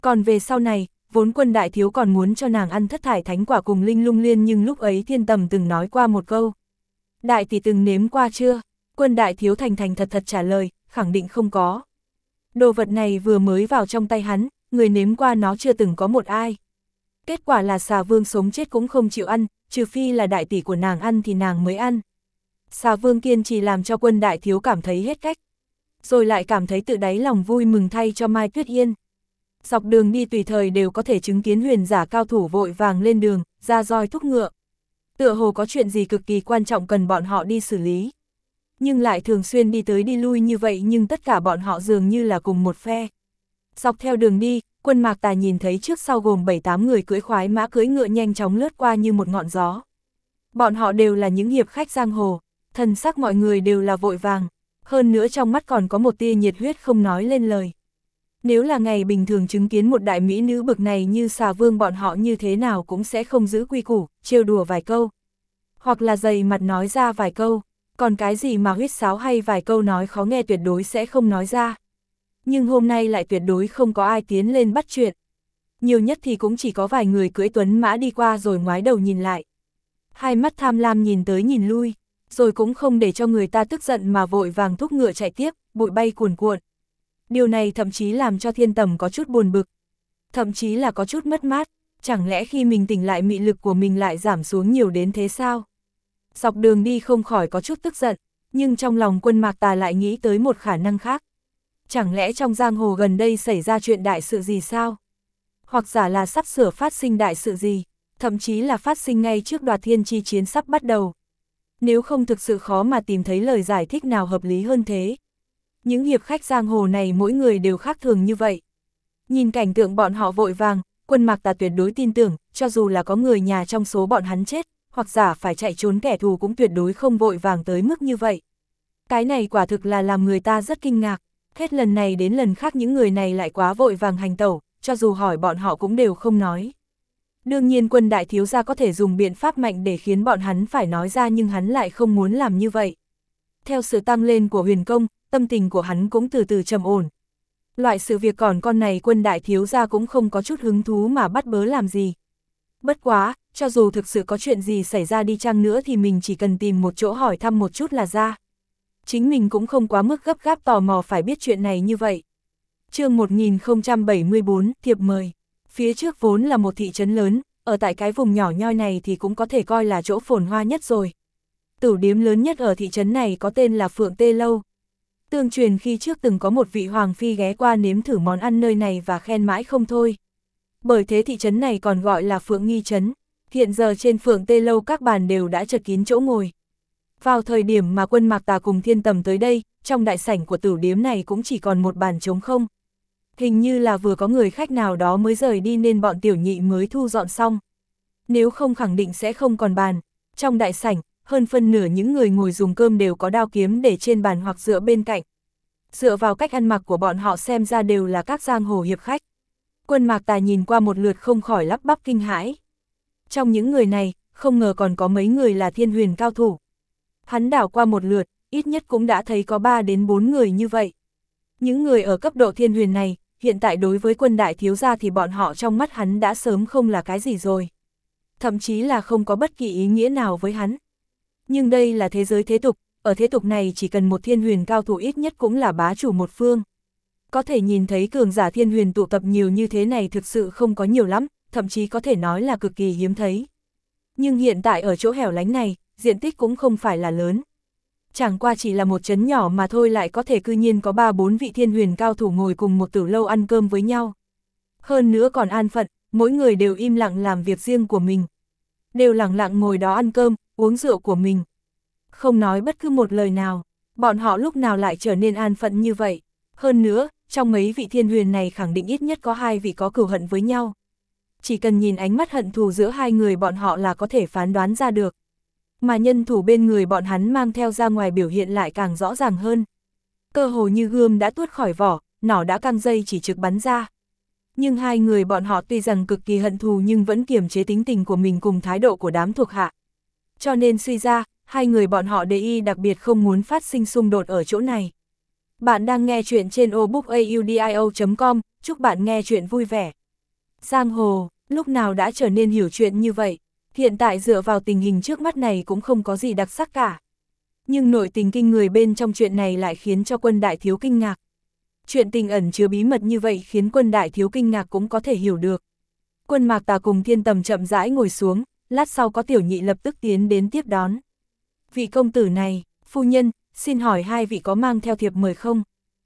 Còn về sau này, vốn Quân đại thiếu còn muốn cho nàng ăn thất thải thánh quả cùng linh lung liên, nhưng lúc ấy Thiên Tầm từng nói qua một câu. Đại tỷ từng nếm qua chưa? Quân đại thiếu thành thành thật thật trả lời, khẳng định không có. Đồ vật này vừa mới vào trong tay hắn, người nếm qua nó chưa từng có một ai. Kết quả là Xà Vương sống chết cũng không chịu ăn, trừ phi là đại tỷ của nàng ăn thì nàng mới ăn. Xà Vương kiên trì làm cho Quân đại thiếu cảm thấy hết cách. Rồi lại cảm thấy tự đáy lòng vui mừng thay cho Mai Tuyết Yên. Dọc đường đi tùy thời đều có thể chứng kiến huyền giả cao thủ vội vàng lên đường, ra roi thúc ngựa. Tựa hồ có chuyện gì cực kỳ quan trọng cần bọn họ đi xử lý. Nhưng lại thường xuyên đi tới đi lui như vậy, nhưng tất cả bọn họ dường như là cùng một phe. Dọc theo đường đi, Quân Mạc Tà nhìn thấy trước sau gồm 7-8 người cưỡi khoái mã cưỡi ngựa nhanh chóng lướt qua như một ngọn gió. Bọn họ đều là những hiệp khách giang hồ, thần sắc mọi người đều là vội vàng, hơn nữa trong mắt còn có một tia nhiệt huyết không nói lên lời. Nếu là ngày bình thường chứng kiến một đại mỹ nữ bực này như Xà Vương, bọn họ như thế nào cũng sẽ không giữ quy củ, trêu đùa vài câu. Hoặc là dày mặt nói ra vài câu, còn cái gì mà huýt sáo hay vài câu nói khó nghe tuyệt đối sẽ không nói ra. Nhưng hôm nay lại tuyệt đối không có ai tiến lên bắt chuyện. Nhiều nhất thì cũng chỉ có vài người cưỡi tuấn mã đi qua rồi ngoái đầu nhìn lại. Hai mắt tham lam nhìn tới nhìn lui, rồi cũng không để cho người ta tức giận mà vội vàng thúc ngựa chạy tiếp, bụi bay cuồn cuộn. Điều này thậm chí làm cho Thiên Tầm có chút buồn bực, thậm chí là có chút mất mát, chẳng lẽ khi mình tỉnh lại mị lực của mình lại giảm xuống nhiều đến thế sao? Dọc đường đi không khỏi có chút tức giận, nhưng trong lòng Quân Mạc Tà lại nghĩ tới một khả năng khác. Chẳng lẽ trong giang hồ gần đây xảy ra chuyện đại sự gì sao? Hoặc giả là sắp sửa phát sinh đại sự gì, thậm chí là phát sinh ngay trước Đoạt Thiên chi chiến sắp bắt đầu. Nếu không thực sự khó mà tìm thấy lời giải thích nào hợp lý hơn thế. Những hiệp khách giang hồ này mỗi người đều khác thường như vậy. Nhìn cảnh tượng bọn họ vội vàng, Quân Mạc Tà tuyệt đối tin tưởng, cho dù là có người nhà trong số bọn hắn chết, hoặc giả phải chạy trốn kẻ thù cũng tuyệt đối không vội vàng tới mức như vậy. Cái này quả thực là làm người ta rất kinh ngạc, hết lần này đến lần khác những người này lại quá vội vàng hành tẩu, cho dù hỏi bọn họ cũng đều không nói. Đương nhiên Quân đại thiếu gia có thể dùng biện pháp mạnh để khiến bọn hắn phải nói ra, nhưng hắn lại không muốn làm như vậy. Theo sự tăng lên của huyền công, tâm tình của hắn cũng từ từ trầm ổn. Loại sự việc còn con này Quân đại thiếu gia cũng không có chút hứng thú mà bắt bớ làm gì. Bất quá, cho dù thực sự có chuyện gì xảy ra đi chăng nữa thì mình chỉ cần tìm một chỗ hỏi thăm một chút là ra. Chính mình cũng không quá mức gấp gáp tò mò phải biết chuyện này như vậy. Chương 1074, thiệp mời. Phía trước vốn là một thị trấn lớn, ở tại cái vùng nhỏ nhoi này thì cũng có thể coi là chỗ phồn hoa nhất rồi. Tửu điếm lớn nhất ở thị trấn này có tên là Phượng Tê Lâu. Tương truyền khi trước từng có một vị hoàng phi ghé qua nếm thử món ăn nơi này và khen mãi không thôi. Bởi thế thị trấn này còn gọi là Phượng Nghi Trấn. Hiện giờ trên Phượng Tê Lâu các bàn đều đã chật kín chỗ ngồi. Vào thời điểm mà Quân Mạc Tà cùng Thiên Tầm tới đây, trong đại sảnh của tửu điếm này cũng chỉ còn một bàn trống không. Hình như là vừa có người khách nào đó mới rời đi nên bọn tiểu nhị mới thu dọn xong. Nếu không khẳng định sẽ không còn bàn. Trong đại sảnh, hơn phân nửa những người ngồi dùng cơm đều có đao kiếm để trên bàn hoặc dựa bên cạnh. Dựa vào cách ăn mặc của bọn họ xem ra đều là các giang hồ hiệp khách. Quân Mạc Tà nhìn qua một lượt không khỏi lắp bắp kinh hãi. Trong những người này, không ngờ còn có mấy người là thiên huyền cao thủ. Hắn đảo qua một lượt, ít nhất cũng đã thấy có 3 đến 4 người như vậy. Những người ở cấp độ thiên huyền này, hiện tại đối với Quân đại thiếu gia thì bọn họ trong mắt hắn đã sớm không là cái gì rồi. Thậm chí là không có bất kỳ ý nghĩa nào với hắn. Nhưng đây là thế giới thế tục, ở thế tục này chỉ cần một thiên huyền cao thủ ít nhất cũng là bá chủ một phương. Có thể nhìn thấy cường giả thiên huyền tụ tập nhiều như thế này thực sự không có nhiều lắm, thậm chí có thể nói là cực kỳ hiếm thấy. Nhưng hiện tại ở chỗ hẻo lánh này, diện tích cũng không phải là lớn. Chẳng qua chỉ là một trấn nhỏ mà thôi lại có thể cư nhiên có 3-4 vị thiên huyền cao thủ ngồi cùng một tử lâu ăn cơm với nhau. Hơn nữa còn an phận, mỗi người đều im lặng làm việc riêng của mình. Đều lặng lặng ngồi đó ăn cơm, uống rượu của mình. Không nói bất cứ một lời nào, bọn họ lúc nào lại trở nên an phận như vậy. Hơn nữa, trong mấy vị thiên huyền này khẳng định ít nhất có 2 vị có cửu hận với nhau. Chỉ cần nhìn ánh mắt hận thù giữa hai người bọn họ là có thể phán đoán ra được. Mà nhân thủ bên người bọn hắn mang theo ra ngoài biểu hiện lại càng rõ ràng hơn. Cơ hồ như gươm đã tuốt khỏi vỏ, nỏ đã căng dây chỉ trực bắn ra. Nhưng hai người bọn họ tuy rằng cực kỳ hận thù nhưng vẫn kiềm chế tính tình của mình cùng thái độ của đám thuộc hạ. Cho nên suy ra, hai người bọn họ để ý đặc biệt không muốn phát sinh xung đột ở chỗ này. Bạn đang nghe chuyện trên audiobook.com, chúc bạn nghe chuyện vui vẻ. Giang hồ, lúc nào đã trở nên hiểu chuyện như vậy, hiện tại dựa vào tình hình trước mắt này cũng không có gì đặc sắc cả. Nhưng nội tình kinh người bên trong chuyện này lại khiến cho Quân đại thiếu kinh ngạc. Chuyện tình ẩn chứa bí mật như vậy khiến Quân đại thiếu kinh ngạc cũng có thể hiểu được. Quân Mạc Tà cùng Thiên Tầm chậm rãi ngồi xuống, lát sau có Tiểu Nhị lập tức tiến đến tiếp đón. Vị công tử này, phu nhân, xin hỏi hai vị có mang theo thiệp mời không?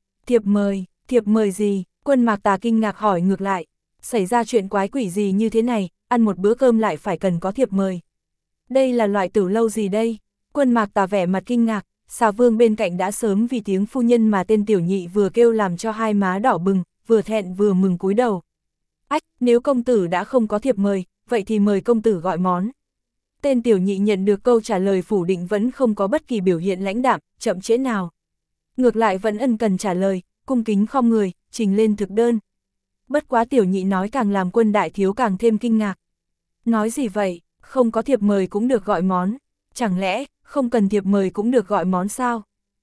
Thiệp mời gì? Quân Mạc Tà kinh ngạc hỏi ngược lại. Xảy ra chuyện quái quỷ gì như thế này, ăn một bữa cơm lại phải cần có thiệp mời. Đây là loại tử lâu gì đây? Quân Mạc Tà vẻ mặt kinh ngạc, Xà Vương bên cạnh đã sớm vì tiếng phu nhân mà tên Tiểu Nhị vừa kêu làm cho hai má đỏ bừng, vừa thẹn vừa mừng cúi đầu. Ách, nếu công tử đã không có thiệp mời, vậy thì mời công tử gọi món. Tên Tiểu Nhị nhận được câu trả lời phủ định vẫn không có bất kỳ biểu hiện lãnh đạm, chậm trễ nào. Ngược lại vẫn ân cần trả lời, cung kính khom người, trình lên thực đơn. Bất quá Tiểu Nhị nói càng làm Quân đại thiếu càng thêm kinh ngạc. Nói gì vậy, không có thiệp mời cũng được gọi món, chẳng lẽ không cần thiệp mời cũng được gọi món sao?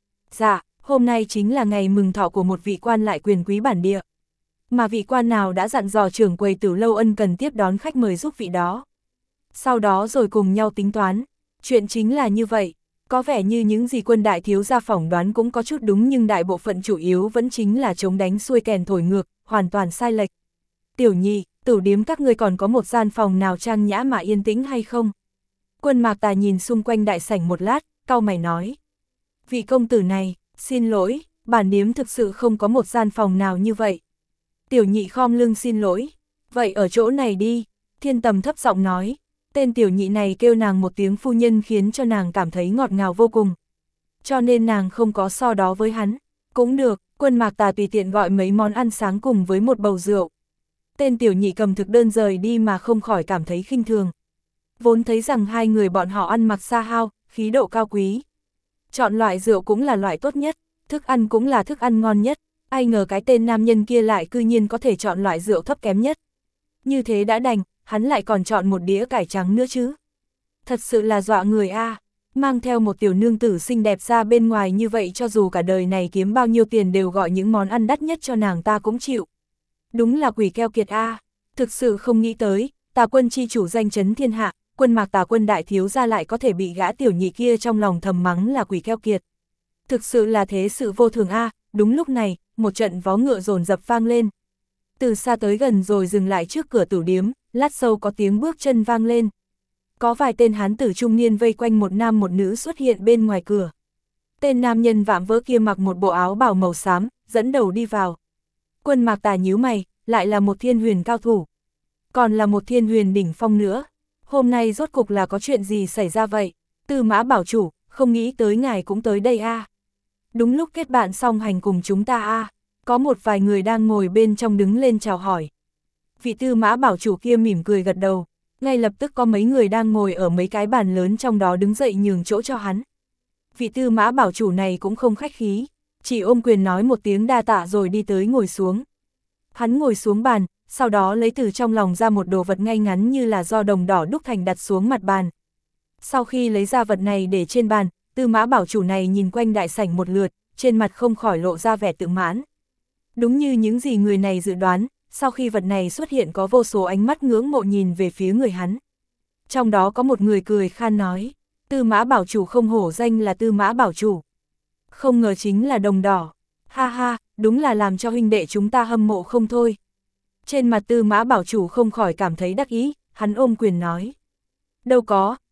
Dạ, hôm nay chính là ngày mừng thọ của một vị quan lại quyền quý bản địa. Mà vị quan nào đã dặn dò trưởng quầy Tử lâu ân cần tiếp đón khách mời giúp vị đó. Sau đó rồi cùng nhau tính toán, chuyện chính là như vậy. Có vẻ như những gì Quân đại thiếu gia phỏng đoán cũng có chút đúng, nhưng đại bộ phận chủ yếu vẫn chính là chống đánh xuôi kèn thổi ngược, hoàn toàn sai lệch. Tiểu Nhị, Tửu điếm các ngươi còn có một gian phòng nào trang nhã mà yên tĩnh hay không? Quân Mạc Tà nhìn xung quanh đại sảnh một lát, cau mày nói. Vị công tử này, xin lỗi, bản điếm thực sự không có một gian phòng nào như vậy. Tiểu Nhị khom lưng xin lỗi. Vậy ở chỗ này đi, Thiên Tầm thấp giọng nói. Tên Tiểu Nhị này kêu nàng một tiếng phu nhân khiến cho nàng cảm thấy ngọt ngào vô cùng. Cho nên nàng không có so đó với hắn. Cũng được, Quân Mạc Tà tùy tiện gọi mấy món ăn sáng cùng với một bầu rượu. Tên Tiểu Nhị cầm thực đơn rời đi mà không khỏi cảm thấy khinh thường. Vốn thấy rằng hai người bọn họ ăn mặc xa hao, khí độ cao quý. Chọn loại rượu cũng là loại tốt nhất, thức ăn cũng là thức ăn ngon nhất. Ai ngờ cái tên nam nhân kia lại cư nhiên có thể chọn loại rượu thấp kém nhất. Như thế đã đành, hắn lại còn chọn một đĩa cải trắng nữa chứ. Thật sự là dọa người a. Mang theo một tiểu nương tử xinh đẹp ra bên ngoài như vậy, cho dù cả đời này kiếm bao nhiêu tiền đều gọi những món ăn đắt nhất cho nàng ta cũng chịu. Đúng là quỷ keo kiệt a. Thực sự không nghĩ tới, Tà Quân chi chủ danh chấn thiên hạ, Quân Mạc Tà Quân đại thiếu gia lại có thể bị gã Tiểu Nhị kia trong lòng thầm mắng là quỷ keo kiệt. Thực sự là thế sự vô thường a. Đúng lúc này, một trận vó ngựa dồn dập vang lên. Từ xa tới gần rồi dừng lại trước cửa tửu điếm, lát sau có tiếng bước chân vang lên. Có vài tên hán tử trung niên vây quanh một nam một nữ xuất hiện bên ngoài cửa. Tên nam nhân vạm vỡ kia mặc một bộ áo bào màu xám, dẫn đầu đi vào. Quân Mạc Tà nhíu mày, lại là một thiên huyền cao thủ. Còn là một thiên huyền đỉnh phong nữa. Hôm nay rốt cục là có chuyện gì xảy ra vậy? Tư Mã bảo chủ, không nghĩ tới ngài cũng tới đây a. Đúng lúc kết bạn song hành cùng chúng ta a. Có một vài người đang ngồi bên trong đứng lên chào hỏi. Vị Tư Mã bảo chủ kia mỉm cười gật đầu. Ngay lập tức có mấy người đang ngồi ở mấy cái bàn lớn trong đó đứng dậy nhường chỗ cho hắn. Vị Tư Mã bảo chủ này cũng không khách khí, chỉ ôm quyền nói một tiếng đa tạ rồi đi tới ngồi xuống. Hắn ngồi xuống bàn, sau đó lấy từ trong lòng ra một đồ vật ngay ngắn như là do đồng đỏ đúc thành đặt xuống mặt bàn. Sau khi lấy ra vật này để trên bàn, Tư Mã bảo chủ này nhìn quanh đại sảnh một lượt, trên mặt không khỏi lộ ra vẻ tự mãn. Đúng như những gì người này dự đoán, sau khi vật này xuất hiện có vô số ánh mắt ngưỡng mộ nhìn về phía người hắn. Trong đó có một người cười khan nói, Tư Mã bảo chủ không hổ danh là Tư Mã bảo chủ. Không ngờ chính là đồng đỏ. Ha ha, đúng là làm cho huynh đệ chúng ta hâm mộ không thôi. Trên mặt Tư Mã bảo chủ không khỏi cảm thấy đắc ý, hắn ôm quyền nói. Đâu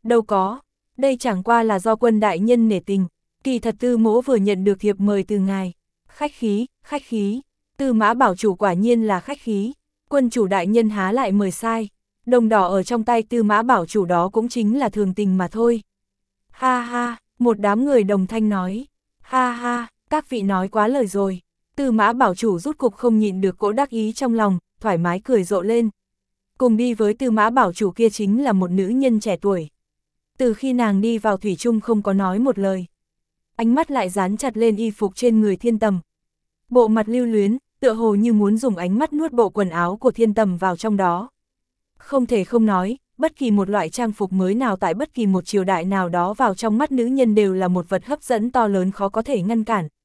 có, đây chẳng qua là do Quân đại nhân nể tình, kỳ thật Tư mỗ vừa nhận được thiệp mời từ ngài. Khách khí, Tư Mã bảo chủ quả nhiên là khách khí, Quân chủ đại nhân há lại mời sai, đồng đỏ ở trong tay Tư Mã bảo chủ đó cũng chính là thường tình mà thôi. Ha ha, một đám người đồng thanh nói, ha ha, các vị nói quá lời rồi. Tư Mã bảo chủ rút cục không nhịn được cỗ đắc ý trong lòng, thoải mái cười rộ lên. Cùng đi với Tư Mã bảo chủ kia chính là một nữ nhân trẻ tuổi. Từ khi nàng đi vào thủy chung không có nói một lời. Ánh mắt lại dán chặt lên y phục trên người Thiên Tầm. Bộ mặt lưu luyến, tựa hồ như muốn dùng ánh mắt nuốt bộ quần áo của Thiên Tầm vào trong đó. Không thể không nói, bất kỳ một loại trang phục mới nào tại bất kỳ một triều đại nào đó vào trong mắt nữ nhân đều là một vật hấp dẫn to lớn khó có thể ngăn cản.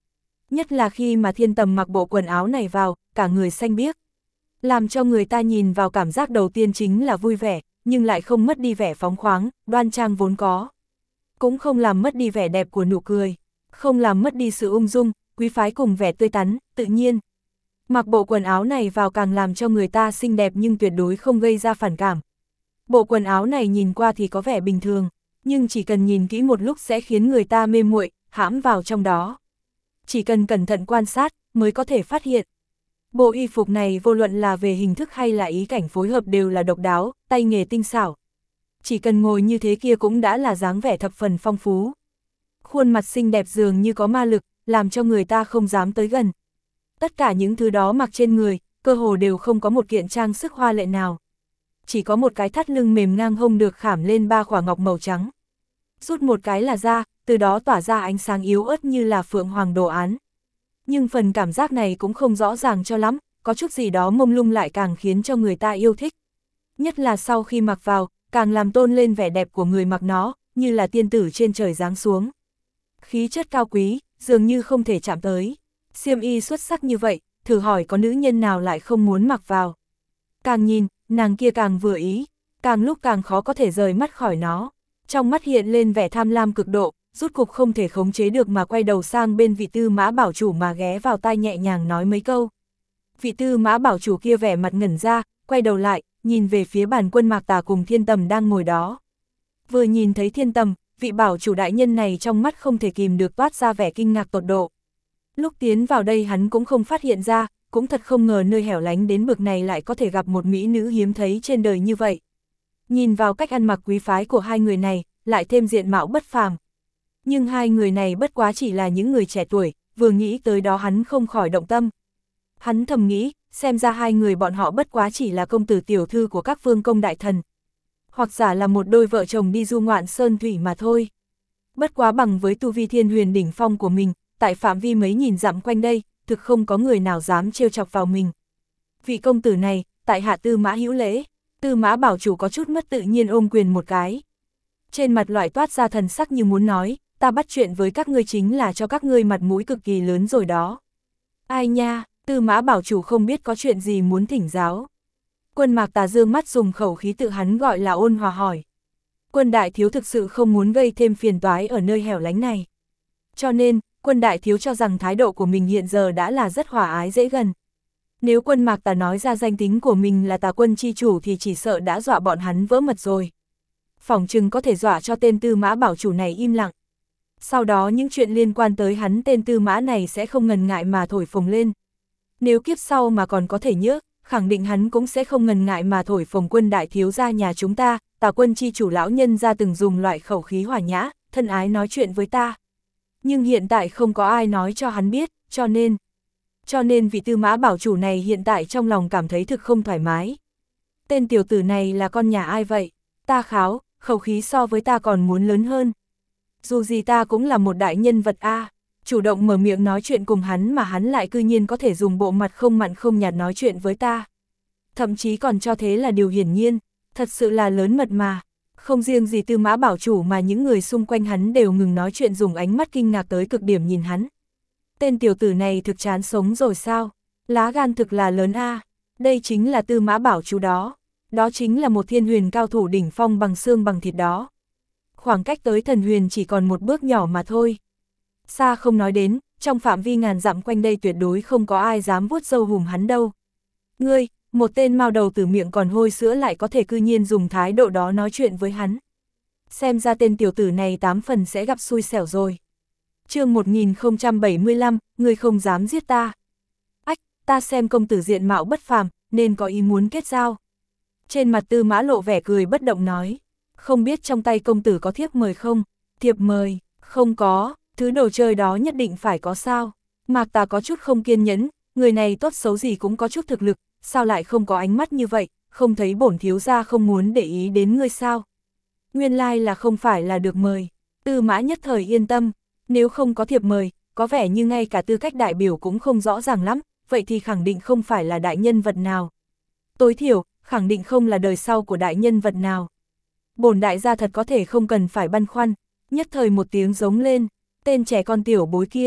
Nhất là khi mà Thiên Tầm mặc bộ quần áo này vào, cả người xanh biếc. Làm cho người ta nhìn vào cảm giác đầu tiên chính là vui vẻ, nhưng lại không mất đi vẻ phóng khoáng, đoan trang vốn có. Cũng không làm mất đi vẻ đẹp của nụ cười, không làm mất đi sự ung dung, quý phái cùng vẻ tươi tắn, tự nhiên. Mặc bộ quần áo này vào càng làm cho người ta xinh đẹp nhưng tuyệt đối không gây ra phản cảm. Bộ quần áo này nhìn qua thì có vẻ bình thường, nhưng chỉ cần nhìn kỹ một lúc sẽ khiến người ta mê muội, hãm vào trong đó. Chỉ cần cẩn thận quan sát mới có thể phát hiện. Bộ y phục này vô luận là về hình thức hay là ý cảnh phối hợp đều là độc đáo, tay nghề tinh xảo. Chỉ cần ngồi như thế kia cũng đã là dáng vẻ thập phần phong phú. Khuôn mặt xinh đẹp dường như có ma lực, làm cho người ta không dám tới gần. Tất cả những thứ đó mặc trên người, cơ hồ đều không có một kiện trang sức hoa lệ nào. Chỉ có một cái thắt lưng mềm ngang hông được khảm lên 3 khỏa ngọc màu trắng. Rút một cái là ra, từ đó tỏa ra ánh sáng yếu ớt như là phượng hoàng đồ án. Nhưng phần cảm giác này cũng không rõ ràng cho lắm, có chút gì đó mông lung lại càng khiến cho người ta yêu thích. Nhất là sau khi mặc vào, càng làm tôn lên vẻ đẹp của người mặc nó, như là tiên tử trên trời giáng xuống. Khí chất cao quý, dường như không thể chạm tới. Xiêm y xuất sắc như vậy, thử hỏi có nữ nhân nào lại không muốn mặc vào. Càng nhìn, nàng kia càng vừa ý, càng lúc càng khó có thể rời mắt khỏi nó. Trong mắt hiện lên vẻ tham lam cực độ, rút cục không thể khống chế được mà quay đầu sang bên vị Tư Mã bảo chủ mà ghé vào tai nhẹ nhàng nói mấy câu. Vị Tư Mã bảo chủ kia vẻ mặt ngẩn ra, quay đầu lại, nhìn về phía bàn quân Mạc Tà cùng Thiên Tầm đang ngồi đó. Vừa nhìn thấy Thiên Tầm, vị bảo chủ đại nhân này trong mắt không thể kìm được toát ra vẻ kinh ngạc tột độ. Lúc tiến vào đây hắn cũng không phát hiện ra, cũng thật không ngờ nơi hẻo lánh đến bực này lại có thể gặp một mỹ nữ hiếm thấy trên đời như vậy. Nhìn vào cách ăn mặc quý phái của hai người này, lại thêm diện mạo bất phàm. Nhưng hai người này bất quá chỉ là những người trẻ tuổi, vừa nghĩ tới đó hắn không khỏi động tâm. Hắn thầm nghĩ, xem ra hai người bọn họ bất quá chỉ là công tử tiểu thư của các vương công đại thần. Hoặc giả là một đôi vợ chồng đi du ngoạn sơn thủy mà thôi. Bất quá bằng với tu vi thiên huyền đỉnh phong của mình, tại phạm vi mấy nghìn dặm quanh đây, thực không có người nào dám trêu chọc vào mình. Vị công tử này, tại hạ Tư Mã hữu lễ. Tư Mã bảo chủ có chút mất tự nhiên ôm quyền một cái. Trên mặt loại toát ra thần sắc như muốn nói, ta bắt chuyện với các ngươi chính là cho các ngươi mặt mũi cực kỳ lớn rồi đó. Ai nha, Tư Mã bảo chủ không biết có chuyện gì muốn thỉnh giáo. Quân Mạc Tà dương mắt dùng khẩu khí tự hắn gọi là ôn hòa hỏi. Quân đại thiếu thực sự không muốn gây thêm phiền toái ở nơi hẻo lánh này. Cho nên, quân đại thiếu cho rằng thái độ của mình hiện giờ đã là rất hòa ái dễ gần. Nếu quân Mạc Tà nói ra danh tính của mình là Tà quân chi chủ thì chỉ sợ đã dọa bọn hắn vỡ mật rồi. Phỏng chừng có thể dọa cho tên Tư Mã bảo chủ này im lặng. Sau đó những chuyện liên quan tới hắn tên Tư Mã này sẽ không ngần ngại mà thổi phồng lên. Nếu kiếp sau mà còn có thể nhớ, khẳng định hắn cũng sẽ không ngần ngại mà thổi phồng quân đại thiếu gia nhà chúng ta, Tà quân chi chủ lão nhân ra từng dùng loại khẩu khí hòa nhã, thân ái nói chuyện với ta. Nhưng hiện tại không có ai nói cho hắn biết, cho nên vị Tư Mã bảo chủ này hiện tại trong lòng cảm thấy thực không thoải mái. Tên tiểu tử này là con nhà ai vậy? Ta kháo, khẩu khí so với ta còn muốn lớn hơn. Dù gì ta cũng là một đại nhân vật a. Chủ động mở miệng nói chuyện cùng hắn mà hắn lại cư nhiên có thể dùng bộ mặt không mặn không nhạt nói chuyện với ta. Thậm chí còn cho thế là điều hiển nhiên, thật sự là lớn mật mà. Không riêng gì Tư Mã bảo chủ mà những người xung quanh hắn đều ngừng nói chuyện dùng ánh mắt kinh ngạc tới cực điểm nhìn hắn. Tên tiểu tử này thực chán sống rồi sao? Lá gan thực là lớn a. Đây chính là Tư Mã bảo chủ đó. Đó chính là một thiên huyền cao thủ đỉnh phong bằng xương bằng thịt đó. Khoảng cách tới thần huyền chỉ còn một bước nhỏ mà thôi. Xa không nói đến, trong phạm vi ngàn dặm quanh đây tuyệt đối không có ai dám vuốt râu hùm hắn đâu. Ngươi, một tên mao đầu tử miệng còn hôi sữa lại có thể cư nhiên dùng thái độ đó nói chuyện với hắn. Xem ra tên tiểu tử này 8 phần sẽ gặp xui xẻo rồi. Chương 1075, ngươi không dám giết ta. Ách, ta xem công tử diện mạo bất phàm, nên có ý muốn kết giao. Trên mặt Tư Mã lộ vẻ cười bất động nói. Không biết trong tay công tử có thiếp mời không? Thiệp mời, không có, thứ đồ chơi đó nhất định phải có sao. Mạc Tà có chút không kiên nhẫn, người này tốt xấu gì cũng có chút thực lực, sao lại không có ánh mắt như vậy, không thấy bổn thiếu gia không muốn để ý đến ngươi sao? Nguyên lai là không phải là được mời. Tư Mã nhất thời yên tâm, nếu không có thiệp mời, có vẻ như ngay cả tư cách đại biểu cũng không rõ ràng lắm, vậy thì khẳng định không phải là đại nhân vật nào. Tối thiểu, khẳng định không là đời sau của đại nhân vật nào. Bổn đại gia thật có thể không cần phải băn khoăn, nhất thời một tiếng giống lên, tên trẻ con tiểu bối kia,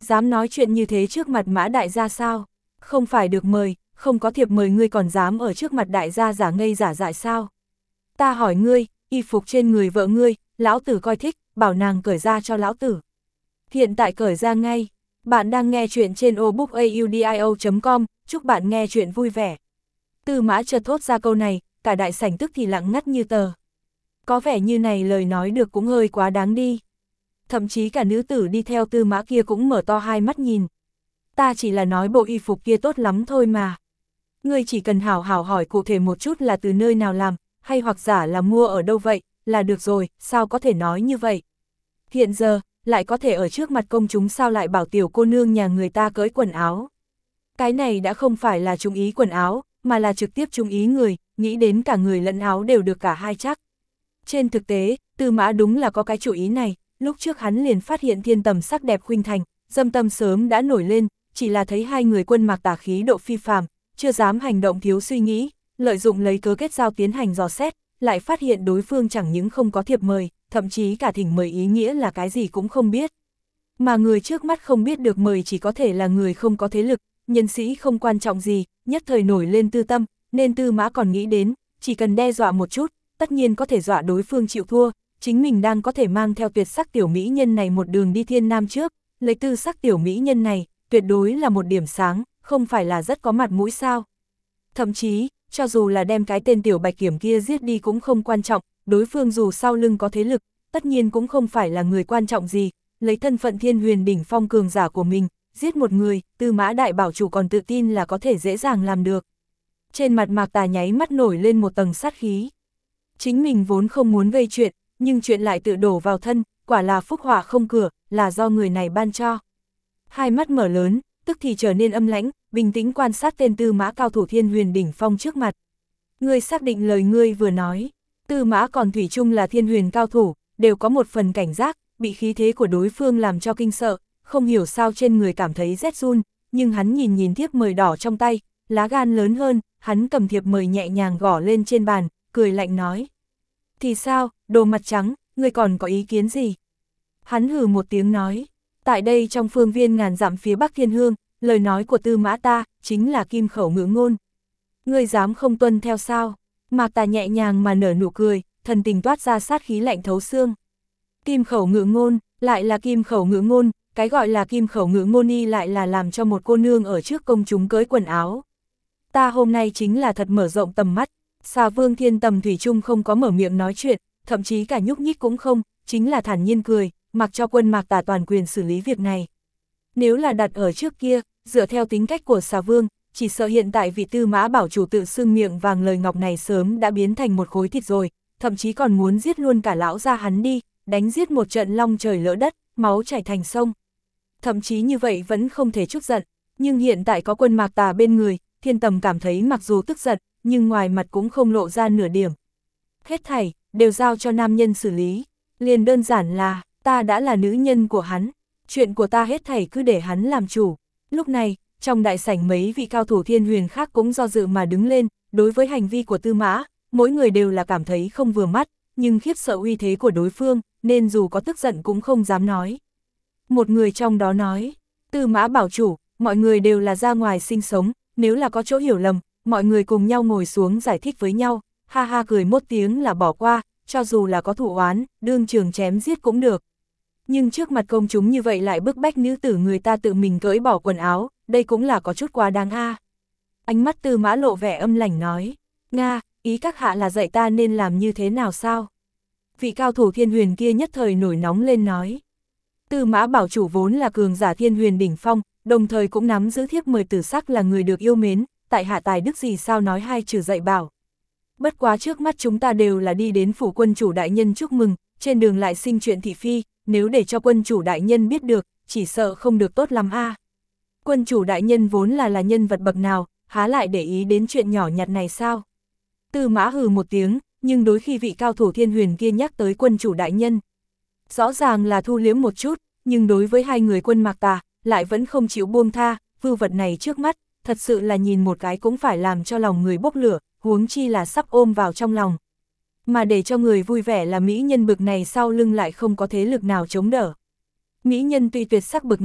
Dám nói chuyện như thế trước mặt Mã đại gia sao? Không phải được mời, không có thiệp mời ngươi còn dám ở trước mặt đại gia giả ngây giả dại sao? Ta hỏi ngươi, y phục trên người vợ ngươi, lão tử coi thích, bảo nàng cởi ra cho lão tử. Hiện tại cởi ra ngay. Bạn đang nghe chuyện trên obookaudio.com, chúc bạn nghe chuyện vui vẻ. Tư Mã chợt thốt ra câu này, cả đại sảnh tức thì lặng ngắt như tờ. Có vẻ như này lời nói được cũng hơi quá đáng đi. Thậm chí cả nữ tử đi theo Tư Mã kia cũng mở to hai mắt nhìn. Ta chỉ là nói bộ y phục kia tốt lắm thôi mà. Ngươi chỉ cần hảo hảo hỏi cụ thể một chút là từ nơi nào làm, hay hoặc giả là mua ở đâu vậy, là được rồi, sao có thể nói như vậy. Hiện giờ, lại có thể ở trước mặt công chúng sao lại bảo tiểu cô nương nhà người ta cởi quần áo. Cái này đã không phải là trung ý quần áo, mà là trực tiếp trung ý người, nghĩ đến cả người lẫn áo đều được cả hai chắc. Trên thực tế, Tư Mã đúng là có cái chủ ý này, lúc trước hắn liền phát hiện Thiên Tầm sắc đẹp khuynh thành, dâm tâm sớm đã nổi lên, chỉ là thấy hai người Quân Mạc Tà khí độ phi phàm, chưa dám hành động thiếu suy nghĩ, lợi dụng lấy cớ kết giao tiến hành dò xét, lại phát hiện đối phương chẳng những không có thiệp mời, thậm chí cả thỉnh mời ý nghĩa là cái gì cũng không biết. Mà người trước mắt không biết được mời chỉ có thể là người không có thế lực, nhân sĩ không quan trọng gì, nhất thời nổi lên tư tâm, nên Tư Mã còn nghĩ đến, chỉ cần đe dọa một chút, tất nhiên có thể dọa đối phương chịu thua, chính mình đang có thể mang theo tuyệt sắc tiểu mỹ nhân này một đường đi thiên nam trước, lấy tư sắc tiểu mỹ nhân này, tuyệt đối là một điểm sáng, không phải là rất có mặt mũi sao. Thậm chí, cho dù là đem cái tên tiểu bạch kiểm kia giết đi cũng không quan trọng, đối phương dù sau lưng có thế lực, tất nhiên cũng không phải là người quan trọng gì, lấy thân phận Thiên Huyền đỉnh phong cường giả của mình, giết một người, Tư Mã đại bảo chủ còn tự tin là có thể dễ dàng làm được. Trên mặt Mạc Tà nháy mắt nổi lên một tầng sát khí. Chính mình vốn không muốn gây chuyện, nhưng chuyện lại tự đổ vào thân, quả là phúc họa không cửa, là do người này ban cho. Hai mắt mở lớn, tức thì trở nên âm lãnh, bình tĩnh quan sát tên Tư Mã cao thủ Thiên Huyền đỉnh phong trước mặt. Ngươi xác định lời ngươi vừa nói, Tư Mã còn thủy chung là Thiên Huyền cao thủ, đều có một phần cảnh giác, bị khí thế của đối phương làm cho kinh sợ, không hiểu sao trên người cảm thấy rét run, nhưng hắn nhìn nhìn thiếp mời đỏ trong tay, lá gan lớn hơn, hắn cầm thiệp mời nhẹ nhàng gõ lên trên bàn, cười lạnh nói. Thì sao, đồ mặt trắng, ngươi còn có ý kiến gì? Hắn hừ một tiếng nói, tại đây trong phương viên ngàn dặm phía Bắc Thiên Hương, lời nói của Tư Mã ta, chính là kim khẩu ngữ ngôn. Ngươi dám không tuân theo sao? Mạc Tà nhẹ nhàng mà nở nụ cười, thần tình toát ra sát khí lạnh thấu xương. Kim khẩu ngữ ngôn, lại là kim khẩu ngữ ngôn, cái gọi là kim khẩu ngữ ngôn y lại là làm cho một cô nương ở trước công chúng cởi quần áo. Ta hôm nay chính là thật mở rộng tầm mắt, Xà Vương Thiên Tầm thủy chung không có mở miệng nói chuyện, thậm chí cả nhúc nhích cũng không, chính là thản nhiên cười, mặc cho Quân Mạc Tà toàn quyền xử lý việc này. Nếu là đặt ở trước kia, dựa theo tính cách của Xà Vương, chỉ sợ hiện tại vị Tư Mã bảo chủ tự xưng miệng vàng lời ngọc này sớm đã biến thành một khối thịt rồi, thậm chí còn muốn giết luôn cả lão gia hắn đi, đánh giết một trận long trời lỡ đất, máu chảy thành sông. Thậm chí như vậy vẫn không thể chút giận, nhưng hiện tại có Quân Mạc Tà bên người, Thiên Tầm cảm thấy mặc dù tức giận, nhưng ngoài mặt cũng không lộ ra nửa điểm. Hết thảy, đều giao cho nam nhân xử lý, liền đơn giản là, ta đã là nữ nhân của hắn, chuyện của ta hết thảy cứ để hắn làm chủ. Lúc này, trong đại sảnh mấy vị cao thủ Thiên Huyền khác cũng do dự mà đứng lên, đối với hành vi của Tư Mã, mỗi người đều là cảm thấy không vừa mắt, nhưng khiếp sợ uy thế của đối phương, nên dù có tức giận cũng không dám nói. Một người trong đó nói, Tư Mã bảo chủ, mọi người đều là ra ngoài sinh sống, nếu là có chỗ hiểu lầm, mọi người cùng nhau ngồi xuống giải thích với nhau, ha ha cười một tiếng là bỏ qua, cho dù là có thù oán, đương trường chém giết cũng được. Nhưng trước mặt công chúng như vậy lại bức bách nữ tử người ta tự mình cởi bỏ quần áo, đây cũng là có chút quá đáng a. Ánh mắt Tư Mã lộ vẻ âm lãnh nói, Nga, ý các hạ là dạy ta nên làm như thế nào sao? Vị cao thủ Thiên Huyền kia nhất thời nổi nóng lên nói. Tư Mã bảo chủ vốn là cường giả Thiên Huyền đỉnh phong, đồng thời cũng nắm giữ thiếp mời tử sắc là người được yêu mến, tại hạ tài đức gì sao nói hai chữ dạy bảo. Bất quá trước mắt chúng ta đều là đi đến phủ quân chủ đại nhân chúc mừng, trên đường lại sinh chuyện thị phi, nếu để cho quân chủ đại nhân biết được, chỉ sợ không được tốt lắm a. Quân chủ đại nhân vốn là nhân vật bậc nào, há lại để ý đến chuyện nhỏ nhặt này sao? Tư Mã hừ một tiếng, nhưng đối khi vị cao thủ Thiên Huyền kia nhắc tới quân chủ đại nhân, rõ ràng là thu liếm một chút, nhưng đối với hai người Quân Mạc Tà, lại vẫn không chịu buông tha, vưu vật này trước mắt, thật sự là nhìn một cái cũng phải làm cho lòng người bốc lửa, huống chi là sắp ôm vào trong lòng. Mà để cho người vui vẻ là mỹ nhân bực này sau lưng lại không có thế lực nào chống đỡ. Mỹ nhân tuy tuyệt sắc bực này,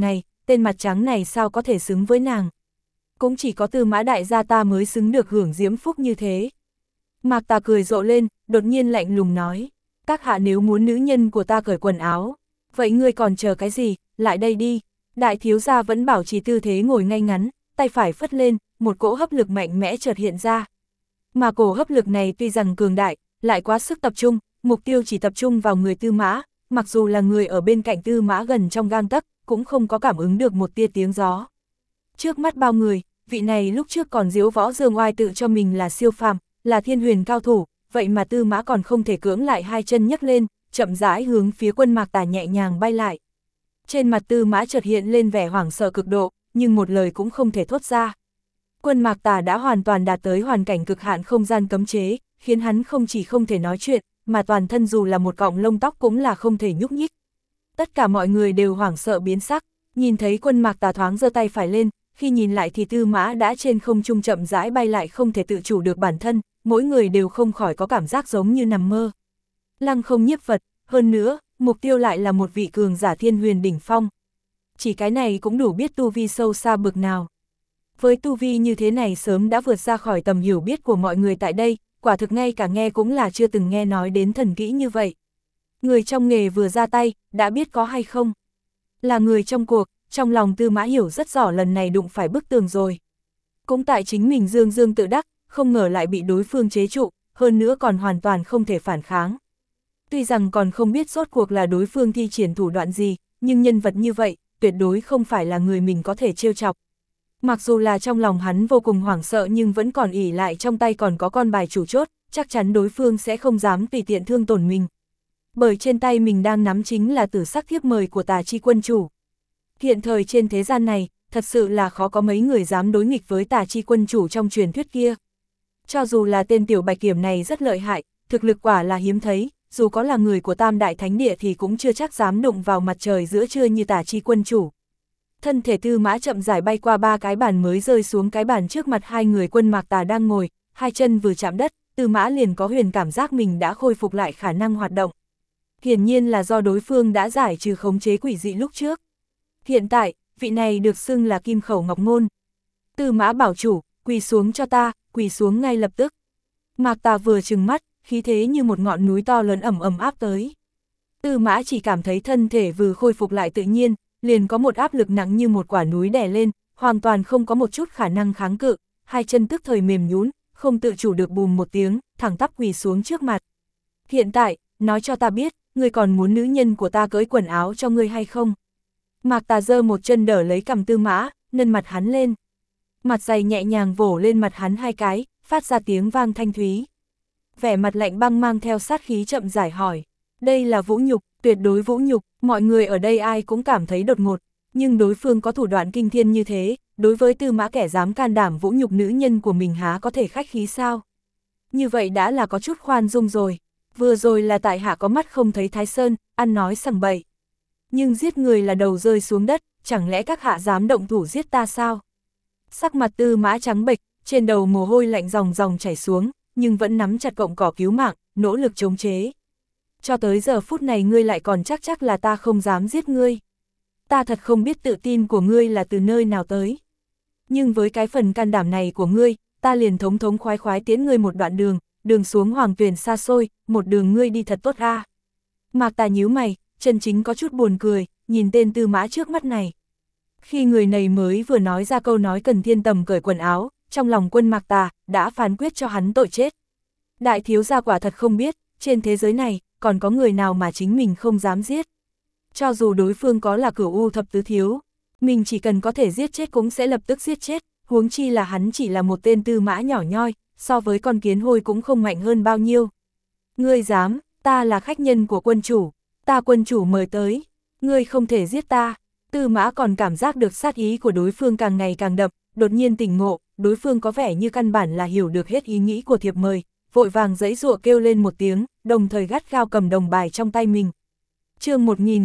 tên mặt trắng này sao có thể xứng với nàng. Cũng chỉ có Tư Mã đại gia ta mới xứng được hưởng diễm phúc như thế. Mạc Tà cười rộ lên, đột nhiên lạnh lùng nói, các hạ nếu muốn nữ nhân của ta cởi quần áo, vậy ngươi còn chờ cái gì, lại đây đi. Đại thiếu gia vẫn bảo trì tư thế ngồi ngay ngắn, tay phải phất lên, một cỗ hấp lực mạnh mẽ chợt hiện ra. Mà cổ hấp lực này tuy rằng cường đại, lại quá sức tập trung, mục tiêu chỉ tập trung vào người Tư Mã, mặc dù là người ở bên cạnh Tư Mã gần trong gang tấc, cũng không có cảm ứng được một tia tiếng gió. Trước mắt bao người, vị này lúc trước còn diếu võ dương oai tự cho mình là siêu phàm, là thiên huyền cao thủ, vậy mà Tư Mã còn không thể cưỡng lại hai chân nhấc lên, chậm rãi hướng phía Quân Mạc Tà nhẹ nhàng bay lại. Trên mặt Tư Mã chợt hiện lên vẻ hoảng sợ cực độ, nhưng một lời cũng không thể thốt ra. Quân Mạc Tà đã hoàn toàn đạt tới hoàn cảnh cực hạn không gian cấm chế, khiến hắn không chỉ không thể nói chuyện, mà toàn thân dù là một cọng lông tóc cũng là không thể nhúc nhích. Tất cả mọi người đều hoảng sợ biến sắc, nhìn thấy Quân Mạc Tà thoáng giơ tay phải lên, khi nhìn lại thì Tư Mã đã trên không trung chậm rãi bay lại không thể tự chủ được bản thân, mỗi người đều không khỏi có cảm giác giống như nằm mơ. Lăng không nhiếp Phật, hơn nữa, mục tiêu lại là một vị cường giả thiên huyền đỉnh phong. Chỉ cái này cũng đủ biết tu vi sâu xa bực nào. Với tu vi như thế này sớm đã vượt ra khỏi tầm hiểu biết của mọi người tại đây, quả thực ngay cả nghe cũng là chưa từng nghe nói đến thần kỹ như vậy. Người trong nghề vừa ra tay, đã biết có hay không. Là người trong cuộc, trong lòng Tư Mã hiểu rất rõ lần này đụng phải bức tường rồi. Cũng tại chính mình dương dương tự đắc, không ngờ lại bị đối phương chế trụ, hơn nữa còn hoàn toàn không thể phản kháng. Tuy rằng còn không biết rốt cuộc là đối phương thi triển thủ đoạn gì, nhưng nhân vật như vậy, tuyệt đối không phải là người mình có thể trêu chọc. Mặc dù là trong lòng hắn vô cùng hoảng sợ nhưng vẫn còn ỷ lại trong tay còn có con bài chủ chốt, chắc chắn đối phương sẽ không dám tùy tiện thương tổn mình. Bởi trên tay mình đang nắm chính là tử sắc thiếp mời của Tà Chi quân chủ. Hiện thời trên thế gian này, thật sự là khó có mấy người dám đối nghịch với Tà Chi quân chủ trong truyền thuyết kia. Cho dù là tên tiểu bạch kiểm này rất lợi hại, thực lực quả là hiếm thấy, dù có là người của Tam Đại Thánh Địa thì cũng chưa chắc dám đụng vào mặt trời giữa trưa như Tà Chi quân chủ. Thân thể Tư Mã chậm rãi bay qua 3 cái bàn mới rơi xuống cái bàn trước mặt hai người Quân Mạc Tà đang ngồi, hai chân vừa chạm đất, Tư Mã liền có huyền cảm giác mình đã khôi phục lại khả năng hoạt động. Hiển nhiên là do đối phương đã giải trừ khống chế quỷ dị lúc trước. Hiện tại, vị này được xưng là Kim Khẩu Ngọc Ngôn. Tư Mã bảo chủ, quỳ xuống cho ta, quỳ xuống ngay lập tức. Mạc Tà vừa trừng mắt, khí thế như một ngọn núi to lớn ầm ầm áp tới. Tư Mã chỉ cảm thấy thân thể vừa khôi phục lại tự nhiên, liền có một áp lực nặng như một quả núi đè lên, hoàn toàn không có một chút khả năng kháng cự, hai chân tức thời mềm nhũn, không tự chủ được bùm một tiếng, thẳng tắp quỳ xuống trước mặt. Hiện tại, nói cho ta biết, ngươi còn muốn nữ nhân của ta cởi quần áo cho ngươi hay không? Mạc Tà giơ một chân đỡ lấy cằm Tư Mã, nâng mặt hắn lên. Mặt dày nhẹ nhàng vỗ lên mặt hắn hai cái, phát ra tiếng vang thanh thúy. Vẻ mặt lạnh băng mang theo sát khí chậm rãi hỏi. Đây là vũ nhục, tuyệt đối vũ nhục, mọi người ở đây ai cũng cảm thấy đột ngột, nhưng đối phương có thủ đoạn kinh thiên như thế, đối với Tư Mã kẻ dám can đảm vũ nhục nữ nhân của mình há có thể khách khí sao? Như vậy đã là có chút khoan dung rồi, vừa rồi là tại hạ có mắt không thấy Thái Sơn, ăn nói sằng bậy. Nhưng giết người là đầu rơi xuống đất, chẳng lẽ các hạ dám động thủ giết ta sao? Sắc mặt Tư Mã trắng bệch, trên đầu mồ hôi lạnh ròng ròng chảy xuống, nhưng vẫn nắm chặt cọng cỏ cứu mạng, nỗ lực chống chế. Cho tới giờ phút này ngươi lại còn chắc là ta không dám giết ngươi. Ta thật không biết tự tin của ngươi là từ nơi nào tới. Nhưng với cái phần can đảm này của ngươi, ta liền thống thống khoái khoái tiễn ngươi một đoạn đường, đường xuống hoàng tuyền xa xôi, một đường ngươi đi thật tốt a. Mạc Tà nhíu mày, chân chính có chút buồn cười, nhìn tên Tư Mã trước mắt này. Khi người này mới vừa nói ra câu nói cần thiên tầm cởi quần áo, trong lòng Quân Mạc Tà đã phán quyết cho hắn tội chết. Đại thiếu gia quả thật không biết, trên thế giới này, còn có người nào mà chính mình không dám giết. Cho dù đối phương có là Cửu U thập tứ thiếu, mình chỉ cần có thể giết chết cũng sẽ lập tức giết chết, huống chi là hắn chỉ là một tên Tư Mã nhỏ nhoi, so với con kiến hôi cũng không mạnh hơn bao nhiêu. Ngươi dám, ta là khách nhân của quân chủ, ta quân chủ mời tới, ngươi không thể giết ta. Tư Mã còn cảm giác được sát ý của đối phương càng ngày càng đậm, đột nhiên tỉnh ngộ, đối phương có vẻ như căn bản là hiểu được hết ý nghĩ của thiệp mời, vội vàng giãy giụa kêu lên một tiếng, đồng thời gắt gao cầm đồng bài trong tay mình. Chương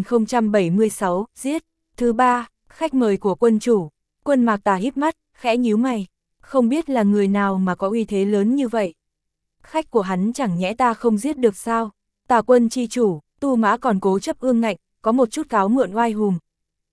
1076, giết. Thứ 3, khách mời của quân chủ. Quân Mạc Tà híp mắt, khẽ nhíu mày, không biết là người nào mà có uy thế lớn như vậy. Khách của hắn chẳng nhẽ ta không giết được sao? Tà quân chi chủ, Tu Mã còn cố chấp ương ngạnh, có một chút cáo mượn oai hùng.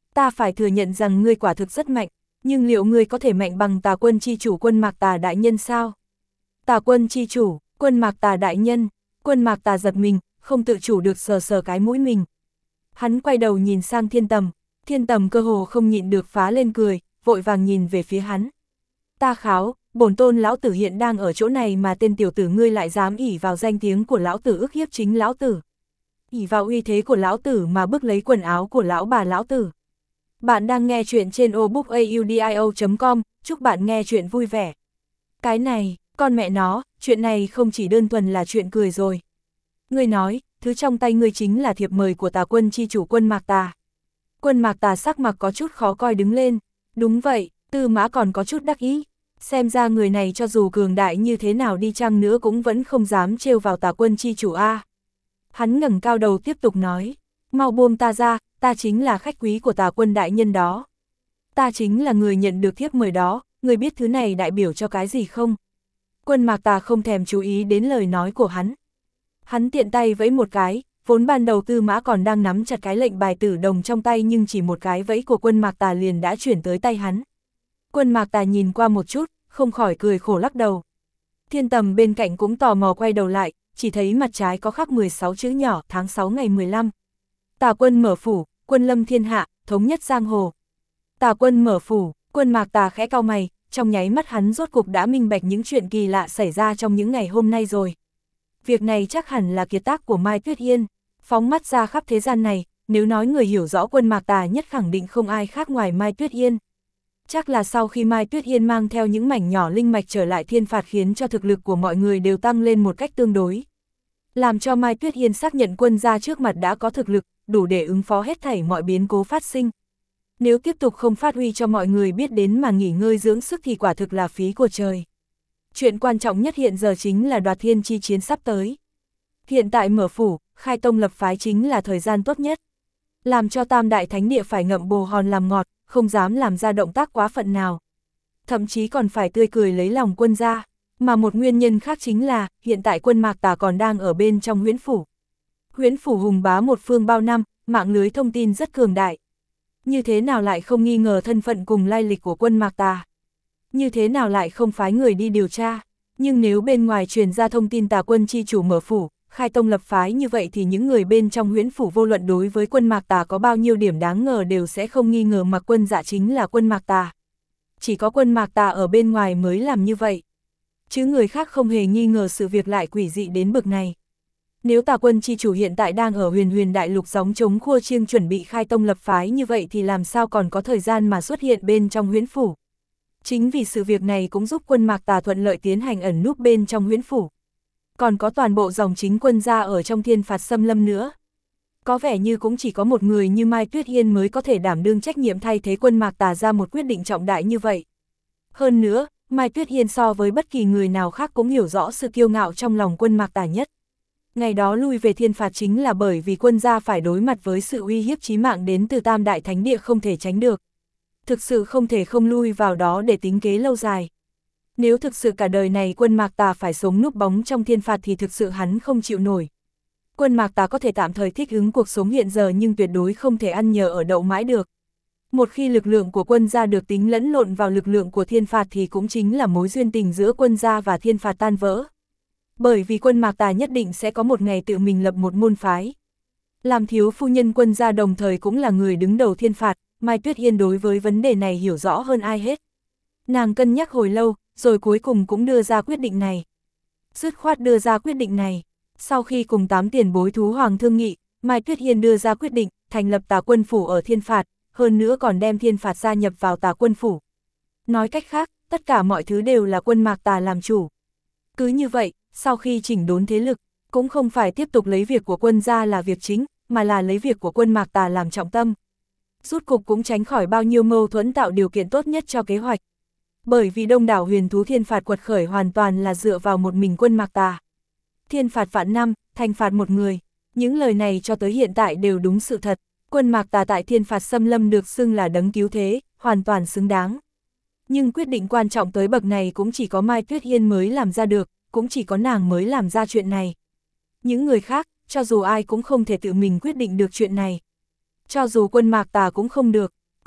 Ta phải thừa nhận rằng ngươi quả thực rất mạnh, nhưng liệu ngươi có thể mạnh bằng Tà Quân chi chủ Quân Mạc Tà đại nhân sao? Tà Quân chi chủ, Quân Mạc Tà đại nhân, Quân Mạc Tà giật mình, không tự chủ được sờ sờ cái mũi mình. Hắn quay đầu nhìn sang Thiên Tầm cơ hồ không nhịn được phá lên cười, vội vàng nhìn về phía hắn. Ta kháo, bổn tôn lão tử hiện đang ở chỗ này mà tên tiểu tử ngươi lại dám ỷ vào danh tiếng của lão tử ức hiếp chính lão tử. Ỷ vào uy thế của lão tử mà bức lấy quần áo của lão bà lão tử. Bạn đang nghe chuyện trên obookaudio.com, chúc bạn nghe chuyện vui vẻ. Cái này, con mẹ nó, chuyện này không chỉ đơn thuần là chuyện cười rồi. Ngươi nói, thứ trong tay ngươi chính là thiệp mời của Tà Quân chi chủ Quân Mạc Tà. Quân Mạc Tà sắc mặt có chút khó coi đứng lên. Đúng vậy, Tư Mã còn có chút đắc ý. Xem ra người này cho dù cường đại như thế nào đi chăng nữa cũng vẫn không dám trêu vào Tà Quân chi chủ a. Hắn ngẩng cao đầu tiếp tục nói, mau buông ta ra, ta chính là khách quý của Tà Quân đại nhân đó. Ta chính là người nhận được thiếp mời đó, người biết thứ này đại biểu cho cái gì không? Quân Mạc Tà không thèm chú ý đến lời nói của hắn. Hắn tiện tay vẫy một cái, vốn ban đầu Tư Mã còn đang nắm chặt cái lệnh bài tử đồng trong tay nhưng chỉ một cái vẫy của Quân Mạc Tà liền đã chuyển tới tay hắn. Quân Mạc Tà nhìn qua một chút, không khỏi cười khổ lắc đầu. Thiên Tầm bên cạnh cũng tò mò quay đầu lại, chỉ thấy mặt trái có khắc 16 chữ nhỏ tháng 6 ngày 15. Tà Quân mở phủ, quân lâm thiên hạ, thống nhất giang hồ. Tà Quân mở phủ, Quân Mạc Tà khẽ cau mày, trong nháy mắt hắn rốt cục đã minh bạch những chuyện kỳ lạ xảy ra trong những ngày hôm nay rồi. Việc này chắc hẳn là kiệt tác của Mai Tuyết Yên, phóng mắt ra khắp thế gian này, nếu nói người hiểu rõ Quân Mạc Tà nhất khẳng định không ai khác ngoài Mai Tuyết Yên. Chắc là sau khi Mai Tuyết Yên mang theo những mảnh nhỏ linh mạch trở lại thiên phạt khiến cho thực lực của mọi người đều tăng lên một cách tương đối. Làm cho Mai Tuyết Yên xác nhận quân gia trước mặt đã có thực lực, đủ để ứng phó hết thảy mọi biến cố phát sinh. Nếu tiếp tục không phát huy cho mọi người biết đến mà nghỉ ngơi dưỡng sức thì quả thực là phí của trời. Chuyện quan trọng nhất hiện giờ chính là đoạt thiên chi chiến sắp tới. Hiện tại mở phủ, khai tông lập phái chính là thời gian tốt nhất. Làm cho Tam Đại Thánh Địa phải ngậm bồ hòn làm ngọt, không dám làm ra động tác quá phận nào. Thậm chí còn phải tươi cười lấy lòng quân gia. Mà một nguyên nhân khác chính là, hiện tại Quân Mạc Tà còn đang ở bên trong huyễn phủ. Huyễn phủ hùng bá một phương bao năm, mạng lưới thông tin rất cường đại. Như thế nào lại không nghi ngờ thân phận cùng lai lịch của Quân Mạc Tà? Như thế nào lại không phái người đi điều tra? Nhưng nếu bên ngoài truyền ra thông tin Tà Quân chi chủ mở phủ, khai tông lập phái như vậy thì những người bên trong huyễn phủ vô luận đối với Quân Mạc Tà có bao nhiêu điểm đáng ngờ đều sẽ không nghi ngờ Mạc Quân Dạ chính là Quân Mạc Tà. Chỉ có Quân Mạc Tà ở bên ngoài mới làm như vậy. Chứ người khác không hề nghi ngờ sự việc lại quỷ dị đến bực này. Nếu Tà Quân chi chủ hiện tại đang ở huyền huyền đại lục gióng chống khua chiêng chuẩn bị khai tông lập phái như vậy thì làm sao còn có thời gian mà xuất hiện bên trong huyễn phủ. Chính vì sự việc này cũng giúp Quân Mạc Tà thuận lợi tiến hành ẩn núp bên trong huyễn phủ. Còn có toàn bộ dòng chính quân gia ở trong thiên phạt xâm lâm nữa. Có vẻ như cũng chỉ có một người như Mai Tuyết Yên mới có thể đảm đương trách nhiệm thay thế Quân Mạc Tà ra một quyết định trọng đại như vậy. Hơn nữa, Mai Tuyết Yên so với bất kỳ người nào khác cũng hiểu rõ sự kiêu ngạo trong lòng Quân Mạc Tà nhất. Ngày đó lui về thiên phạt chính là bởi vì quân gia phải đối mặt với sự uy hiếp chí mạng đến từ Tam Đại Thánh Địa không thể tránh được. Thực sự không thể không lui vào đó để tính kế lâu dài. Nếu thực sự cả đời này Quân Mạc Tà phải sống núp bóng trong thiên phạt thì thực sự hắn không chịu nổi. Quân Mạc Tà có thể tạm thời thích ứng cuộc sống hiện giờ nhưng tuyệt đối không thể ăn nhờ ở đậu mãi được. Một khi lực lượng của quân gia được tính lẫn lộn vào lực lượng của thiên phạt thì cũng chính là mối duyên tình giữa quân gia và thiên phạt tan vỡ. Bởi vì Quân Mạc Tà nhất định sẽ có một ngày tự mình lập một môn phái. Làm thiếu phu nhân quân gia đồng thời cũng là người đứng đầu thiên phạt, Mai Tuyết Yên đối với vấn đề này hiểu rõ hơn ai hết. Nàng cân nhắc hồi lâu, rồi cuối cùng cũng đưa ra quyết định này. Dứt khoát đưa ra quyết định này. Sau khi cùng 8 tiền bối thú hoàng thương nghị, Mai Tuyết Yên đưa ra quyết định thành lập Tà Quân phủ ở thiên phạt, hơn nữa còn đem thiên phạt gia nhập vào Tà Quân phủ. Nói cách khác, tất cả mọi thứ đều là Quân Mạc Tà làm chủ. Cứ như vậy, sau khi chỉnh đốn thế lực, cũng không phải tiếp tục lấy việc của quân gia là việc chính, mà là lấy việc của Quân Mạc Tà làm trọng tâm. Rút cục cũng tránh khỏi bao nhiêu mâu thuẫn, tạo điều kiện tốt nhất cho kế hoạch. Bởi vì đông đảo huyền thú thiên phạt quật khởi hoàn toàn là dựa vào một mình Quân Mạc Tà. Thiên phạt vạn năm, thành phạt một người. Những lời này cho tới hiện tại đều đúng sự thật. Quân Mạc Tà tại thiên phạt xâm lâm được xưng là đấng cứu thế, hoàn toàn xứng đáng. Nhưng quyết định quan trọng tới bậc này cũng chỉ có Mai Tuyết Yên mới làm ra được, cũng chỉ có nàng mới làm ra chuyện này. Những người khác, cho dù ai cũng không thể tự mình quyết định được chuyện này. Cho dù Quân Mạc Tà cũng không được,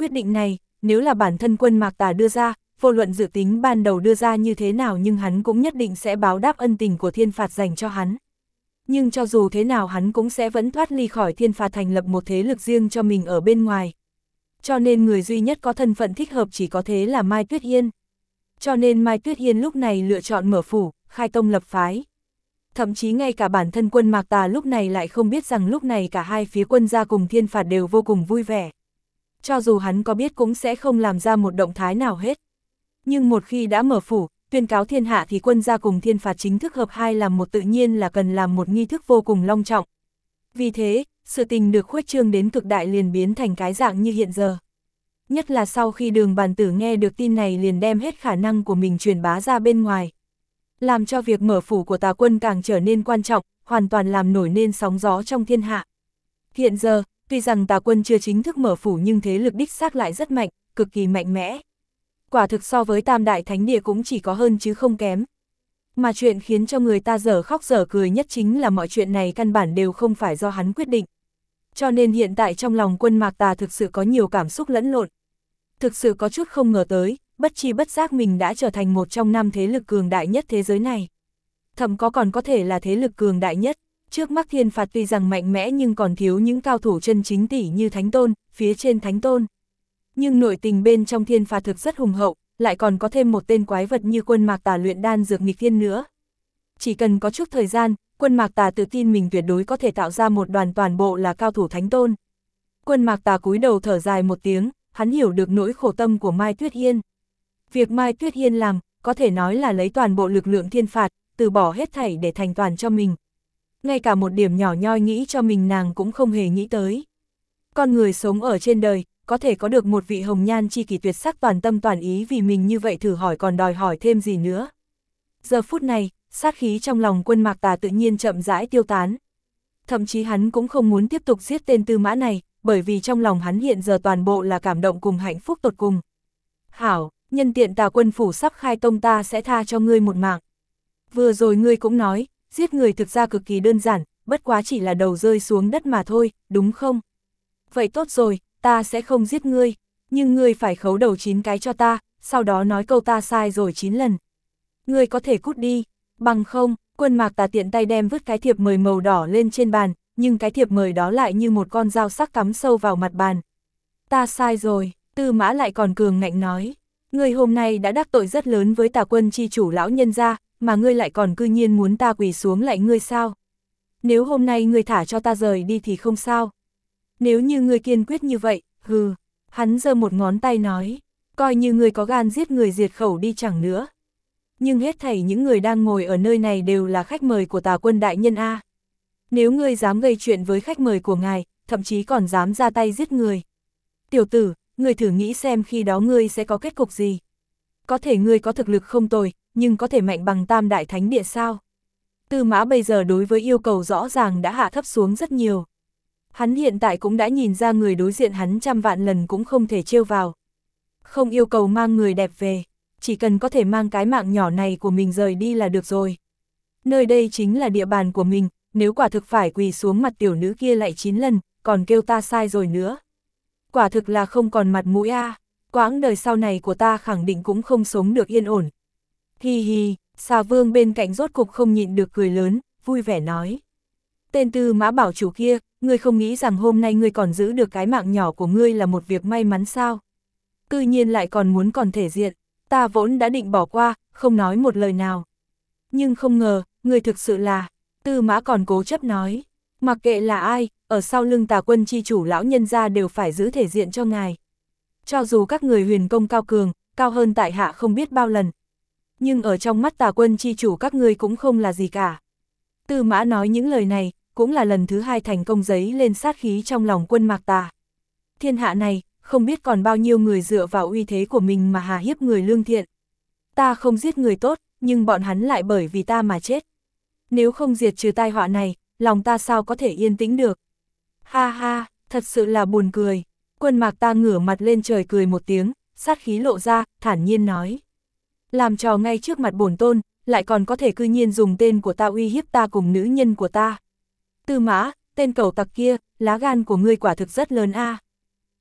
Quyết định này, nếu là bản thân Quân Mạc Tà đưa ra, vô luận dự tính ban đầu đưa ra như thế nào nhưng hắn cũng nhất định sẽ báo đáp ân tình của thiên phạt dành cho hắn. Nhưng cho dù thế nào hắn cũng sẽ vẫn thoát ly khỏi thiên phạt thành lập một thế lực riêng cho mình ở bên ngoài. Cho nên người duy nhất có thân phận thích hợp chỉ có thế là Mai Tuyết Yên. Cho nên Mai Tuyết Yên lúc này lựa chọn mở phủ, khai tông lập phái. Thậm chí ngay cả bản thân Quân Mạc Tà lúc này lại không biết rằng lúc này cả hai phía Quân gia cùng thiên phạt đều vô cùng vui vẻ. Cho dù hắn có biết cũng sẽ không làm ra một động thái nào hết. Nhưng một khi đã mở phủ, tuyên cáo thiên hạ thì Quân gia cùng thiên phạt chính thức hợp hai làm một tự nhiên là cần làm một nghi thức vô cùng long trọng. Vì thế, sự tình được khuếch trương đến cực đại liền biến thành cái dạng như hiện giờ. Nhất là sau khi Đường Bàn Tử nghe được tin này liền đem hết khả năng của mình truyền bá ra bên ngoài. Làm cho việc mở phủ của Tà Quân càng trở nên quan trọng, hoàn toàn làm nổi nên sóng gió trong thiên hạ. Hiện giờ, tuy rằng Tà Quân chưa chính thức mở phủ nhưng thế lực đích xác lại rất mạnh, cực kỳ mạnh mẽ. Quả thực so với Tam Đại Thánh Địa cũng chỉ có hơn chứ không kém. Mà chuyện khiến cho người ta dở khóc dở cười nhất chính là mọi chuyện này căn bản đều không phải do hắn quyết định. Cho nên hiện tại trong lòng Quân Mạc Tà thực sự có nhiều cảm xúc lẫn lộn. Thực sự có chút không ngờ tới, bất chi bất giác mình đã trở thành một trong 5 thế lực cường đại nhất thế giới này. Thậm còn có thể là thế lực cường đại nhất. Trước mắt thiên phạt tuy rằng mạnh mẽ nhưng còn thiếu những cao thủ chân chính tỷ như Thánh Tôn, phía trên Thánh Tôn. Nhưng nội tình bên trong thiên phạt thực rất hùng hậu, lại còn có thêm một tên quái vật như Quân Mạc Tà luyện đan dược nghịch thiên nữa. Chỉ cần có chút thời gian, Quân Mạc Tà tự tin mình tuyệt đối có thể tạo ra một đoàn toàn bộ là cao thủ Thánh Tôn. Quân Mạc Tà cúi đầu thở dài một tiếng, hắn hiểu được nỗi khổ tâm của Mai Tuyết Yên. Việc Mai Tuyết Yên làm, có thể nói là lấy toàn bộ lực lượng thiên phạt, từ bỏ hết thảy để thành toàn cho mình. Ngay cả một điểm nhỏ nhoi nghĩ cho mình nàng cũng không hề nghĩ tới. Con người sống ở trên đời, có thể có được một vị hồng nhan chi kỷ tuyệt sắc toàn tâm toàn ý vì mình như vậy thử hỏi còn đòi hỏi thêm gì nữa. Giờ phút này, sát khí trong lòng Quân Mạc Tà tự nhiên chậm rãi tiêu tán. Thậm chí hắn cũng không muốn tiếp tục giết tên Tư Mã này, bởi vì trong lòng hắn hiện giờ toàn bộ là cảm động cùng hạnh phúc tột cùng. Hảo, nhân tiện Tà Quân phủ sắp khai tông ta sẽ tha cho ngươi một mạng. Vừa rồi ngươi cũng nói, giết người thực ra cực kỳ đơn giản, bất quá chỉ là đầu rơi xuống đất mà thôi, đúng không? Vậy tốt rồi, ta sẽ không giết ngươi, nhưng ngươi phải khấu đầu 9 cái cho ta, sau đó nói câu ta sai rồi 9 lần. Ngươi có thể cút đi, bằng không, Quân Mạc Tà tiện tay đem vứt cái thiệp mời màu đỏ lên trên bàn, nhưng cái thiệp mời đó lại như một con dao sắc cắm sâu vào mặt bàn. Ta sai rồi, Tư Mã lại còn cường ngạnh nói, ngươi hôm nay đã đắc tội rất lớn với Tà Quân chi chủ lão nhân gia, mà ngươi lại còn cư nhiên muốn ta quỳ xuống lạy ngươi sao? Nếu hôm nay ngươi thả cho ta rời đi thì không sao. Nếu như ngươi kiên quyết như vậy, hừ, hắn giơ một ngón tay nói, coi như ngươi có gan giết người diệt khẩu đi chẳng nữa. Nhưng hết thảy những người đang ngồi ở nơi này đều là khách mời của Tà Quân đại nhân A. Nếu ngươi dám gây chuyện với khách mời của ngài, thậm chí còn dám ra tay giết người. Tiểu tử, ngươi thử nghĩ xem khi đó ngươi sẽ có kết cục gì. Có thể ngươi có thực lực không tồi, nhưng có thể mạnh bằng Tam Đại Thánh Địa sao? Tư Mã bây giờ đối với yêu cầu rõ ràng đã hạ thấp xuống rất nhiều. Hắn hiện tại cũng đã nhìn ra người đối diện hắn trăm vạn lần cũng không thể trêu vào. Không yêu cầu mang người đẹp về, chỉ cần có thể mang cái mạng nhỏ này của mình rời đi là được rồi. Nơi đây chính là địa bàn của mình, nếu quả thực phải quỳ xuống mặt tiểu nữ kia lại 9 lần, còn kêu ta sai rồi nữa. Quả thực là không còn mặt mũi a, quãng đời sau này của ta khẳng định cũng không sống được yên ổn. Hi hi, Xà Vương bên cạnh rốt cục không nhịn được cười lớn, vui vẻ nói. Tên Tư Mã bảo chủ kia, ngươi không nghĩ rằng hôm nay ngươi còn giữ được cái mạng nhỏ của ngươi là một việc may mắn sao? Cư nhiên lại còn muốn còn thể diện, ta vốn đã định bỏ qua, không nói một lời nào. Nhưng không ngờ, ngươi thực sự là, Tư Mã còn cố chấp nói, mặc kệ là ai, ở sau lưng Tà Quân chi chủ lão nhân gia đều phải giữ thể diện cho ngài. Cho dù các người huyền công cao cường, cao hơn tại hạ không biết bao lần. Nhưng ở trong mắt Tà Quân chi chủ các ngươi cũng không là gì cả. Tư Mã nói những lời này, cũng là lần thứ 2 thành công giấy lên sát khí trong lòng Quân Mạc Tà. Thiên hạ này, không biết còn bao nhiêu người dựa vào uy thế của mình mà hà hiếp người lương thiện. Ta không giết người tốt, nhưng bọn hắn lại bởi vì ta mà chết. Nếu không diệt trừ tai họa này, lòng ta sao có thể yên tĩnh được. Ha ha, thật sự là buồn cười. Quân Mạc Tà ngửa mặt lên trời cười một tiếng, sát khí lộ ra, thản nhiên nói. Làm trò ngay trước mặt bổn tôn, lại còn có thể cư nhiên dùng tên của ta uy hiếp ta cùng nữ nhân của ta. Tư Mã, tên cẩu tặc kia, lá gan của ngươi quả thực rất lớn a.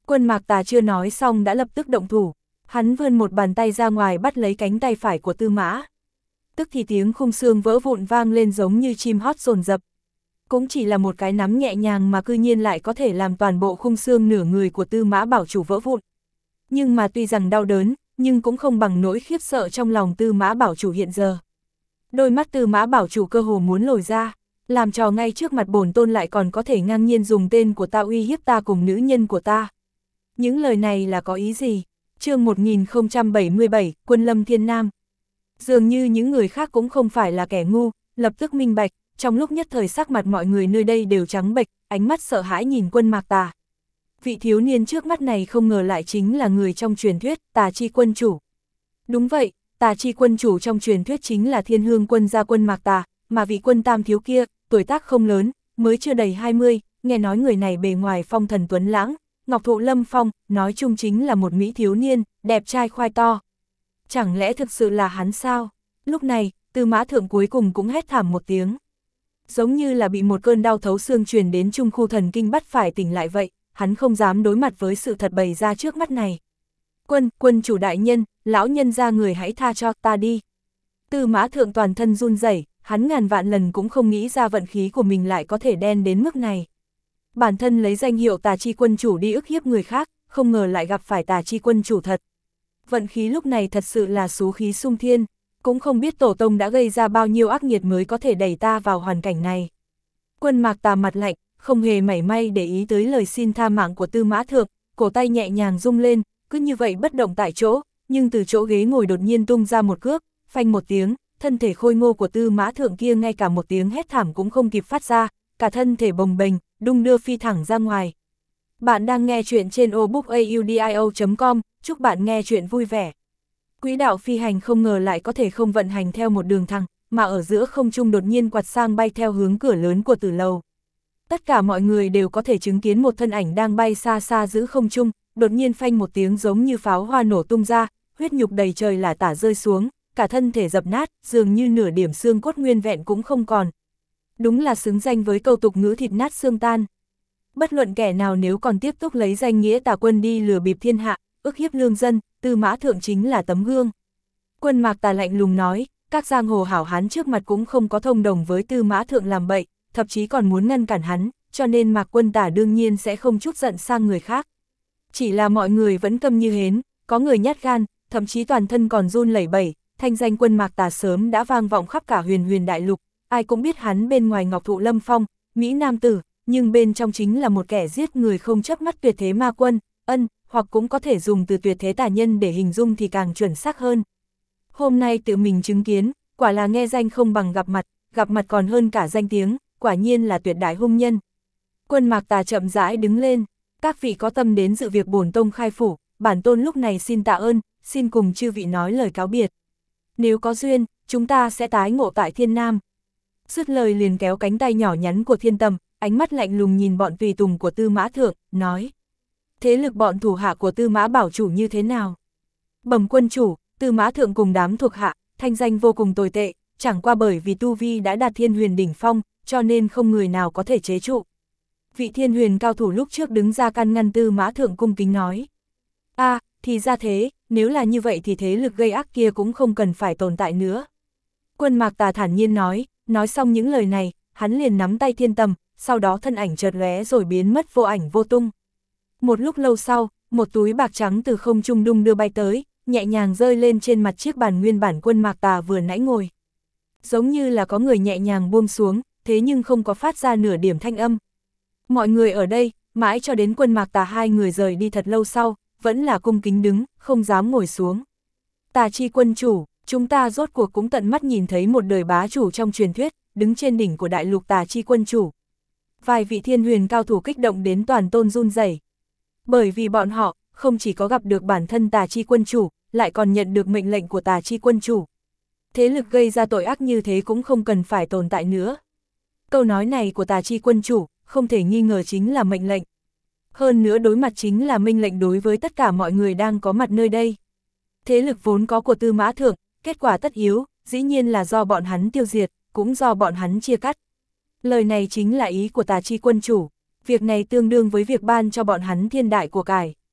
Quân Mạc Tà chưa nói xong đã lập tức động thủ, hắn vươn một bàn tay ra ngoài bắt lấy cánh tay phải của Tư Mã. Tức thì tiếng khung xương vỡ vụn vang lên giống như chim hót dồn dập. Cũng chỉ là một cái nắm nhẹ nhàng mà cư nhiên lại có thể làm toàn bộ khung xương nửa người của Tư Mã Bảo Chủ vỡ vụn. Nhưng mà tuy rằng đau đớn, nhưng cũng không bằng nỗi khiếp sợ trong lòng Tư Mã Bảo Chủ hiện giờ. Đôi mắt Tư Mã Bảo Chủ cơ hồ muốn lồi ra, làm trò ngay trước mặt bổn tôn lại còn có thể ngang nhiên dùng tên của ta uy hiếp ta cùng nữ nhân của ta. Những lời này là có ý gì? Chương 1077, Quân Lâm Thiên Nam. Dường như những người khác cũng không phải là kẻ ngu, lập tức minh bạch, trong lúc nhất thời sắc mặt mọi người nơi đây đều trắng bệch, ánh mắt sợ hãi nhìn Quân Mạc Tà. Vị thiếu niên trước mắt này không ngờ lại chính là người trong truyền thuyết, Tà Chi Quân Chủ. Đúng vậy, Tà Chi Quân Chủ trong truyền thuyết chính là Thiên Hương Quân gia Quân Mạc Tà, mà vị quân tam thiếu kia, tuổi tác không lớn, mới chưa đầy 20, nghe nói người này bề ngoài phong thần tuấn lãng, ngọc thụ lâm phong, nói chung chính là một mỹ thiếu niên, đẹp trai khoai to. Chẳng lẽ thực sự là hắn sao? Lúc này, Tư Mã Thượng cuối cùng cũng hét thảm một tiếng. Giống như là bị một cơn đau thấu xương truyền đến trung khu thần kinh bắt phải tỉnh lại vậy, hắn không dám đối mặt với sự thật bày ra trước mắt này. Quân chủ đại nhân, lão nhân ra người hãy tha cho ta đi. Tư Mã Thượng toàn thân run rẩy, hắn ngàn vạn lần cũng không nghĩ ra vận khí của mình lại có thể đen đến mức này. Bản thân lấy danh hiệu Tà Chi Quân Chủ đi ức hiếp người khác, không ngờ lại gặp phải Tà Chi Quân Chủ thật. Vận khí lúc này thật sự là số khí sung thiên, cũng không biết tổ tông đã gây ra bao nhiêu ác nghiệt mới có thể đẩy ta vào hoàn cảnh này. Quân Mạc Tà mặt lạnh, không hề mảy may để ý tới lời xin tha mạng của Tư Mã Thượng, cổ tay nhẹ nhàng rung lên, cứ như vậy bất động tại chỗ, nhưng từ chỗ ghế ngồi đột nhiên tung ra một cước, phanh một tiếng, thân thể khôi ngô của Tư Mã Thượng kia ngay cả một tiếng hét thảm cũng không kịp phát ra, cả thân thể bồng bềnh, đung đưa phi thẳng ra ngoài. Bạn đang nghe chuyện trên obookaudio.com, chúc bạn nghe chuyện vui vẻ. Quỹ đạo phi hành không ngờ lại có thể không vận hành theo một đường thẳng, mà ở giữa không trung đột nhiên quạt sang bay theo hướng cửa lớn của tử lầu. Tất cả mọi người đều có thể chứng kiến một thân ảnh đang bay xa xa giữa không trung, đột nhiên phanh một tiếng giống như pháo hoa nổ tung ra, huyết nhục đầy trời lả tả rơi xuống, cả thân thể dập nát, dường như nửa điểm xương cốt nguyên vẹn cũng không còn. Đúng là xứng danh với câu tục ngữ thịt nát xương tan. Bất luận kẻ nào nếu còn tiếp tục lấy danh nghĩa tà quân đi lừa bịp thiên hạ, ức hiếp lương dân, Tư Mã Thượng chính là tấm gương. Quân Mạc Tà lạnh lùng nói, các giang hồ hảo hán trước mặt cũng không có thông đồng với Tư Mã Thượng làm bậy, thậm chí còn muốn ngăn cản hắn, cho nên Mạc Quân Tả đương nhiên sẽ không chút giận sang người khác. Chỉ là mọi người vẫn câm như hến, có người nhát gan, thậm chí toàn thân còn run lẩy bẩy, thanh danh Quân Mạc Tà sớm đã vang vọng khắp cả huyền đại lục, ai cũng biết hắn bên ngoài ngọc thụ lâm phong, mỹ nam tử, nhưng bên trong chính là một kẻ giết người không chớp mắt tuyệt thế ma quân, hoặc cũng có thể dùng từ tuyệt thế tà nhân để hình dung thì càng chuẩn xác hơn. Hôm nay tự mình chứng kiến, quả là nghe danh không bằng gặp mặt còn hơn cả danh tiếng, quả nhiên là tuyệt đại hung nhân. Quân Mạc Tà chậm rãi đứng lên, các vị có tâm đến dự việc bổn tông khai phủ, bản tôn lúc này xin tạ ơn, xin cùng chư vị nói lời cáo biệt. Nếu có duyên, chúng ta sẽ tái ngộ tại Thiên Nam. Dứt lời liền kéo cánh tay nhỏ nhắn của Thiên Tầm, ánh mắt lạnh lùng nhìn bọn tùy tùng của Tư Mã Thượng, nói. Thế lực bọn thủ hạ của Tư Mã Bảo Chủ như thế nào? Bẩm quân chủ, Tư Mã Thượng cùng đám thuộc hạ, thanh danh vô cùng tồi tệ, chẳng qua bởi vì tu vi đã đạt thiên huyền đỉnh phong, cho nên không người nào có thể chế trụ. Vị thiên huyền cao thủ lúc trước đứng ra can ngăn Tư Mã Thượng cung kính nói. Thì ra thế, nếu là như vậy thì thế lực gây ác kia cũng không cần phải tồn tại nữa. Quân Mạc Tà thản nhiên nói xong những lời này, hắn liền nắm tay Thiên Tầm, sau đó thân ảnh chợt lóe rồi biến mất vô ảnh vô tung. Một lúc lâu sau, một túi bạc trắng từ không trung đung đưa bay tới, nhẹ nhàng rơi lên trên mặt chiếc bàn nguyên bản Quân Mạc Tà vừa nãy ngồi. Giống như là có người nhẹ nhàng buông xuống, thế nhưng không có phát ra nửa điểm thanh âm. Mọi người ở đây, mãi cho đến Quân Mạc Tà hai người rời đi thật lâu sau, vẫn là cung kính đứng, không dám ngồi xuống. Tà Chi Quân Chủ, chúng ta rốt cuộc cũng tận mắt nhìn thấy một đời bá chủ trong truyền thuyết, đứng trên đỉnh của đại lục Tà Chi Quân Chủ. Vài vị thiên huyền cao thủ kích động đến toàn tôn run rẩy. Bởi vì bọn họ, không chỉ có gặp được bản thân Tà Chi Quân Chủ, lại còn nhận được mệnh lệnh của Tà Chi Quân Chủ. Thế lực gây ra tội ác như thế cũng không cần phải tồn tại nữa. Câu nói này của Tà Chi Quân Chủ, không thể nghi ngờ chính là mệnh lệnh. Hơn nữa đối mặt chính là minh lệnh đối với tất cả mọi người đang có mặt nơi đây. Thế lực vốn có của Tư Mã Thượng, kết quả tất yếu, dĩ nhiên là do bọn hắn tiêu diệt, cũng do bọn hắn chia cắt. Lời này chính là ý của Tà Chi Quân Chủ, việc này tương đương với việc ban cho bọn hắn thiên đại của cải.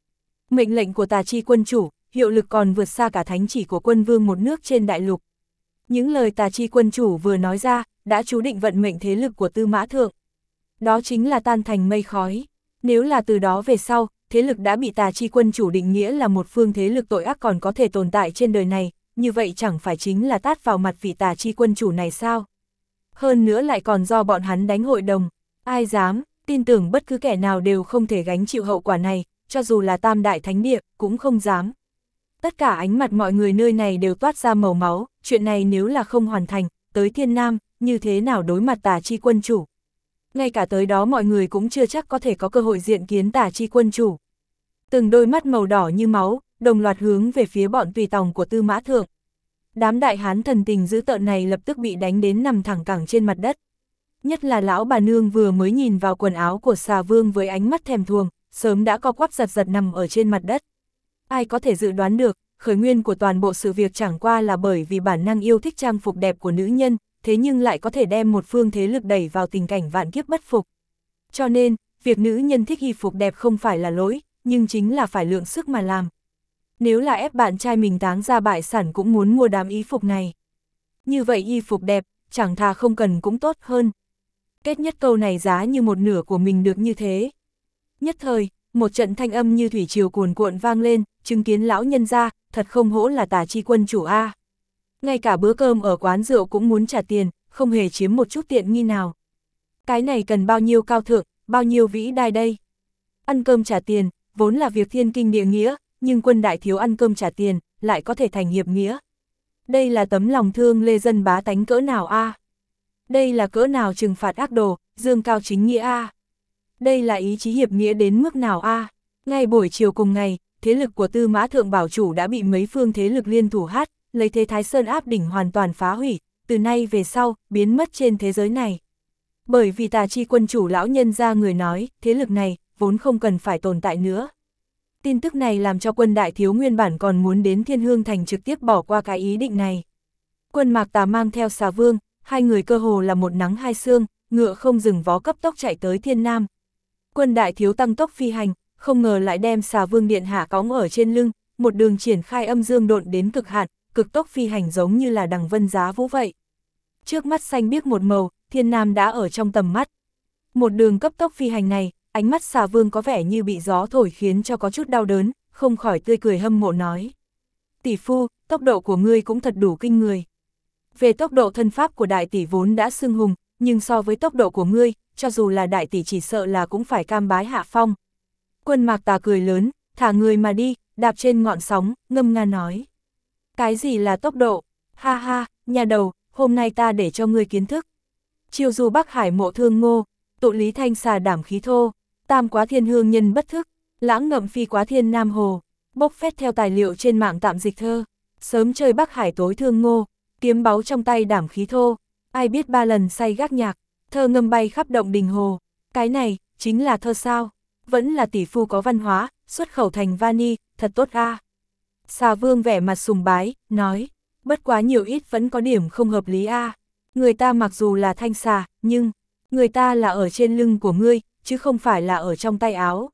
Mệnh lệnh của Tà Chi quân chủ, hiệu lực còn vượt xa cả thánh chỉ của quân vương một nước trên đại lục. Những lời Tà Chi quân chủ vừa nói ra, đã chú định vận mệnh thế lực của Tư Mã Thượng. Đó chính là tan thành mây khói. Nếu là từ đó về sau, thế lực đã bị Tà Chi quân chủ định nghĩa là một phương thế lực tội ác còn có thể tồn tại trên đời này, như vậy chẳng phải chính là tát vào mặt vị Tà Chi quân chủ này sao? Hơn nữa lại còn do bọn hắn đánh hội đồng. Ai dám, tin tưởng bất cứ kẻ nào đều không thể gánh chịu hậu quả này, cho dù là Tam Đại Thánh Địa, cũng không dám. Tất cả ánh mặt mọi người nơi này đều toát ra màu máu, chuyện này nếu là không hoàn thành, tới Thiên Nam, như thế nào đối mặt Tà Chi quân chủ. Ngay cả tới đó mọi người cũng chưa chắc có thể có cơ hội diện kiến Tà Chi quân chủ. Từng đôi mắt màu đỏ như máu, đồng loạt hướng về phía bọn tùy tòng của Tư Mã Thượng. Đám đại hán thần tình dữ tợn này lập tức bị đánh đến nằm thẳng cẳng trên mặt đất. Nhất là lão bà nương vừa mới nhìn vào quần áo của Xà Vương với ánh mắt thèm thuồng, sớm đã co quắp giật giật nằm ở trên mặt đất. Ai có thể dự đoán được, khởi nguyên của toàn bộ sự việc chẳng qua là bởi vì bản năng yêu thích trang phục đẹp của nữ nhân, thế nhưng lại có thể đem một phương thế lực đẩy vào tình cảnh vạn kiếp bất phục. Cho nên, việc nữ nhân thích y phục đẹp không phải là lỗi, nhưng chính là phải lượng sức mà làm. Nếu là ép bạn trai mình táng ra bại sản cũng muốn mua đám y phục này. Như vậy y phục đẹp, chẳng thà không cần cũng tốt hơn. Kết nhất câu này giá như một nửa của mình được như thế. Nhất thời, một trận thanh âm như thủy triều cuồn cuộn vang lên, chứng kiến lão nhân gia, thật không hổ là Tà Chi quân chủ a. Ngay cả bữa cơm ở quán rượu cũng muốn trả tiền, không hề chiếm một chút tiện nghi nào. Cái này cần bao nhiêu cao thượng, bao nhiêu vĩ đại đây. Ăn cơm trả tiền, vốn là việc thiên kinh địa nghĩa, nhưng quân đại thiếu ăn cơm trả tiền, lại có thể thành hiệp nghĩa. Đây là tấm lòng thương lê dân bá tánh cỡ nào a? Đây là cỡ nào trừng phạt ác đồ, dương cao chính nghĩa a? Đây là ý chí hiệp nghĩa đến mức nào a? Ngay buổi chiều cùng ngày, thế lực của Tư Mã Thượng bảo chủ đã bị mấy phương thế lực liên thủ hát, lấy thế Thái Sơn áp đỉnh hoàn toàn phá hủy, từ nay về sau, biến mất trên thế giới này. Bởi vì Tà Chi quân chủ lão nhân ra người nói, thế lực này, vốn không cần phải tồn tại nữa. Tin tức này làm cho quân đại thiếu nguyên bản còn muốn đến Thiên Hương Thành trực tiếp bỏ qua cái ý định này. Quân Mạc Tà mang theo Xà Vương, hai người cơ hồ là một nắng hai sương, ngựa không dừng vó cấp tốc chạy tới Thiên Nam. Quân đại thiếu tăng tốc phi hành, không ngờ lại đem Xà Vương điện hạ cõng ở trên lưng, một đường triển khai âm dương độn đến cực hạn, cực tốc phi hành giống như là đằng vân giá vũ vậy. Trước mắt xanh biếc một màu, Thiên Nam đã ở trong tầm mắt. Một đường cấp tốc phi hành này, ánh mắt Xà Vương có vẻ như bị gió thổi khiến cho có chút đau đớn, không khỏi tươi cười hâm mộ nói. Tỷ phu, tốc độ của ngươi cũng thật đủ kinh người. Về tốc độ thân pháp của đại tỷ vốn đã xưng hùng, nhưng so với tốc độ của ngươi, cho dù là đại tỷ chỉ sợ là cũng phải cam bái hạ phong. Quân Mạc Tà cười lớn, thả người mà đi, đạp trên ngọn sóng, ngâm nga nói. Cái gì là tốc độ? Ha ha, nhà đầu, hôm nay ta để cho ngươi kiến thức. Chiêu du Bắc Hải mộ thương ngô, tụ lý thanh xà đảm khí thô, tam quá thiên hương nhân bất thức, lãng ngậm phi quá thiên nam hồ, bốc phét theo tài liệu trên mạng tạm dịch thơ, sớm chơi Bắc Hải tối thương ngô, kiếm báu trong tay đảm khí thô, ai biết ba lần say gác nhạc, thơ ngâm bay khắp động đình hồ. Cái này, chính là thơ sao? Vẫn là tỷ phu có văn hóa, xuất khẩu thành vani, thật tốt a. Xà Vương vẻ mặt sùng bái, nói, bất quá nhiều ít vẫn có điểm không hợp lý a. Người ta mặc dù là thanh xà, nhưng người ta là ở trên lưng của ngươi, chứ không phải là ở trong tay áo.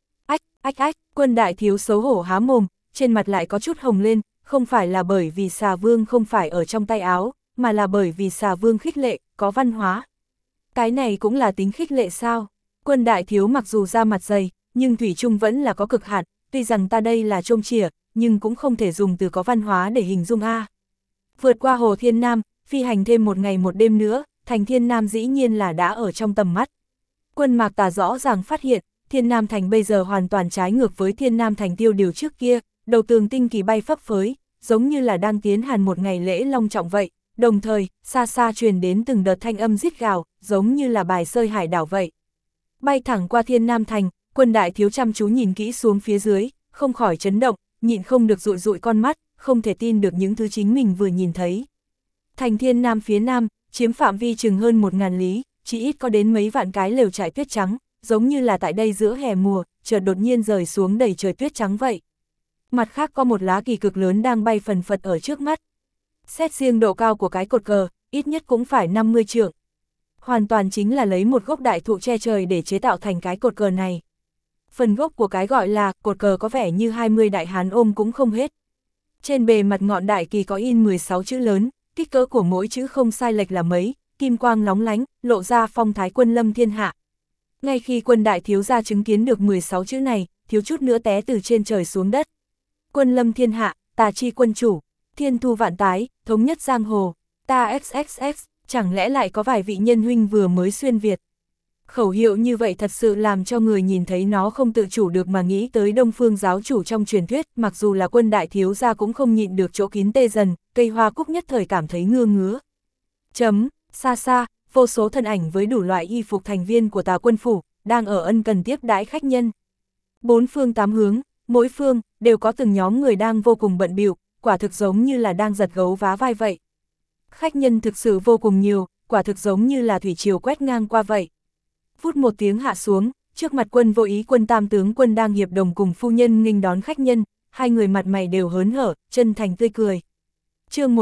Ách, quân đại thiếu xấu hổ há mồm, trên mặt lại có chút hồng lên, không phải là bởi vì Xà Vương không phải ở trong tay áo, mà là bởi vì Xà Vương khích lệ, có văn hóa. Cái này cũng là tính khích lệ sao? Quân đại thiếu mặc dù da mặt dày, nhưng thủy chung vẫn là có cực hạn, tuy rằng ta đây là trông chìa, nhưng cũng không thể dùng từ có văn hóa để hình dung a. Vượt qua hồ Thiên Nam, phi hành thêm một ngày một đêm nữa, thành Thiên Nam dĩ nhiên là đã ở trong tầm mắt. Quân Mạc Tà rõ ràng phát hiện, Thiên Nam Thành bây giờ hoàn toàn trái ngược với Thiên Nam Thành tiêu điều trước kia, đầu tường tinh kỳ bay phấp phới, giống như là đang tiến hành một ngày lễ long trọng vậy, đồng thời, xa xa truyền đến từng đợt thanh âm rít gào, giống như là bài sơi hải đảo vậy. Bay thẳng qua Thiên Nam Thành, quân đại thiếu chăm chú nhìn kỹ xuống phía dưới, không khỏi chấn động, nhịn không được dụi dụi con mắt, không thể tin được những thứ chính mình vừa nhìn thấy. Thành Thiên Nam phía Nam, chiếm phạm vi chừng hơn 1000 lý, chỉ ít có đến mấy vạn cái lều trại tuyết trắng, giống như là tại đây giữa hè mùa, chợt đột nhiên rời xuống đầy trời tuyết trắng vậy. Mặt khác có một lá kỳ cực lớn đang bay phần phật ở trước mắt. Xét riêng độ cao của cái cột cờ, ít nhất cũng phải 50 trượng. Hoàn toàn chính là lấy một gốc đại thụ che trời để chế tạo thành cái cột cờ này. Phần gốc của cái gọi là cột cờ có vẻ như 20 đại hán ôm cũng không hết. Trên bề mặt ngọn đại kỳ có in 16 chữ lớn, kích cỡ của mỗi chữ không sai lệch là mấy, kim quang lóng lánh, lộ ra phong thái quân lâm thiên hạ. Ngay khi Quân đại thiếu gia chứng kiến được 16 chữ này, thiếu chút nữa té từ trên trời xuống đất. Quân lâm thiên hạ, tà chi quân chủ, thiên thu vạn tái, thống nhất giang hồ, ta XXX, chẳng lẽ lại có vài vị nhân huynh vừa mới xuyên Việt. Khẩu hiệu như vậy thật sự làm cho người nhìn thấy nó không tự chủ được mà nghĩ tới Đông Phương giáo chủ trong truyền thuyết, mặc dù là Quân đại thiếu gia cũng không nhịn được chỗ kín tê dần, cây hoa cúc nhất thời cảm thấy ngứa ngứa. Xa xa, vô số thân ảnh với đủ loại y phục thành viên của Tà Quân phủ, đang ở ân cần tiếp đãi khách nhân. Bốn phương tám hướng, mỗi phương, đều có từng nhóm người đang vô cùng bận bịu, quả thực giống như là đang giật gấu vá vai vậy. Khách nhân thực sự vô cùng nhiều, quả thực giống như là thủy triều quét ngang qua vậy. Vút một tiếng hạ xuống, trước mặt Quân Vô Ý Quân tam tướng quân đang hiệp đồng cùng phu nhân nghênh đón khách nhân, hai người mặt mày đều hớn hở, chân thành tươi cười. Chương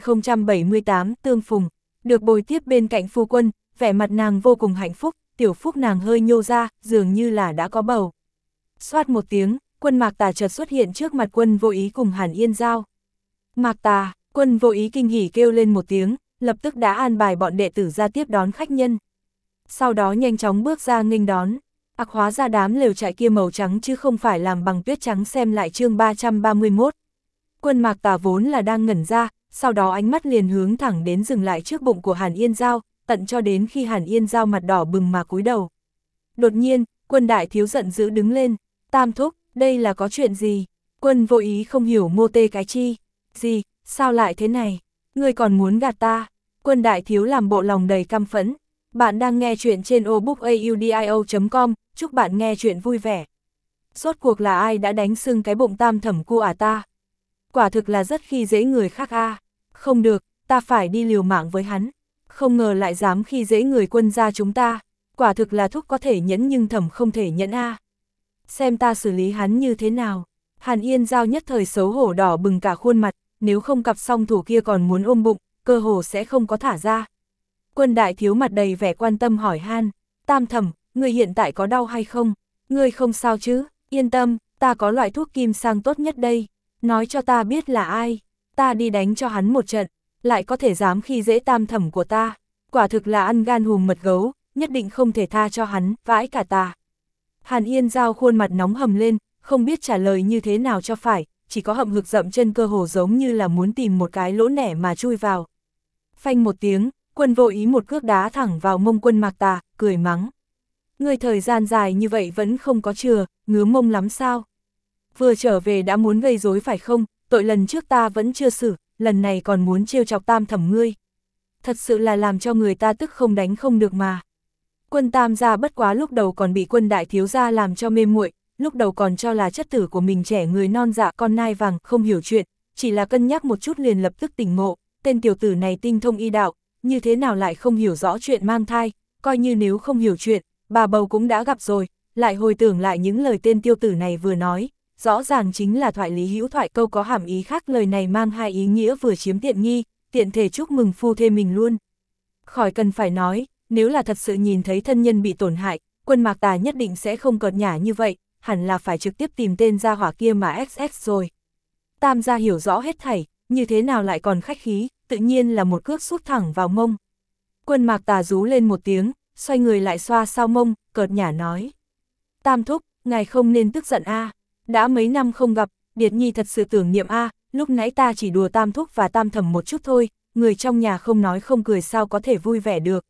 1078 tương phùng, được bồi tiếp bên cạnh phu quân, vẻ mặt nàng vô cùng hạnh phúc, tiểu phúc nàng hơi nhô ra, dường như là đã có bầu. Xoát một tiếng, Quân Mạc Tà chợt xuất hiện trước mặt Quân Vô Ý cùng Hàn Yên Giao. Mạc Tà, Quân Vô Ý kinh hỉ kêu lên một tiếng, lập tức đã an bài bọn đệ tử ra tiếp đón khách nhân. Sau đó nhanh chóng bước ra nghênh đón. Hóa ra đám lều trại kia màu trắng chứ không phải làm bằng tuyết trắng. Xem lại chương 331. Quân Mạc Tà vốn là đang ngẩn ra, sau đó ánh mắt liền hướng thẳng đến dừng lại trước bụng của Hàn Yên Giao, tận cho đến khi Hàn Yên Giao mặt đỏ bừng mà cúi đầu. Đột nhiên, Quân đại thiếu giận dữ đứng lên. Tam thúc, đây là có chuyện gì? Quân Vô Ý không hiểu mô tê cái chi. Gì, sao lại thế này? Ngươi còn muốn gạt ta? Quân đại thiếu làm bộ lòng đầy căm phẫn. Bạn đang nghe chuyện trên audiobook.com, chúc bạn nghe chuyện vui vẻ. Rốt cuộc là ai đã đánh sưng cái bụng tam thẩm cu ta? Quả thực là rất khi dễ người khác a. Không được, ta phải đi liều mạng với hắn. Không ngờ lại dám khi dễ người Quân gia chúng ta. Quả thực là thúc có thể nhẫn nhưng thẩm không thể nhẫn a. Xem ta xử lý hắn như thế nào. Hàn Yên Giao nhất thời xấu hổ đỏ bừng cả khuôn mặt, nếu không cặp song thủ kia còn muốn ôm bụng, cơ hồ sẽ không có thả ra. Quân đại thiếu mặt đầy vẻ quan tâm hỏi han, tam thẩm, người hiện tại có đau hay không? Người không sao chứ, yên tâm, ta có loại thuốc kim sang tốt nhất đây, nói cho ta biết là ai, ta đi đánh cho hắn một trận, lại có thể dám khi dễ tam thẩm của ta, quả thực là ăn gan hùm mật gấu, nhất định không thể tha cho hắn, vãi cả ta. Hàn Yên Giao khuôn mặt nóng hầm lên, không biết trả lời như thế nào cho phải, chỉ có hậm hực dậm chân cơ hồ giống như là muốn tìm một cái lỗ nẻ mà chui vào. Phanh một tiếng, Quân Vô Ý một cước đá thẳng vào mông Quân Mạc Tà, cười mắng. Người thời gian dài như vậy vẫn không có chừa, ngứa mông lắm sao? Vừa trở về đã muốn gây rối phải không? Tội lần trước ta vẫn chưa xử, lần này còn muốn trêu chọc tam thẩm ngươi. Thật sự là làm cho người ta tức không đánh không được mà. Quân tam gia bất quá lúc đầu còn bị Quân đại thiếu gia làm cho mê muội, lúc đầu còn cho là chất tử của mình trẻ người non dạ con nai vàng, không hiểu chuyện, chỉ là cân nhắc một chút liền lập tức tỉnh ngộ, tên tiểu tử này tinh thông y đạo, như thế nào lại không hiểu rõ chuyện mang thai, coi như nếu không hiểu chuyện, bà bầu cũng đã gặp rồi, lại hồi tưởng lại những lời tên tiêu tử này vừa nói, rõ ràng chính là thoại lý hữu thoại, câu có hàm ý khác, lời này mang hai ý nghĩa, vừa chiếm tiện nghi, tiện thể chúc mừng phu thê mình luôn. Khỏi cần phải nói, nếu là thật sự nhìn thấy thân nhân bị tổn hại, Quân Mạc Tà nhất định sẽ không cợt nhả như vậy, hẳn là phải trực tiếp tìm tên gia hỏa kia mà XX rồi. Tam gia hiểu rõ hết thảy, như thế nào lại còn khách khí, tự nhiên là một cước sút thẳng vào mông. Quân Mạc Tà rú lên một tiếng, xoay người lại xoa sau mông, cợt nhả nói. Tam thúc, ngài không nên tức giận a, đã mấy năm không gặp, Điệt Nhi thật sự tưởng niệm a, lúc nãy ta chỉ đùa tam thúc và tam thẩm một chút thôi, người trong nhà không nói không cười sao có thể vui vẻ được.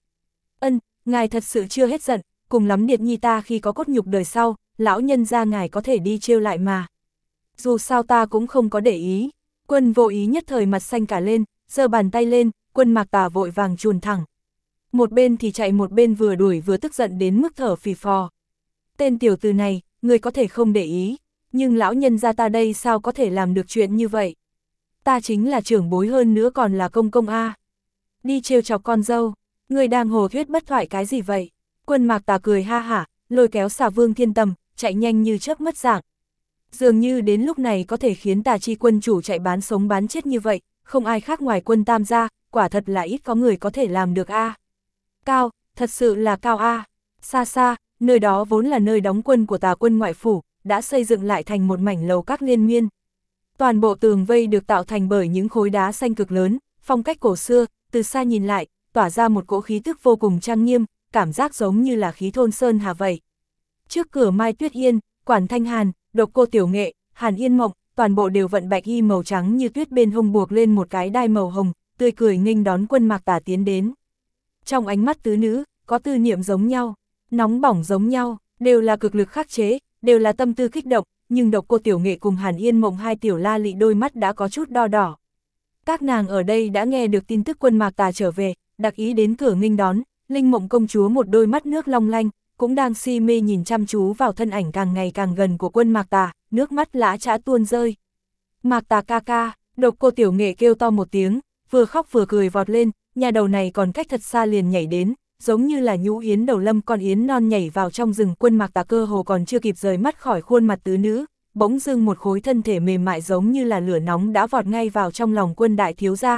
Ngài thật sự chưa hết giận, cùng lắm Điệt Nhi ta khi có cốt nhục đời sau, lão nhân gia ngài có thể đi trêu lại mà. Dù sao ta cũng không có để ý. Quân Vô Ý nhất thời mặt xanh cả lên, giơ bàn tay lên, Quân Mạc Tà vội vàng chùn thẳng. Một bên thì chạy một bên vừa đuổi vừa tức giận đến mức thở phì phò. Tên tiểu tử này, người có thể không để ý, nhưng lão nhân gia ta đây sao có thể làm được chuyện như vậy? Ta chính là trưởng bối hơn nữa còn là công công a. Đi trêu chọc con dâu, người đang hồ thuyết bất thoại cái gì vậy? Quân Mạc Tà cười ha hả, lôi kéo Xà Vương Thiên Tầm, chạy nhanh như chớp mất dạng. Dường như đến lúc này có thể khiến Tà Chi quân chủ chạy bán sống bán chết như vậy, không ai khác ngoài Quân tam gia, quả thật là ít có người có thể làm được a. Cao, thật sự là cao a. Xa xa, nơi đó vốn là nơi đóng quân của Tà quân ngoại phủ, đã xây dựng lại thành một mảnh lầu các liên miên. Toàn bộ tường vây được tạo thành bởi những khối đá xanh cực lớn, phong cách cổ xưa, từ xa nhìn lại, tỏa ra một cỗ khí tức vô cùng trang nghiêm, cảm giác giống như là khí thôn sơn hà vậy. Trước cửa Mai Tuyết Yên, Quản Thanh Hàn, Độc Cô Tiểu Nghệ, Hàn Yên Mộng, toàn bộ đều vận bạch y màu trắng như tuyết, bên hông buộc lên một cái đai màu hồng, tươi cười nghênh đón Quân Mạc Tà tiến đến. Trong ánh mắt tứ nữ, có tư niệm giống nhau, nóng bỏng giống nhau, đều là cực lực khắc chế, đều là tâm tư kích động, nhưng Độc Cô Tiểu Nghệ cùng Hàn Yên Mộng hai tiểu la lị đôi mắt đã có chút đo đỏ. Các nàng ở đây đã nghe được tin tức Quân Mạc Tà trở về, đặc ý đến cửa nghênh đón. Linh Mộng công chúa một đôi mắt nước long lanh, cũng đang si mê nhìn chăm chú vào thân ảnh càng ngày càng gần của Quân Mạc Tà, nước mắt lã chã tuôn rơi. Mạc Tà ca ca, Độc Cô Tiểu Nghệ kêu to một tiếng, vừa khóc vừa cười vọt lên, nhà đầu này còn cách thật xa liền nhảy đến, giống như là nhũ yến đầu lâm con yến non nhảy vào trong rừng. Quân Mạc Tà cơ hồ còn chưa kịp rời mắt khỏi khuôn mặt tứ nữ, bỗng dưng một khối thân thể mềm mại giống như là lửa nóng đã vọt ngay vào trong lòng Quân đại thiếu gia.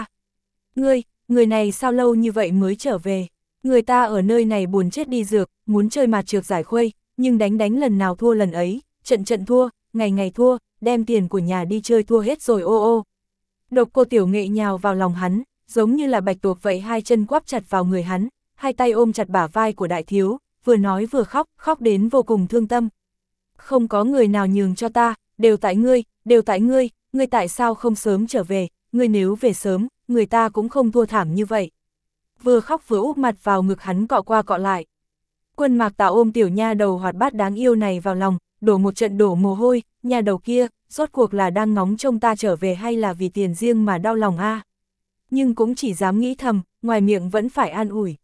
Người này sao lâu như vậy mới trở về? Người ta ở nơi này buồn chết đi dược, muốn chơi mạt trược giải khuây, nhưng đánh lần nào thua lần ấy, trận thua, ngày thua, đem tiền của nhà đi chơi thua hết rồi ô ô. Độc Cô Tiểu Nghệ nhào vào lòng hắn, giống như là bạch tuộc vậy, hai chân quắp chặt vào người hắn, hai tay ôm chặt bả vai của đại thiếu, vừa nói vừa khóc, khóc đến vô cùng thương tâm. Không có người nào nhường cho ta, đều tại ngươi, ngươi tại sao không sớm trở về, ngươi nếu về sớm, người ta cũng không thua thảm như vậy. Vừa khóc vừa úp mặt vào ngực hắn cọ qua cọ lại. Quân Mạc Tà ôm tiểu nha đầu hoạt bát đáng yêu này vào lòng, đổ một trận đổ mồ hôi, nhà đầu kia, rốt cuộc là đang ngóng trông ta trở về hay là vì tiền riêng mà đau lòng a? Nhưng cũng chỉ dám nghĩ thầm, ngoài miệng vẫn phải an ủi.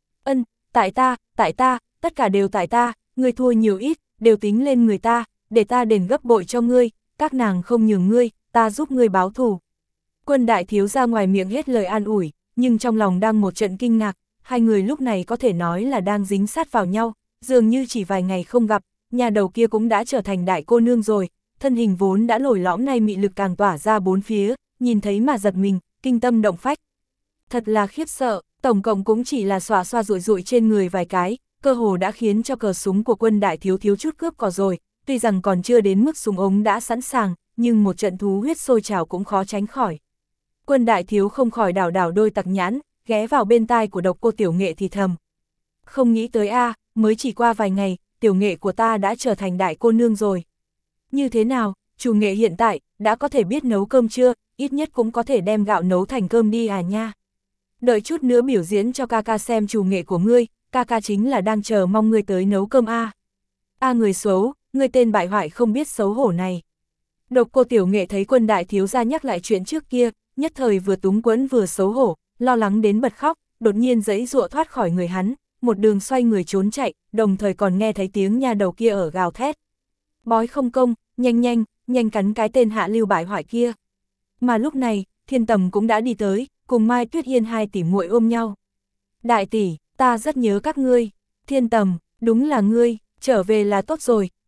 Tại ta, tất cả đều tại ta, ngươi thua nhiều ít, đều tính lên người ta, để ta đền gấp bội cho ngươi, các nàng không nhường ngươi, ta giúp ngươi báo thù. Quân đại thiếu ra ngoài miệng hết lời an ủi, nhưng trong lòng đang một trận kinh ngạc, hai người lúc này có thể nói là đang dính sát vào nhau, dường như chỉ vài ngày không gặp, nhà đầu kia cũng đã trở thành đại cô nương rồi, thân hình vốn đã lồi lõm này mị lực càng tỏa ra bốn phía, nhìn thấy mà giật mình, kinh tâm động phách. Thật là khiếp sợ, tổng cộng cũng chỉ là xòa xoa rụi rụi trên người vài cái, cơ hồ đã khiến cho cờ súng của Quân đại thiếu thiếu chút cướp cò rồi, tuy rằng còn chưa đến mức súng ống đã sẵn sàng, nhưng một trận thú huyết sôi trào cũng khó tránh khỏi. Quân đại thiếu không khỏi đảo đảo đôi tặc nhãn, ghé vào bên tai của Độc Cô Tiểu Nghệ thì thầm. Không nghĩ tới mới chỉ qua vài ngày, Tiểu Nghệ của ta đã trở thành đại cô nương rồi. Như thế nào, chủ nghệ hiện tại, đã có thể biết nấu cơm chưa, ít nhất cũng có thể đem gạo nấu thành cơm đi à nha. Đợi chút nữa biểu diễn cho ca ca xem chủ nghệ của ngươi, ca ca chính là đang chờ mong ngươi tới nấu cơm a. Người xấu, ngươi tên bại hoại không biết xấu hổ này. Độc Cô Tiểu Nghệ thấy Quân đại thiếu gia nhắc lại chuyện trước kia, nhất thời vừa túng quẫn vừa xấu hổ, lo lắng đến bật khóc, đột nhiên giãy giụa thoát khỏi người hắn, một đường xoay người trốn chạy, đồng thời còn nghe thấy tiếng nha đầu kia ở gào thét. Bói không công, nhanh cắn cái tên hạ lưu bại hoại kia. Mà lúc này, Thiên Tầm cũng đã đi tới, cùng Mai Tuyết Yên hai tỷ muội ôm nhau. Đại tỷ, ta rất nhớ các ngươi. Thiên Tầm, đúng là ngươi, trở về là tốt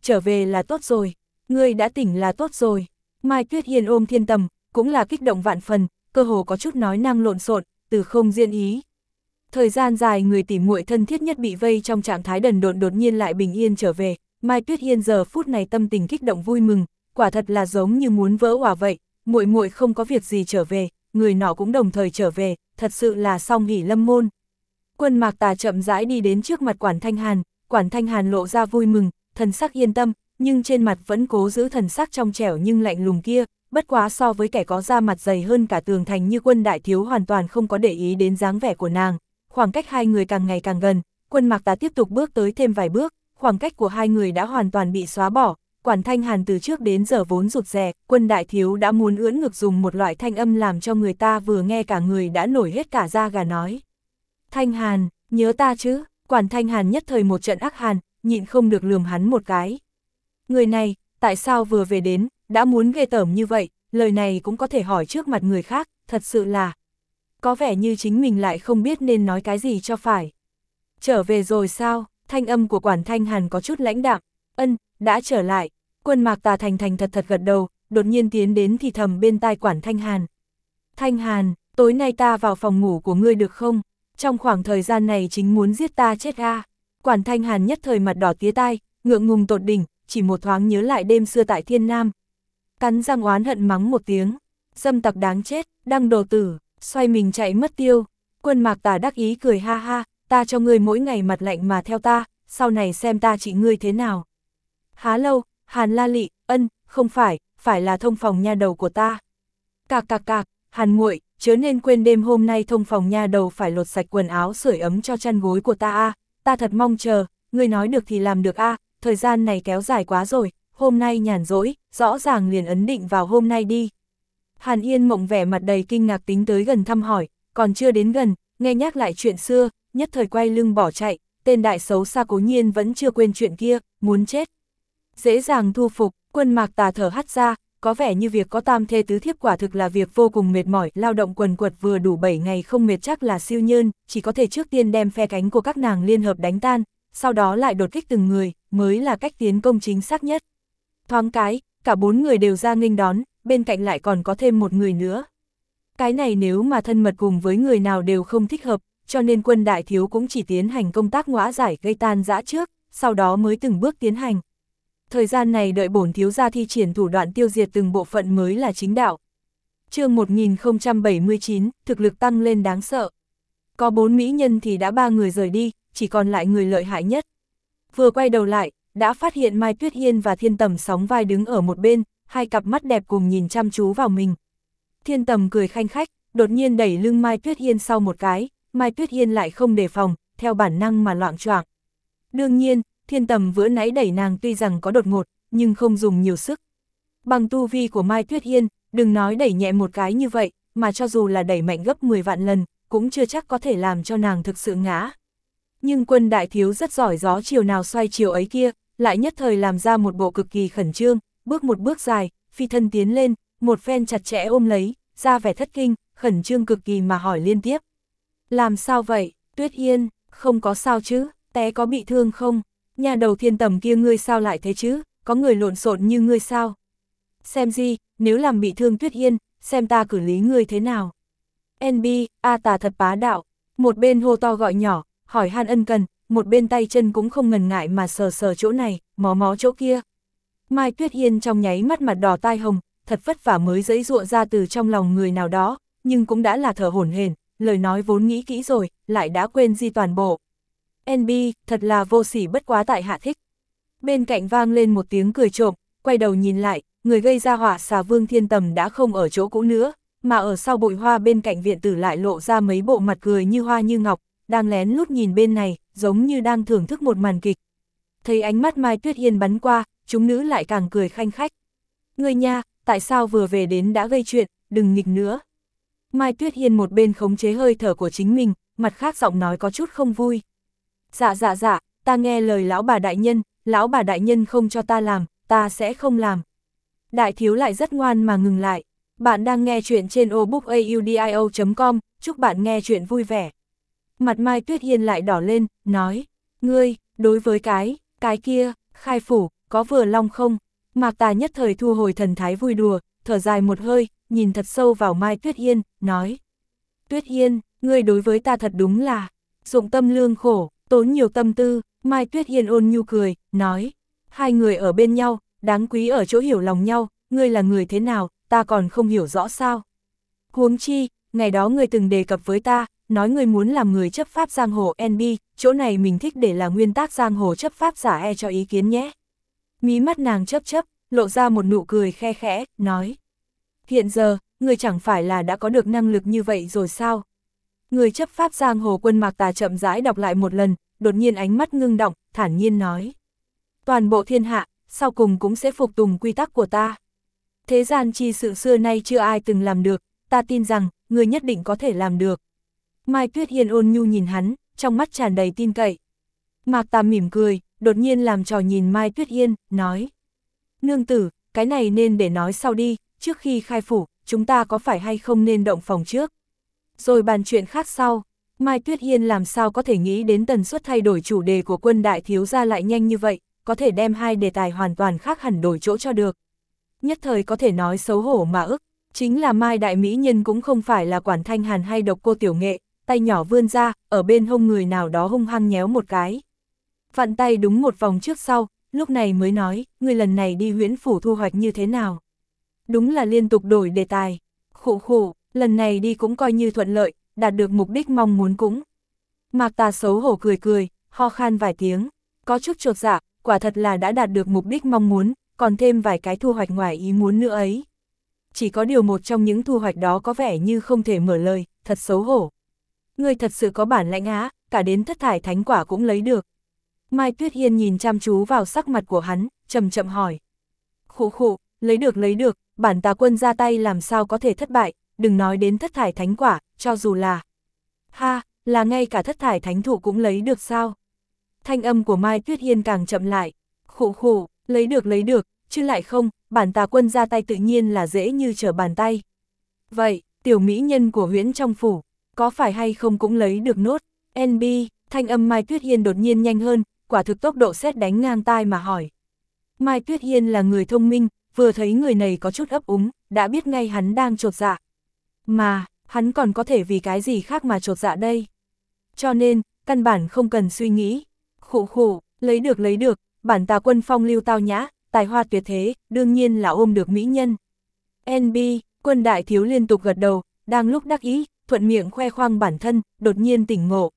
rồi, ngươi đã tỉnh là tốt rồi. Mai Tuyết Yên ôm Thiên Tầm, cũng là kích động vạn phần, cơ hồ có chút nói năng lộn xộn, từ không diễn ý. Thời gian dài người tỉ muội thân thiết nhất bị vây trong trạng thái đần độn đột nhiên lại bình yên trở về, Mai Tuyết Yên giờ phút này tâm tình kích động vui mừng, quả thật là giống như muốn vỡ òa vậy, muội muội không có việc gì trở về, người nọ cũng đồng thời trở về, thật sự là song hỷ lâm môn. Quân Mạc Tà chậm rãi đi đến trước mặt Quản Thanh Hàn lộ ra vui mừng, thần sắc yên tâm, nhưng trên mặt vẫn cố giữ thần sắc trong trẻo nhưng lạnh lùng kia, bất quá so với kẻ có da mặt dày hơn cả tường thành như Quân đại thiếu hoàn toàn không có để ý đến dáng vẻ của nàng. Khoảng cách hai người càng ngày càng gần, Quân Mạc Tà tiếp tục bước tới thêm vài bước, khoảng cách của hai người đã hoàn toàn bị xóa bỏ. Quản Thanh Hàn từ trước đến giờ vốn rụt rè, Quân đại thiếu đã muốn ưỡn ngực dùng một loại thanh âm làm cho người ta vừa nghe cả người đã nổi hết cả da gà nói. Thanh Hàn, nhớ ta chứ? Quản Thanh Hàn nhất thời một trận ác hàn, nhịn không được lườm hắn một cái. Người này, tại sao vừa về đến, đã muốn ghê tởm như vậy, lời này cũng có thể hỏi trước mặt người khác, thật sự là. Có vẻ như chính mình lại không biết nên nói cái gì cho phải. Trở về rồi sao? Thanh âm của Quản Thanh Hàn có chút lãnh đạm. Đã trở lại. Quân Mạc Tà thành thật gật đầu, đột nhiên tiến đến thì thầm bên tai Quản Thanh Hàn. Thanh Hàn, tối nay ta vào phòng ngủ của ngươi được không? Trong khoảng thời gian này chính muốn giết ta chết a. Quản Thanh Hàn nhất thời mặt đỏ tía tai, ngượng ngùng tột đỉnh, chỉ một thoáng nhớ lại đêm xưa tại Thiên Nam. Cắn răng oán hận mắng một tiếng, dâm tặc đáng chết, đăng đồ tử, xoay mình chạy mất tiêu. Quân Mạc Tà đắc ý cười ha ha, ta cho ngươi mỗi ngày mặt lạnh mà theo ta, sau này xem ta trị ngươi thế nào. Há lâu, Hàn La Lị, ân, không phải, phải là thông phòng nha đầu của ta. Cạc, Hàn muội, chớ nên quên đêm hôm nay thông phòng nha đầu phải lột sạch quần áo sưởi ấm cho chăn gối của ta a, ta thật mong chờ, ngươi nói được thì làm được a, thời gian này kéo dài quá rồi, hôm nay nhàn rỗi, rõ ràng liền ấn định vào hôm nay đi. Hàn Yên Mộng vẻ mặt đầy kinh ngạc tính tới gần thăm hỏi, còn chưa đến gần, nghe nhắc lại chuyện xưa, nhất thời quay lưng bỏ chạy, tên đại xấu xa cố nhiên vẫn chưa quên chuyện kia, muốn chết. Dễ dàng thu phục, Quân Mạc Tà thở hắt ra, có vẻ như việc có tam thê tứ thiếp quả thực là việc vô cùng mệt mỏi, lao động quần quật vừa đủ 7 ngày không mệt chắc là siêu nhơn, chỉ có thể trước tiên đem phe cánh của các nàng liên hợp đánh tan, sau đó lại đột kích từng người, mới là cách tiến công chính xác nhất. Thoáng cái, cả 4 người đều ra nghênh đón, bên cạnh lại còn có thêm một người nữa. Cái này nếu mà thân mật cùng với người nào đều không thích hợp, cho nên Quân đại thiếu cũng chỉ tiến hành công tác ngõa giải gây tan rã trước, sau đó mới từng bước tiến hành. Thời gian này đợi bổn thiếu gia thi triển thủ đoạn tiêu diệt từng bộ phận mới là chính đạo. Chương 1079, thực lực tăng lên đáng sợ. Có 4 mỹ nhân thì đã 3 người rời đi, chỉ còn lại người lợi hại nhất. Vừa quay đầu lại, đã phát hiện Mai Tuyết Hiên và Thiên Tầm sóng vai đứng ở một bên, hai cặp mắt đẹp cùng nhìn chăm chú vào mình. Thiên Tầm cười khanh khách, đột nhiên đẩy lưng Mai Tuyết Hiên sau một cái, Mai Tuyết Hiên lại không đề phòng, theo bản năng mà loạng choạng. Đương nhiên, Thiên Tầm vừa nãy đẩy nàng tuy rằng có đột ngột, nhưng không dùng nhiều sức. Bằng tu vi của Mai Tuyết Hiên, đừng nói đẩy nhẹ một cái như vậy, mà cho dù là đẩy mạnh gấp 10 vạn lần, cũng chưa chắc có thể làm cho nàng thực sự ngã. Nhưng Quân đại thiếu rất giỏi gió chiều nào xoay chiều ấy kia, lại nhất thời làm ra một bộ cực kỳ khẩn trương, bước một bước dài, phi thân tiến lên, một phen chặt chẽ ôm lấy, ra vẻ thất kinh, khẩn trương cực kỳ mà hỏi liên tiếp. Làm sao vậy, Tuyết Hiên, không có sao chứ, té có bị thương không? Nhà đầu Thiên Tầm kia ngươi sao lại thế chứ, có người lộn xộn như ngươi sao? Xem gì, nếu làm bị thương Tuyết Hiên, xem ta xử lý ngươi thế nào? NB, A Tà thật bá đạo, một bên hô to gọi nhỏ, hỏi han ân cần, một bên tay chân cũng không ngần ngại mà sờ sờ chỗ này, mó mó chỗ kia. Mai Tuyết Hiên trong nháy mắt mặt đỏ tai hồng, thật vất vả mới giãy giụa ra từ trong lòng người nào đó, nhưng cũng đã là thở hổn hển, lời nói vốn nghĩ kỹ rồi, lại đã quên di toàn bộ. NB, thật là vô sỉ bất quá tại hạ thích. Bên cạnh vang lên một tiếng cười trộm, quay đầu nhìn lại, người gây ra họa xà Vương Thiên Tầm đã không ở chỗ cũ nữa, mà ở sau bụi hoa bên cạnh viện tử lại lộ ra mấy bộ mặt cười như hoa như ngọc, đang lén lút nhìn bên này, giống như đang thưởng thức một màn kịch. Thấy ánh mắt Mai Tuyết Hiên bắn qua, chúng nữ lại càng cười khanh khách. Người nha, tại sao vừa về đến đã gây chuyện, đừng nghịch nữa. Mai Tuyết Hiên một bên khống chế hơi thở của chính mình, mặt khác giọng nói có chút không vui. Dạ, ta nghe lời lão bà đại nhân không cho ta làm, ta sẽ không làm. Đại thiếu lại rất ngoan mà ngừng lại. Bạn đang nghe chuyện trên obookaudio.com, chúc bạn nghe chuyện vui vẻ. Mặt Mai Tuyết Hiên lại đỏ lên, nói, ngươi, đối với cái kia, khai phủ, có vừa long không? Mạc Tà nhất thời thu hồi thần thái vui đùa, thở dài một hơi, nhìn thật sâu vào Mai Tuyết Hiên, nói. Tuyết Hiên, ngươi đối với ta thật đúng là, dụng tâm lương khổ, tốn nhiều tâm tư. Mai Tuyết Hiên ôn nhu cười, nói, hai người ở bên nhau, đáng quý ở chỗ hiểu lòng nhau, ngươi là người thế nào, ta còn không hiểu rõ sao. Huống chi, ngày đó ngươi từng đề cập với ta, nói ngươi muốn làm người chấp pháp giang hồ NB, chỗ này mình thích để là nguyên tắc giang hồ chấp pháp giả cho ý kiến nhé. Mí mắt nàng chớp, lộ ra một nụ cười khe khẽ, nói. Hiện giờ, ngươi chẳng phải là đã có được năng lực như vậy rồi sao? Người chấp pháp giang hồ Quân Mạc Tà chậm rãi đọc lại một lần, đột nhiên ánh mắt ngưng động, thản nhiên nói. Toàn bộ thiên hạ, sau cùng cũng sẽ phục tùng quy tắc của ta. Thế gian chi sự xưa nay chưa ai từng làm được, ta tin rằng, ngươi nhất định có thể làm được. Mai Tuyết Hiên ôn nhu nhìn hắn, trong mắt tràn đầy tin cậy. Mạc Tà mỉm cười, đột nhiên làm trò nhìn Mai Tuyết Hiên, nói. Nương tử, cái này nên để nói sau đi, trước khi khai phủ, chúng ta có phải hay không nên động phòng trước? Rồi bàn chuyện khác sau. Mai Tuyết Hiên làm sao có thể nghĩ đến tần suất thay đổi chủ đề của Quân đại thiếu gia lại nhanh như vậy, có thể đem hai đề tài hoàn toàn khác hẳn đổi chỗ cho được. Nhất thời có thể nói xấu hổ mà ức, chính là Mai đại mỹ nhân cũng không phải là Quản Thanh Hàn hay Độc Cô Tiểu Nghệ, tay nhỏ vươn ra, ở bên hông người nào đó hung hăng nhéo một cái. vặn tay đúng một vòng trước sau, lúc này mới nói, ngươi lần này đi Huyễn Phủ thu hoạch như thế nào? Đúng là liên tục đổi đề tài. Khụ khụ, lần này đi cũng coi như thuận lợi, đạt được mục đích mong muốn cũng. Mạc Tà xấu hổ cười cười, ho khan vài tiếng, có chút chột dạ, quả thật là đã đạt được mục đích mong muốn, còn thêm vài cái thu hoạch ngoài ý muốn nữa ấy. Chỉ có điều một trong những thu hoạch đó có vẻ như không thể mở lời, thật xấu hổ. Ngươi thật sự có bản lãnh á, cả đến thất thải thánh quả cũng lấy được. Mai Tuyết Hiên nhìn chăm chú vào sắc mặt của hắn, chậm chậm hỏi. Khụ khụ, lấy được, bản tà quân ra tay làm sao có thể thất bại, đừng nói đến thất thải thánh quả, cho dù là... Ha, là ngay cả thất thải thánh thụ cũng lấy được sao? Thanh âm của Mai Tuyết Hiên càng chậm lại. Khụ khụ, lấy được, chứ lại không, bản tà quân ra tay tự nhiên là dễ như trở bàn tay. Vậy, tiểu mỹ nhân của Huyễn trong phủ, có phải hay không cũng lấy được nốt? NB, thanh âm Mai Tuyết Hiên đột nhiên nhanh hơn, quả thực tốc độ sét đánh ngang tai mà hỏi. Mai Tuyết Hiên là người thông minh, vừa thấy người này có chút ấp úng, đã biết ngay hắn đang chột dạ. Mà, hắn còn có thể vì cái gì khác mà chột dạ đây? Cho nên, căn bản không cần suy nghĩ. Khụ khụ, lấy được, bản tà quân phong lưu tao nhã, tài hoa tuyệt thế, đương nhiên là ôm được mỹ nhân. NB, Quân đại thiếu liên tục gật đầu, đang lúc đắc ý, thuận miệng khoe khoang bản thân, đột nhiên tỉnh ngộ.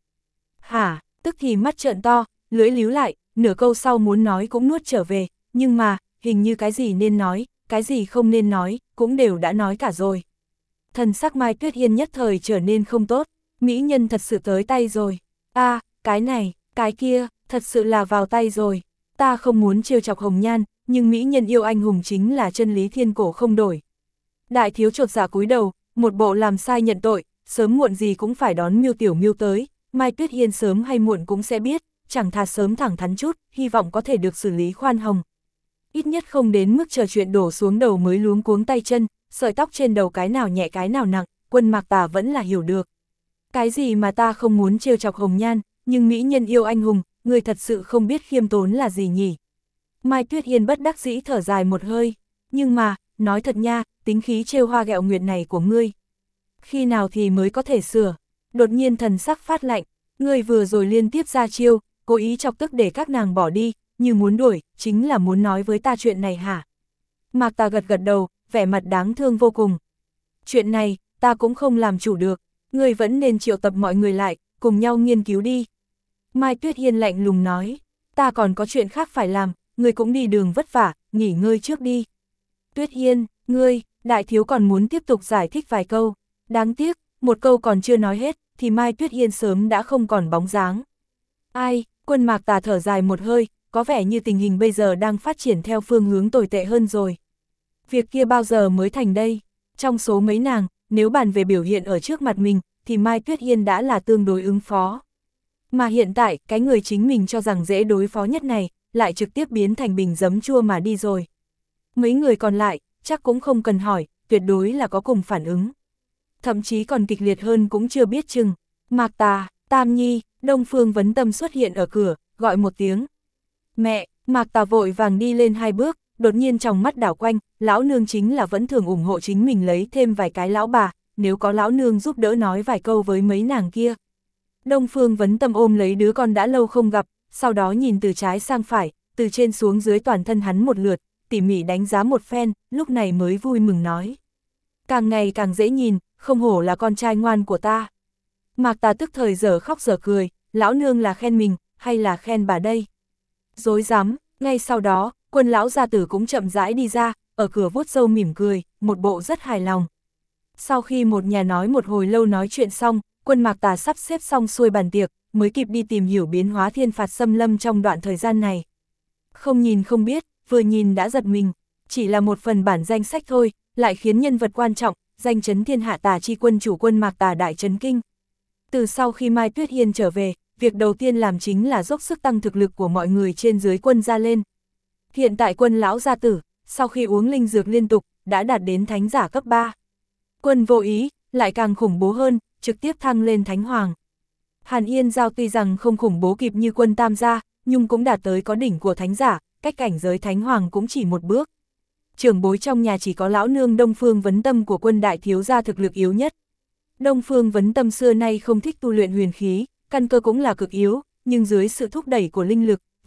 Hả, tức thì mắt trợn to, lưỡi líu lại, nửa câu sau muốn nói cũng nuốt trở về, nhưng mà, hình như cái gì nên nói, cái gì không nên nói, cũng đều đã nói cả rồi. Thần sắc Mai Tuyết Hiên nhất thời trở nên không tốt, mỹ nhân thật sự tới tay rồi. À, cái này, cái kia, thật sự là vào tay rồi. Ta không muốn trêu chọc Hồng Nhan, nhưng mỹ nhân yêu anh hùng chính là chân lý thiên cổ không đổi. Đại thiếu chột dạ cúi đầu, một bộ làm sai nhận tội, sớm muộn gì cũng phải đón Miêu Tiểu Miêu tới, Mai Tuyết Hiên sớm hay muộn cũng sẽ biết, chẳng thà sớm thẳng thắn chút, hy vọng có thể được xử lý khoan hồng. Ít nhất không đến mức chờ chuyện đổ xuống đầu mới luống cuống tay chân, sợi tóc trên đầu cái nào nhẹ cái nào nặng, Quân Mạc Tà vẫn là hiểu được. Cái gì mà ta không muốn trêu chọc Hồng Nhan, nhưng mỹ nhân yêu anh hùng, người thật sự không biết khiêm tốn là gì nhỉ? Mai Tuyết Hiên bất đắc dĩ thở dài một hơi, nhưng mà, nói thật nha, tính khí trêu hoa ghẹo nguyệt này của ngươi. Khi nào thì mới có thể sửa? Đột nhiên thần sắc phát lạnh, ngươi vừa rồi liên tiếp ra chiêu, cố ý chọc tức để các nàng bỏ đi, như muốn đuổi, chính là muốn nói với ta chuyện này hả? Mạc Tà gật đầu, vẻ mặt đáng thương vô cùng. Chuyện này, ta cũng không làm chủ được, ngươi vẫn nên triệu tập mọi người lại, cùng nhau nghiên cứu đi. Mai Tuyết Hiên lạnh lùng nói, ta còn có chuyện khác phải làm, ngươi cũng đi đường vất vả, nghỉ ngơi trước đi. Tuyết Hiên, ngươi, đại thiếu còn muốn tiếp tục giải thích vài câu, đáng tiếc, một câu còn chưa nói hết, thì Mai Tuyết Hiên sớm đã không còn bóng dáng. Ai, Quân Mạc Tà thở dài một hơi, có vẻ như tình hình bây giờ đang phát triển theo phương hướng tồi tệ hơn rồi. Việc kia bao giờ mới thành đây? Trong số mấy nàng, nếu bàn về biểu hiện ở trước mặt mình, thì Mai Tuyết Hiên đã là tương đối ứng phó. Mà hiện tại, cái người chính mình cho rằng dễ đối phó nhất này, lại trực tiếp biến thành bình giấm chua mà đi rồi. Mấy người còn lại, chắc cũng không cần hỏi, tuyệt đối là có cùng phản ứng. Thậm chí còn kịch liệt hơn cũng chưa biết chừng. Mạc Tà, Tam Nhi, Đông Phương Vấn Tâm xuất hiện ở cửa, gọi một tiếng. Mẹ, Mạc Tà vội vàng đi lên 2 bước, đột nhiên trong mắt đảo quanh, lão nương chính là vẫn thường ủng hộ chính mình lấy thêm vài cái lão bà, nếu có lão nương giúp đỡ nói vài câu với mấy nàng kia. Đông Phương Vấn Tâm ôm lấy đứa con đã lâu không gặp, sau đó nhìn từ trái sang phải, từ trên xuống dưới toàn thân hắn một lượt, tỉ mỉ đánh giá một phen, lúc này mới vui mừng nói. Càng ngày càng dễ nhìn, không hổ là con trai ngoan của ta. Mạc Tà tức thời giờ khóc giờ cười, lão nương là khen mình, hay là khen bà đây? Dối rắm, ngay sau đó, Quân lão gia tử cũng chậm rãi đi ra, ở cửa vuốt râu mỉm cười, một bộ rất hài lòng. Sau khi một nhà nói một hồi lâu nói chuyện xong, Quân Mạc Tà sắp xếp xong xuôi bàn tiệc, mới kịp đi tìm hiểu biến hóa thiên phạt xâm lâm trong đoạn thời gian này. Không nhìn không biết, vừa nhìn đã giật mình, chỉ là một phần bản danh sách thôi, lại khiến nhân vật quan trọng, danh chấn thiên hạ Tà chi quân chủ Quân Mạc Tà đại chấn kinh. Từ sau khi Mai Tuyết Hiên trở về, việc đầu tiên làm chính là dốc sức tăng thực lực của mọi người trên dưới quân gia lên. Hiện tại Quân lão gia tử, sau khi uống linh dược liên tục, đã đạt đến thánh giả cấp 3. Quân vô ý, lại càng khủng bố hơn, trực tiếp thăng lên thánh hoàng. Hàn Yên Giao tuy rằng không khủng bố kịp như Quân tam gia, nhưng cũng đạt tới có đỉnh của thánh giả, cách cảnh giới thánh hoàng cũng chỉ một bước. Trưởng bối trong nhà chỉ có lão nương Đông Phương Vấn Tâm của Quân đại thiếu gia thực lực yếu nhất. Đông Phương Vấn Tâm xưa nay không thích tu luyện huyền khí, căn cơ cũng là cực yếu, nhưng dưới sự thúc đẩy của linh lực,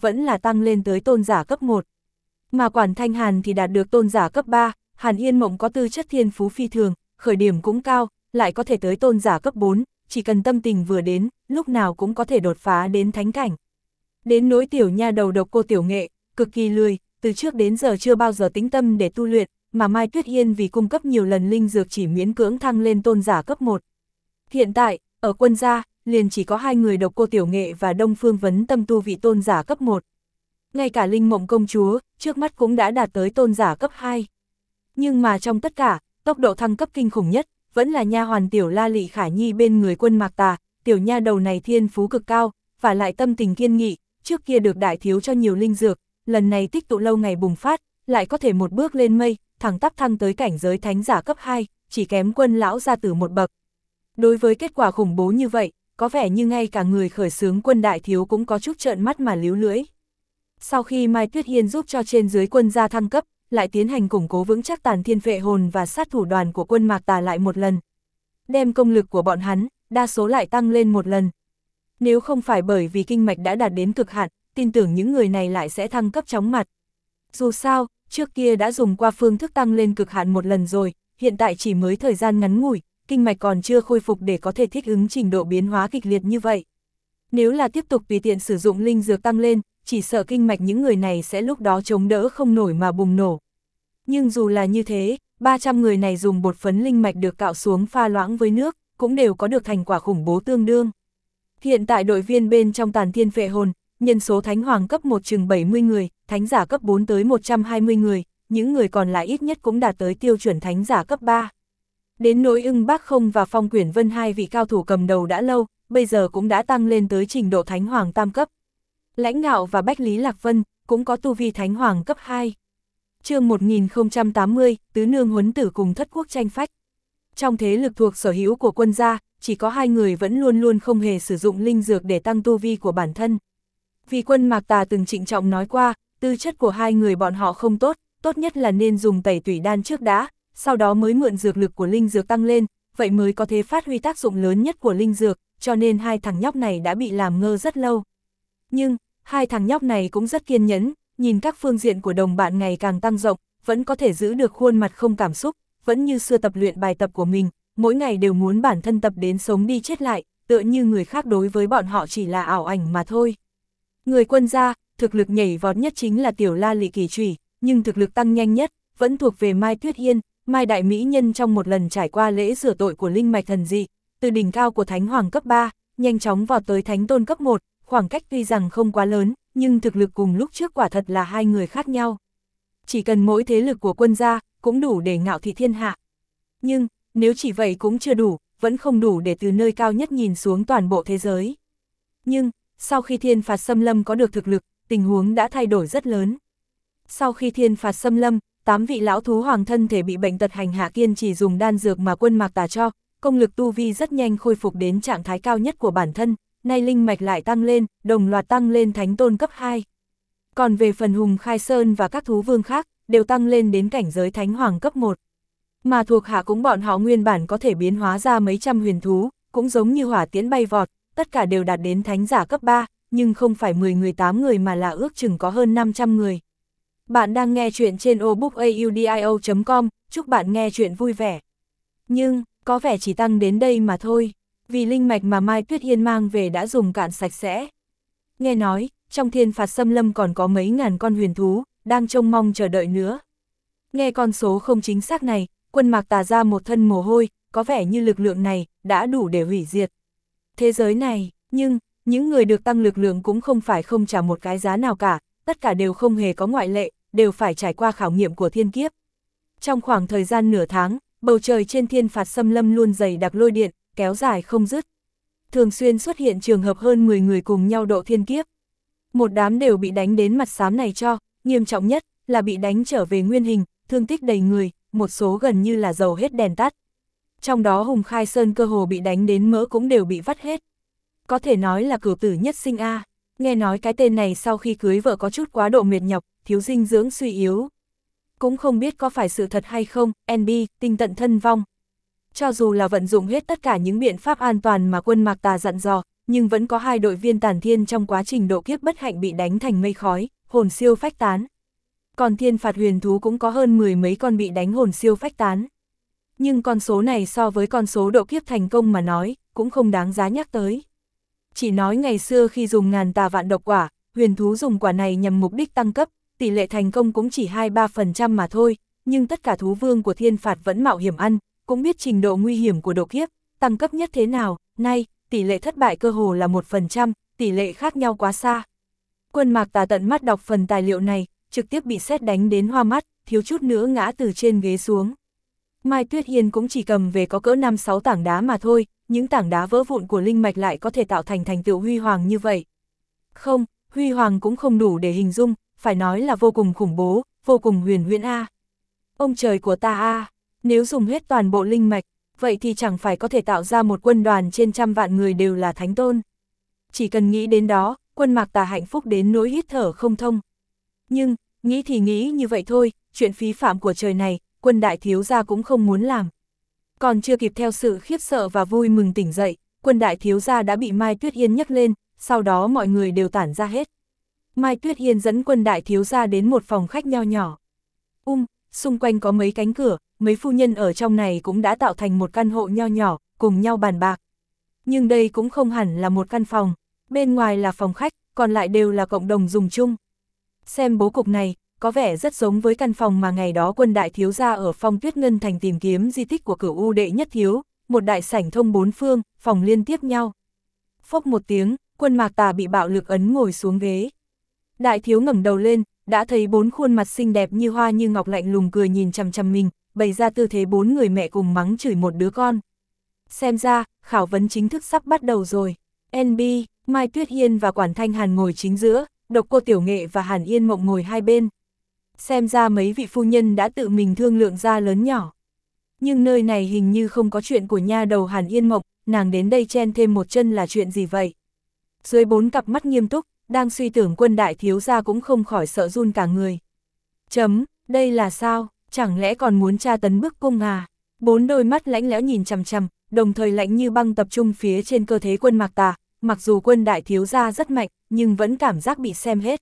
vẫn là tăng lên tới tôn giả cấp 1. Mà Quản Thanh Hàn thì đạt được tôn giả cấp 3, Hàn Yên Mộng có tư chất thiên phú phi thường, khởi điểm cũng cao, lại có thể tới tôn giả cấp 4, chỉ cần tâm tình vừa đến, lúc nào cũng có thể đột phá đến thánh cảnh. Đến nỗi tiểu nha đầu Độc Cô Tiểu Nghệ, cực kỳ lười, từ trước đến giờ chưa bao giờ tĩnh tâm để tu luyện, mà Mai Tuyết Yên vì cung cấp nhiều lần linh dược chỉ miễn cưỡng thăng lên tôn giả cấp 1. Hiện tại, ở quân gia, liền chỉ có 2 người Độc Cô Tiểu Nghệ và Đông Phương Vấn Tâm tu vị tôn giả cấp 1. Ngay cả Linh Mộng công chúa, trước mắt cũng đã đạt tới tôn giả cấp 2. Nhưng mà trong tất cả, tốc độ thăng cấp kinh khủng nhất, vẫn là nha hoàn tiểu La Lị Khả Nhi bên người Quân Mạc Tà, tiểu nha đầu này thiên phú cực cao, và lại tâm tình kiên nghị, trước kia được đại thiếu cho nhiều linh dược, lần này tích tụ lâu ngày bùng phát, lại có thể một bước lên mây, thẳng tắp thăng tới cảnh giới thánh giả cấp 2, chỉ kém Quân lão gia tử một bậc. Đối với kết quả khủng bố như vậy, có vẻ như ngay cả người khởi xướng Quân đại thiếu cũng có chút trợn mắt mà líu lưỡi. Sau khi Mai Tuyết Yên giúp cho trên dưới quân gia thăng cấp, lại tiến hành củng cố vững chắc Tàn Thiên Phệ Hồn và sát thủ đoàn của Quân Mạc Tà lại một lần. Đem công lực của bọn hắn, đa số lại tăng lên một lần. Nếu không phải bởi vì kinh mạch đã đạt đến cực hạn, tin tưởng những người này lại sẽ thăng cấp chóng mặt. Dù sao, trước kia đã dùng qua phương thức tăng lên cực hạn một lần rồi, hiện tại chỉ mới thời gian ngắn ngủi, kinh mạch còn chưa khôi phục để có thể thích ứng trình độ biến hóa kịch liệt như vậy. Nếu là tiếp tục tùy tiện sử dụng linh dược tăng lên, chỉ sợ kinh mạch những người này sẽ lúc đó chống đỡ không nổi mà bùng nổ. Nhưng dù là như thế, 300 người này dùng bột phấn linh mạch được cạo xuống pha loãng với nước, cũng đều có được thành quả khủng bố tương đương. Hiện tại đội viên bên trong Tàn Thiên Phệ Hồn, nhân số thánh hoàng cấp 1 chừng 70 người, thánh giả cấp 4 tới 120 người, những người còn lại ít nhất cũng đạt tới tiêu chuẩn thánh giả cấp 3. Đến nỗi Ưng Bác Không và Phong Quyển Vân hai vị cao thủ cầm đầu đã lâu, bây giờ cũng đã tăng lên tới trình độ thánh hoàng tam cấp. Lãnh Ngạo và Bách Lý Lạc Vân cũng có tu vi thánh hoàng cấp 2. Chương 1080, Tứ Nương Huấn Tử cùng Thất Quốc tranh phách. Trong thế lực thuộc sở hữu của quân gia, chỉ có 2 người vẫn luôn luôn không hề sử dụng linh dược để tăng tu vi của bản thân. Vì Quân Mạc Tà từng trịnh trọng nói qua, tư chất của 2 người bọn họ không tốt, tốt nhất là nên dùng tẩy tủy đan trước đã, sau đó mới mượn dược lực của linh dược tăng lên, vậy mới có thể phát huy tác dụng lớn nhất của linh dược, cho nên 2 thằng nhóc này đã bị làm ngơ rất lâu. Nhưng, 2 thằng nhóc này cũng rất kiên nhẫn, nhìn các phương diện của đồng bạn ngày càng tăng rộng, vẫn có thể giữ được khuôn mặt không cảm xúc, vẫn như xưa tập luyện bài tập của mình, mỗi ngày đều muốn bản thân tập đến sống đi chết lại, tựa như người khác đối với bọn họ chỉ là ảo ảnh mà thôi. Người quân gia, thực lực nhảy vọt nhất chính là tiểu La Lị Kỳ Trủy, nhưng thực lực tăng nhanh nhất, vẫn thuộc về Mai Tuyết Yên, Mai Đại Mỹ Nhân trong một lần trải qua lễ rửa tội của linh mạch thần dị, từ đỉnh cao của Thánh Hoàng cấp 3, nhanh chóng vọt tới Thánh Tôn cấp 1, khoảng cách tuy rằng không quá lớn, nhưng thực lực cùng lúc trước quả thật là 2 người khác nhau. Chỉ cần mỗi thế lực của quân gia, cũng đủ để ngạo thị thiên hạ. Nhưng, nếu chỉ vậy cũng chưa đủ, vẫn không đủ để từ nơi cao nhất nhìn xuống toàn bộ thế giới. Nhưng, sau khi Thiên Phạt Xâm Lâm có được thực lực, tình huống đã thay đổi rất lớn. Sau khi Thiên Phạt Xâm Lâm, 8 vị lão thú hoàng thân thể bị bệnh tật hành hạ kiên trì dùng đan dược mà Quân Mạc Tà cho, công lực tu vi rất nhanh khôi phục đến trạng thái cao nhất của bản thân, nay linh mạch lại tăng lên, đồng loạt tăng lên Thánh Tôn cấp 2. Còn về phần Hùng Khai Sơn và các thú vương khác, đều tăng lên đến cảnh giới Thánh Hoàng cấp 1. Mà thuộc hạ cũng bọn họ nguyên bản có thể biến hóa ra mấy trăm huyền thú, cũng giống như hỏa tiễn bay vọt, tất cả đều đạt đến thánh giả cấp 3, nhưng không phải 10 người 8 người mà là ước chừng có hơn 500 người. Bạn đang nghe chuyện trên obookaudio.com, chúc bạn nghe chuyện vui vẻ. Nhưng, có vẻ chỉ tăng đến đây mà thôi, vì linh mạch mà Mai Tuyết Yên mang về đã dùng cạn sạch sẽ. Nghe nói, trong Thiên Phạt Xâm Lâm còn có mấy ngàn con huyền thú, đang trông mong chờ đợi nữa. Nghe con số không chính xác này, Quân Mạc Tà ra một thân mồ hôi, có vẻ như lực lượng này đã đủ để hủy diệt thế giới này, nhưng những người được tăng lực lượng cũng không phải không trả một cái giá nào cả, tất cả đều không hề có ngoại lệ, đều phải trải qua khảo nghiệm của thiên kiếp. Trong khoảng thời gian nửa tháng, bầu trời trên Thiên Phạt Xâm Lâm luôn dày đặc lôi điện, kéo dài không dứt. Thường xuyên xuất hiện trường hợp hơn 10 người cùng nhau độ thiên kiếp. Một đám đều bị đánh đến mặt xám này cho, nghiêm trọng nhất là bị đánh trở về nguyên hình, thương tích đầy người, một số gần như là dầu hết đèn tắt. Trong đó Hùng Khai Sơn cơ hồ bị đánh đến mỡ cũng đều bị vắt hết. Có thể nói là cửu tử nhất sinh A. Nghe nói cái tên này sau khi cưới vợ có chút quá độ mệt nhọc, thiếu dinh dưỡng suy yếu. Cũng không biết có phải sự thật hay không, NB, tinh tận thân vong. Cho dù là vận dụng hết tất cả những biện pháp an toàn mà Quân Mạc Tà dặn dò, nhưng vẫn có 2 đội viên Tản Thiên trong quá trình độ kiếp bất hạnh bị đánh thành mây khói, hồn siêu phách tán. Còn thiên phạt huyền thú cũng có hơn 10 mấy con bị đánh hồn siêu phách tán. Nhưng con số này so với con số độ kiếp thành công mà nói, cũng không đáng giá nhắc tới. Chỉ nói ngày xưa khi dùng ngàn tà vạn độc quả, huyền thú dùng quả này nhằm mục đích tăng cấp, tỷ lệ thành công cũng chỉ 2-3% mà thôi, nhưng tất cả thú vương của thiên phạt vẫn mạo hiểm ăn, cũng biết trình độ nguy hiểm của độ kiếp, tăng cấp nhất thế nào, nay, tỷ lệ thất bại cơ hồ là 1%, tỷ lệ khác nhau quá xa. Quân Mạc Tà tận mắt đọc phần tài liệu này, trực tiếp bị sét đánh đến hoa mắt, thiếu chút nữa ngã từ trên ghế xuống. Mai Tuyết Hiên cũng chỉ cầm về có cỡ 5-6 tảng đá mà thôi, những tảng đá vỡ vụn của linh mạch lại có thể tạo thành thành tựu huy hoàng như vậy. Không, huy hoàng cũng không đủ để hình dung, phải nói là vô cùng khủng bố, vô cùng huyền huyễn a. Ông trời của ta a, nếu dùng hết toàn bộ linh mạch, vậy thì chẳng phải có thể tạo ra một quân đoàn trên 100 vạn người đều là thánh tôn. Chỉ cần nghĩ đến đó, Quân Mạc Tà hạnh phúc đến nỗi hít thở không thông. Nhưng, nghĩ thì nghĩ như vậy thôi, chuyện phí phạm của trời này, Quân đại thiếu gia cũng không muốn làm. Còn chưa kịp theo sự khiếp sợ và vui mừng tỉnh dậy, Quân đại thiếu gia đã bị Mai Tuyết Hiên nhấc lên, sau đó mọi người đều tản ra hết. Mai Tuyết Hiên dẫn Quân đại thiếu gia đến một phòng khách nho nhỏ. Xung quanh có mấy cánh cửa, mấy phu nhân ở trong này cũng đã tạo thành một căn hộ nho nhỏ, cùng nhau bàn bạc. Nhưng đây cũng không hẳn là một căn phòng, bên ngoài là phòng khách, còn lại đều là cộng đồng dùng chung. Xem bố cục này, có vẻ rất giống với căn phòng mà ngày đó Quân đại thiếu gia ở Phong Tuyết Ngân Thành tìm kiếm di tích của Cửu U đệ nhất thiếu, một đại sảnh thông 4 phương, phòng liên tiếp nhau. Phốc một tiếng, Quân Mạc Tà bị bạo lực ấn ngồi xuống ghế. Đại thiếu ngẩng đầu lên, đã thấy 4 khuôn mặt xinh đẹp như hoa như ngọc lạnh lùng cười nhìn chằm chằm mình, bày ra tư thế 4 người mẹ cùng mắng chửi một đứa con. Xem ra, khảo vấn chính thức sắp bắt đầu rồi. NB, Mai Tuyết Hiên và Quản Thanh Hàn ngồi chính giữa, Độc Cô Tiểu Nghệ và Hàn Yên Mộng ngồi hai bên. Xem ra mấy vị phu nhân đã tự mình thương lượng ra lớn nhỏ. Nhưng nơi này hình như không có chuyện của nha đầu Hàn Yên Mộng, nàng đến đây chen thêm một chân là chuyện gì vậy? Dưới 4 cặp mắt nghiêm túc, đang suy tưởng Quân đại thiếu gia cũng không khỏi sợ run cả người. Đây là sao? Chẳng lẽ còn muốn tra tấn bức cung à? 4 đôi mắt lãnh lẽo nhìn chằm chằm, đồng thời lạnh như băng tập trung phía trên cơ thể Quân Mạc Tà, mặc dù Quân đại thiếu gia rất mạnh, nhưng vẫn cảm giác bị xem hết.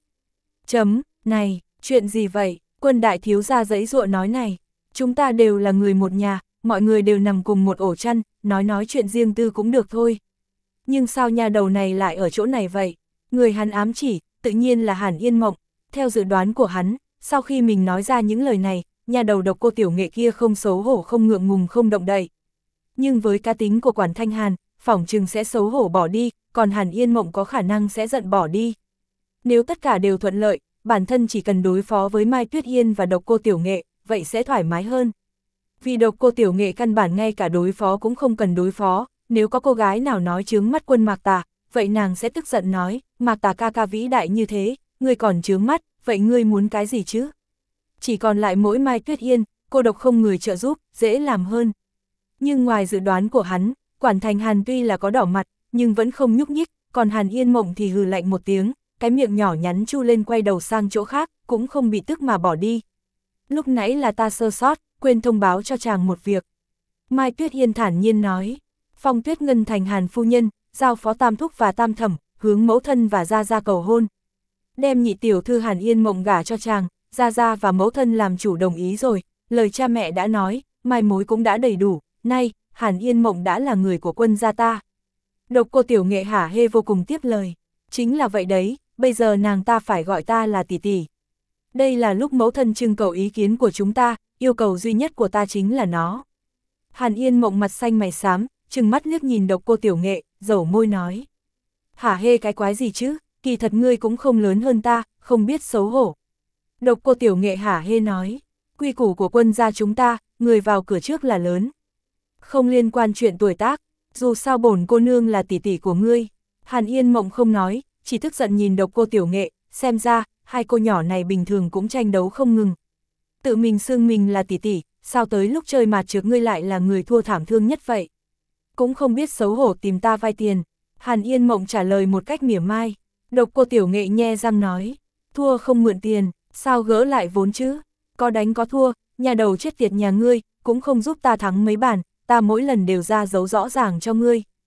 Này, chuyện gì vậy? Quân đại thiếu gia giãy giụa nói này, chúng ta đều là người một nhà, mọi người đều nằm cùng một ổ chăn, nói chuyện riêng tư cũng được thôi. Nhưng sao nhà đầu này lại ở chỗ này vậy? Người hắn ám chỉ, tự nhiên là Hàn Yên Mộng. Theo dự đoán của hắn, sau khi mình nói ra những lời này, nhà đầu Độc Cô Tiểu Nghệ kia không xấu hổ không ngượng ngùng không động đậy. Nhưng với cá tính của Quản Thanh Hàn, phỏng chừng sẽ xấu hổ bỏ đi, còn Hàn Yên Mộng có khả năng sẽ giận bỏ đi. Nếu tất cả đều thuận lợi, bản thân chỉ cần đối phó với Mai Tuyết Hiên và Độc Cô Tiểu Nghệ, vậy sẽ thoải mái hơn. Vì Độc Cô Tiểu Nghệ căn bản ngay cả đối phó cũng không cần đối phó, nếu có cô gái nào nói chướng mắt Quân Mạc Tà, vậy nàng sẽ tức giận nói, Mạc Tà ca ca vĩ đại như thế, ngươi còn chướng mắt, vậy ngươi muốn cái gì chứ? Chỉ còn lại mỗi Mai Tuyết Hiên, cô độc không người trợ giúp, dễ làm hơn. Nhưng ngoài dự đoán của hắn, Quản Thanh Hàn tuy là có đỏ mặt, nhưng vẫn không nhúc nhích, còn Hàn Yên Mộng thì hừ lạnh một tiếng, cái miệng nhỏ nhắn chu lên quay đầu sang chỗ khác, cũng không bị tức mà bỏ đi. Lúc nãy là ta sơ sót, quên thông báo cho chàng một việc. Mai Tuyết Hiên thản nhiên nói, Phong Tuyết Ngân Thành Hàn phu nhân, giao phó tam thúc và tam thẩm, hướng mẫu thân và gia gia cầu hôn. Đem nhị tiểu thư Hàn Yên Mộng gả cho chàng, gia gia và mẫu thân làm chủ đồng ý rồi, lời cha mẹ đã nói, mai mối cũng đã đầy đủ, nay, Hàn Yên Mộng đã là người của Quân gia ta. Độc Cô Tiểu Nghệ hả hê vô cùng tiếp lời, chính là vậy đấy, bây giờ nàng ta phải gọi ta là tỷ tỷ. Đây là lúc mẫu thân trưng cầu ý kiến của chúng ta, yêu cầu duy nhất của ta chính là nó. Hàn Yên Mộng mặt xanh mày xám, trừng mắt liếc nhìn Độc Cô Tiểu Nghệ, dẩu môi nói. Hả hê cái quái gì chứ, kỳ thật ngươi cũng không lớn hơn ta, không biết xấu hổ. Độc Cô Tiểu Nghệ hả hê nói, quy củ của Quân gia chúng ta, người vào cửa trước là lớn. Không liên quan chuyện tuổi tác, dù sao bổn cô nương là tỷ tỷ của ngươi. Hàn Yên Mộng không nói, chỉ tức giận nhìn Độc Cô Tiểu Nghệ, xem ra, hai cô nhỏ này bình thường cũng tranh đấu không ngừng. Tự mình xưng mình là tỷ tỷ, sao tới lúc chơi mạt trước ngươi lại là người thua thảm thương nhất vậy? Cũng không biết xấu hổ tìm ta vay tiền. Hàn Yên Mộng trả lời một cách mỉa mai. Độc Cô Tiểu Nghệ nhe răng nói, thua không mượn tiền, sao gỡ lại vốn chứ? Có đánh có thua, nhà đầu chết tiệt nhà ngươi, cũng không giúp ta thắng mấy bàn, ta mỗi lần đều ra dấu rõ ràng cho ngươi.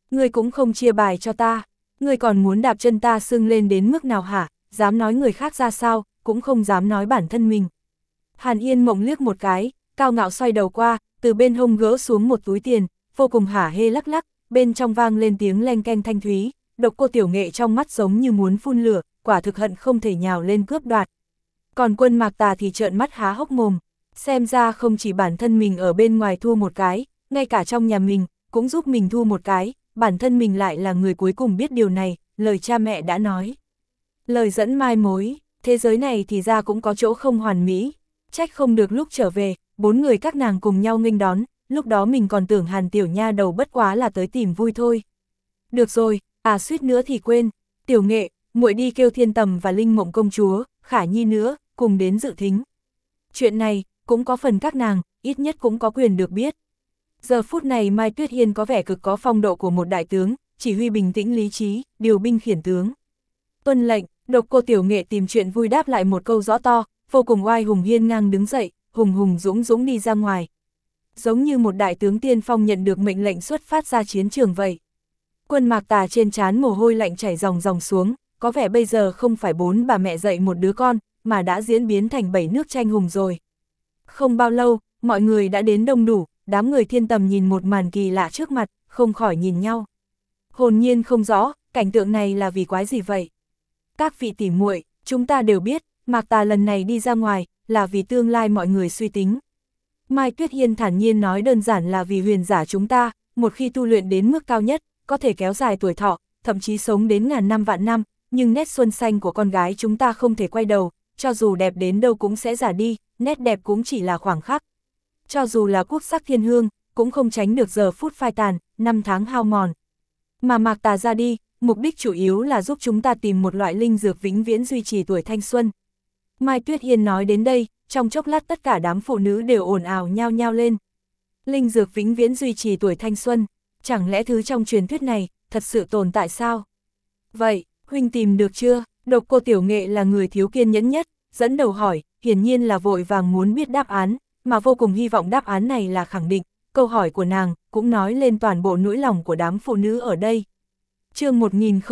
Ngươi cũng không chia bài cho ta, ngươi còn muốn đạp chân ta sưng lên đến mức nào hả, dám nói người khác ra sao, cũng không dám nói bản thân mình. Hàn Yên Mộng liếc một cái, cao ngạo xoay đầu qua, từ bên hông gỡ xuống một túi tiền, vô cùng hả hê lắc lắc, bên trong vang lên tiếng leng keng thanh thúy, Độc Cô Tiểu Nghệ trong mắt giống như muốn phun lửa, quả thực hận không thể nhào lên cướp đoạt. Còn Quân Mạc Tà thì trợn mắt há hốc mồm, xem ra không chỉ bản thân mình ở bên ngoài thua một cái, ngay cả trong nhà mình, cũng giúp mình thua một cái, bản thân mình lại là người cuối cùng biết điều này, lời cha mẹ đã nói. Lời dẫn mai mối, thế giới này thì ra cũng có chỗ không hoàn mỹ, trách không được lúc trở về, 4 người các nàng cùng nhau nghênh đón, lúc đó mình còn tưởng Hàn tiểu nha đầu bất quá là tới tìm vui thôi. Được rồi, suýt nữa thì quên, Tiểu Nghệ, muội đi kêu Thiên Tầm và Linh Mộng công chúa, Khả Nhi nữa, cùng đến dự thính. Chuyện này, cũng có phần các nàng, ít nhất cũng có quyền được biết. Giờ phút này Mai Tuyết Hiên có vẻ cực có phong độ của một đại tướng, chỉ huy bình tĩnh lý trí, điều binh khiển tướng. Tuân lệnh, Độc Cô Tiểu Nghệ tìm chuyện vui đáp lại một câu rõ to, vô cùng oai hùng hiên ngang đứng dậy, hùng hùng dũng dũng đi ra ngoài. Giống như một đại tướng tiên phong nhận được mệnh lệnh xuất phát ra chiến trường vậy. Quân Mạc Tà trên trán mồ hôi lạnh chảy ròng ròng xuống, có vẻ bây giờ không phải 4 bà mẹ dạy một đứa con, mà đã diễn biến thành 7 nước tranh hùng rồi. Không bao lâu, mọi người đã đến đông đủ, đám người Thiên Tầm nhìn một màn kỳ lạ trước mặt, không khỏi nhìn nhau. Hồn nhiên không rõ, cảnh tượng này là vì quái gì vậy? Các vị tỉ muội, chúng ta đều biết, Mạc Tà lần này đi ra ngoài, là vì tương lai mọi người suy tính. Mai Tuyết Hiên thản nhiên nói đơn giản là vì huyền giả chúng ta, một khi tu luyện đến mức cao nhất, có thể kéo dài tuổi thọ, thậm chí sống đến ngàn năm vạn năm, nhưng nét xuân xanh của con gái chúng ta không thể quay đầu, cho dù đẹp đến đâu cũng sẽ già đi, nét đẹp cũng chỉ là khoảng khắc. Cho dù là quốc sắc thiên hương, cũng không tránh được giờ phút phai tàn, năm tháng hao mòn. Mà Mạc Tà ra đi, mục đích chủ yếu là giúp chúng ta tìm một loại linh dược vĩnh viễn duy trì tuổi thanh xuân. Mai Tuyết Hiên nói đến đây, trong chốc lát tất cả đám phụ nữ đều ồn ào nhao nhao lên. Linh dược vĩnh viễn duy trì tuổi thanh xuân, chẳng lẽ thứ trong truyền thuyết này, thật sự tồn tại sao? Vậy, huynh tìm được chưa? Độc Cô Tiểu Nghệ là người thiếu kiên nhẫn nhất, dẫn đầu hỏi, hiển nhiên là vội vàng muốn biết đáp án, mà vô cùng hy vọng đáp án này là khẳng định. Câu hỏi của nàng cũng nói lên toàn bộ nỗi lòng của đám phụ nữ ở đây. Chương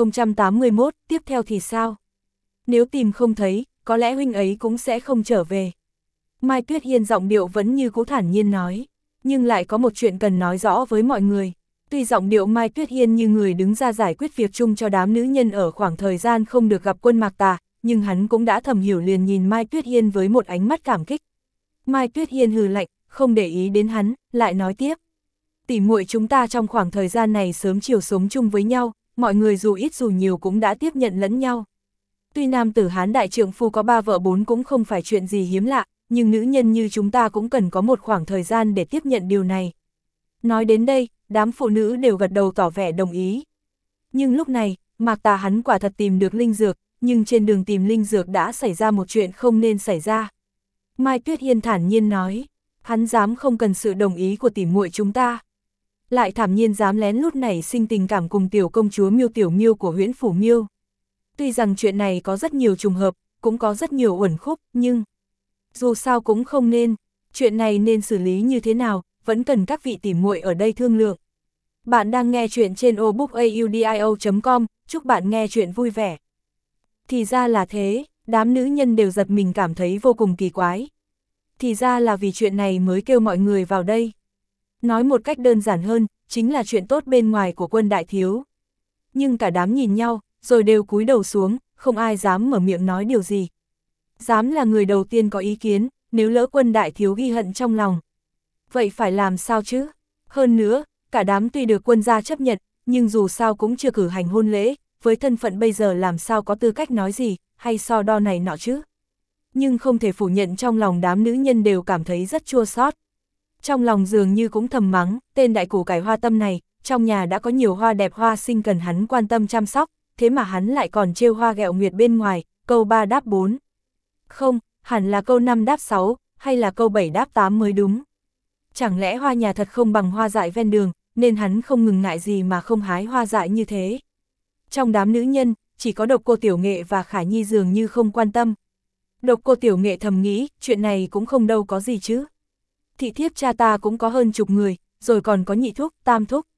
1081, tiếp theo thì sao? Nếu tìm không thấy, có lẽ huynh ấy cũng sẽ không trở về. Mai Tuyết Hiên giọng điệu vẫn như cũ thản nhiên nói, nhưng lại có một chuyện cần nói rõ với mọi người. Tuy giọng điệu Mai Tuyết Hiên như người đứng ra giải quyết việc chung cho đám nữ nhân ở khoảng thời gian không được gặp Quân Mạc Tà, nhưng hắn cũng đã thầm hiểu liền nhìn Mai Tuyết Hiên với một ánh mắt cảm kích. Mai Tuyết Hiên hừ lạnh, không để ý đến hắn, lại nói tiếp. Tỉ muội chúng ta trong khoảng thời gian này sớm chiều sống chung với nhau, mọi người dù ít dù nhiều cũng đã tiếp nhận lẫn nhau. Tuy nam tử Hán đại trượng phu có 3 vợ 4 cũng không phải chuyện gì hiếm lạ, nhưng nữ nhân như chúng ta cũng cần có một khoảng thời gian để tiếp nhận điều này. Nói đến đây, đám phụ nữ đều gật đầu tỏ vẻ đồng ý. Nhưng lúc này, Mạc Tà hắn quả thật tìm được linh dược, nhưng trên đường tìm linh dược đã xảy ra một chuyện không nên xảy ra. Mai Tuyết Hiên thản nhiên nói, hắn dám không cần sự đồng ý của tỉ muội chúng ta. Lại thản nhiên dám lén lút nảy sinh tình cảm cùng tiểu công chúa Miêu Tiểu Miêu của Huyễn Phủ Miêu. Tuy rằng chuyện này có rất nhiều trùng hợp, cũng có rất nhiều uẩn khúc, nhưng dù sao cũng không nên, chuyện này nên xử lý như thế nào, vẫn cần các vị tỉ muội ở đây thương lượng. Bạn đang nghe chuyện trên obookaudio.com, chúc bạn nghe chuyện vui vẻ. Thì ra là thế, đám nữ nhân đều giật mình cảm thấy vô cùng kỳ quái. Thì ra là vì chuyện này mới kêu mọi người vào đây. Nói một cách đơn giản hơn, chính là chuyện tốt bên ngoài của Quân đại thiếu. Nhưng cả đám nhìn nhau, rồi đều cúi đầu xuống, không ai dám mở miệng nói điều gì. Dám là người đầu tiên có ý kiến, nếu lỡ Quân đại thiếu ghi hận trong lòng. Vậy phải làm sao chứ? Hơn nữa, cả đám tuy được Quân gia chấp nhận, nhưng dù sao cũng chưa cử hành hôn lễ, với thân phận bây giờ làm sao có tư cách nói gì, hay so đo này nọ chứ? Nhưng không thể phủ nhận trong lòng đám nữ nhân đều cảm thấy rất chua xót. Trong lòng dường như cũng thầm mắng, tên đại củ cải Hoa Tâm này, trong nhà đã có nhiều hoa đẹp hoa xinh cần hắn quan tâm chăm sóc, thế mà hắn lại còn trêu hoa ghẹo nguyệt bên ngoài, câu 3 đáp 4. Không, hẳn là câu 5 đáp 6, hay là câu 7 đáp 8 mới đúng. Chẳng lẽ hoa nhà thật không bằng hoa dại ven đường, nên hắn không ngừng ngại gì mà không hái hoa dại như thế. Trong đám nữ nhân, chỉ có Độc Cô Tiểu Nghệ và Khả Nhi dường như không quan tâm. Độc Cô Tiểu Nghệ thầm nghĩ, chuyện này cũng không đâu có gì chứ. Thị thiếp cha ta cũng có hơn chục người, rồi còn có nhị thúc, tam thúc.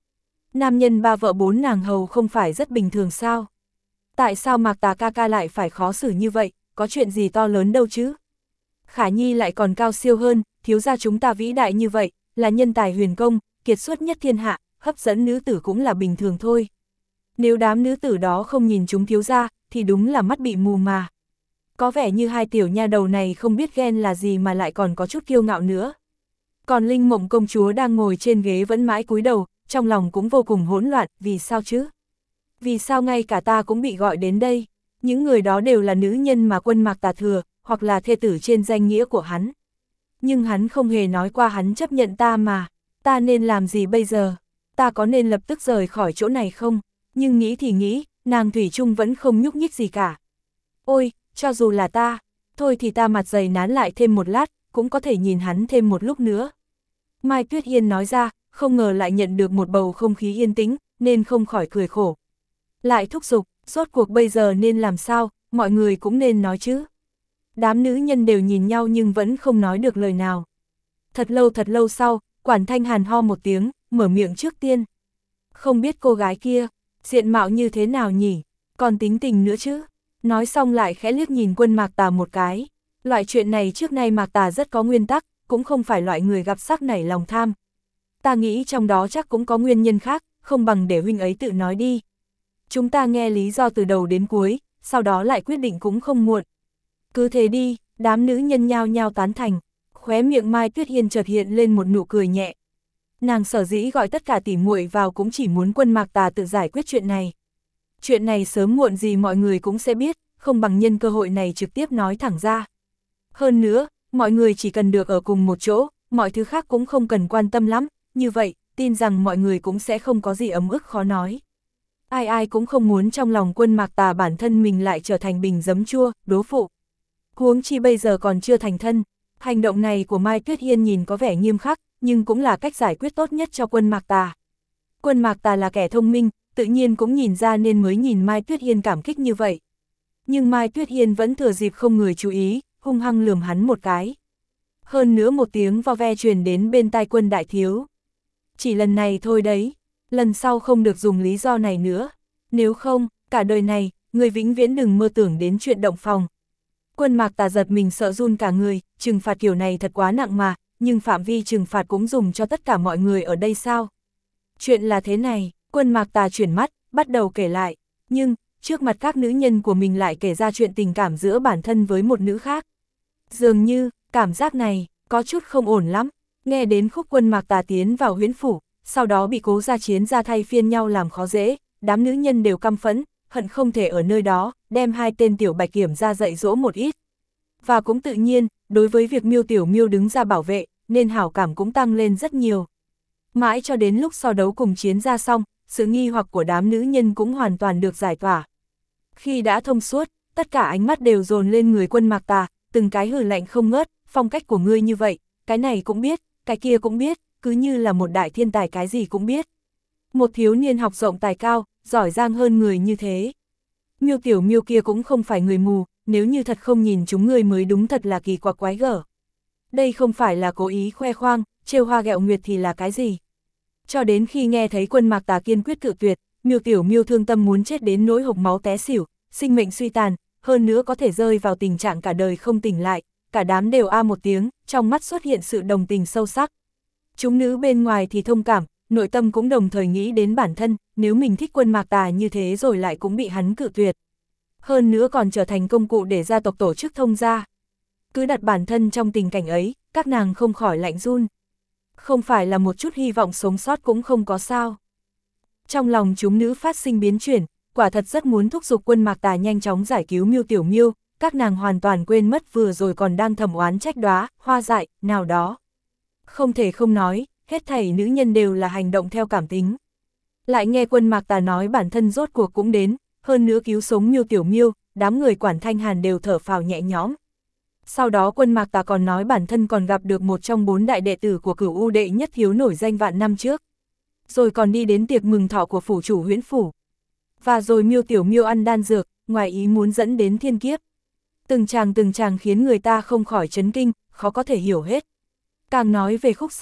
Nam nhân ba vợ bốn nàng hầu không phải rất bình thường sao? Tại sao Mạc Tà ca ca lại phải khó xử như vậy, có chuyện gì to lớn đâu chứ? Khả Nhi lại còn cao siêu hơn, thiếu gia chúng ta vĩ đại như vậy, là nhân tài huyền công, kiệt xuất nhất thiên hạ, hấp dẫn nữ tử cũng là bình thường thôi. Nếu đám nữ tử đó không nhìn chúng thiếu gia, thì đúng là mắt bị mù mà. Có vẻ như hai tiểu nha đầu này không biết ghen là gì mà lại còn có chút kiêu ngạo nữa. Còn Linh Mộng công chúa đang ngồi trên ghế vẫn mãi cúi đầu, trong lòng cũng vô cùng hỗn loạn, vì sao chứ? Vì sao ngay cả ta cũng bị gọi đến đây? Những người đó đều là nữ nhân mà quân Mạc Tà thừa, hoặc là thê tử trên danh nghĩa của hắn. Nhưng hắn không hề nói qua hắn chấp nhận ta mà, ta nên làm gì bây giờ? Ta có nên lập tức rời khỏi chỗ này không? Nhưng nghĩ thì nghĩ, nàng thủy chung vẫn không nhúc nhích gì cả. Ôi, cho dù là ta, thôi thì ta mặt dày nán lại thêm một lát, cũng có thể nhìn hắn thêm một lúc nữa. Mai Tuyết Hiên nói ra, không ngờ lại nhận được một bầu không khí yên tĩnh, nên không khỏi cười khổ. Lại thúc giục, rốt cuộc bây giờ nên làm sao, mọi người cũng nên nói chứ. Đám nữ nhân đều nhìn nhau nhưng vẫn không nói được lời nào. Thật lâu sau, Quản Thanh Hàn ho một tiếng, mở miệng trước tiên. Không biết cô gái kia, diện mạo như thế nào nhỉ, còn tính tình nữa chứ. Nói xong lại khẽ liếc nhìn quân Mạc Tà một cái. Loại chuyện này trước nay Mạc Tà rất có nguyên tắc, cũng không phải loại người gặp sắc nảy lòng tham. Ta nghĩ trong đó chắc cũng có nguyên nhân khác, không bằng để huynh ấy tự nói đi. Chúng ta nghe lý do từ đầu đến cuối, sau đó lại quyết định cũng không muộn. Cứ thế đi, đám nữ nhân nhao nhao tán thành, khóe miệng Mai Tuyết Hiên chợt hiện lên một nụ cười nhẹ. Nàng sở dĩ gọi tất cả tỉ muội vào cũng chỉ muốn quân Mạc Tà tự giải quyết chuyện này. Chuyện này sớm muộn gì mọi người cũng sẽ biết, không bằng nhân cơ hội này trực tiếp nói thẳng ra. Hơn nữa, mọi người chỉ cần được ở cùng một chỗ, mọi thứ khác cũng không cần quan tâm lắm, như vậy, tin rằng mọi người cũng sẽ không có gì ấm ức khó nói. Ai ai cũng không muốn trong lòng quân Mạc Tà bản thân mình lại trở thành bình giấm chua, đố phụ. Huống chi bây giờ còn chưa thành thân, hành động này của Mai Tuyết Hiên nhìn có vẻ nghiêm khắc, nhưng cũng là cách giải quyết tốt nhất cho quân Mạc Tà. Quân Mạc Tà là kẻ thông minh, tự nhiên cũng nhìn ra nên mới nhìn Mai Tuyết Hiên cảm kích như vậy. Nhưng Mai Tuyết Hiên vẫn thừa dịp không người chú ý, hung hăng lườm hắn một cái. Hơn nữa một tiếng vo ve truyền đến bên tai quân đại thiếu. Chỉ lần này thôi đấy, lần sau không được dùng lý do này nữa. Nếu không, cả đời này, người vĩnh viễn đừng mơ tưởng đến chuyện động phòng. Quân Mạc Tà giật mình sợ run cả người, trừng phạt kiểu này thật quá nặng mà, nhưng phạm vi trừng phạt cũng dùng cho tất cả mọi người ở đây sao? Chuyện là thế này, quân Mạc Tà chuyển mắt, bắt đầu kể lại, nhưng, trước mặt các nữ nhân của mình lại kể ra chuyện tình cảm giữa bản thân với một nữ khác. Dường như, cảm giác này, có chút không ổn lắm, nghe đến khúc quân Mạc Tà tiến vào huyễn phủ, sau đó bị Cố Gia Chiến ra thay phiên nhau làm khó dễ, đám nữ nhân đều căm phẫn, hận không thể ở nơi đó, đem hai tên tiểu bạch kiểm ra dạy dỗ một ít. Và cũng tự nhiên, đối với việc Miêu Tiểu Miêu đứng ra bảo vệ, nên hảo cảm cũng tăng lên rất nhiều. Mãi cho đến lúc so đấu cùng Chiến ra xong, sự nghi hoặc của đám nữ nhân cũng hoàn toàn được giải tỏa. Khi đã thông suốt, tất cả ánh mắt đều dồn lên người quân Mạc Tà, từng cái hừ lạnh không ngớt, phong cách của ngươi như vậy, cái này cũng biết, cái kia cũng biết, cứ như là một đại thiên tài cái gì cũng biết. Một thiếu niên học rộng tài cao, giỏi giang hơn người như thế. Miêu Tiểu Miêu kia cũng không phải người mù, nếu như thật không nhìn chúng người mới đúng thật là kỳ quặc quái gở. Đây không phải là cố ý khoe khoang, trêu hoa ghẹo nguyệt thì là cái gì. Cho đến khi nghe thấy quân Mạc Tà kiên quyết cự tuyệt, Miêu Tiểu Miêu thương tâm muốn chết đến nỗi hộc máu té xỉu, sinh mệnh suy tàn, hơn nữa có thể rơi vào tình trạng cả đời không tỉnh lại, cả đám đều a một tiếng, trong mắt xuất hiện sự đồng tình sâu sắc. Chúng nữ bên ngoài thì thông cảm, nội tâm cũng đồng thời nghĩ đến bản thân, nếu mình thích quân Mạc Tà như thế rồi lại cũng bị hắn cự tuyệt. Hơn nữa còn trở thành công cụ để gia tộc tổ chức thông gia. Cứ đặt bản thân trong tình cảnh ấy, các nàng không khỏi lạnh run. Không phải là một chút hy vọng sống sót cũng không có sao. Trong lòng chúng nữ phát sinh biến chuyển, quả thật rất muốn thúc giục quân Mạc Tà nhanh chóng giải cứu Miêu Tiểu Miêu, các nàng hoàn toàn quên mất vừa rồi còn đang thầm oán trách đóa, hoa dại, nào đó. Không thể không nói, hết thảy nữ nhân đều là hành động theo cảm tính. Lại nghe quân Mạc Tà nói bản thân rốt cuộc cũng đến, hơn nữa cứu sống Miêu Tiểu Miêu, đám người Quản Thanh Hàn đều thở phào nhẹ nhõm. Sau đó quân Mạc Tà còn nói bản thân còn gặp được một trong 4 đại đệ tử của Cửu U đệ nhất thiếu nổi danh vạn năm trước. Rồi còn đi đến tiệc mừng thọ của phủ chủ huyễn phủ. Và rồi Miêu Tiểu Miêu ăn đan dược, ngoài ý muốn dẫn đến thiên kiếp. Từng tràng khiến người ta không khỏi chấn kinh, khó có thể hiểu hết. Càng nói về khúc sau,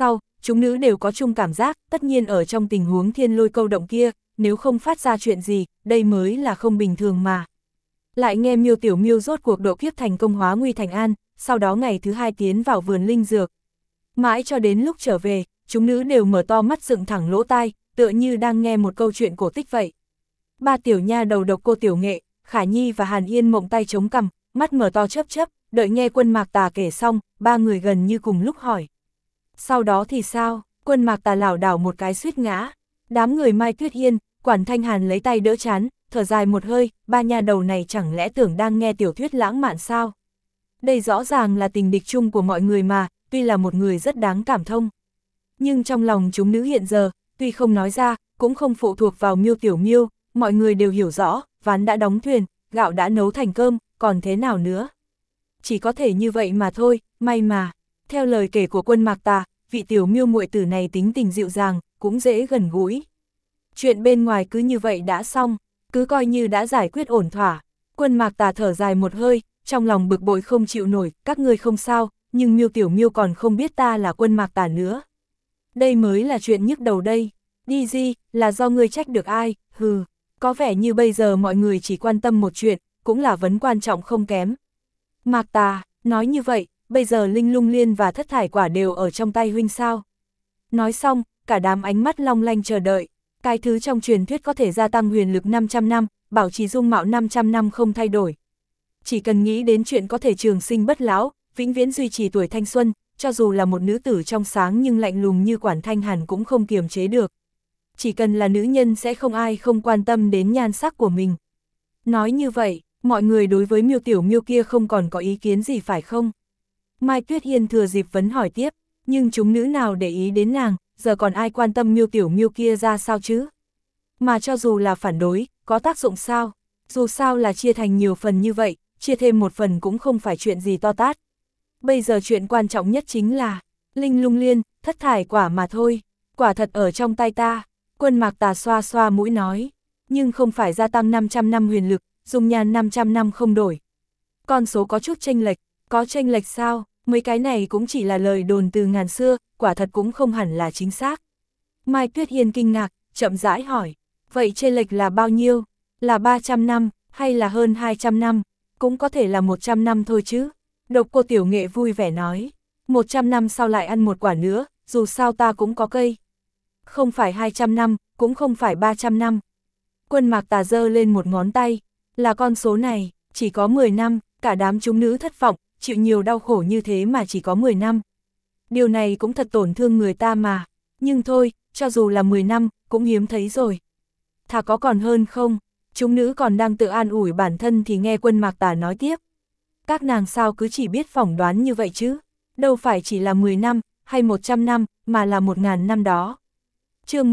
chúng nữ đều có chung cảm giác, tất nhiên ở trong tình huống thiên lôi câu động kia, nếu không phát ra chuyện gì, đây mới là không bình thường mà. Lại nghe Miêu Tiểu Miêu rốt cuộc độ kiếp thành công hóa nguy thành an, sau đó ngày thứ 2 tiến vào vườn linh dược. Mãi cho đến lúc trở về, chúng nữ đều mở to mắt dựng thẳng lỗ tai, tựa như đang nghe một câu chuyện cổ tích vậy. Ba tiểu nha đầu độc cô Tiểu Nghệ, Khả Nhi và Hàn Yên Mộng tay chống cằm, mắt mở to chớp chớp, đợi nghe Quân Mạc Tà kể xong, ba người gần như cùng lúc hỏi. Sau đó thì sao? Quân Mạc Tà lảo đảo một cái suýt ngã. Đám người Mai Tuyết Yên, Quản Thanh Hàn lấy tay đỡ chán, thở dài một hơi, ba nha đầu này chẳng lẽ tưởng đang nghe tiểu thuyết lãng mạn sao? Đây rõ ràng là tình địch chung của mọi người mà, tuy là một người rất đáng cảm thông. Nhưng trong lòng chúng nữ hiện giờ, tuy không nói ra, cũng không phụ thuộc vào Miêu Tiểu Miêu, mọi người đều hiểu rõ, ván đã đóng thuyền, gạo đã nấu thành cơm, còn thế nào nữa? Chỉ có thể như vậy mà thôi, may mà. Theo lời kể của Quân Mạc Tà, vị tiểu Miêu muội tử này tính tình dịu dàng, cũng dễ gần gũi. Chuyện bên ngoài cứ như vậy đã xong, cứ coi như đã giải quyết ổn thỏa. Quân Mạc Tà thở dài một hơi, trong lòng bực bội không chịu nổi, các ngươi không sao, nhưng Miêu Tiểu Miêu còn không biết ta là Quân Mạc Tà nữa. Đây mới là chuyện nhức đầu đây. Đi Di, là do ngươi trách được ai, hừ, có vẻ như bây giờ mọi người chỉ quan tâm một chuyện, cũng là vấn quan trọng không kém. Mạc Tà, nói như vậy, bây giờ Linh Lung Liên và Thất Thải Quả đều ở trong tay huynh sao? Nói xong, cả đám ánh mắt long lanh chờ đợi. Cái thứ trong truyền thuyết có thể gia tăng huyền lực 500 năm, bảo trì dung mạo 500 năm không thay đổi. Chỉ cần nghĩ đến chuyện có thể trường sinh bất lão, vĩnh viễn duy trì tuổi thanh xuân, cho dù là một nữ tử trong sáng nhưng lạnh lùng như Quản Thanh Hàn cũng không kiềm chế được. Chỉ cần là nữ nhân sẽ không ai không quan tâm đến nhan sắc của mình. Nói như vậy, mọi người đối với Miêu Tiểu Miêu kia không còn có ý kiến gì phải không? Mai Tuyết Yên thừa dịp vấn hỏi tiếp, nhưng chúng nữ nào để ý đến nàng, giờ còn ai quan tâm Miêu Tiểu Miêu kia ra sao chứ? Mà cho dù là phản đối, có tác dụng sao? Dù sao là chia thành nhiều phần như vậy, chia thêm một phần cũng không phải chuyện gì to tát. Bây giờ chuyện quan trọng nhất chính là Linh Lung Liên, Thất Thải Quả mà thôi. Quả thật ở trong tay ta. Quân Mạc Tà xoa xoa mũi nói. Nhưng không phải gia tăng 500 năm huyền lực, dung nhan 500 năm không đổi. Con số có chút chênh lệch, có chênh lệch sao? Mấy cái này cũng chỉ là lời đồn từ ngàn xưa, quả thật cũng không hẳn là chính xác. Mai Tuyết Yên kinh ngạc, chậm rãi hỏi. Vậy chênh lệch là bao nhiêu? Là 300 năm, hay là hơn 200 năm? Cũng có thể là 100 năm thôi chứ. Độc cô Tiểu Nghệ vui vẻ nói. 100 năm sau lại ăn một quả nữa, dù sao ta cũng có cây. Không phải 200 năm, cũng không phải 300 năm. Quân Mạc Tà giơ lên một ngón tay. Là con số này, chỉ có 10 năm, cả đám chúng nữ thất vọng, chịu nhiều đau khổ như thế mà chỉ có 10 năm. Điều này cũng thật tổn thương người ta mà. Nhưng thôi, cho dù là 10 năm, cũng hiếm thấy rồi. Thà có còn hơn không? Chúng nữ còn đang tự an ủi bản thân thì nghe Quân Mạc Tà nói tiếp. Các nàng sao cứ chỉ biết phỏng đoán như vậy chứ? Đâu phải chỉ là 10 năm, hay 100 năm, mà là 1000 năm đó. Chương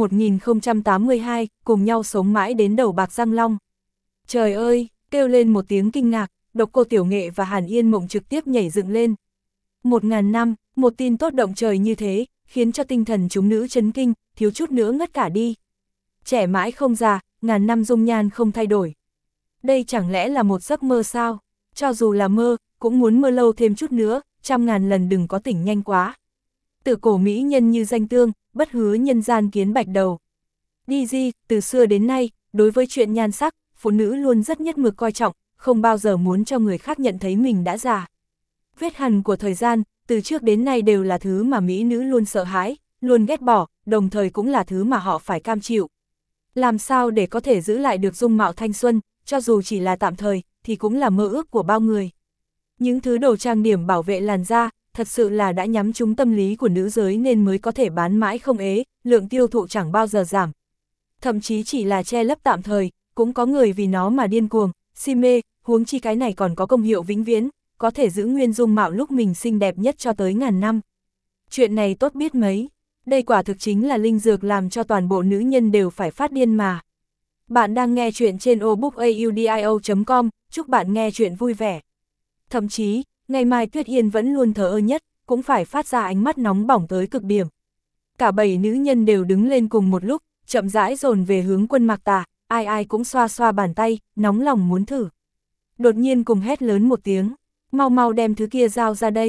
1082, cùng nhau sống mãi đến đầu bạc răng long. Trời ơi, kêu lên một tiếng kinh ngạc, Độc cô Tiểu Nghệ và Hàn Yên Mộng trực tiếp nhảy dựng lên. 1000 năm, một tin tốt động trời như thế, khiến cho tinh thần chúng nữ chấn kinh, thiếu chút nữa ngất cả đi. Trẻ mãi không già, ngàn năm dung nhan không thay đổi. Đây chẳng lẽ là một giấc mơ sao? Cho dù là mơ, cũng muốn mơ lâu thêm chút nữa, 100.000 lần đừng có tỉnh nhanh quá. Tự cổ mỹ nhân như danh tương, bất hứa nhân gian kiến bạch đầu. Đi Di, từ xưa đến nay, đối với chuyện nhan sắc, phụ nữ luôn rất nhất mực coi trọng, không bao giờ muốn cho người khác nhận thấy mình đã già. Vết hằn của thời gian, từ trước đến nay đều là thứ mà mỹ nữ luôn sợ hãi, luôn ghét bỏ, đồng thời cũng là thứ mà họ phải cam chịu. Làm sao để có thể giữ lại được dung mạo thanh xuân, cho dù chỉ là tạm thời, thì cũng là mơ ước của bao người. Những thứ đồ trang điểm bảo vệ làn da, thật sự là đã nhắm trúng tâm lý của nữ giới nên mới có thể bán mãi không ế, lượng tiêu thụ chẳng bao giờ giảm. Thậm chí chỉ là che lấp tạm thời, cũng có người vì nó mà điên cuồng, si mê, huống chi cái này còn có công hiệu vĩnh viễn, có thể giữ nguyên dung mạo lúc mình xinh đẹp nhất cho tới ngàn năm. Chuyện này tốt biết mấy, đây quả thực chính là linh dược làm cho toàn bộ nữ nhân đều phải phát điên mà. Bạn đang nghe chuyện trên obookaudio.com, chúc bạn nghe chuyện vui vẻ. Thậm chí, ngày mai Tuyết Yên vẫn luôn thờ ơ nhất, cũng phải phát ra ánh mắt nóng bỏng tới cực điểm. Cả 7 nữ nhân đều đứng lên cùng một lúc, chậm rãi dồn về hướng Quân Mạc Tà, ai ai cũng xoa xoa bàn tay, nóng lòng muốn thử. Đột nhiên cùng hét lớn một tiếng, mau mau đem thứ kia giao ra đây.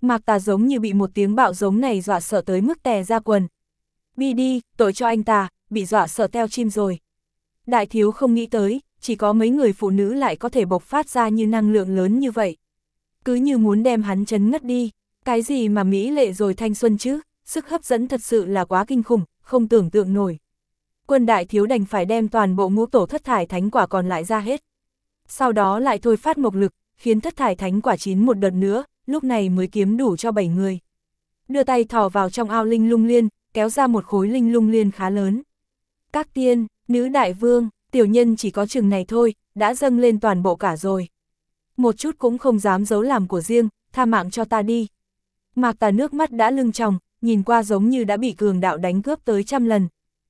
Mạc Tà giống như bị một tiếng bạo giống này dọa sợ tới mức tè ra quần. Bi đi, tội cho anh ta, bị dọa sợ teo chim rồi. Đại thiếu không nghĩ tới, chỉ có mấy người phụ nữ lại có thể bộc phát ra như năng lượng lớn như vậy. Cứ như muốn đem hắn chấn ngất đi, cái gì mà mỹ lệ rồi thanh xuân chứ, sức hấp dẫn thật sự là quá kinh khủng, không tưởng tượng nổi. Quân đại thiếu đành phải đem toàn bộ ngũ tổ thất thải thánh quả còn lại ra hết. Sau đó lại thôi phát mộc lực, khiến thất thải thánh quả chín một đợt nữa, lúc này mới kiếm đủ cho 7 người. Đưa tay thò vào trong ao linh lung liên, kéo ra một khối linh lung liên khá lớn. Các tiên, nữ đại vương, tiểu nhân chỉ có chừng này thôi, đã dâng lên toàn bộ cả rồi. Một chút cũng không dám giấu làm của riêng, tha mạng cho ta đi. Mạc Tà nước mắt đã lưng tròng, nhìn qua giống như đã bị cường đạo đánh cướp tới 100 lần.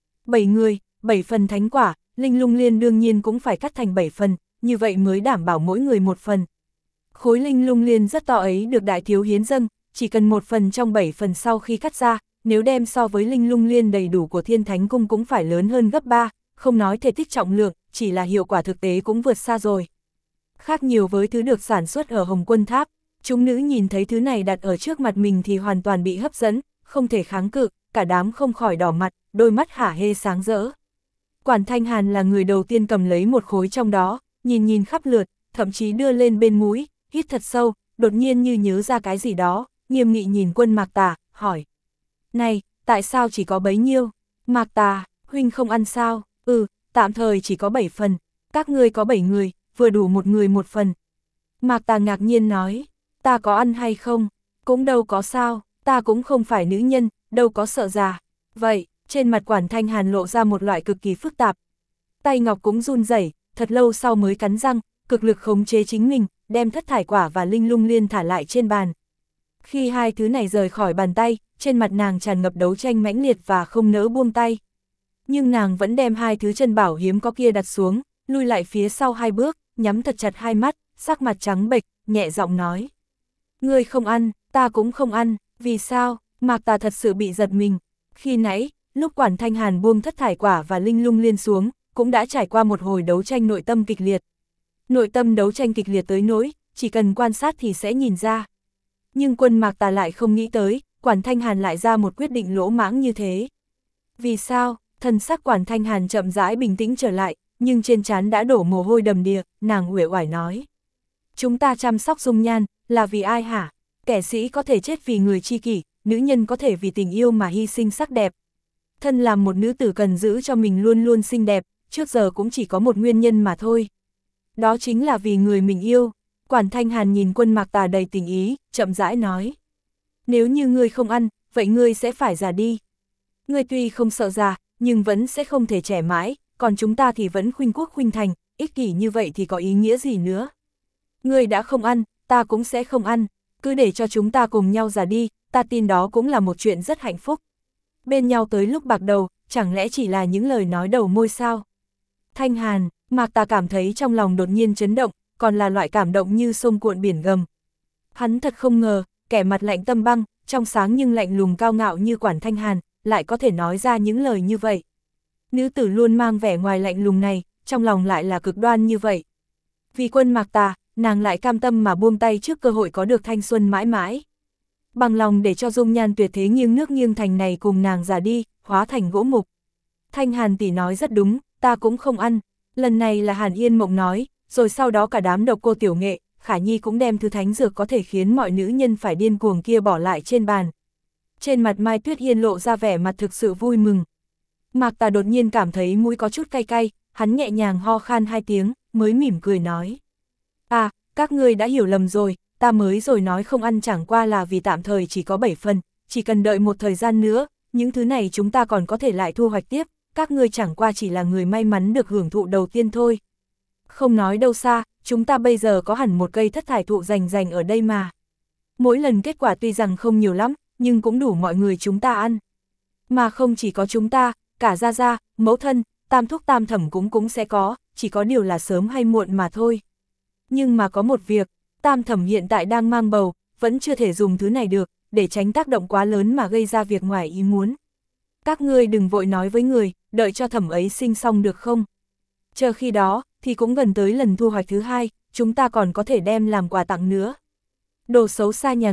7 người, 7 phần thánh quả, linh lung liên đương nhiên cũng phải cắt thành 7 phần, như vậy mới đảm bảo mỗi người một phần. Khối linh lung liên rất to ấy được đại thiếu hiến dâng, chỉ cần một phần trong 7 phần sau khi cắt ra, nếu đem so với linh lung liên đầy đủ của Thiên Thánh Cung cũng phải lớn hơn gấp 3, không nói thể tích trọng lượng, chỉ là hiệu quả thực tế cũng vượt xa rồi. Khác nhiều với thứ được sản xuất ở Hồng Quân Tháp, chúng nữ nhìn thấy thứ này đặt ở trước mặt mình thì hoàn toàn bị hấp dẫn, không thể kháng cự, cả đám không khỏi đỏ mặt, đôi mắt hả hê sáng rỡ. Quản Thanh Hàn là người đầu tiên cầm lấy một khối trong đó, nhìn khắp lượt, thậm chí đưa lên bên mũi, hít thật sâu, đột nhiên như nhớ ra cái gì đó, nghiêm nghị nhìn Quân Mạc Tà, hỏi. Này, tại sao chỉ có bấy nhiêu? Mạc Tà, huynh không ăn sao? Tạm thời chỉ có 7 phần, các ngươi có 7 người, vừa đủ một người một phần. Mạc Tà ngạc nhiên nói, ta có ăn hay không? Cũng đâu có sao, ta cũng không phải nữ nhân, đâu có sợ già. Vậy, trên mặt Quản Thanh Hàn lộ ra một loại cực kỳ phức tạp. Tay ngọc cũng run rẩy, thật lâu sau mới cắn răng, cực lực khống chế chính mình, đem thất thải quả và linh lung liên thả lại trên bàn. Khi hai thứ này rời khỏi bàn tay, trên mặt nàng tràn ngập đấu tranh mãnh liệt và không nỡ buông tay. Nhưng nàng vẫn đem hai thứ chân bảo hiếm có kia đặt xuống, lui lại phía sau 2 bước, nhắm thật chặt hai mắt, sắc mặt trắng bệch, nhẹ giọng nói. Ngươi không ăn, ta cũng không ăn, vì sao? Mạc Tà thật sự bị giật mình. Khi nãy, lúc Quản Thanh Hàn buông thất thải quả và linh lung liên xuống, cũng đã trải qua một hồi đấu tranh nội tâm kịch liệt. Nội tâm đấu tranh kịch liệt tới nỗi, chỉ cần quan sát thì sẽ nhìn ra. Nhưng Quân Mạc Tà lại không nghĩ tới, Quản Thanh Hàn lại ra một quyết định lỗ mãng như thế. Vì sao? Thần sắc Quản Thanh Hàn chậm rãi bình tĩnh trở lại, nhưng trên trán đã đổ mồ hôi đầm đìa, nàng uể oải nói. Chúng ta chăm sóc dung nhan, là vì ai hả? Kẻ sĩ có thể chết vì người tri kỷ, nữ nhân có thể vì tình yêu mà hy sinh sắc đẹp. Thân làm một nữ tử cần giữ cho mình luôn luôn xinh đẹp, trước giờ cũng chỉ có một nguyên nhân mà thôi. Đó chính là vì người mình yêu. Quản Thanh Hàn nhìn Quân Mạc Tà đầy tình ý, chậm rãi nói. Nếu như ngươi không ăn, vậy ngươi sẽ phải già đi. Ngươi tuy không sợ già, nhưng vẫn sẽ không thể trẻ mãi, còn chúng ta thì vẫn khuynh quốc khuynh thành, ích kỷ như vậy thì có ý nghĩa gì nữa. Ngươi đã không ăn, ta cũng sẽ không ăn, cứ để cho chúng ta cùng nhau già đi, ta tin đó cũng là một chuyện rất hạnh phúc. Bên nhau tới lúc bạc đầu, chẳng lẽ chỉ là những lời nói đầu môi sao? Thanh Hàn, Mạc Tà cảm thấy trong lòng đột nhiên chấn động, còn là loại cảm động như sông cuộn biển gầm. Hắn thật không ngờ, kẻ mặt lạnh tâm băng, trong sáng nhưng lạnh lùng cao ngạo như Quản Thanh Hàn, lại có thể nói ra những lời như vậy. Nữ tử luôn mang vẻ ngoài lạnh lùng này, trong lòng lại là cực đoan như vậy. Vì Quân Mạc Tà, nàng lại cam tâm mà buông tay trước cơ hội có được thanh xuân mãi mãi. Bằng lòng để cho dung nhan tuyệt thế nghiêng nước nghiêng thành này cùng nàng già đi, hóa thành gỗ mục. Thanh Hàn tỷ nói rất đúng, ta cũng không ăn. Lần này là Hàn Yên Mộng nói, rồi sau đó cả đám độc cô tiểu nghệ, Khả Nhi cũng đem thứ thánh dược có thể khiến mọi nữ nhân phải điên cuồng kia bỏ lại trên bàn. Trên mặt Mai Tuyết Hiên lộ ra vẻ mặt thực sự vui mừng. Mạc Tà đột nhiên cảm thấy mũi có chút cay cay, hắn nhẹ nhàng ho khan 2 tiếng, mới mỉm cười nói. À, các ngươi đã hiểu lầm rồi, ta mới rồi nói không ăn chẳng qua là vì tạm thời chỉ có 7 phần, chỉ cần đợi một thời gian nữa, những thứ này chúng ta còn có thể lại thu hoạch tiếp, các ngươi chẳng qua chỉ là người may mắn được hưởng thụ đầu tiên thôi. Không nói đâu xa, chúng ta bây giờ có hẳn một cây thất thải thụ rành ở đây mà. Mỗi lần kết quả tuy rằng không nhiều lắm, nhưng cũng đủ mọi người chúng ta ăn. Mà không chỉ có chúng ta, cả gia gia, mẫu thân, tam thúc tam thẩm cũng sẽ có, chỉ có điều là sớm hay muộn mà thôi. Nhưng mà có một việc, tam thẩm hiện tại đang mang bầu, vẫn chưa thể dùng thứ này được, để tránh tác động quá lớn mà gây ra việc ngoài ý muốn. Các ngươi đừng vội nói với người, đợi cho thẩm ấy sinh xong được không? Chờ khi đó, thì cũng gần tới lần thu hoạch thứ 2, chúng ta còn có thể đem làm quà tặng nữa. Đồ xấu xa nhà người,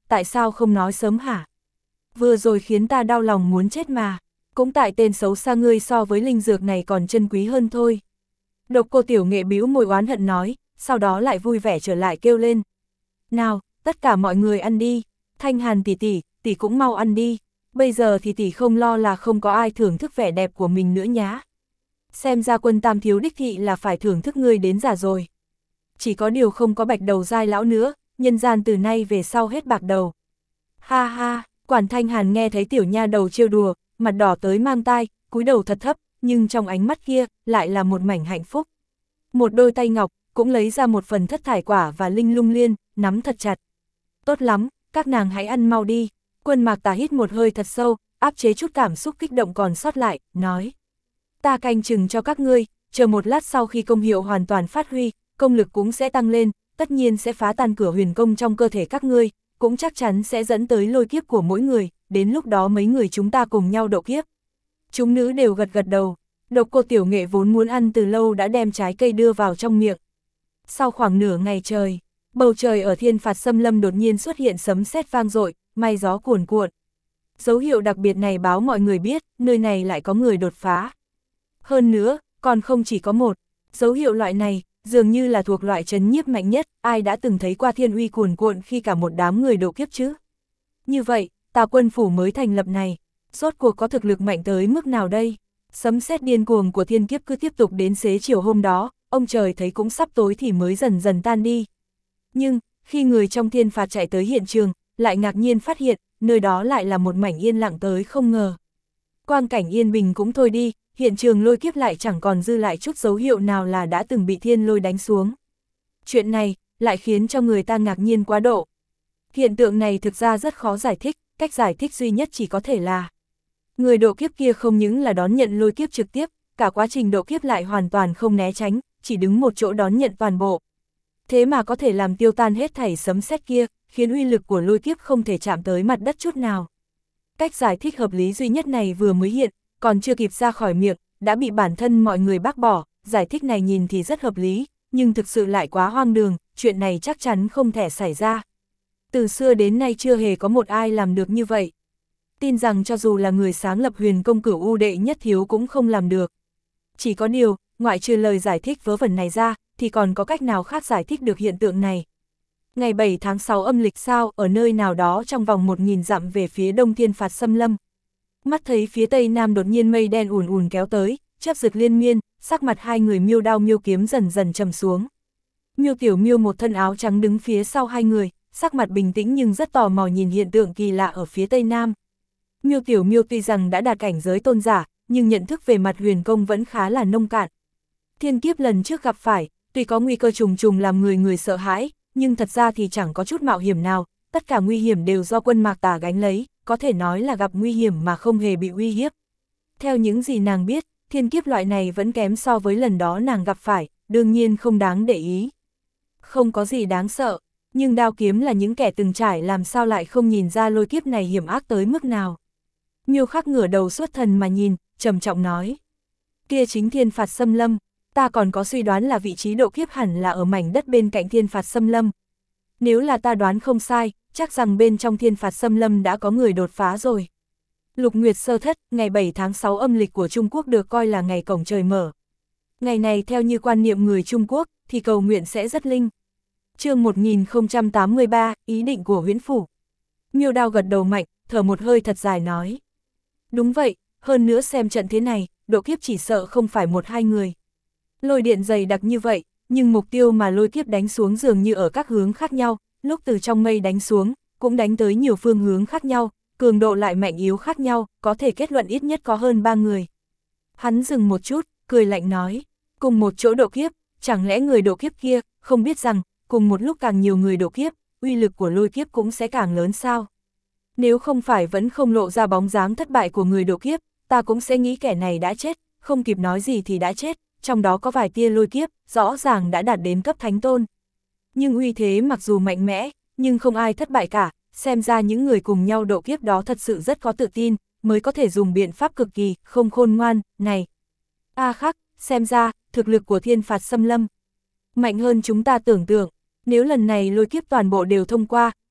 tại sao không nói sớm hả? Vừa rồi khiến ta đau lòng muốn chết mà, cũng tại tên xấu xa ngươi so với linh dược này còn chân quý hơn thôi. Độc Cô Tiểu Nghệ bĩu môi oán hận nói, sau đó lại vui vẻ trở lại kêu lên. Nào, tất cả mọi người ăn đi, Thanh Hàn tỷ cũng mau ăn đi, bây giờ thì tỷ không lo là không có ai thưởng thức vẻ đẹp của mình nữa nhá. Xem ra Quân Tam thiếu đích thị là phải thưởng thức ngươi đến già rồi. Chỉ có điều không có bạch đầu giai lão nữa, nhân gian từ nay về sau hết bạc đầu. Ha ha, Quản Thanh Hàn nghe thấy tiểu nha đầu trêu đùa, mặt đỏ tới mang tai, cúi đầu thật thấp, nhưng trong ánh mắt kia lại là một mảnh hạnh phúc. Một đôi tay ngọc cũng lấy ra một phần thất thải quả và linh lung liên, nắm thật chặt. Tốt lắm, các nàng hãy ăn mau đi. Quân Mạc Tà hít một hơi thật sâu, áp chế chút cảm xúc kích động còn sót lại, nói. Ta canh chừng cho các ngươi, chờ một lát sau khi công hiệu hoàn toàn phát huy, công lực cũng sẽ tăng lên, tất nhiên sẽ phá tan cửa huyền công trong cơ thể các ngươi, cũng chắc chắn sẽ dẫn tới lôi kiếp của mỗi người, đến lúc đó mấy người chúng ta cùng nhau độ kiếp. Chúng nữ đều gật gật đầu, Độc Cô Tiểu Nghệ vốn muốn ăn từ lâu đã đem trái cây đưa vào trong miệng. Sau khoảng nửa ngày trời, bầu trời ở Thiên Phạt Xâm Lâm đột nhiên xuất hiện sấm sét vang dội, mây gió cuồn cuộn. Dấu hiệu đặc biệt này báo mọi người biết, nơi này lại có người đột phá. Hơn nữa, còn không chỉ có một, dấu hiệu loại này, dường như là thuộc loại trấn nhiếp mạnh nhất, ai đã từng thấy qua thiên uy cuồn cuộn khi cả một đám người độ kiếp chứ? Như vậy, Tà Quân Phủ mới thành lập này, rốt cuộc có thực lực mạnh tới mức nào đây? Sấm sét điên cuồng của thiên kiếp cứ tiếp tục đến xế chiều hôm đó, ông trời thấy cũng sắp tối thì mới dần dần tan đi. Nhưng, khi người trong thiên phạt chạy tới hiện trường, lại ngạc nhiên phát hiện, nơi đó lại là một mảnh yên lặng tới không ngờ. Quang cảnh yên bình cũng thôi đi, hiện trường lôi kiếp lại chẳng còn dư lại chút dấu hiệu nào là đã từng bị thiên lôi đánh xuống. Chuyện này, lại khiến cho người ta ngạc nhiên quá độ. Hiện tượng này thực ra rất khó giải thích, cách giải thích duy nhất chỉ có thể là người độ kiếp kia không những là đón nhận lôi kiếp trực tiếp, cả quá trình độ kiếp lại hoàn toàn không né tránh, chỉ đứng một chỗ đón nhận toàn bộ. Thế mà có thể làm tiêu tan hết thảy sấm sét kia, khiến uy lực của lôi kiếp không thể chạm tới mặt đất chút nào. Cách giải thích hợp lý duy nhất này vừa mới hiện, còn chưa kịp ra khỏi miệng, đã bị bản thân mọi người bác bỏ. Giải thích này nhìn thì rất hợp lý, nhưng thực sự lại quá hoang đường, chuyện này chắc chắn không thể xảy ra. Từ xưa đến nay chưa hề có một ai làm được như vậy. Tin rằng cho dù là người sáng lập Huyền Công Cửu U đệ nhất thiếu cũng không làm được. Chỉ có điều, ngoại trừ lời giải thích vớ vẩn này ra, thì còn có cách nào khác giải thích được hiện tượng này. Ngày 7 tháng 6 âm lịch sao, ở nơi nào đó trong vòng 1000 dặm về phía đông Thiên Phạt Xâm Lâm. Mắt thấy phía tây nam đột nhiên mây đen ùn ùn kéo tới, chớp giật liên miên, sắc mặt hai người Miêu Đao Miêu Kiếm dần dần trầm xuống. Miêu Tiểu Miêu một thân áo trắng đứng phía sau hai người, sắc mặt bình tĩnh nhưng rất tò mò nhìn hiện tượng kỳ lạ ở phía tây nam. Miêu Tiểu Miêu tuy rằng đã đạt cảnh giới tôn giả, nhưng nhận thức về mặt huyền công vẫn khá là nông cạn. Thiên kiếp lần trước gặp phải, tuy có nguy cơ trùng trùng làm người sợ hãi, nhưng thật ra thì chẳng có chút mạo hiểm nào, tất cả nguy hiểm đều do Quân Mạc Tà gánh lấy, có thể nói là gặp nguy hiểm mà không hề bị uy hiếp. Theo những gì nàng biết, thiên kiếp loại này vẫn kém so với lần đó nàng gặp phải, đương nhiên không đáng để ý. Không có gì đáng sợ, nhưng Đao Kiếm là những kẻ từng trải làm sao lại không nhìn ra lôi kiếp này hiểm ác tới mức nào. Miêu Khắc ngửa đầu xuất thần mà nhìn, trầm trọng nói. Kia chính Thiên Phạt Xâm Lâm, ta còn có suy đoán là vị trí độ kiếp hẳn là ở mảnh đất bên cạnh Thiên Phạt Xâm Lâm. Nếu là ta đoán không sai, chắc rằng bên trong Thiên Phạt Xâm Lâm đã có người đột phá rồi. Lục Nguyệt Sơ Thất, ngày 7 tháng 6 âm lịch của Trung Quốc được coi là ngày cổng trời mở. Ngày này theo như quan niệm người Trung Quốc, thì cầu nguyện sẽ rất linh. Chương 1083, ý định của Huyễn Phủ. Miêu Đao gật đầu mạnh, thở một hơi thật dài nói. Đúng vậy, hơn nữa xem trận thế này, độ kiếp chỉ sợ không phải một hai người. Lôi điện dày đặc như vậy, nhưng mục tiêu mà lôi kiếp đánh xuống dường như ở các hướng khác nhau, lúc từ trong mây đánh xuống, cũng đánh tới nhiều phương hướng khác nhau, cường độ lại mạnh yếu khác nhau, có thể kết luận ít nhất có hơn 3 người. Hắn dừng một chút, cười lạnh nói, cùng một chỗ độ kiếp, chẳng lẽ người độ kiếp kia, không biết rằng, cùng một lúc càng nhiều người độ kiếp, uy lực của lôi kiếp cũng sẽ càng lớn sao? Nếu không phải vẫn không lộ ra bóng dáng thất bại của người độ kiếp, ta cũng sẽ nghĩ kẻ này đã chết, không kịp nói gì thì đã chết, trong đó có vài tia lôi kiếp, rõ ràng đã đạt đến cấp thánh tôn. Nhưng uy thế mặc dù mạnh mẽ, nhưng không ai thất bại cả, xem ra những người cùng nhau độ kiếp đó thật sự rất có tự tin, mới có thể dùng biện pháp cực kỳ, không khôn ngoan, này. Khắc, xem ra, thực lực của Thiên Phạt Xâm Lâm mạnh hơn chúng ta tưởng tượng, nếu lần này lôi kiếp toàn bộ đều thông qua,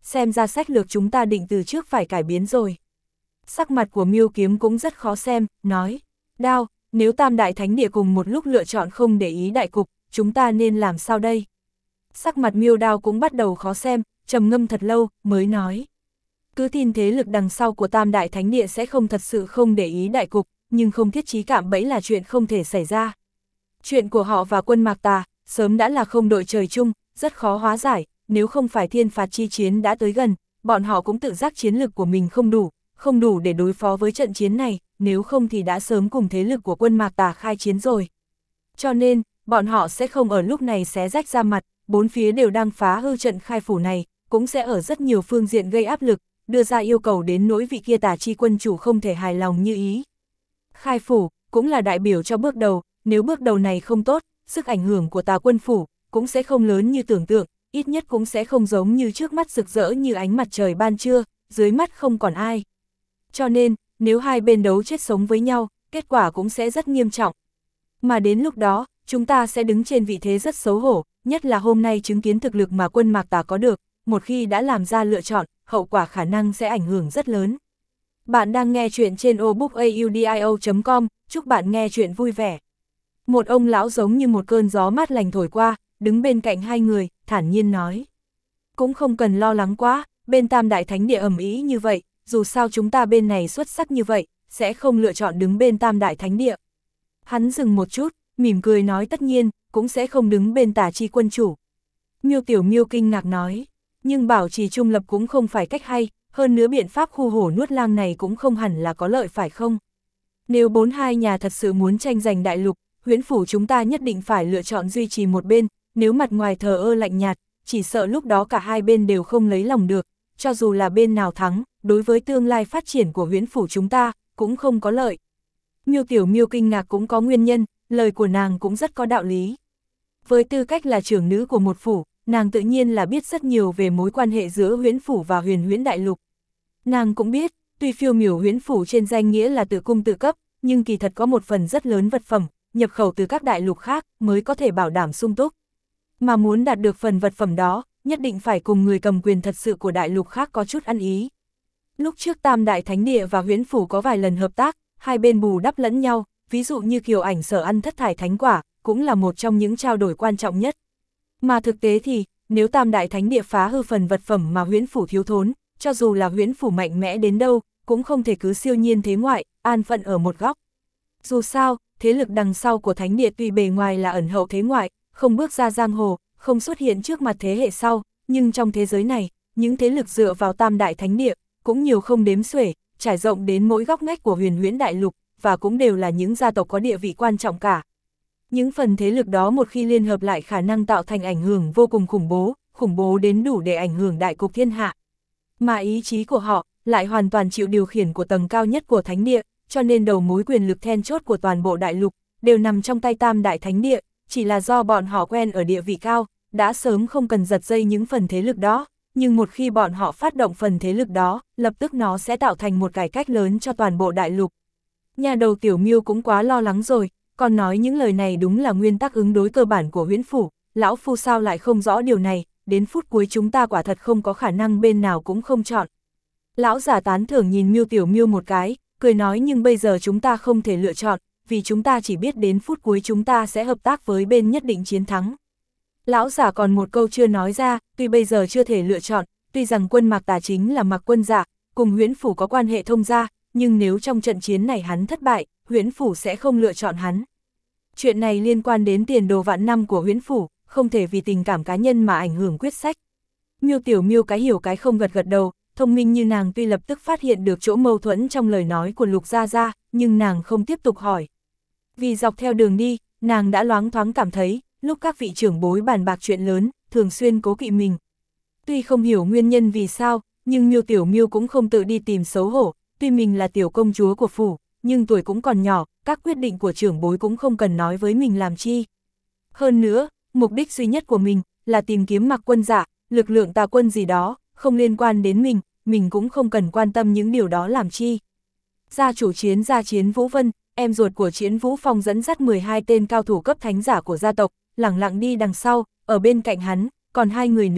xem ra sách lược chúng ta định từ trước phải cải biến rồi. Sắc mặt của Miêu Kiếm cũng rất khó xem, nói, Đao, nếu Tam Đại Thánh Địa cùng một lúc lựa chọn không để ý đại cục, chúng ta nên làm sao đây? Sắc mặt Miêu Đao cũng bắt đầu khó xem, trầm ngâm thật lâu, mới nói. Cứ tin thế lực đằng sau của Tam Đại Thánh Địa sẽ không thật sự không để ý đại cục, nhưng không thiết chí cạm bẫy là chuyện không thể xảy ra. Chuyện của họ và quân Mạc Tà, sớm đã là không đội trời chung, rất khó hóa giải, nếu không phải thiên phạt chi chiến đã tới gần, bọn họ cũng tự giác chiến lực của mình không đủ để đối phó với trận chiến này, nếu không thì đã sớm cùng thế lực của quân Mạc Tà khai chiến rồi. Cho nên, bọn họ sẽ không ở lúc này xé rách ra mặt, bốn phía đều đang phá hư trận khai phủ này, cũng sẽ ở rất nhiều phương diện gây áp lực, đưa ra yêu cầu đến nỗi vị kia Tà chi quân chủ không thể hài lòng như ý. Khai phủ, cũng là đại biểu cho bước đầu, nếu bước đầu này không tốt, sức ảnh hưởng của Tà quân phủ, cũng sẽ không lớn như tưởng tượng, ít nhất cũng sẽ không giống như trước mắt rực rỡ như ánh mặt trời ban trưa, dưới mắt không còn ai. Cho nên, nếu hai bên đấu chết sống với nhau, kết quả cũng sẽ rất nghiêm trọng. Mà đến lúc đó, chúng ta sẽ đứng trên vị thế rất xấu hổ, nhất là hôm nay chứng kiến thực lực mà quân Mạc Tà có được, một khi đã làm ra lựa chọn, hậu quả khả năng sẽ ảnh hưởng rất lớn. Bạn đang nghe chuyện trên obookaudio.com, chúc bạn nghe chuyện vui vẻ. Một ông lão giống như một cơn gió mát lành thổi qua, đứng bên cạnh hai người, thản nhiên nói. Cũng không cần lo lắng quá, bên Tam Đại Thánh Địa ầm ĩ như vậy, dù sao chúng ta bên này xuất sắc như vậy, sẽ không lựa chọn đứng bên Tam Đại Thánh Địa. Hắn dừng một chút, mỉm cười nói tất nhiên, cũng sẽ không đứng bên Tà chi quân chủ. Miêu Tiểu Miêu kinh ngạc nói, nhưng bảo trì trung lập cũng không phải cách hay, hơn nữa biện pháp khu hổ nuốt lang này cũng không hẳn là có lợi phải không? Nếu 42 nhà thật sự muốn tranh giành đại lục, Huyễn phủ chúng ta nhất định phải lựa chọn duy trì một bên, nếu mặt ngoài thờ ơ lạnh nhạt, chỉ sợ lúc đó cả hai bên đều không lấy lòng được, cho dù là bên nào thắng, đối với tương lai phát triển của Huyễn phủ chúng ta, cũng không có lợi. Miêu Tiểu Miêu kinh ngạc cũng có nguyên nhân, lời của nàng cũng rất có đạo lý. Với tư cách là trưởng nữ của một phủ, nàng tự nhiên là biết rất nhiều về mối quan hệ giữa Huyễn phủ và Huyền Huyễn Đại Lục. Nàng cũng biết, tuy phiêu miểu Huyễn phủ trên danh nghĩa là tự cung tự cấp, nhưng kỳ thật có một phần rất lớn vật phẩm, nhập khẩu từ các đại lục khác mới có thể bảo đảm sung túc. Mà muốn đạt được phần vật phẩm đó, nhất định phải cùng người cầm quyền thật sự của đại lục khác có chút ăn ý. Lúc trước Tam Đại Thánh Địa và Huyễn phủ có vài lần hợp tác, hai bên bù đắp lẫn nhau, ví dụ như Kiều Ảnh Sở ăn thất thải thánh quả, cũng là một trong những trao đổi quan trọng nhất. Mà thực tế thì, nếu Tam Đại Thánh Địa phá hư phần vật phẩm mà Huyễn phủ thiếu thốn, cho dù là Huyễn phủ mạnh mẽ đến đâu, cũng không thể cứ siêu nhiên thế ngoại, an phận ở một góc. Dù sao, thế lực đằng sau của Thánh Địa tuy bề ngoài là ẩn hậu thế ngoại, không bước ra giang hồ, không xuất hiện trước mặt thế hệ sau, nhưng trong thế giới này, những thế lực dựa vào Tam Đại Thánh Địa, cũng nhiều không đếm xuể, trải rộng đến mỗi góc ngách của Huyền Huyễn Đại Lục, và cũng đều là những gia tộc có địa vị quan trọng cả. Những phần thế lực đó một khi liên hợp lại khả năng tạo thành ảnh hưởng vô cùng khủng bố đến đủ để ảnh hưởng đại cục thiên hạ. Mà ý chí của họ lại hoàn toàn chịu điều khiển của tầng cao nhất của Thánh Địa, cho nên đầu mối quyền lực then chốt của toàn bộ đại lục đều nằm trong tay Tam Đại Thánh Địa, chỉ là do bọn họ quen ở địa vị cao, đã sớm không cần giật dây những phần thế lực đó, nhưng một khi bọn họ phát động phần thế lực đó, lập tức nó sẽ tạo thành một cải cách lớn cho toàn bộ đại lục. Nhà đầu Tiểu Miêu cũng quá lo lắng rồi, còn nói những lời này đúng là nguyên tắc ứng đối cơ bản của Huyễn phủ, lão phu sao lại không rõ điều này, đến phút cuối chúng ta quả thật không có khả năng bên nào cũng không chọn. Lão giả tán thưởng nhìn Miêu Tiểu Miêu một cái, cười nói nhưng bây giờ chúng ta không thể lựa chọn, vì chúng ta chỉ biết đến phút cuối chúng ta sẽ hợp tác với bên nhất định chiến thắng. Lão giả còn một câu chưa nói ra, tuy bây giờ chưa thể lựa chọn, tuy rằng quân Mạc Tà chính là Mạc quân giả, cùng Huyễn phủ có quan hệ thông gia, nhưng nếu trong trận chiến này hắn thất bại, Huyễn phủ sẽ không lựa chọn hắn. Chuyện này liên quan đến tiền đồ vạn năm của Huyễn phủ, không thể vì tình cảm cá nhân mà ảnh hưởng quyết sách. Miêu Tiểu Miêu cái hiểu cái không gật gật đầu, thông minh như nàng tuy lập tức phát hiện được chỗ mâu thuẫn trong lời nói của Lục Gia Gia, nhưng nàng không tiếp tục hỏi. Vì dọc theo đường đi, nàng đã loáng thoáng cảm thấy, lúc các vị trưởng bối bàn bạc chuyện lớn, thường xuyên cố kỵ mình. Tuy không hiểu nguyên nhân vì sao, nhưng Miêu Tiểu Miêu cũng không tự đi tìm xấu hổ, tuy mình là tiểu công chúa của phủ, nhưng tuổi cũng còn nhỏ, các quyết định của trưởng bối cũng không cần nói với mình làm chi. Hơn nữa, mục đích duy nhất của mình là tìm kiếm Mạc quân giả, lực lượng tà quân gì đó, không liên quan đến mình cũng không cần quan tâm những điều đó làm chi. Gia chủ gia Chiến Vũ Vân, em ruột của Chiến Vũ Phong dẫn dắt 12 tên cao thủ cấp thánh giả của gia tộc, lẳng lặng đi đằng sau, ở bên cạnh hắn, còn hai người nữa,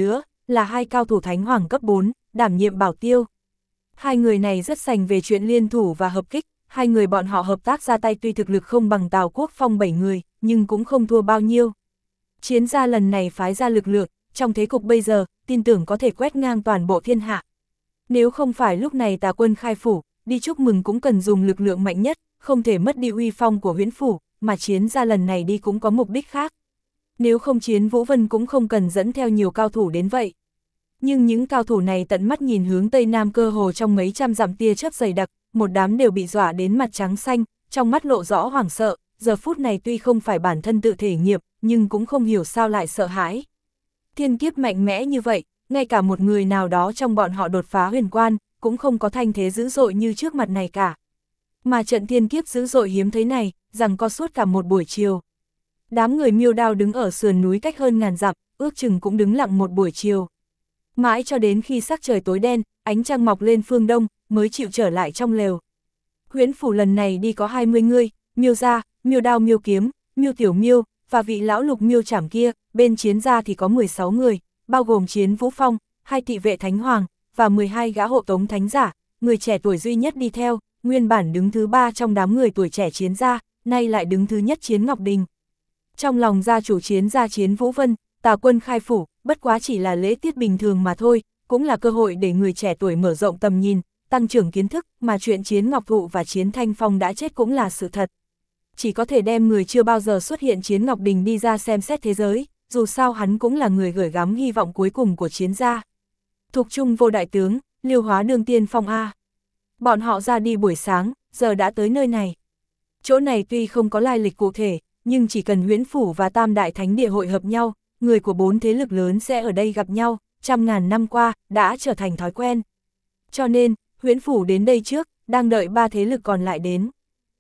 là hai cao thủ thánh hoàng cấp 4, đảm nhiệm bảo tiêu. Hai người này rất sành về chuyện liên thủ và hợp kích, hai người bọn họ hợp tác ra tay tuy thực lực không bằng Tào Quốc Phong 7 người, nhưng cũng không thua bao nhiêu. Chiến gia lần này phái ra lực lượng, trong thế cục bây giờ, tin tưởng có thể quét ngang toàn bộ thiên hạ. Nếu không phải lúc này Tà quân khai phủ, đi chúc mừng cũng cần dùng lực lượng mạnh nhất, không thể mất đi uy phong của Huyễn phủ, mà chiến gia lần này đi cũng có mục đích khác. Nếu không chiến Vũ Vân cũng không cần dẫn theo nhiều cao thủ đến vậy. Nhưng những cao thủ này tận mắt nhìn hướng Tây Nam cơ hồ trong mấy trăm dặm tia chớp dày đặc, một đám đều bị dọa đến mặt trắng xanh, trong mắt lộ rõ hoảng sợ, giờ phút này tuy không phải bản thân tự thể nghiệp, nhưng cũng không hiểu sao lại sợ hãi. Thiên kiếp mạnh mẽ như vậy, ngay cả một người nào đó trong bọn họ đột phá huyền quan, cũng không có thanh thế dữ dội như trước mặt này cả. Mà trận thiên kiếp dữ dội hiếm thấy này, rằng có suốt cả một buổi chiều. Đám người Miêu Đao đứng ở sườn núi cách hơn ngàn dặm, ước chừng cũng đứng lặng một buổi chiều. Mãi cho đến khi sắc trời tối đen, ánh trăng mọc lên phương đông, mới chịu trở lại trong lều. Huyễn phủ lần này đi có 20 người, Miêu gia, Miêu Đao Miêu Kiếm, Miêu Tiểu Miêu, và vị lão lục Miêu Trảm kia, bên chiến gia thì có 16 người, bao gồm chiến Vũ Phong, 2 thị vệ thánh hoàng, và 12 gã hộ tống thánh giả, người trẻ tuổi duy nhất đi theo, nguyên bản đứng thứ 3 trong đám người tuổi trẻ chiến gia, nay lại đứng thứ nhất chiến Ngọc Đình. Trong lòng gia chủ chiến gia chiến Vũ Vân, Tà quân khai phủ, bất quá chỉ là lễ tiết bình thường mà thôi, cũng là cơ hội để người trẻ tuổi mở rộng tầm nhìn, tăng trưởng kiến thức, mà chuyện chiến Ngọc Thụ và chiến Thanh Phong đã chết cũng là sự thật. Chỉ có thể đem người chưa bao giờ xuất hiện chiến Ngọc Đình đi ra xem xét thế giới, dù sao hắn cũng là người gửi gắm hy vọng cuối cùng của chiến gia. Thục Trung Vô đại tướng, Liêu Hóa Đương Tiên Phong A. Bọn họ ra đi buổi sáng, giờ đã tới nơi này. Chỗ này tuy không có lai lịch cụ thể, nhưng chỉ cần Huyễn phủ và Tam Đại Thánh Địa hội hợp nhau, người của 4 thế lực lớn sẽ ở đây gặp nhau, trăm ngàn năm qua, đã trở thành thói quen. Cho nên, Huyễn phủ đến đây trước, đang đợi 3 thế lực còn lại đến.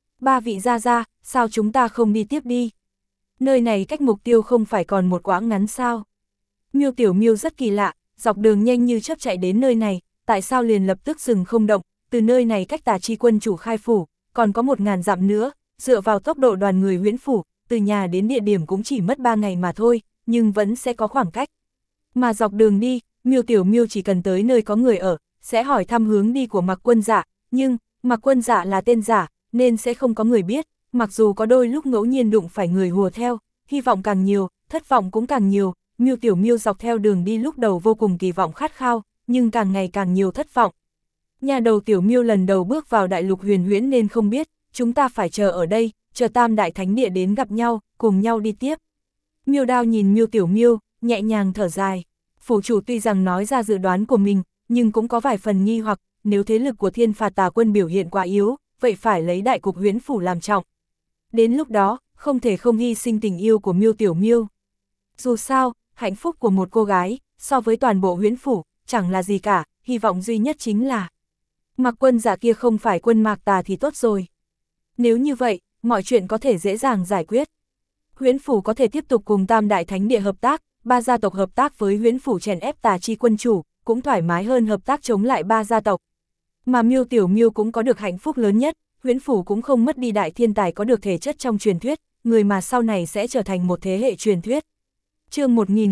3 vị gia, sao chúng ta không đi tiếp đi? Nơi này cách mục tiêu không phải còn một quãng ngắn sao? Miêu Tiểu Miêu rất kỳ lạ, dọc đường nhanh như chớp chạy đến nơi này, tại sao liền lập tức dừng không động, từ nơi này cách Tà Chi quân chủ khai phủ, còn có 1000 dặm nữa, dựa vào tốc độ đoàn người Huyễn phủ, từ nhà đến địa điểm cũng chỉ mất 3 ngày mà thôi, nhưng vẫn sẽ có khoảng cách. Mà dọc đường đi, Miêu Tiểu Miêu chỉ cần tới nơi có người ở, sẽ hỏi thăm hướng đi của Mạc Quân Dạ, nhưng Mạc Quân Dạ là tên giả, nên sẽ không có người biết, mặc dù có đôi lúc ngẫu nhiên đụng phải người hùa theo, hy vọng càng nhiều, thất vọng cũng càng nhiều. Miêu Tiểu Miêu dọc theo đường đi lúc đầu vô cùng kỳ vọng khát khao, nhưng càng ngày càng nhiều thất vọng. Nhà đầu Tiểu Miêu lần đầu bước vào đại lục huyền huyễn nên không biết, chúng ta phải chờ ở đây, chờ Tam Đại Thánh Địa đến gặp nhau, cùng nhau đi tiếp. Miêu Đao nhìn Miêu Tiểu Miêu, nhẹ nhàng thở dài. Phủ chủ tuy rằng nói ra dự đoán của mình, nhưng cũng có vài phần nghi hoặc, nếu thế lực của Thiên Phạt Tà quân biểu hiện quá yếu, vậy phải lấy đại cục Huyễn phủ làm trọng. Đến lúc đó, không thể không hy sinh tình yêu của Miêu Tiểu Miêu. Dù sao, hạnh phúc của một cô gái, so với toàn bộ Huyễn phủ, chẳng là gì cả, hy vọng duy nhất chính là Mạc Quân Dạ kia không phải quân Mạc Tà thì tốt rồi. Nếu như vậy, mọi chuyện có thể dễ dàng giải quyết. Huyễn phủ có thể tiếp tục cùng Tam Đại Thánh Địa hợp tác, 3 gia tộc hợp tác với Huyễn phủ chèn ép Tà Chi quân chủ, cũng thoải mái hơn hợp tác chống lại 3 gia tộc. Mà Miêu Tiểu Miêu cũng có được hạnh phúc lớn nhất, Huyễn phủ cũng không mất đi đại thiên tài có được thể chất trong truyền thuyết, người mà sau này sẽ trở thành một thế hệ truyền thuyết. Chương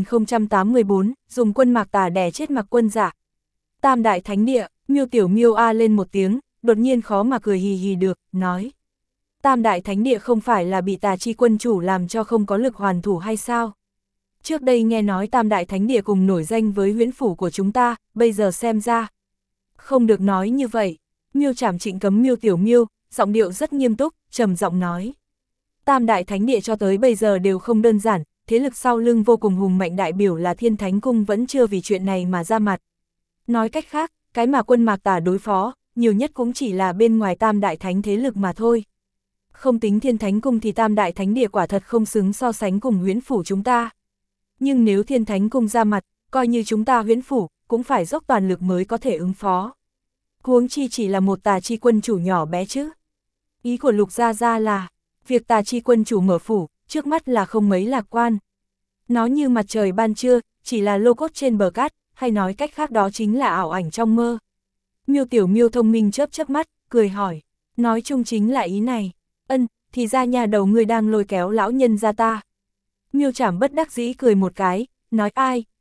1084, dùng quân Mạc Tà đè chết Mạc Quân Dạ. Tam Đại Thánh Địa, Miêu Tiểu Miêu a lên một tiếng, đột nhiên khó mà cười hì hì được, nói: Tam Đại Thánh Địa không phải là bị Tà Chi quân chủ làm cho không có lực hoàn thủ hay sao? Trước đây nghe nói Tam Đại Thánh Địa cùng nổi danh với Huyễn phủ của chúng ta, bây giờ xem ra không được nói như vậy. Miêu Trảm trịnh cấm Miêu Tiểu Miêu, giọng điệu rất nghiêm túc, trầm giọng nói: Tam Đại Thánh Địa cho tới bây giờ đều không đơn giản, thế lực sau lưng vô cùng hùng mạnh đại biểu là Thiên Thánh Cung vẫn chưa vì chuyện này mà ra mặt. Nói cách khác, cái mà quân Mạc Tà đối phó, nhiều nhất cũng chỉ là bên ngoài Tam Đại Thánh thế lực mà thôi. Không tính Thiên Thánh Cung thì Tam Đại Thánh Địa quả thật không xứng so sánh cùng Huyễn phủ chúng ta. Nhưng nếu Thiên Thánh Cung ra mặt, coi như chúng ta Huyễn phủ, cũng phải dốc toàn lực mới có thể ứng phó. Huống chi chỉ là một Tà Chi quân chủ nhỏ bé chứ. Ý của Lục Gia là, việc Tà Chi quân chủ mở phủ, trước mắt là không mấy lạc quan. Nó như mặt trời ban trưa, chỉ là lô cốt trên bờ cát, hay nói cách khác đó chính là ảo ảnh trong mơ. Miêu Tiểu Miêu thông minh chớp chớp mắt, cười hỏi, nói chung chính là ý này. Thì ra nhà đầu ngươi đang lôi kéo lão nhân ra ta. Miêu Trảm bất đắc dĩ cười một cái, nói ai,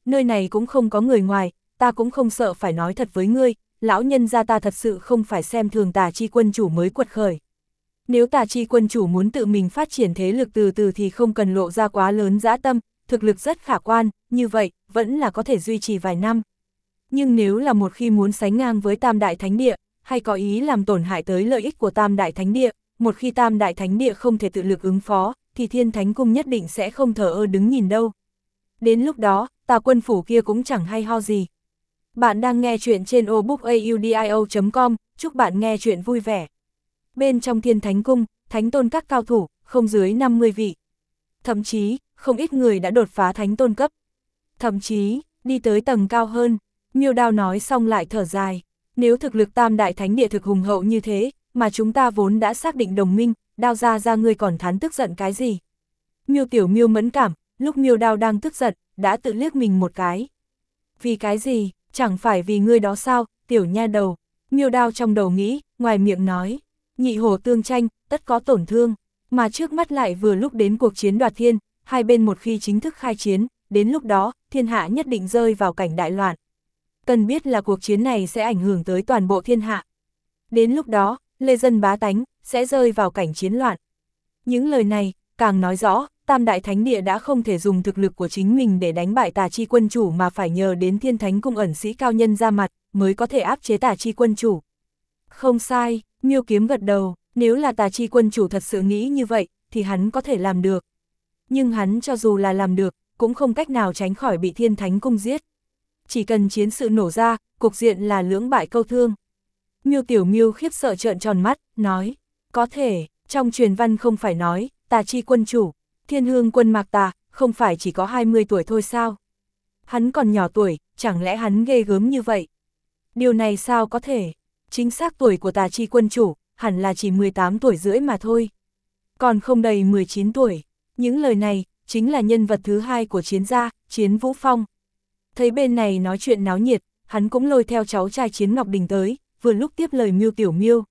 nơi này cũng không có người ngoài, ta cũng không sợ phải nói thật với ngươi, lão nhân gia ta thật sự không phải xem thường Tà Chi quân chủ mới quật khởi. Nếu Tà Chi quân chủ muốn tự mình phát triển thế lực từ từ thì không cần lộ ra quá lớn dã tâm, thực lực rất khả quan, như vậy, vẫn là có thể duy trì vài năm. Nhưng nếu là một khi muốn sánh ngang với Tam Đại Thánh Địa, hay có ý làm tổn hại tới lợi ích của Tam Đại Thánh Địa, một khi Tam Đại Thánh Địa không thể tự lực ứng phó, thì Thiên Thánh Cung nhất định sẽ không thờ ơ đứng nhìn đâu. Đến lúc đó, Tà quân phủ kia cũng chẳng hay ho gì. Bạn đang nghe chuyện trên obookaudio.com, chúc bạn nghe chuyện vui vẻ. Bên trong Thiên Thánh Cung, Thánh Tôn các cao thủ, không dưới 50 vị. Thậm chí, không ít người đã đột phá Thánh Tôn cấp. Thậm chí, đi tới tầng cao hơn. Miêu Đao nói xong lại thở dài. Nếu thực lực Tam Đại Thánh Địa thực hùng hậu như thế, mà chúng ta vốn đã xác định đồng minh, Đao ra ngươi còn thán tức giận cái gì? Miêu Tiểu Miêu mẫn cảm, lúc Miêu Đao đang tức giận, đã tự liếc mình một cái. Vì cái gì, chẳng phải vì ngươi đó sao, tiểu nha đầu. Miêu Đao trong đầu nghĩ, ngoài miệng nói, nhị hổ tương tranh, tất có tổn thương, mà trước mắt lại vừa lúc đến cuộc chiến đoạt thiên, hai bên một khi chính thức khai chiến, đến lúc đó, thiên hạ nhất định rơi vào cảnh đại loạn. Cần biết là cuộc chiến này sẽ ảnh hưởng tới toàn bộ thiên hạ. Đến lúc đó, lê dân bá tánh, sẽ rơi vào cảnh chiến loạn. Những lời này, càng nói rõ, Tam Đại Thánh Địa đã không thể dùng thực lực của chính mình để đánh bại Tà Chi quân chủ mà phải nhờ đến Thiên Thánh Cung ẩn sĩ cao nhân ra mặt, mới có thể áp chế Tà Chi quân chủ. Không sai, Miêu Kiếm gật đầu, nếu là Tà Chi quân chủ thật sự nghĩ như vậy, thì hắn có thể làm được. Nhưng hắn cho dù là làm được, cũng không cách nào tránh khỏi bị Thiên Thánh Cung giết. Chỉ cần chiến sự nổ ra, cục diện là lưỡng bại câu thương. Miêu Tiểu Miêu khiếp sợ trợn tròn mắt, nói, có thể, trong truyền văn không phải nói, Tà Chi quân chủ, Thiên Hương quân Mạc Tà, không phải chỉ có 20 tuổi thôi sao? Hắn còn nhỏ tuổi, chẳng lẽ hắn ghê gớm như vậy? Điều này sao có thể? Chính xác tuổi của Tà Chi quân chủ, hẳn là chỉ 18 tuổi rưỡi mà thôi. Còn không đầy 19 tuổi. Những lời này, chính là nhân vật thứ hai của Chiến gia, Chiến Vũ Phong. Thấy bên này nói chuyện náo nhiệt, hắn cũng lôi theo cháu trai Chiến Ngọc Đình tới, vừa lúc tiếp lời Miêu Tiểu Miêu.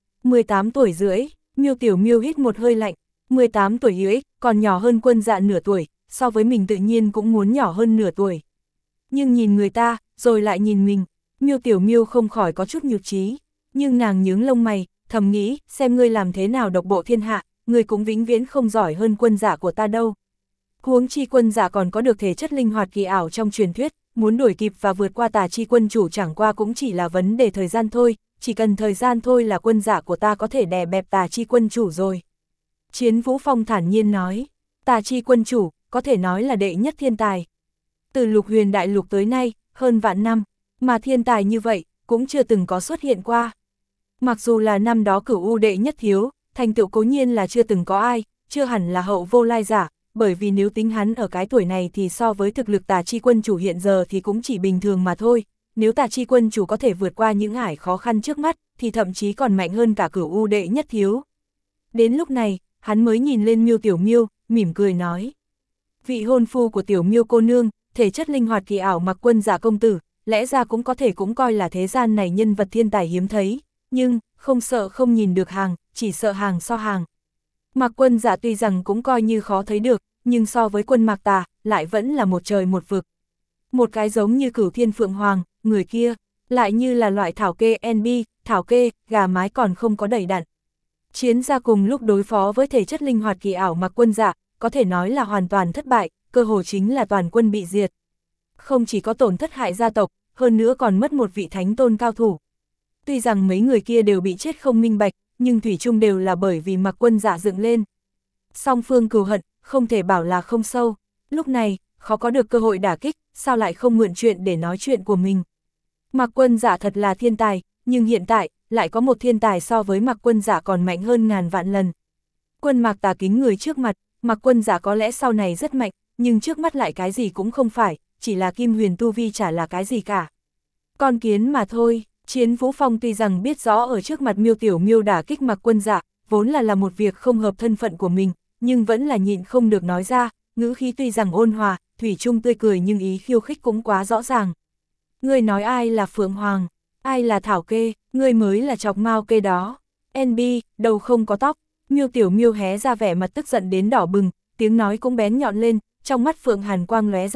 18 tuổi rưỡi, Miêu Tiểu Miêu hít một hơi lạnh, 18 tuổi rưỡi, còn nhỏ hơn Quân Dạ nửa tuổi, so với mình tự nhiên cũng muốn nhỏ hơn nửa tuổi. Nhưng nhìn người ta, rồi lại nhìn mình, Miêu Tiểu Miêu không khỏi có chút nhụt chí, nhưng nàng nhướng lông mày, thầm nghĩ, xem ngươi làm thế nào độc bộ thiên hạ, ngươi cũng vĩnh viễn không giỏi hơn Quân Dạ của ta đâu. Huống chi Quân Dạ còn có được thể chất linh hoạt kỳ ảo trong truyền thuyết, muốn đuổi kịp và vượt qua Tà Chi quân chủ chẳng qua cũng chỉ là vấn đề thời gian thôi, chỉ cần thời gian thôi là Quân Dạ của ta có thể đè bẹp Tà Chi quân chủ rồi. Chiến Vũ Phong thản nhiên nói, Tà Chi quân chủ, có thể nói là đệ nhất thiên tài. Từ Lục Huyền Đại Lục tới nay, hơn vạn năm, mà thiên tài như vậy, cũng chưa từng có xuất hiện qua. Mặc dù là năm đó Cửu U đệ nhất thiếu, thành tựu cố nhiên là chưa từng có ai, chưa hẳn là hậu vô lai giả, bởi vì nếu tính hắn ở cái tuổi này thì so với thực lực Tà Chi quân chủ hiện giờ thì cũng chỉ bình thường mà thôi. Nếu Tà Chi quân chủ có thể vượt qua những ải khó khăn trước mắt, thì thậm chí còn mạnh hơn cả Cửu U đệ nhất thiếu. Đến lúc này, hắn mới nhìn lên Miêu Tiểu Miêu, mỉm cười nói. Vị hôn phu của Tiểu Miêu cô nương, thể chất linh hoạt kỳ ảo Mặc Quân Dạ công tử, lẽ ra cũng có thể cũng coi là thế gian này nhân vật thiên tài hiếm thấy, nhưng, không sợ không nhìn được hàng, chỉ sợ hàng so hàng. Mặc Quân Dạ tuy rằng cũng coi như khó thấy được, nhưng so với Quân Mạc Tà, lại vẫn là một trời một vực. Một cái giống như Cửu Thiên Phượng Hoàng, người kia, lại như là loại thảo kê NB, thảo kê, gà mái còn không có đầy đặn. Chiến gia cùng lúc đối phó với thể chất linh hoạt kỳ ảo Mặc Quân Dạ, có thể nói là hoàn toàn thất bại, cơ hồ chính là toàn quân bị diệt. Không chỉ có tổn thất hại gia tộc, hơn nữa còn mất một vị thánh tôn cao thủ. Tuy rằng mấy người kia đều bị chết không minh bạch, nhưng thủy chung đều là bởi vì Mặc Quân Dạ dựng lên. Song phương cừu hận, không thể bảo là không sâu. Lúc này, khó có được cơ hội đả kích, sao lại không mượn chuyện để nói chuyện của mình. Mặc Quân Dạ thật là thiên tài, nhưng hiện tại, lại có một thiên tài so với Mặc Quân Dạ còn mạnh hơn ngàn vạn lần. Quân Mạc Tà kính người trước mặt, Mặc Quân Dạ có lẽ sau này rất mạnh, nhưng trước mắt lại cái gì cũng không phải, chỉ là Kim Huyền tu vi chả là cái gì cả. Con kiến mà thôi. Chiến Vũ Phong tuy rằng biết rõ ở trước mặt Miêu Tiểu Miêu đả kích Mặc Quân Dạ, vốn là một việc không hợp thân phận của mình, nhưng vẫn là nhịn không được nói ra, ngữ khí tuy rằng ôn hòa, thủy chung tươi cười nhưng ý khiêu khích cũng quá rõ ràng. Ngươi nói ai là Phượng Hoàng, ai là Thảo Kê, ngươi mới là chọc mao kê đó. NB, đầu không có tóc. Miêu Tiểu Miêu hé ra vẻ mặt tức giận đến đỏ bừng, tiếng nói cũng bén nhọn lên, trong mắt Phượng Hàn quang lóe ra,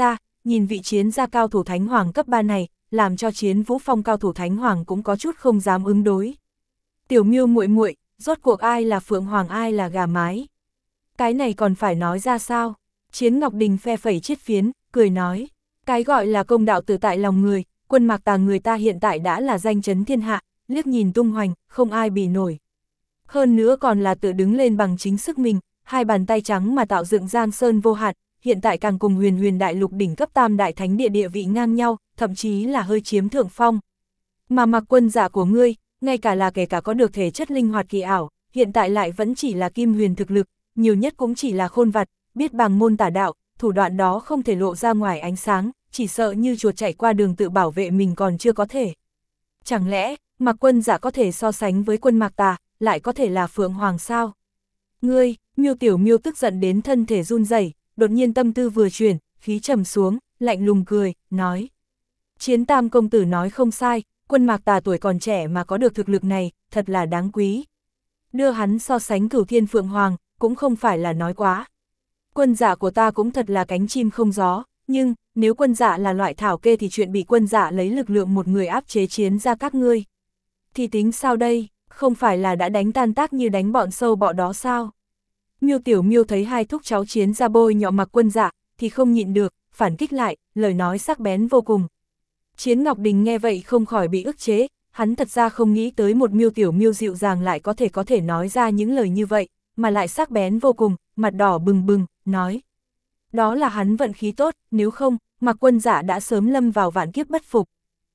nhìn vị chiến gia cao thủ thánh hoàng cấp 3 này, làm cho Chiến Vũ Phong cao thủ thánh hoàng cũng có chút không dám ứng đối. Tiểu Miêu muội muội, rốt cuộc ai là phượng hoàng ai là gà mái? Cái này còn phải nói ra sao? Chiến Ngọc Đình phe phẩy chiếc phiến, cười nói, cái gọi là công đạo tự tại lòng người, Quân Mạc Tà người ta hiện tại đã là danh chấn thiên hạ, liếc nhìn tung hoành, không ai bì nổi. Hơn nữa còn là tự đứng lên bằng chính sức mình, hai bàn tay trắng mà tạo dựng giang sơn vô hạn, hiện tại càng cùng huyền huyền đại lục đỉnh cấp tam đại thánh địa vị ngang nhau, thậm chí là hơi chiếm thượng phong. Mà Mạc Quân Dạ của ngươi, ngay cả là kể cả có được thể chất linh hoạt kỳ ảo, hiện tại lại vẫn chỉ là kim huyền thực lực, nhiều nhất cũng chỉ là khôn vặt, biết bằng môn tả đạo, thủ đoạn đó không thể lộ ra ngoài ánh sáng, chỉ sợ như chuột chạy qua đường tự bảo vệ mình còn chưa có thể. Chẳng lẽ, Mạc Quân Dạ có thể so sánh với Quân Mạc Tà, lại có thể là Phượng Hoàng sao? Ngươi, Miêu Tiểu Miêu tức giận đến thân thể run rẩy, đột nhiên tâm tư vừa chuyển, khí trầm xuống, lạnh lùng cười, nói. Chiến Tam công tử nói không sai, Quân Mạc Tà tuổi còn trẻ mà có được thực lực này, thật là đáng quý. Đưa hắn so sánh Cửu Thiên Phượng Hoàng, cũng không phải là nói quá. Quân Dạ của ta cũng thật là cánh chim không gió, nhưng, nếu Quân Dạ là loại thảo kê thì chuyện bị Quân Dạ lấy lực lượng một người áp chế Chiến ra các ngươi. Thì tính sao đây, không phải là đã đánh tan tác như đánh bọn sâu bọ đó sao? Miêu Tiểu Miêu thấy hai thúc cháu Chiến ra bôi nhọ Mặc Quân Dạ, thì không nhịn được, phản kích lại, lời nói sắc bén vô cùng. Chiến Ngọc Đình nghe vậy không khỏi bị ức chế, hắn thật ra không nghĩ tới một Miêu Tiểu Miêu dịu dàng lại có thể nói ra những lời như vậy, mà lại sắc bén vô cùng, mặt đỏ bừng bừng, nói. Đó là hắn vận khí tốt, nếu không, Mạc Quân Dạ đã sớm lâm vào vạn kiếp bất phục.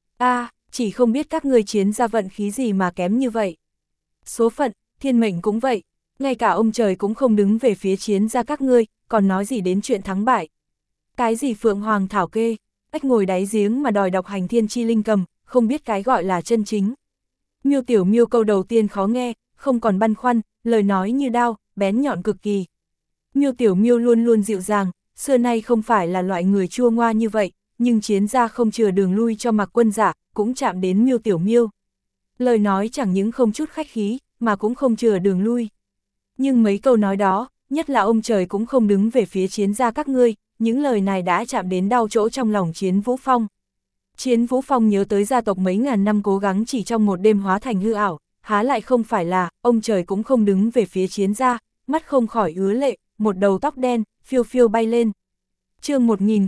Chỉ không biết các ngươi Chiến ra vận khí gì mà kém như vậy. Số phận, thiên mệnh cũng vậy, ngay cả ông trời cũng không đứng về phía Chiến ra các ngươi, còn nói gì đến chuyện thắng bại. Cái gì Phượng Hoàng thảo kê, ếch ngồi đáy giếng mà đòi độc hành thiên chi linh cầm, không biết cái gọi là chân chính. Miêu Tiểu Miêu câu đầu tiên khó nghe, không còn băn khoăn, lời nói như đao, bén nhọn cực kỳ. Miêu Tiểu Miêu luôn luôn dịu dàng, xưa nay không phải là loại người chua ngoa như vậy, nhưng Chiến ra không chừa đường lui cho Mạc Quân Dạ, cũng chạm đến Miêu Tiểu Miêu. Lời nói chẳng những không chút khách khí, mà cũng không chừa đường lui. Nhưng mấy câu nói đó, nhất là ông trời cũng không đứng về phía Chiến ra các ngươi, những lời này đã chạm đến đau chỗ trong lòng Chiến Vũ Phong. Chiến Vũ Phong nhớ tới gia tộc mấy ngàn năm cố gắng chỉ trong một đêm hóa thành hư ảo, há lại không phải là, ông trời cũng không đứng về phía Chiến ra, mắt không khỏi ứa lệ, một đầu tóc đen, phiêu phiêu bay lên. Chương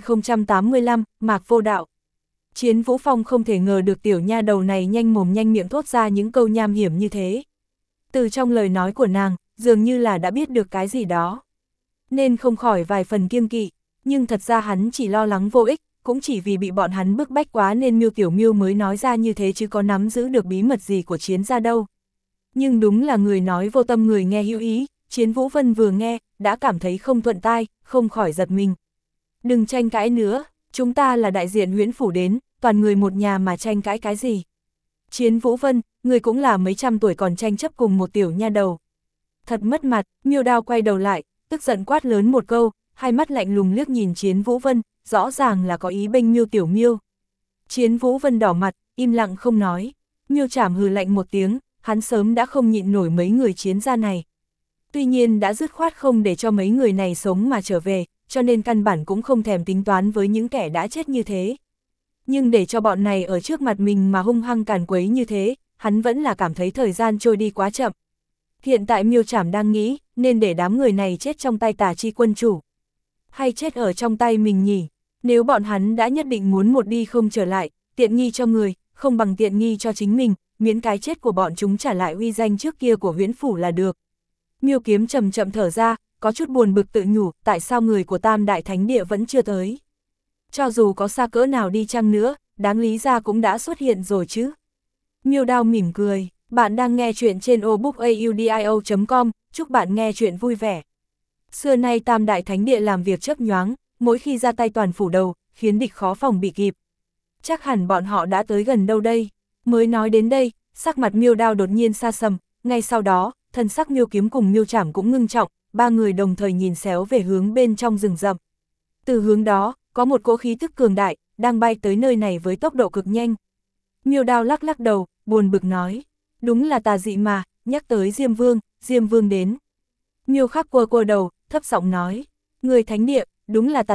1085, Mạc Vô Đạo. Chiến Vũ Phong không thể ngờ được tiểu nha đầu này nhanh mồm nhanh miệng thốt ra những câu nham hiểm như thế. Từ trong lời nói của nàng, dường như là đã biết được cái gì đó. Nên không khỏi vài phần kiêng kỵ, nhưng thật ra hắn chỉ lo lắng vô ích, cũng chỉ vì bị bọn hắn bức bách quá nên Miêu Tiểu Miêu mới nói ra như thế chứ có nắm giữ được bí mật gì của Chiến ra đâu. Nhưng đúng là người nói vô tâm người nghe hữu ý, Chiến Vũ Vân vừa nghe, đã cảm thấy không thuận tai, không khỏi giật mình. Đừng tranh cãi nữa, chúng ta là đại diện Huyễn Phủ đến, toàn người một nhà mà tranh cãi cái gì. Chiến Vũ Vân, người cũng là mấy trăm tuổi còn tranh chấp cùng một tiểu nha đầu. Thật mất mặt, Miêu Đao quay đầu lại, tức giận quát lớn một câu, hai mắt lạnh lùng liếc nhìn Chiến Vũ Vân, rõ ràng là có ý bênh Miêu Tiểu Miêu. Chiến Vũ Vân đỏ mặt, im lặng không nói. Miêu Trảm hừ lạnh một tiếng, hắn sớm đã không nhịn nổi mấy người Chiến gia này. Tuy nhiên đã dứt khoát không để cho mấy người này sống mà trở về, cho nên căn bản cũng không thèm tính toán với những kẻ đã chết như thế. Nhưng để cho bọn này ở trước mặt mình mà hung hăng càn quấy như thế, hắn vẫn là cảm thấy thời gian trôi đi quá chậm. Hiện tại Miêu Trảm đang nghĩ, nên để đám người này chết trong tay Tà Chi quân chủ. Hay chết ở trong tay mình nhỉ? Nếu bọn hắn đã nhất định muốn một đi không trở lại, tiện nghi cho người, không bằng tiện nghi cho chính mình, miễn cái chết của bọn chúng trả lại uy danh trước kia của Huyễn Phủ là được. Miêu Kiếm chậm chậm thở ra, có chút buồn bực tự nhủ, tại sao người của Tam Đại Thánh Địa vẫn chưa tới. Cho dù có xa cỡ nào đi chăng nữa, đáng lý ra cũng đã xuất hiện rồi chứ. Miêu Đao mỉm cười, bạn đang nghe chuyện trên obookaudio.com, chúc bạn nghe chuyện vui vẻ. Xưa nay Tam Đại Thánh Địa làm việc chớp nhoáng, mỗi khi ra tay toàn phủ đầu, khiến địch khó phòng bị kịp. Chắc hẳn bọn họ đã tới gần đâu đây. Mới nói đến đây, sắc mặt Miêu Đao đột nhiên xa sầm, ngay sau đó, thân sắc Miêu Kiếm cùng Miêu Trảm cũng ngưng trọng, ba người đồng thời nhìn xéo về hướng bên trong rừng rậm. Từ hướng đó, có một cỗ khí tức cường đại, đang bay tới nơi này với tốc độ cực nhanh. Miêu Đao lắc lắc đầu, buồn bực nói, đúng là tà dị mà, nhắc tới Diêm Vương đến. Miêu Khắc quơ quơ đầu, thấp giọng nói, người Thánh Địa, đúng là tà dị,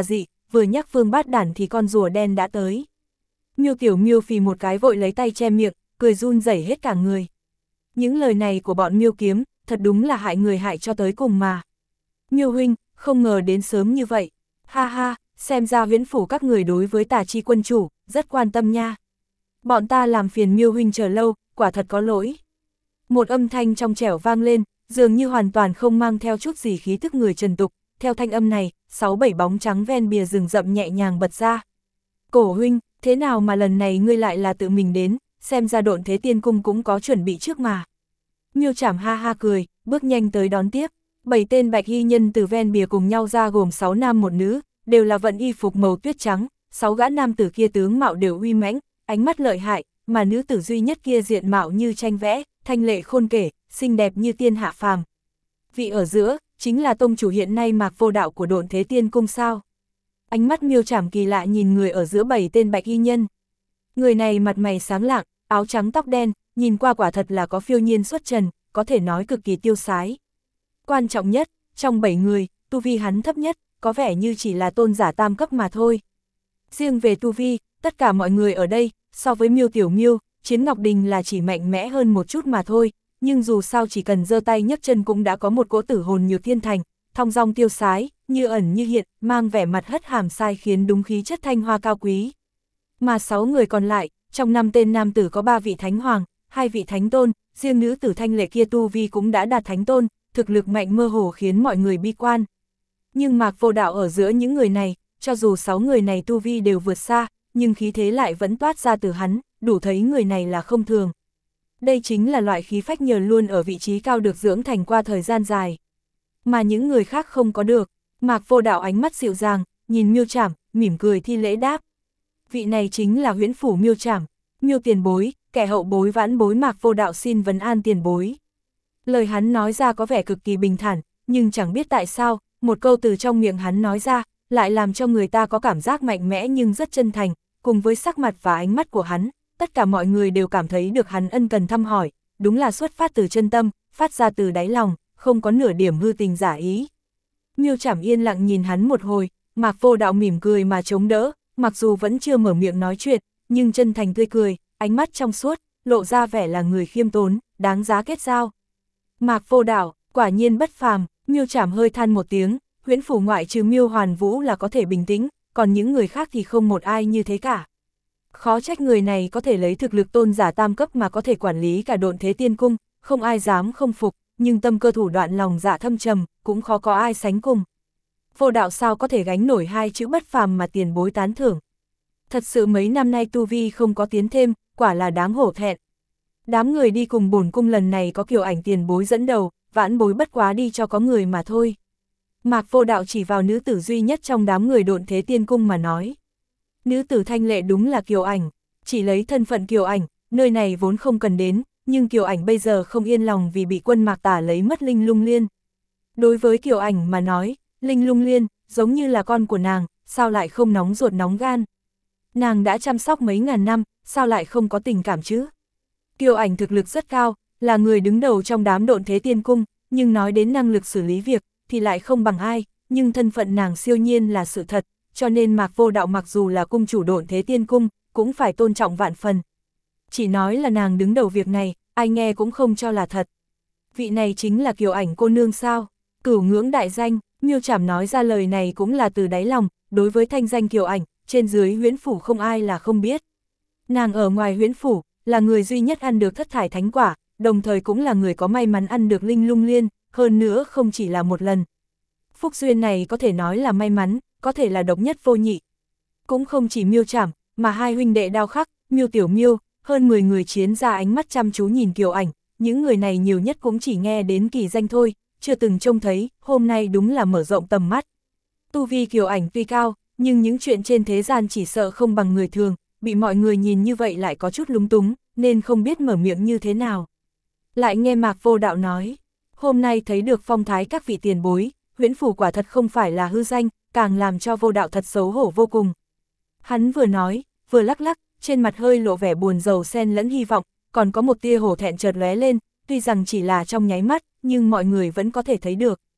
vừa nhắc Vương Bát Đản thì con rùa đen đã tới. Miêu Tiểu Miêu phì một cái vội lấy tay che miệng, cười run rẩy hết cả người. Những lời này của bọn Miêu Kiếm, thật đúng là hại người hại cho tới cùng mà. Miêu huynh, không ngờ đến sớm như vậy. Ha ha, xem ra Huyễn phủ các người đối với Tà Chi quân chủ, rất quan tâm nha. Bọn ta làm phiền Miêu huynh chờ lâu, quả thật có lỗi. Một âm thanh trong trẻo vang lên, dường như hoàn toàn không mang theo chút gì khí thức người trần tục. Theo thanh âm này, 6-7 bóng trắng ven bìa rừng rậm nhẹ nhàng bật ra. Cổ huynh, thế nào mà lần này ngươi lại là tự mình đến, xem ra Độn Thế Tiên Cung cũng có chuẩn bị trước mà. Miêu Trảm ha ha cười, bước nhanh tới đón tiếp. 7 tên bạch y nhân từ ven bìa cùng nhau ra gồm 6 nam 1 nữ, đều là vận y phục màu tuyết trắng, 6 gã nam tử kia tướng mạo đều uy mãnh, ánh mắt lợi hại, mà nữ tử duy nhất kia diện mạo như tranh vẽ, thanh lệ khôn kể, xinh đẹp như tiên hạ phàm. Vị ở giữa, chính là tông chủ hiện nay Mạc Vô Đạo của Độn Thế Tiên Cung sao? Ánh mắt Miêu Trảm kỳ lạ nhìn người ở giữa 7 tên bạch y nhân. Người này mặt mày sáng lạng, áo trắng tóc đen, nhìn qua quả thật là có phiêu nhiên xuất trần, có thể nói cực kỳ tiêu sái. Quan trọng nhất, trong 7 người, tu vi hắn thấp nhất, có vẻ như chỉ là tôn giả tam cấp mà thôi. Riêng về tu vi, tất cả mọi người ở đây, so với Miêu Tiểu Miêu, Chiến Ngọc Đình là chỉ mạnh mẽ hơn một chút mà thôi, nhưng dù sao chỉ cần giơ tay nhấc chân cũng đã có một cỗ tử hồn như thiên thành, thong dong tiêu sái, như ẩn như hiện, mang vẻ mặt hất hàm sai khiến đúng khí chất thanh hoa cao quý. Mà 6 người còn lại, trong 5 tên nam tử có 3 vị thánh hoàng, 2 vị thánh tôn, riêng nữ tử thanh lệ kia tu vi cũng đã đạt thánh tôn, thực lực mạnh mơ hồ khiến mọi người bi quan. Nhưng Mạc Vô Đạo ở giữa những người này, cho dù 6 người này tu vi đều vượt xa, nhưng khí thế lại vẫn toát ra từ hắn, đủ thấy người này là không thường. Đây chính là loại khí phách nhờ luôn ở vị trí cao được dưỡng thành qua thời gian dài. Mà những người khác không có được. Mạc Vô Đạo ánh mắt dịu dàng, nhìn Miêu Trảm, mỉm cười thi lễ đáp. Vị này chính là Huyễn phủ Miêu Trảm, Miêu tiền bối, kẻ hậu bối vãn bối Mạc Vô Đạo xin vấn an tiền bối. Lời hắn nói ra có vẻ cực kỳ bình thản, nhưng chẳng biết tại sao, một câu từ trong miệng hắn nói ra, lại làm cho người ta có cảm giác mạnh mẽ nhưng rất chân thành, cùng với sắc mặt và ánh mắt của hắn, tất cả mọi người đều cảm thấy được hắn ân cần thăm hỏi, đúng là xuất phát từ chân tâm, phát ra từ đáy lòng, không có nửa điểm hư tình giả ý. Miêu Trảm yên lặng nhìn hắn một hồi, Mạc Vô Đạo mỉm cười mà chống đỡ, mặc dù vẫn chưa mở miệng nói chuyện, nhưng chân thành tươi cười, ánh mắt trong suốt, lộ ra vẻ là người khiêm tốn, đáng giá kết giao. Mạc Vô Đạo, quả nhiên bất phàm. Miêu Trảm hơi than một tiếng, Huyễn phủ ngoại trừ Miêu Hoàn Vũ là có thể bình tĩnh, còn những người khác thì không một ai như thế cả. Khó trách người này có thể lấy thực lực tôn giả tam cấp mà có thể quản lý cả Độn Thế Tiên Cung, không ai dám không phục, nhưng tâm cơ thủ đoạn lòng dạ thâm trầm, cũng khó có ai sánh cùng. Vô Đạo sao có thể gánh nổi 2 chữ bất phàm mà tiền bối tán thưởng. Thật sự mấy năm nay tu vi không có tiến thêm, quả là đáng hổ thẹn. Đám người đi cùng bổn cung lần này có Kiều Ảnh tiền bối dẫn đầu, vãn bối bất quá đi cho có người mà thôi. Mạc Vô Đạo chỉ vào nữ tử duy nhất trong đám người Độn Thế Tiên Cung mà nói. Nữ tử thanh lệ đúng là Kiều Ảnh, chỉ lấy thân phận Kiều Ảnh, nơi này vốn không cần đến, nhưng Kiều Ảnh bây giờ không yên lòng vì bị quân Mạc Tả lấy mất Linh Lung Liên. Đối với Kiều Ảnh mà nói, Linh Lung Liên, giống như là con của nàng, sao lại không nóng ruột nóng gan. Nàng đã chăm sóc mấy ngàn năm, sao lại không có tình cảm chứ? Kiều Ảnh thực lực rất cao, là người đứng đầu trong đám Độn Thế Tiên Cung, nhưng nói đến năng lực xử lý việc, thì lại không bằng ai, nhưng thân phận nàng siêu nhiên là sự thật, cho nên Mạc Vô Đạo mặc dù là cung chủ Độn Thế Tiên Cung, cũng phải tôn trọng vạn phần. Chỉ nói là nàng đứng đầu việc này, ai nghe cũng không cho là thật. Vị này chính là Kiều Ảnh cô nương sao? Cửu ngưỡng đại danh, Miêu Trảm nói ra lời này cũng là từ đáy lòng, đối với thanh danh Kiều Ảnh, trên dưới Huyễn phủ không ai là không biết. Nàng ở ngoài Huyễn phủ, là người duy nhất ăn được thất thải thánh quả, đồng thời cũng là người có may mắn ăn được Linh Lung Liên, hơn nữa không chỉ là một lần. Phúc duyên này có thể nói là may mắn, có thể là độc nhất vô nhị. Cũng không chỉ Miêu Trảm, mà 2 huynh đệ Đao Khắc, Miêu Tiểu Miêu, hơn 10 người chiến ra ánh mắt chăm chú nhìn Kiều Ảnh, những người này nhiều nhất cũng chỉ nghe đến kỳ danh thôi, chưa từng trông thấy, hôm nay đúng là mở rộng tầm mắt. Tu vi Kiều Ảnh tuy cao, nhưng những chuyện trên thế gian chỉ sợ không bằng người thường, bị mọi người nhìn như vậy lại có chút lúng túng, nên không biết mở miệng như thế nào. Lại nghe Mạc Vô Đạo nói, hôm nay thấy được phong thái các vị tiền bối, Huyễn phủ quả thật không phải là hư danh, càng làm cho Vô Đạo thật xấu hổ vô cùng. Hắn vừa nói, vừa lắc lắc, trên mặt hơi lộ vẻ buồn rầu xen lẫn hy vọng, còn có một tia hổ thẹn chợt lóe lên, tuy rằng chỉ là trong nháy mắt, nhưng mọi người vẫn có thể thấy được.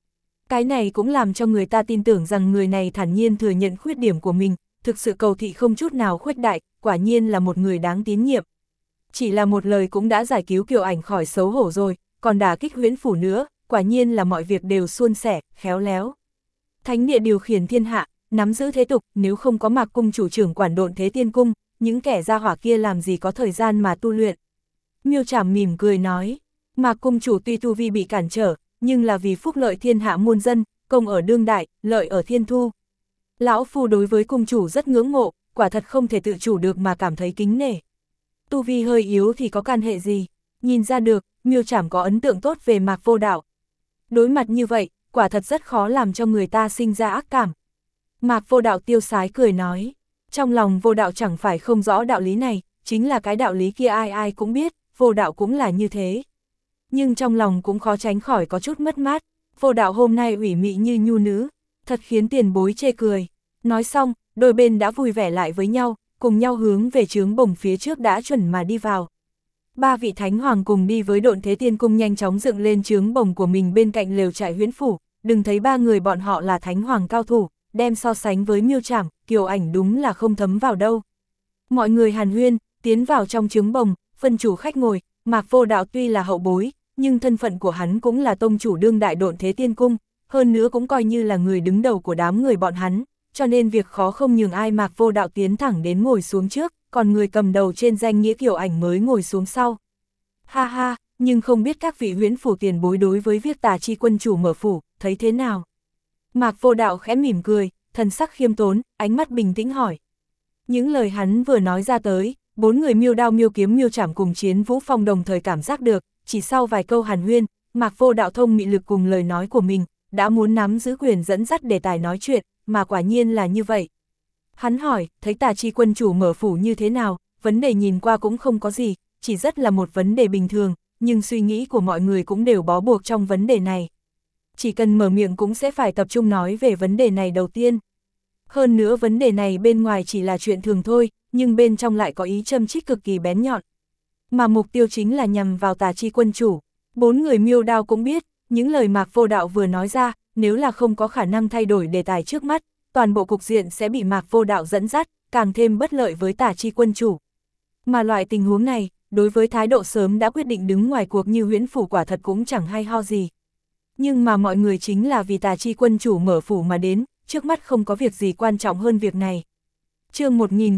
Cái này cũng làm cho người ta tin tưởng rằng người này thản nhiên thừa nhận khuyết điểm của mình, thực sự cầu thị không chút nào khuếch đại, quả nhiên là một người đáng tín nhiệm. Chỉ là một lời cũng đã giải cứu Kiều Ảnh khỏi xấu hổ rồi, còn đả kích Huyễn Phủ nữa, quả nhiên là mọi việc đều suôn sẻ, khéo léo. Thánh địa điều khiển thiên hạ, nắm giữ thế tục, nếu không có Mạc cung chủ trưởng quản Độn Thế Tiên Cung, những kẻ gia hỏa kia làm gì có thời gian mà tu luyện. Miêu Trảm mỉm cười nói, Mạc cung chủ tuy tu vi bị cản trở, nhưng là vì phúc lợi thiên hạ muôn dân, công ở đương đại, lợi ở thiên thu. Lão phu đối với cung chủ rất ngưỡng mộ, quả thật không thể tự chủ được mà cảm thấy kính nể. Tu vi hơi yếu thì có can hệ gì, nhìn ra được, Miêu Trảm có ấn tượng tốt về Mạc Vô Đạo. Đối mặt như vậy, quả thật rất khó làm cho người ta sinh ra ác cảm. Mạc Vô Đạo tiêu sái cười nói, trong lòng Vô Đạo chẳng phải không rõ đạo lý này, chính là cái đạo lý kia ai ai cũng biết, Vô Đạo cũng là như thế. Nhưng trong lòng cũng khó tránh khỏi có chút mất mát, Vô Đạo hôm nay ủy mị như nhu nữ, thật khiến tiền bối chê cười. Nói xong, đôi bên đã vui vẻ lại với nhau, cùng nhau hướng về trướng bồng phía trước đã chuẩn mà đi vào. Ba vị thánh hoàng cùng đi với Độn Thế Tiên Cung nhanh chóng dựng lên trướng bồng của mình bên cạnh lều trại Huyễn Phủ, đừng thấy ba người bọn họ là thánh hoàng cao thủ, đem so sánh với Miêu Trảm, Kiều Ảnh đúng là không thấm vào đâu. Mọi người hàn huyên, tiến vào trong trướng bồng, phân chủ khách ngồi, Mạc Vô Đạo tuy là hậu bối, nhưng thân phận của hắn cũng là tông chủ đương đại Độn Thế Tiên Cung, hơn nữa cũng coi như là người đứng đầu của đám người bọn hắn, cho nên việc khó không nhường ai. Mạc Vô Đạo tiến thẳng đến ngồi xuống trước, còn người cầm đầu trên danh nghĩa Kiều Ảnh mới ngồi xuống sau. Ha ha, nhưng không biết các vị Huyễn Phủ tiền bối đối với việc Tà Chi quân chủ mở phủ, thấy thế nào? Mạc Vô Đạo khẽ mỉm cười, thần sắc khiêm tốn, ánh mắt bình tĩnh hỏi. Những lời hắn vừa nói ra tới, bốn người Miêu Đao Miêu Kiếm Miêu Trảm cùng Chiến Vũ Phong đồng thời cảm giác được, chỉ sau vài câu hàn huyên, Mạc Vô Đạo thông mị lực cùng lời nói của mình, đã muốn nắm giữ quyền dẫn dắt đề tài nói chuyện, mà quả nhiên là như vậy. Hắn hỏi, thấy Tà Chi quân chủ mở phủ như thế nào, vấn đề nhìn qua cũng không có gì, chỉ rất là một vấn đề bình thường, nhưng suy nghĩ của mọi người cũng đều bó buộc trong vấn đề này. Chỉ cần mở miệng cũng sẽ phải tập trung nói về vấn đề này đầu tiên. Hơn nữa vấn đề này bên ngoài chỉ là chuyện thường thôi, nhưng bên trong lại có ý châm chích cực kỳ bén nhọn. Mà mục tiêu chính là nhằm vào Tà Chi quân chủ. Bốn người Miêu Đao cũng biết, những lời Mạc Vô Đạo vừa nói ra, nếu là không có khả năng thay đổi đề tài trước mắt, toàn bộ cục diện sẽ bị Mạc Vô Đạo dẫn dắt, càng thêm bất lợi với Tà Chi quân chủ. Mà loại tình huống này, đối với thái độ sớm đã quyết định đứng ngoài cuộc như Huyễn Phủ quả thật cũng chẳng hay ho gì. Nhưng mà mọi người chính là vì Tà Chi quân chủ mở phủ mà đến, trước mắt không có việc gì quan trọng hơn việc này. Chương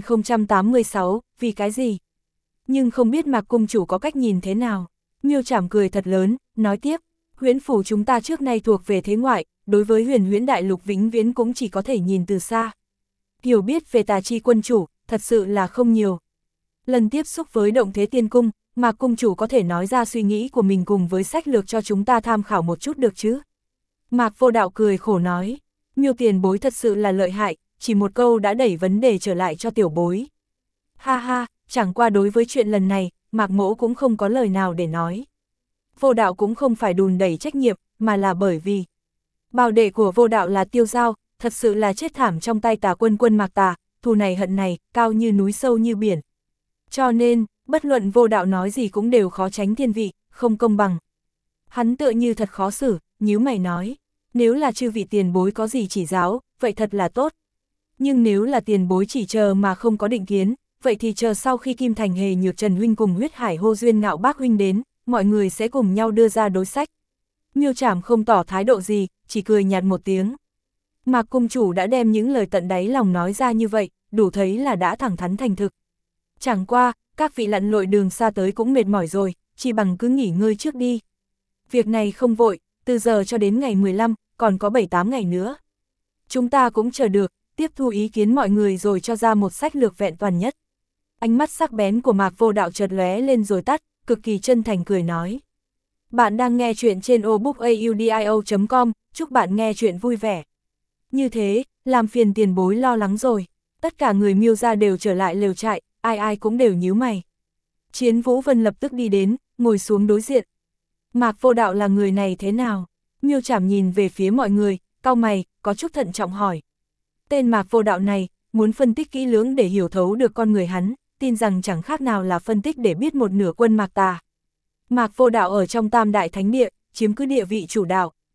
1086, vì cái gì? Nhưng không biết Mạc cung chủ có cách nhìn thế nào? Miêu Trảm cười thật lớn, nói tiếp, Huyễn Phủ chúng ta trước nay thuộc về thế ngoại, đối với Huyền Huyễn Đại Lục vĩnh viễn cũng chỉ có thể nhìn từ xa. Hiểu biết về Tà Chi quân chủ, thật sự là không nhiều. Lần tiếp xúc với Động Thế Tiên Cung, Mạc cung chủ có thể nói ra suy nghĩ của mình cùng với sách lược cho chúng ta tham khảo một chút được chứ? Mạc Vô Đạo cười khổ nói, Miêu tiền bối thật sự là lợi hại, chỉ một câu đã đẩy vấn đề trở lại cho tiểu bối. Ha ha, chẳng qua đối với chuyện lần này, Mạc mỗ cũng không có lời nào để nói. Vô Đạo cũng không phải đùn đẩy trách nhiệm, mà là bởi vì bảo đệ của Vô Đạo là Tiêu Giao, thật sự là chết thảm trong tay Tà quân quân Mạc Tà, thù này hận này, cao như núi sâu như biển. Cho nên, bất luận Vô Đạo nói gì cũng đều khó tránh thiên vị, không công bằng. Hắn tựa như thật khó xử, nhíu mày nói, nếu là chư vị tiền bối có gì chỉ giáo, vậy thật là tốt. Nhưng nếu là tiền bối chỉ chờ mà không có định kiến, vậy thì chờ sau khi Kim Thành Hề Nhược Trần huynh cùng Huyết Hải Hô Duyên Ngạo Bác huynh đến, mọi người sẽ cùng nhau đưa ra đối sách. Miêu Trảm không tỏ thái độ gì, chỉ cười nhạt một tiếng. Mạc cung chủ đã đem những lời tận đáy lòng nói ra như vậy, đủ thấy là đã thẳng thắn thành thực. Chẳng qua, các vị lặn lội đường xa tới cũng mệt mỏi rồi, chỉ bằng cứ nghỉ ngơi trước đi. Việc này không vội, từ giờ cho đến ngày 15, còn có 7-8 ngày nữa. Chúng ta cũng chờ được, tiếp thu ý kiến mọi người rồi cho ra một sách lược vẹn toàn nhất. Ánh mắt sắc bén của Mạc Vô Đạo chợt lóe lên rồi tắt, cực kỳ chân thành cười nói. Bạn đang nghe chuyện trên obookaudio.com, chúc bạn nghe chuyện vui vẻ. Như thế, làm phiền tiền bối lo lắng rồi. Tất cả người Miêu gia đều trở lại lều trại, ai ai cũng đều nhíu mày. Chiến Vũ Vân lập tức đi đến, ngồi xuống đối diện. Mạc Vô Đạo là người này thế nào? Miêu Trảm nhìn về phía mọi người, cau mày, có chút thận trọng hỏi. Tên Mạc Vô Đạo này, muốn phân tích kỹ lưỡng để hiểu thấu được con người hắn, tin rằng chẳng khác nào là phân tích để biết một nửa quân Mạc Tà. Mạc Vô Đạo ở trong Tam Đại Thánh Địa, chiếm cứ địa vị chủ đạo.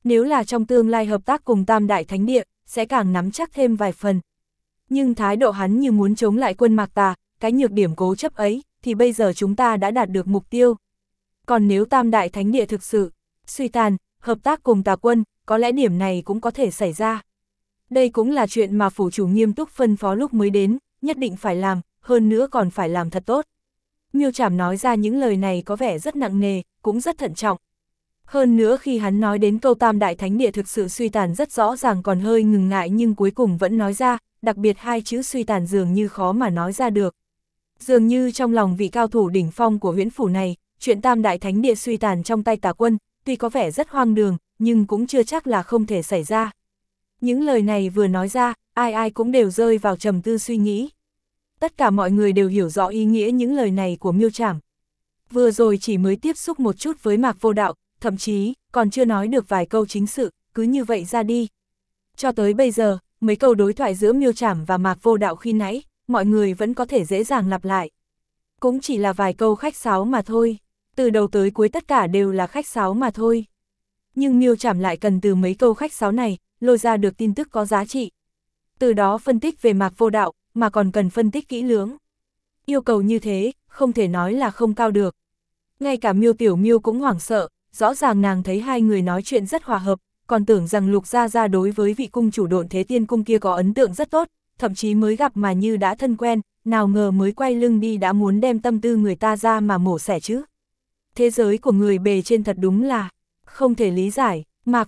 Nếu là trong tương lai hợp tác cùng Tam Đại Thánh Địa, sẽ càng nắm chắc thêm vài phần. Nhưng thái độ hắn như muốn chống lại quân Mạc Tà, cái nhược điểm cố chấp ấy, thì bây giờ chúng ta đã đạt được mục tiêu. Còn nếu Tam Đại Thánh Địa thực sự suy tàn, hợp tác cùng Tà quân, có lẽ điểm này cũng có thể xảy ra. Đây cũng là chuyện mà phủ chủ nghiêm túc phân phó lúc mới đến, nhất định phải làm, hơn nữa còn phải làm thật tốt. Miêu Trảm nói ra những lời này có vẻ rất nặng nề, cũng rất thận trọng. Hơn nữa khi hắn nói đến câu Tam Đại Thánh Địa thực sự suy tàn rất rõ ràng còn hơi ngừng ngại nhưng cuối cùng vẫn nói ra, đặc biệt hai chữ suy tàn dường như khó mà nói ra được. Dường như trong lòng vị cao thủ đỉnh phong của huyễn phủ này, chuyện Tam Đại Thánh Địa suy tàn trong tay Tà quân, tuy có vẻ rất hoang đường, nhưng cũng chưa chắc là không thể xảy ra. Những lời này vừa nói ra, ai ai cũng đều rơi vào trầm tư suy nghĩ. Tất cả mọi người đều hiểu rõ ý nghĩa những lời này của Miêu Trảm. Vừa rồi chỉ mới tiếp xúc một chút với Mạc Vô Đạo, thậm chí còn chưa nói được vài câu chính sự, cứ như vậy ra đi. Cho tới bây giờ, mấy câu đối thoại giữa Miêu Trảm và Mạc Vô Đạo khi nãy, mọi người vẫn có thể dễ dàng lặp lại. Cũng chỉ là vài câu khách sáo mà thôi, từ đầu tới cuối tất cả đều là khách sáo mà thôi. Nhưng Miêu Trảm lại cần từ mấy câu khách sáo này, lôi ra được tin tức có giá trị. Từ đó phân tích về Mạc Vô Đạo, mà còn cần phân tích kỹ lưỡng. Yêu cầu như thế, không thể nói là không cao được. Ngay cả Miêu Tiểu Miêu cũng hoảng sợ, rõ ràng nàng thấy hai người nói chuyện rất hòa hợp, còn tưởng rằng Lục Gia Gia đối với vị cung chủ Độn Thế Tiên Cung kia có ấn tượng rất tốt, thậm chí mới gặp mà như đã thân quen, nào ngờ mới quay lưng đi đã muốn đem tâm tư người ta ra mà mổ xẻ chứ. Thế giới của người bề trên thật đúng là không thể lý giải. Mạc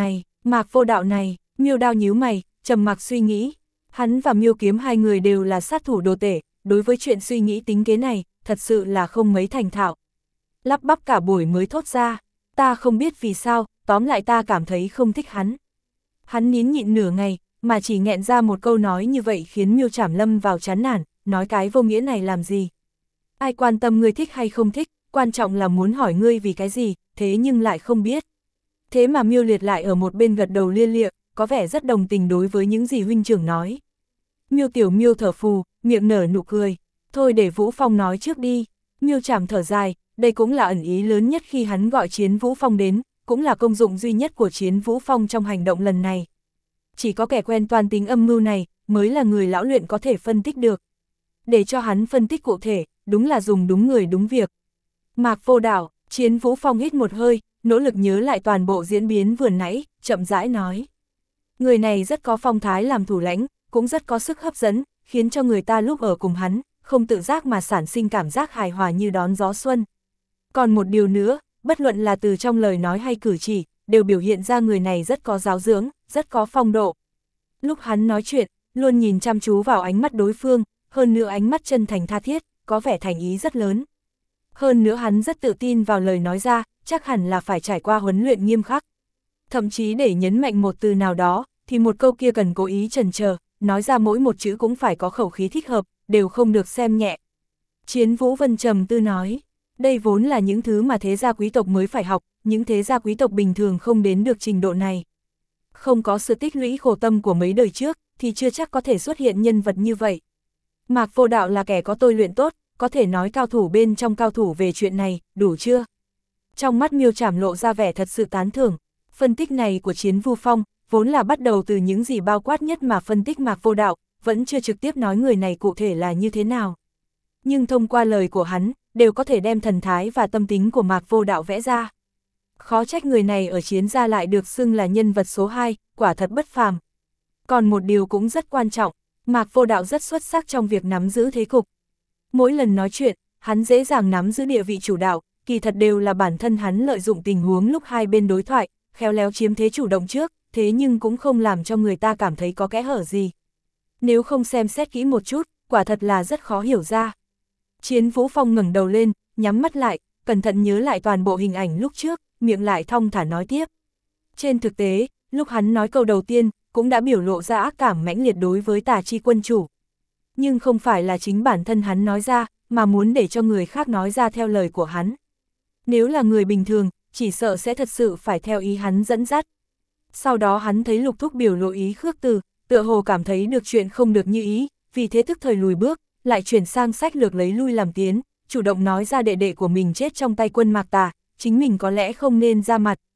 Vô Đạo này, Miêu Đao nhíu mày, trầm mặc suy nghĩ. Hắn và Miêu Kiếm hai người đều là sát thủ đồ tể, đối với chuyện suy nghĩ tính kế này, thật sự là không mấy thành thạo. Lắp bắp cả buổi mới thốt ra, ta không biết vì sao, tóm lại ta cảm thấy không thích hắn. Hắn nín nhịn nửa ngày, mà chỉ nghẹn ra một câu nói như vậy khiến Miêu Trảm lâm vào chán nản, nói cái vô nghĩa này làm gì. Ai quan tâm ngươi thích hay không thích, quan trọng là muốn hỏi ngươi vì cái gì, thế nhưng lại không biết. Thế mà Miêu Liệt lại ở một bên gật đầu lia lịa, có vẻ rất đồng tình đối với những gì huynh trưởng nói. Miêu Tiểu Miêu thở phù, miệng nở nụ cười, thôi để Vũ Phong nói trước đi. Miêu Trảm thở dài, đây cũng là ẩn ý lớn nhất khi hắn gọi Chiến Vũ Phong đến, cũng là công dụng duy nhất của Chiến Vũ Phong trong hành động lần này. Chỉ có kẻ quen toan tính âm mưu này, mới là người lão luyện có thể phân tích được. Để cho hắn phân tích cụ thể, đúng là dùng đúng người đúng việc. Mạc Vô Đạo, Chiến Vũ Phong hít một hơi, nỗ lực nhớ lại toàn bộ diễn biến vừa nãy, chậm rãi nói. Người này rất có phong thái làm thủ lãnh, cũng rất có sức hấp dẫn, khiến cho người ta lúc ở cùng hắn, không tự giác mà sản sinh cảm giác hài hòa như đón gió xuân. Còn một điều nữa, bất luận là từ trong lời nói hay cử chỉ, đều biểu hiện ra người này rất có giáo dưỡng, rất có phong độ. Lúc hắn nói chuyện, luôn nhìn chăm chú vào ánh mắt đối phương, hơn nữa ánh mắt chân thành tha thiết, có vẻ thành ý rất lớn. Hơn nữa hắn rất tự tin vào lời nói ra, chắc hẳn là phải trải qua huấn luyện nghiêm khắc. Thậm chí để nhấn mạnh một từ nào đó, thì một câu kia cần cố ý chần chờ, nói ra mỗi một chữ cũng phải có khẩu khí thích hợp, đều không được xem nhẹ. Chiến Vũ Vân trầm tư nói, đây vốn là những thứ mà thế gia quý tộc mới phải học, những thế gia quý tộc bình thường không đến được trình độ này. Không có sự tích lũy khổ tâm của mấy đời trước, thì chưa chắc có thể xuất hiện nhân vật như vậy. Mạc Vô Đạo là kẻ có tôi luyện tốt, có thể nói cao thủ bên trong cao thủ về chuyện này, đủ chưa? Trong mắt Miêu Trảm lộ ra vẻ thật sự tán thưởng, phân tích này của Chiến Vu Phong, vốn là bắt đầu từ những gì bao quát nhất mà phân tích Mạc Vô Đạo, vẫn chưa trực tiếp nói người này cụ thể là như thế nào. Nhưng thông qua lời của hắn, đều có thể đem thần thái và tâm tính của Mạc Vô Đạo vẽ ra. Khó trách người này ở Chiến gia lại được xưng là nhân vật số 2, quả thật bất phàm. Còn một điều cũng rất quan trọng, Mạc Vô Đạo rất xuất sắc trong việc nắm giữ thế cục. Mỗi lần nói chuyện, hắn dễ dàng nắm giữ địa vị chủ đạo, kỳ thật đều là bản thân hắn lợi dụng tình huống lúc hai bên đối thoại, khéo léo chiếm thế chủ động trước, thế nhưng cũng không làm cho người ta cảm thấy có kẽ hở gì. Nếu không xem xét kỹ một chút, quả thật là rất khó hiểu ra. Chiến Vũ Phong ngẩng đầu lên, nhắm mắt lại, cẩn thận nhớ lại toàn bộ hình ảnh lúc trước, miệng lại thong thả nói tiếp. Trên thực tế, lúc hắn nói câu đầu tiên, cũng đã biểu lộ ra ác cảm mãnh liệt đối với Tà Chi quân chủ. Nhưng không phải là chính bản thân hắn nói ra, mà muốn để cho người khác nói ra theo lời của hắn. Nếu là người bình thường, chỉ sợ sẽ thật sự phải theo ý hắn dẫn dắt. Sau đó hắn thấy Lục Thúc biểu lộ ý khước từ, tựa hồ cảm thấy được chuyện không được như ý, vì thế tức thời lùi bước, lại chuyển sang sách lược lấy lui làm tiến, chủ động nói ra đệ đệ của mình chết trong tay quân Mạc Tà, chính mình có lẽ không nên ra mặt,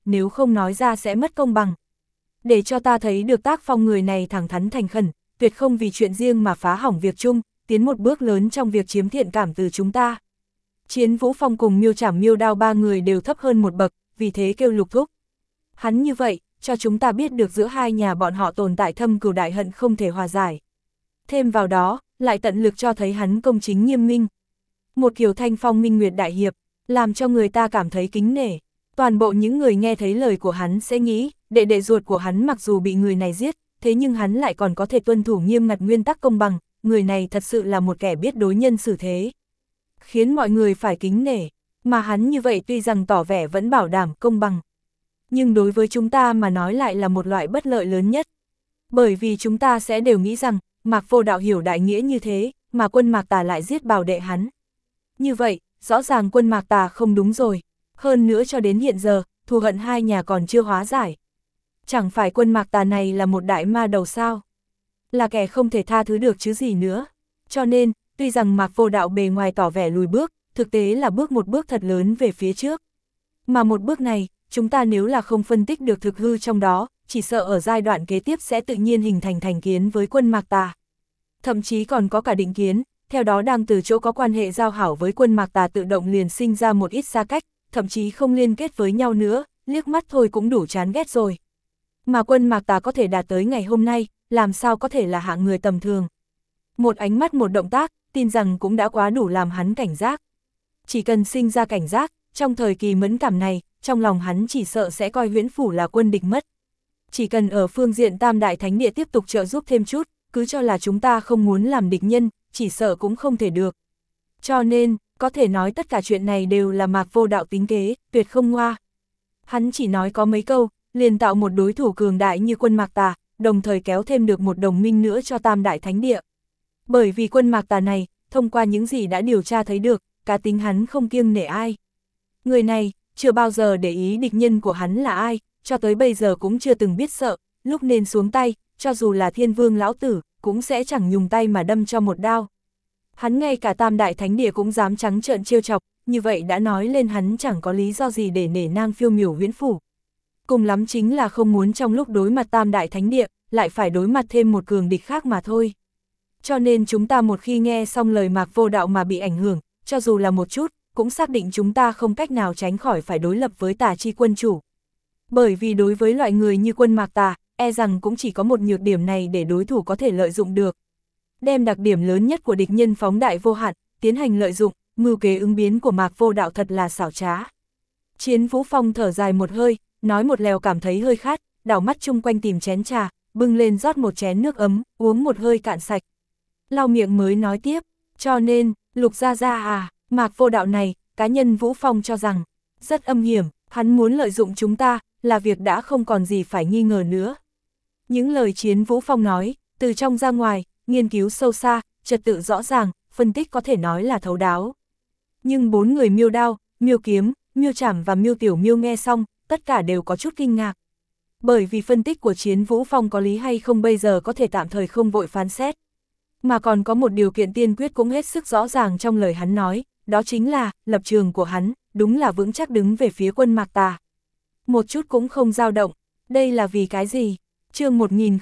nếu không nói ra sẽ mất công bằng. Để cho ta thấy được tác phong người này thẳng thắn thành khẩn, tuyệt không vì chuyện riêng mà phá hỏng việc chung, tiến một bước lớn trong việc chiếm thiện cảm từ chúng ta. Chiến Vũ Phong cùng Miêu Trảm Miêu Đao ba người đều thấp hơn một bậc, vì thế kêu Lục thúc. Hắn như vậy, cho chúng ta biết được giữa hai nhà bọn họ tồn tại thâm cừu đại hận không thể hòa giải. Thêm vào đó, lại tận lực cho thấy hắn công chính nghiêm minh. Một kiểu thanh phong minh nguyệt đại hiệp, làm cho người ta cảm thấy kính nể. Toàn bộ những người nghe thấy lời của hắn sẽ nghĩ, đệ đệ ruột của hắn mặc dù bị người này giết, thế nhưng hắn lại còn có thể tuân thủ nghiêm ngặt nguyên tắc công bằng, người này thật sự là một kẻ biết đối nhân xử thế. Khiến mọi người phải kính nể, mà hắn như vậy tuy rằng tỏ vẻ vẫn bảo đảm công bằng. Nhưng đối với chúng ta mà nói lại là một loại bất lợi lớn nhất. Bởi vì chúng ta sẽ đều nghĩ rằng, Mạc Vô Đạo hiểu đại nghĩa như thế, mà quân Mạc Tà lại giết bảo đệ hắn. Như vậy, rõ ràng quân Mạc Tà không đúng rồi. Hơn nữa cho đến hiện giờ, thù hận hai nhà còn chưa hóa giải. Chẳng phải quân Mạc Tà này là một đại ma đầu sao? Là kẻ không thể tha thứ được chứ gì nữa. Cho nên, tuy rằng Mạc Vô Đạo bề ngoài tỏ vẻ lùi bước, thực tế là bước một bước thật lớn về phía trước. Mà một bước này, chúng ta nếu là không phân tích được thực hư trong đó, chỉ sợ ở giai đoạn kế tiếp sẽ tự nhiên hình thành thành kiến với quân Mạc Tà. Thậm chí còn có cả định kiến, theo đó đang từ chỗ có quan hệ giao hảo với quân Mạc Tà tự động liền sinh ra một ít xa cách, thậm chí không liên kết với nhau nữa, liếc mắt thôi cũng đủ chán ghét rồi. Mà quân Mạc Tà có thể đạt tới ngày hôm nay, làm sao có thể là hạng người tầm thường. Một ánh mắt một động tác, tin rằng cũng đã quá đủ làm hắn cảnh giác. Chỉ cần sinh ra cảnh giác, trong thời kỳ mẫn cảm này, trong lòng hắn chỉ sợ sẽ coi Huyễn Phủ là quân địch mất. Chỉ cần ở phương diện Tam Đại Thánh Địa tiếp tục trợ giúp thêm chút, cứ cho là chúng ta không muốn làm địch nhân, chỉ sợ cũng không thể được. Cho nên, có thể nói tất cả chuyện này đều là Mạc Vô Đạo tính kế, tuyệt không ngoa. Hắn chỉ nói có mấy câu, liền tạo một đối thủ cường đại như quân Mạc Tà, đồng thời kéo thêm được một đồng minh nữa cho Tam Đại Thánh Địa. Bởi vì quân Mạc Tà này, thông qua những gì đã điều tra thấy được, cá tính hắn không kiêng nể ai. Người này, chưa bao giờ để ý địch nhân của hắn là ai, cho tới bây giờ cũng chưa từng biết sợ, lúc nên xuống tay, cho dù là Thiên Vương lão tử, cũng sẽ chẳng nhùng tay mà đâm cho một đao. Hắn ngay cả Tam Đại Thánh Địa cũng dám trắng trợn trêu chọc, như vậy đã nói lên hắn chẳng có lý do gì để nể nang phiêu miểu Huyễn Phủ. Cùng lắm chính là không muốn trong lúc đối mặt Tam Đại Thánh Địa, lại phải đối mặt thêm một cường địch khác mà thôi. Cho nên chúng ta một khi nghe xong lời Mạc Vô Đạo mà bị ảnh hưởng, cho dù là một chút, cũng xác định chúng ta không cách nào tránh khỏi phải đối lập với Tà Chi quân chủ. Bởi vì đối với loại người như quân Mạc Tà, e rằng cũng chỉ có một nhược điểm này để đối thủ có thể lợi dụng được. Đem đặc điểm lớn nhất của địch nhân phóng đại vô hạn, tiến hành lợi dụng, mưu kế ứng biến của Mạc Vô Đạo thật là xảo trá. Chiến Vũ Phong thở dài một hơi, nói một lèo cảm thấy hơi khát, đảo mắt chung quanh tìm chén trà, bưng lên rót một chén nước ấm, uống một hơi cạn sạch. Lau miệng mới nói tiếp, cho nên, Lục Gia Gia à, Mạc Vô Đạo này, cá nhân Vũ Phong cho rằng, rất âm hiểm, hắn muốn lợi dụng chúng ta, là việc đã không còn gì phải nghi ngờ nữa. Những lời Chiến Vũ Phong nói, từ trong ra ngoài, nghiên cứu sâu xa, trật tự rõ ràng, phân tích có thể nói là thấu đáo. Nhưng bốn người Miêu Đao, Miêu Kiếm, Miêu Trảm và Miêu Tiểu Miêu nghe xong, tất cả đều có chút kinh ngạc. Bởi vì phân tích của Chiến Vũ Phong có lý hay không bây giờ có thể tạm thời không vội phán xét. Mà còn có một điều kiện tiên quyết cũng hết sức rõ ràng trong lời hắn nói, đó chính là, lập trường của hắn, đúng là vững chắc đứng về phía quân Mạc Tà. Một chút cũng không dao động, đây là vì cái gì? Chương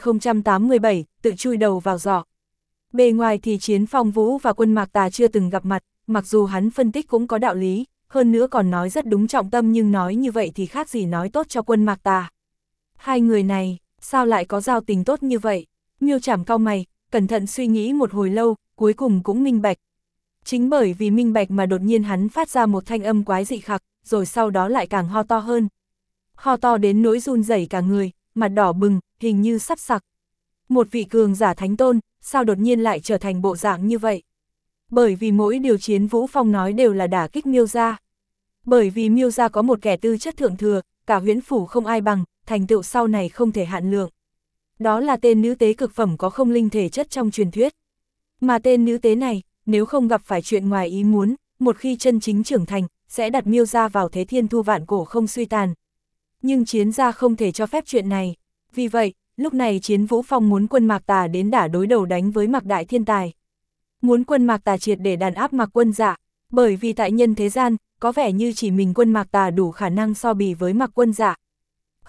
1087, tự chui đầu vào giỏ. Bề ngoài thì Chiến Phong Vũ và quân Mạc Tà chưa từng gặp mặt, mặc dù hắn phân tích cũng có đạo lý, hơn nữa còn nói rất đúng trọng tâm, nhưng nói như vậy thì khác gì nói tốt cho quân Mạc Tà. Hai người này, sao lại có giao tình tốt như vậy? Miêu Trảm cau mày, cẩn thận suy nghĩ một hồi lâu, cuối cùng cũng minh bạch. Chính bởi vì minh bạch mà đột nhiên hắn phát ra một thanh âm quái dị khặc, rồi sau đó lại càng ho to hơn. Ho to đến nỗi run rẩy cả người, mặt đỏ bừng, hình như sắp sặc. Một vị cường giả thánh tôn, sao đột nhiên lại trở thành bộ dạng như vậy? Bởi vì mỗi điều Chiến Vũ Phong nói đều là đả kích Miêu gia. Bởi vì Miêu gia có một kẻ tư chất thượng thừa, cả Huyễn Phủ không ai bằng, thành tựu sau này không thể hạn lượng. Đó là tên nữ tế cực phẩm có không linh thể chất trong truyền thuyết. Mà tên nữ tế này, nếu không gặp phải chuyện ngoài ý muốn, một khi chân chính trưởng thành, sẽ đặt Miêu gia vào thế thiên thu vạn cổ không suy tàn. Nhưng Chiến gia không thể cho phép chuyện này. Vì vậy, lúc này Chiến Vũ Phong muốn quân Mạc Tà đến đả đối đầu đánh với Mạc Đại Thiên Tài. Muốn quân Mạc Tà triệt để đàn áp Mạc Quân Dạ, bởi vì tại nhân thế gian, có vẻ như chỉ mình quân Mạc Tà đủ khả năng so bì với Mạc Quân Dạ.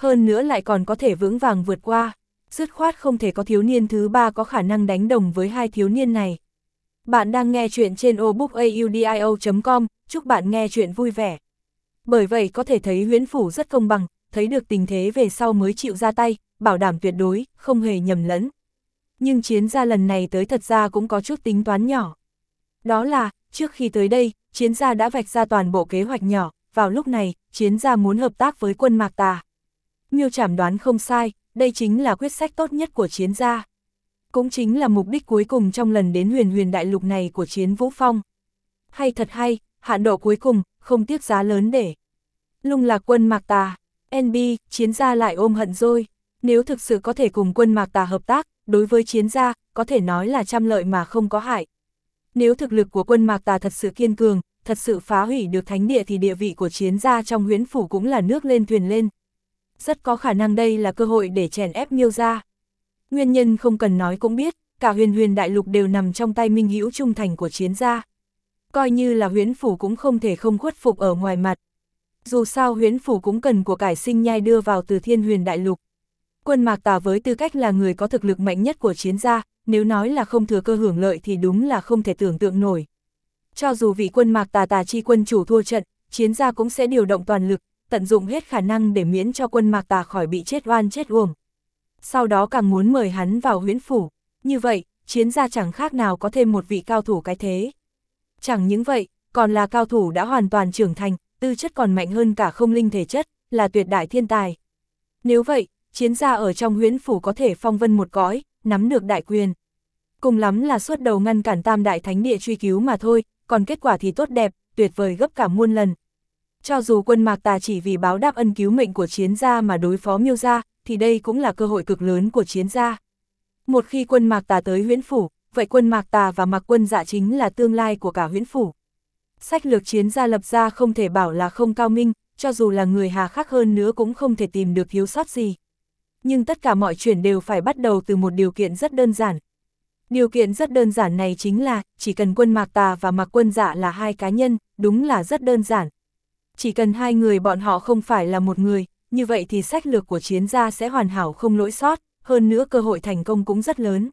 hơn nữa lại còn có thể vững vàng vượt qua. Dứt khoát không thể có thiếu niên thứ ba có khả năng đánh đồng với hai thiếu niên này. Bạn đang nghe chuyện trên obookaudio.com, chúc bạn nghe chuyện vui vẻ. Bởi vậy có thể thấy Huyễn Phủ rất công bằng, thấy được tình thế về sau mới chịu ra tay, bảo đảm tuyệt đối, không hề nhầm lẫn. Nhưng Chiến gia lần này tới thật ra cũng có chút tính toán nhỏ. Đó là, trước khi tới đây, Chiến gia đã vạch ra toàn bộ kế hoạch nhỏ, vào lúc này, Chiến gia muốn hợp tác với quân Mạc Tà. Miêu Trảm đoán không sai, đây chính là quyết sách tốt nhất của Chiến gia. Cũng chính là mục đích cuối cùng trong lần đến Huyền Huyền Đại Lục này của Chiến Vũ Phong. Hay thật hay, hạn độ cuối cùng, không tiếc giá lớn để lung lạc quân Mạc Tà. NB, Chiến gia lại ôm hận rồi. Nếu thực sự có thể cùng quân Mạc Tà hợp tác, đối với Chiến gia, có thể nói là trăm lợi mà không có hại. Nếu thực lực của quân Mạc Tà thật sự kiên cường, thật sự phá hủy được thánh địa thì địa vị của Chiến gia trong Huyễn Phủ cũng là nước lên thuyền lên. Rất có khả năng đây là cơ hội để chèn ép Miêu gia. Nguyên nhân không cần nói cũng biết, cả Huyền Huyền Đại Lục đều nằm trong tay minh hữu trung thành của Chiến gia. Coi như là Huyễn Phủ cũng không thể không khuất phục ở ngoài mặt. Dù sao Huyễn Phủ cũng cần của cải sinh nhai đưa vào từ Thiên Huyền Đại Lục. Quân Mạc Tà với tư cách là người có thực lực mạnh nhất của Chiến gia, nếu nói là không thừa cơ hưởng lợi thì đúng là không thể tưởng tượng nổi. Cho dù vị quân Mạc Tà Tà chi quân chủ thua trận, Chiến gia cũng sẽ điều động toàn lực, tận dụng hết khả năng để miễn cho quân Mạc Tà khỏi bị chết oan chết uổng. Sau đó càng muốn mời hắn vào Huyễn Phủ, như vậy, Chiến gia chẳng khác nào có thêm một vị cao thủ cái thế. Chẳng những vậy, còn là cao thủ đã hoàn toàn trưởng thành, tư chất còn mạnh hơn cả không linh thể chất, là tuyệt đại thiên tài. Nếu vậy, Chiến gia ở trong Huyễn Phủ có thể phong vân một cõi, nắm được đại quyền. Cùng lắm là suốt đầu ngăn cản Tam Đại Thánh Địa truy cứu mà thôi, còn kết quả thì tốt đẹp, tuyệt vời gấp cả muôn lần. Cho dù quân Mạc Tà chỉ vì báo đáp ân cứu mệnh của Chiến gia mà đối phó Miêu gia, thì đây cũng là cơ hội cực lớn của Chiến gia. Một khi quân Mạc Tà tới Huyễn Phủ, vậy quân Mạc Tà và Mạc Quân Dạ chính là tương lai của cả Huyễn Phủ. Sách lược Chiến gia lập ra không thể bảo là không cao minh, cho dù là người hà khắc hơn nữa cũng không thể tìm được thiếu sót gì. Nhưng tất cả mọi chuyện đều phải bắt đầu từ một điều kiện rất đơn giản. Điều kiện rất đơn giản này chính là, chỉ cần quân Mạc Tà và Mạc Quân Dạ là hai cá nhân, đúng là rất đơn giản. Chỉ cần hai người bọn họ không phải là một người, như vậy thì sách lược của Chiến gia sẽ hoàn hảo không lỗi sót, hơn nữa cơ hội thành công cũng rất lớn.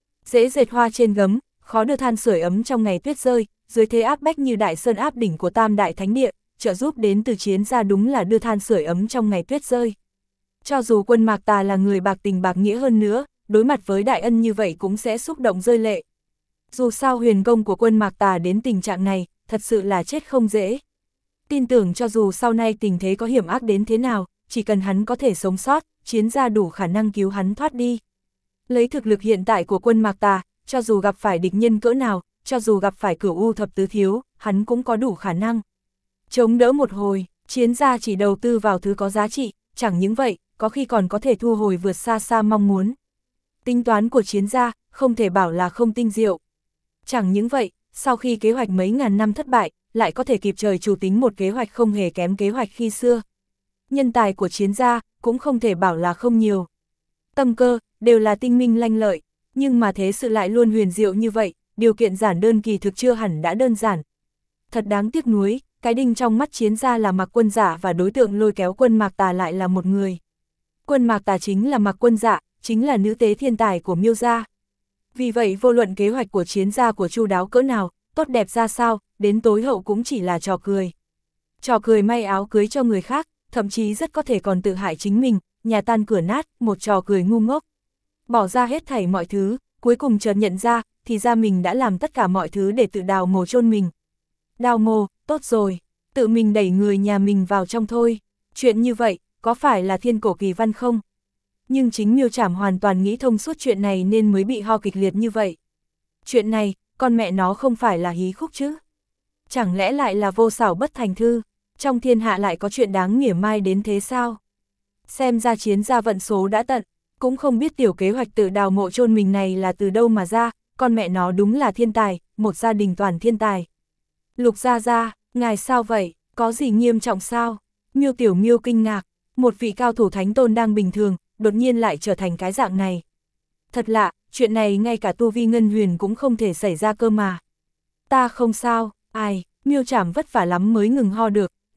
Dễ dệt hoa trên gấm, khó đưa than sưởi ấm trong ngày tuyết rơi, dưới thế áp bách như đại sơn áp đỉnh của Tam Đại Thánh Địa, trợ giúp đến từ Chiến gia đúng là đưa than sưởi ấm trong ngày tuyết rơi. Cho dù quân Mạc Tà là người bạc tình bạc nghĩa hơn nữa, đối mặt với đại ân như vậy cũng sẽ xúc động rơi lệ. Dù sao huyền công của quân Mạc Tà đến tình trạng này, thật sự là chết không dễ. Tin tưởng cho dù sau này tình thế có hiểm ác đến thế nào, chỉ cần hắn có thể sống sót, Chiến gia đủ khả năng cứu hắn thoát đi. Lấy thực lực hiện tại của quân Mạc Tà, cho dù gặp phải địch nhân cỡ nào, cho dù gặp phải Cửu U thập tứ thiếu, hắn cũng có đủ khả năng chống đỡ một hồi. Chiến gia chỉ đầu tư vào thứ có giá trị, chẳng những vậy, có khi còn có thể thu hồi vượt xa xa mong muốn. Tính toán của Chiến gia, không thể bảo là không tinh diệu. Chẳng những vậy, sau khi kế hoạch mấy ngàn năm thất bại, lại có thể kịp thời chủ tính một kế hoạch không hề kém kế hoạch khi xưa. Nhân tài của Chiến gia, cũng không thể bảo là không nhiều. Tâm cơ, đều là tinh minh lanh lợi, nhưng mà thế sự lại luôn huyền diệu như vậy, điều kiện giản đơn kỳ thực chưa hẳn đã đơn giản. Thật đáng tiếc nuối, cái đinh trong mắt Chiến gia là Mạc Quân Dạ và đối tượng lôi kéo quân Mạc Tà lại là một người. Quân Mạc Tà chính là Mạc Quân Dạ, chính là nữ tế thiên tài của Miêu gia. Vì vậy vô luận kế hoạch của Chiến gia của chu đáo cỡ nào, tốt đẹp ra sao, đến tối hậu cũng chỉ là trò cười. Trò cười may áo cưới cho người khác, thậm chí rất có thể còn tự hại chính mình, nhà tan cửa nát, một trò cười ngu ngốc. Bỏ ra hết thảy mọi thứ, cuối cùng chợt nhận ra, thì ra mình đã làm tất cả mọi thứ để tự đào mồ chôn mình. Đào mồ, tốt rồi, tự mình đẩy người nhà mình vào trong thôi. Chuyện như vậy, có phải là thiên cổ kỳ văn không? Nhưng chính Miêu Trảm hoàn toàn nghĩ thông suốt chuyện này nên mới bị ho kịch liệt như vậy. Chuyện này, con mẹ nó không phải là hí khúc chứ? Chẳng lẽ lại là vô xảo bất thành thư? Trong thiên hạ lại có chuyện đáng mỉa mai đến thế sao? Xem ra Chiến gia vận số đã tận, cũng không biết tiểu kế hoạch tự đào mộ chôn mình này là từ đâu mà ra, con mẹ nó đúng là thiên tài, một gia đình toàn thiên tài. Lục gia gia, ngài sao vậy, có gì nghiêm trọng sao? Miêu Tiểu Miêu kinh ngạc, một vị cao thủ thánh tôn đang bình thường, đột nhiên lại trở thành cái dạng này. Thật lạ, chuyện này ngay cả tu vi ngân huyền cũng không thể xảy ra cơ mà. Ta không sao, ai, Miêu Trảm vất vả lắm mới ngừng ho được,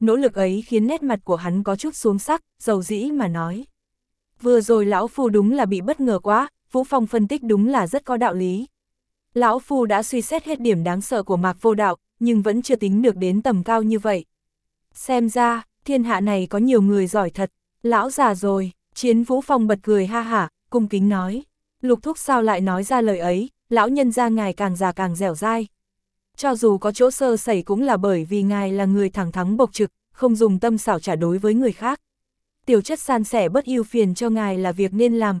nỗ lực ấy khiến nét mặt của hắn có chút xuống sắc, dầu dĩ mà nói. Vừa rồi lão phu đúng là bị bất ngờ quá, Vũ Phong phân tích đúng là rất có đạo lý. Lão phu đã suy xét hết điểm đáng sợ của Mạc Vô Đạo, nhưng vẫn chưa tính được đến tầm cao như vậy. Xem ra, thiên hạ này có nhiều người giỏi thật, lão già rồi, Chiến Vũ Phong bật cười ha hả, cung kính nói. Lục thúc sao lại nói ra lời ấy, lão nhân gia ngài càng già càng dẻo dai. Cho dù có chỗ sơ sẩy cũng là bởi vì ngài là người thẳng thắn bộc trực, không dùng tâm xảo trả đối với người khác. Tiểu chất san sẻ bất ưu phiền cho ngài là việc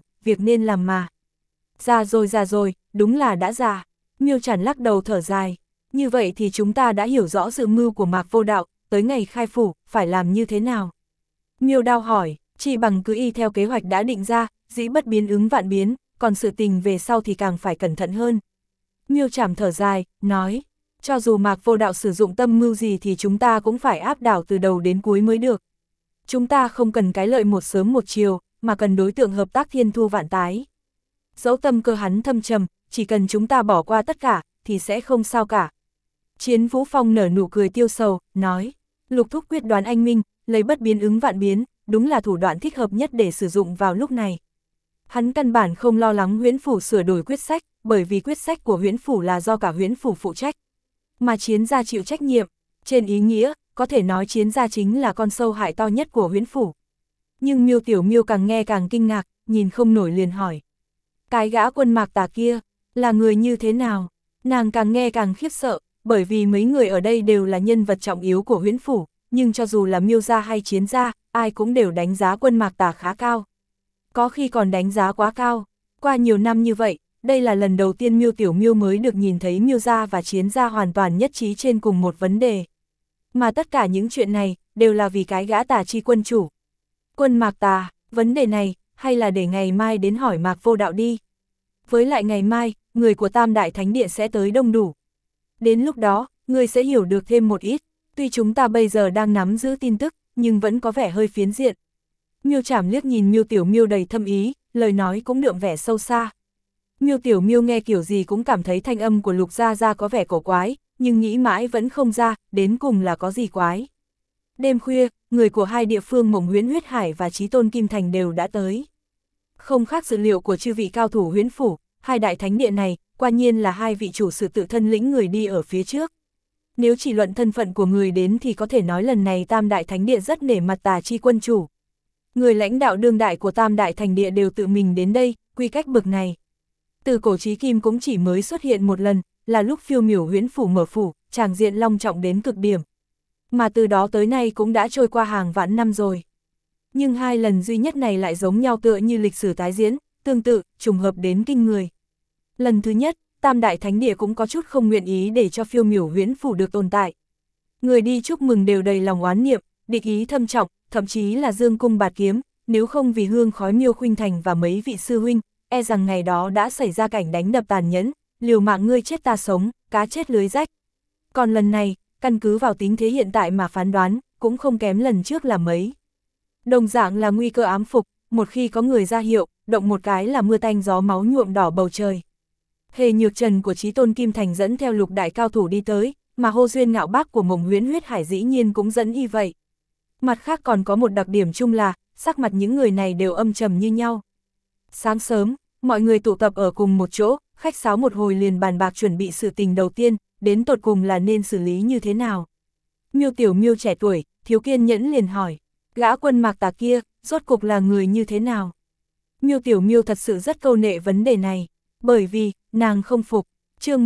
nên làm mà. Già rồi, đúng là đã già. Miêu Trản lắc đầu thở dài. Như vậy thì chúng ta đã hiểu rõ sự mưu của Mạc Vô Đạo, tới ngày khai phủ, phải làm như thế nào? Miêu Đao hỏi, chỉ bằng cứ y theo kế hoạch đã định ra, dĩ bất biến ứng vạn biến, còn sự tình về sau thì càng phải cẩn thận hơn. Miêu Trảm thở dài, nói, cho dù Mạc Vô Đạo sử dụng tâm mưu gì thì chúng ta cũng phải áp đảo từ đầu đến cuối mới được. Chúng ta không cần cái lợi một sớm một chiều, mà cần đối tượng hợp tác thiên thu vạn tái. Dẫu tâm cơ hắn thâm trầm, chỉ cần chúng ta bỏ qua tất cả, thì sẽ không sao cả. Chiến Vũ Phong nở nụ cười tiêu sầu, nói, Lục thúc quyết đoán anh minh, lấy bất biến ứng vạn biến, đúng là thủ đoạn thích hợp nhất để sử dụng vào lúc này. Hắn căn bản không lo lắng Huyễn Phủ sửa đổi quyết sách, bởi vì quyết sách của Huyễn Phủ là do cả Huyễn Phủ phụ trách. Mà Chiến gia chịu trách nhiệm, trên ý nghĩa, có thể nói Chiến gia chính là con sâu hại to nhất của Huyễn Phủ. Nhưng Miêu Tiểu Miêu càng nghe càng kinh ngạc, nhìn không nổi liền hỏi. Cái gã quân Mạc Tà kia, là người như thế nào? Nàng càng nghe càng khiếp sợ, bởi vì mấy người ở đây đều là nhân vật trọng yếu của Huyễn Phủ, nhưng cho dù là Miêu gia hay Chiến gia, ai cũng đều đánh giá quân Mạc Tà khá cao. Có khi còn đánh giá quá cao. Qua nhiều năm như vậy, đây là lần đầu tiên Miêu Tiểu Miêu mới được nhìn thấy Miêu gia và Chiến gia hoàn toàn nhất trí trên cùng một vấn đề. Mà tất cả những chuyện này, đều là vì cái gã Tà Chi quân chủ. Quân Mạc Tà, vấn đề này, hay là để ngày mai đến hỏi Mạc Vô Đạo đi. Với lại ngày mai, người của Tam Đại Thánh Địa sẽ tới đông đủ. Đến lúc đó, người sẽ hiểu được thêm một ít, tuy chúng ta bây giờ đang nắm giữ tin tức, nhưng vẫn có vẻ hơi phiến diện. Miêu Trảm liếc nhìn Miêu Tiểu Miêu đầy thâm ý, lời nói cũng đượm vẻ sâu xa. Miêu Tiểu Miêu nghe kiểu gì cũng cảm thấy thanh âm của Lục Gia Gia có vẻ cổ quái, nhưng nghĩ mãi vẫn không ra, đến cùng là có gì quái. Đêm khuya, người của hai địa phương Mộng Huyễn Huyết Hải và Chí Tôn Kim Thành đều đã tới. Không khác dự liệu của chư vị cao thủ Huyễn Phủ, hai đại thánh địa này, quả nhiên là hai vị chủ sự tự thân lĩnh người đi ở phía trước. Nếu chỉ luận thân phận của người đến thì có thể nói lần này Tam Đại Thánh Địa rất nể mặt Tà Chi quân chủ. Người lãnh đạo đương đại của Tam Đại Thánh Địa đều tự mình đến đây, quy cách bực này. Từ cổ chí kim cũng chỉ mới xuất hiện một lần, là lúc Phiêu Miểu Huyễn Phủ mở phủ, tràng diện long trọng đến cực điểm. Mà từ đó tới nay cũng đã trôi qua hàng vạn năm rồi. Nhưng hai lần duy nhất này lại giống nhau tựa như lịch sử tái diễn, tương tự, trùng hợp đến kinh người. Lần thứ nhất, Tam Đại Thánh Địa cũng có chút không nguyện ý để cho Phiêu Miểu Huyễn Phủ được tồn tại. Người đi chúc mừng đều đầy lòng oán niệm, địch ý thâm trọng, thậm chí là dương cung bạt kiếm, nếu không vì hương khói Miêu Khuynh Thành và mấy vị sư huynh, e rằng ngày đó đã xảy ra cảnh đánh đập tàn nhẫn, liều mạng ngươi chết ta sống, cá chết lưới rách. Còn lần này, căn cứ vào tính thế hiện tại mà phán đoán, cũng không kém lần trước là mấy. Đồng dạng là nguy cơ ám phục, một khi có người ra hiệu, động một cái là mưa tanh gió máu nhuộm đỏ bầu trời. Hề Nhược Trần của Chí Tôn Kim Thành dẫn theo lục đại cao thủ đi tới, mà Hô Duyên Ngạo Bác của Mộng Huyễn Huyết Hải dĩ nhiên cũng dẫn y vậy. Mặt khác còn có một đặc điểm chung là, sắc mặt những người này đều âm trầm như nhau. Sáng sớm, mọi người tụ tập ở cùng một chỗ, khách sáo một hồi liền bàn bạc chuẩn bị sự tình đầu tiên, đến tột cùng là nên xử lý như thế nào. Miêu Tiểu Miêu trẻ tuổi, thiếu kiên nhẫn liền hỏi, gã quân Mạc Tà kia, rốt cục là người như thế nào? Miêu Tiểu Miêu thật sự rất câu nệ vấn đề này, bởi vì, nàng không phục. Chương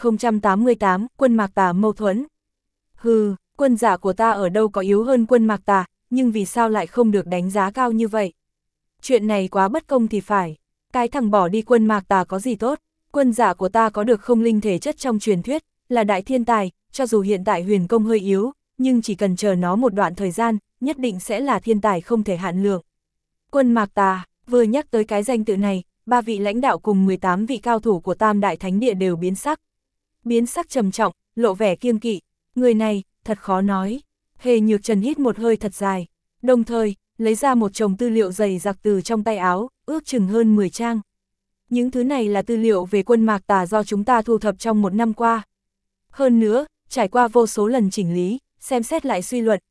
1088, quân Mạc Tà mâu thuẫn. Hừ, quân giả của ta ở đâu có yếu hơn quân Mạc Tà, nhưng vì sao lại không được đánh giá cao như vậy? Chuyện này quá bất công thì phải. Cái thằng bỏ đi quân Mạc Tà có gì tốt? Quân giả của ta có được không linh thể chất trong truyền thuyết, là đại thiên tài, cho dù hiện tại huyền công hơi yếu, nhưng chỉ cần chờ nó một đoạn thời gian, nhất định sẽ là thiên tài không thể hạn lượng. Quân Mạc Tà, vừa nhắc tới cái danh tự này, ba vị lãnh đạo cùng 18 vị cao thủ của Tam Đại Thánh Địa đều biến sắc. Biến sắc trầm trọng, lộ vẻ kiêng kỵ, người này, thật khó nói. Hề Nhược Trần hít một hơi thật dài, đồng thời, lấy ra một chồng tư liệu dày dặc từ trong tay áo, ước chừng hơn 10 trang. Những thứ này là tư liệu về quân Mạc Tà do chúng ta thu thập trong một năm qua. Hơn nữa, trải qua vô số lần chỉnh lý, xem xét lại suy luận,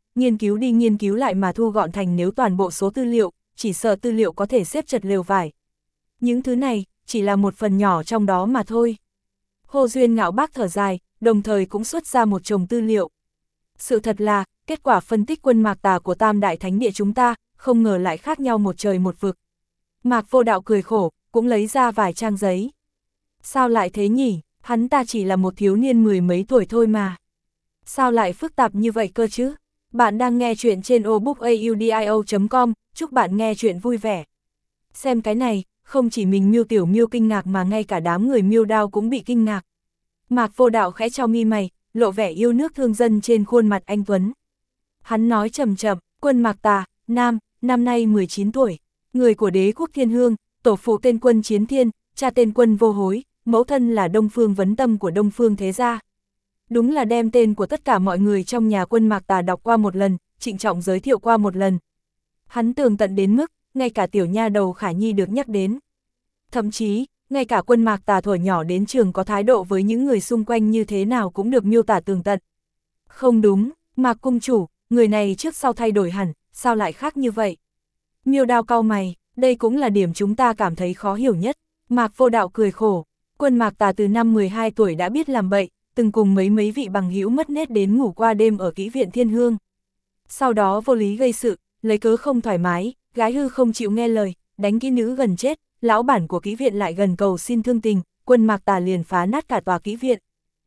nghiên cứu đi nghiên cứu lại mà thu gọn thành nếu toàn bộ số tư liệu, chỉ sợ tư liệu có thể xếp chật lều vải. Những thứ này, chỉ là một phần nhỏ trong đó mà thôi. Hồ Duyên Ngạo Bác thở dài, đồng thời cũng xuất ra một chồng tư liệu. Sự thật là, kết quả phân tích quân Mạc Tà của Tam Đại Thánh Địa chúng ta, không ngờ lại khác nhau một trời một vực. Mạc Vô Đạo cười khổ, cũng lấy ra vài trang giấy. Sao lại thế nhỉ, hắn ta chỉ là một thiếu niên mười mấy tuổi thôi mà. Sao lại phức tạp như vậy cơ chứ? Bạn đang nghe chuyện trên obookaudio.com, chúc bạn nghe chuyện vui vẻ. Xem cái này, không chỉ mình Miêu Tiểu Miêu kinh ngạc mà ngay cả đám người Miêu Đao cũng bị kinh ngạc. Mạc Vô Đạo khẽ chau mi mày, lộ vẻ yêu nước thương dân trên khuôn mặt anh tuấn. Hắn nói chậm chậm, quân Mạc Tà, nam, năm nay 19 tuổi, người của đế quốc Thiên Hương, tổ phụ tên Quân Chiến Thiên, cha tên Quân Vô Hối, mẫu thân là Đông Phương Vấn Tâm của Đông Phương Thế Gia. Đúng là đem tên của tất cả mọi người trong nhà quân Mạc Tà đọc qua một lần, trịnh trọng giới thiệu qua một lần. Hắn tường tận đến mức, ngay cả tiểu nha đầu Khả Nhi được nhắc đến. Thậm chí, ngay cả quân Mạc Tà thuở nhỏ đến trường có thái độ với những người xung quanh như thế nào cũng được miêu tả tường tận. Không đúng, Mạc cung chủ, người này trước sau thay đổi hẳn, sao lại khác như vậy? Miêu Đao cau mày, đây cũng là điểm chúng ta cảm thấy khó hiểu nhất. Mạc Vô Đạo cười khổ, quân Mạc Tà từ năm 12 tuổi đã biết làm bậy, từng cùng mấy vị bằng hữu mất nết đến ngủ qua đêm ở kỹ viện Thiên Hương. Sau đó vô lý gây sự, lấy cớ không thoải mái, gái hư không chịu nghe lời, đánh kỹ nữ gần chết, lão bản của kỹ viện lại gần cầu xin thương tình, quân Mạc Tà liền phá nát cả tòa kỹ viện.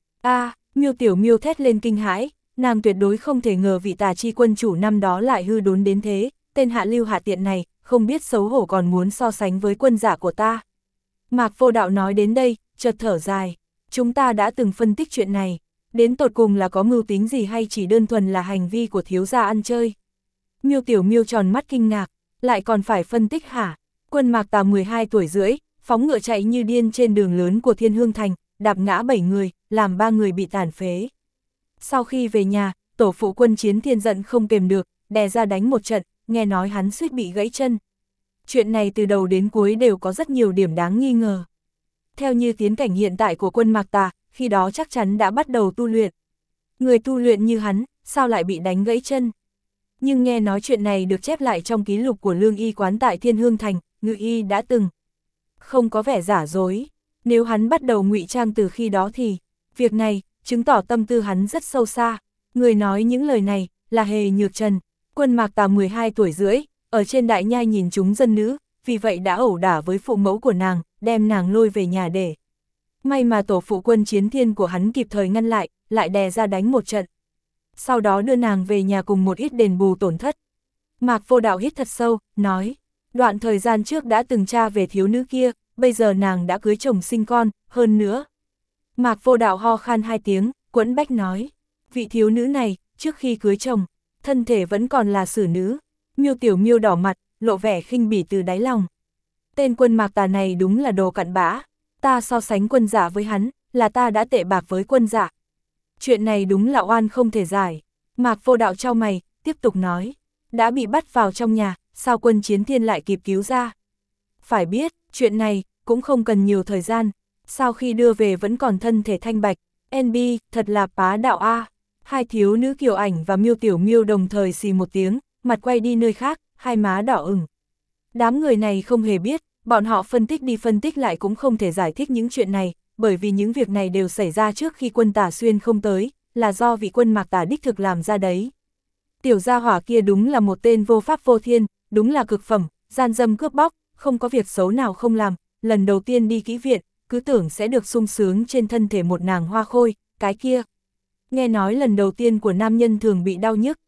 Miêu Tiểu Miêu thét lên kinh hãi, nàng tuyệt đối không thể ngờ vị Tà Chi quân chủ năm đó lại hư đốn đến thế, tên hạ lưu hạ tiện này, không biết xấu hổ còn muốn so sánh với quân giả của ta. Mạc Vô Đạo nói đến đây, chợt thở dài, chúng ta đã từng phân tích chuyện này, đến tột cùng là có mưu tính gì hay chỉ đơn thuần là hành vi của thiếu gia ăn chơi. Miêu Tiểu Miêu tròn mắt kinh ngạc, lại còn phải phân tích hả? Quân Mạc Tà 12 tuổi rưỡi, phóng ngựa chạy như điên trên đường lớn của Thiên Hương Thành, đạp ngã 7 người, làm 3 người bị tàn phế. Sau khi về nhà, tổ phụ Quân Chiến Thiên giận không kềm được, đè ra đánh một trận, nghe nói hắn suýt bị gãy chân. Chuyện này từ đầu đến cuối đều có rất nhiều điểm đáng nghi ngờ. Theo như tiến cảnh hiện tại của quân Mạc Tà, khi đó chắc chắn đã bắt đầu tu luyện. Người tu luyện như hắn, sao lại bị đánh gãy chân? Nhưng nghe nói chuyện này được chép lại trong ký lục của lương y quán tại Thiên Hương Thành, ngự y đã từng. Không có vẻ giả dối, nếu hắn bắt đầu ngụy trang từ khi đó thì, việc này, chứng tỏ tâm tư hắn rất sâu xa. Người nói những lời này, là Hề Nhược Trần, quân Mạc Tà 12 tuổi rưỡi, ở trên đại nhai nhìn chúng dân nữ, vì vậy đã ẩu đả với phụ mẫu của nàng, đem nàng lôi về nhà để. May mà tổ phụ Quân Chiến Thiên của hắn kịp thời ngăn lại đè ra đánh một trận. Sau đó đưa nàng về nhà cùng một ít đền bù tổn thất. Mạc Vô Đạo hít thật sâu, nói, đoạn thời gian trước đã từng tra về thiếu nữ kia, bây giờ nàng đã cưới chồng sinh con, hơn nữa. Mạc Vô Đạo ho khan 2 tiếng, quẫn bách nói, vị thiếu nữ này, trước khi cưới chồng, thân thể vẫn còn là xử nữ. Miêu Tiểu Miêu đỏ mặt, lộ vẻ khinh bỉ từ đáy lòng. Tên quân Mạc Tà này đúng là đồ cặn bã, ta so sánh quân giả với hắn, là ta đã tệ bạc với quân giả. Chuyện này đúng là oan không thể giải. Mạc Vô Đạo chau mày, tiếp tục nói, đã bị bắt vào trong nhà, sao Quân Chiến Thiên lại kịp cứu ra? Phải biết, chuyện này, cũng không cần nhiều thời gian, sau khi đưa về vẫn còn thân thể thanh bạch, NB, thật là bá đạo a. Hai thiếu nữ Kiều Ảnh và Miêu Tiểu Miêu đồng thời xì một tiếng, mặt quay đi nơi khác, hai má đỏ ửng. Đám người này không hề biết, bọn họ phân tích đi phân tích lại cũng không thể giải thích những chuyện này, bởi vì những việc này đều xảy ra trước khi quân Tả Xuyên không tới, là do vị quân Mạc Tà đích thực làm ra đấy. Tiểu gia hỏa kia đúng là một tên vô pháp vô thiên, đúng là cực phẩm, gian dâm cướp bóc, không có việc xấu nào không làm, lần đầu tiên đi kỹ viện, cứ tưởng sẽ được sung sướng trên thân thể một nàng hoa khôi, cái kia. Nghe nói lần đầu tiên của nam nhân thường bị đau nhức.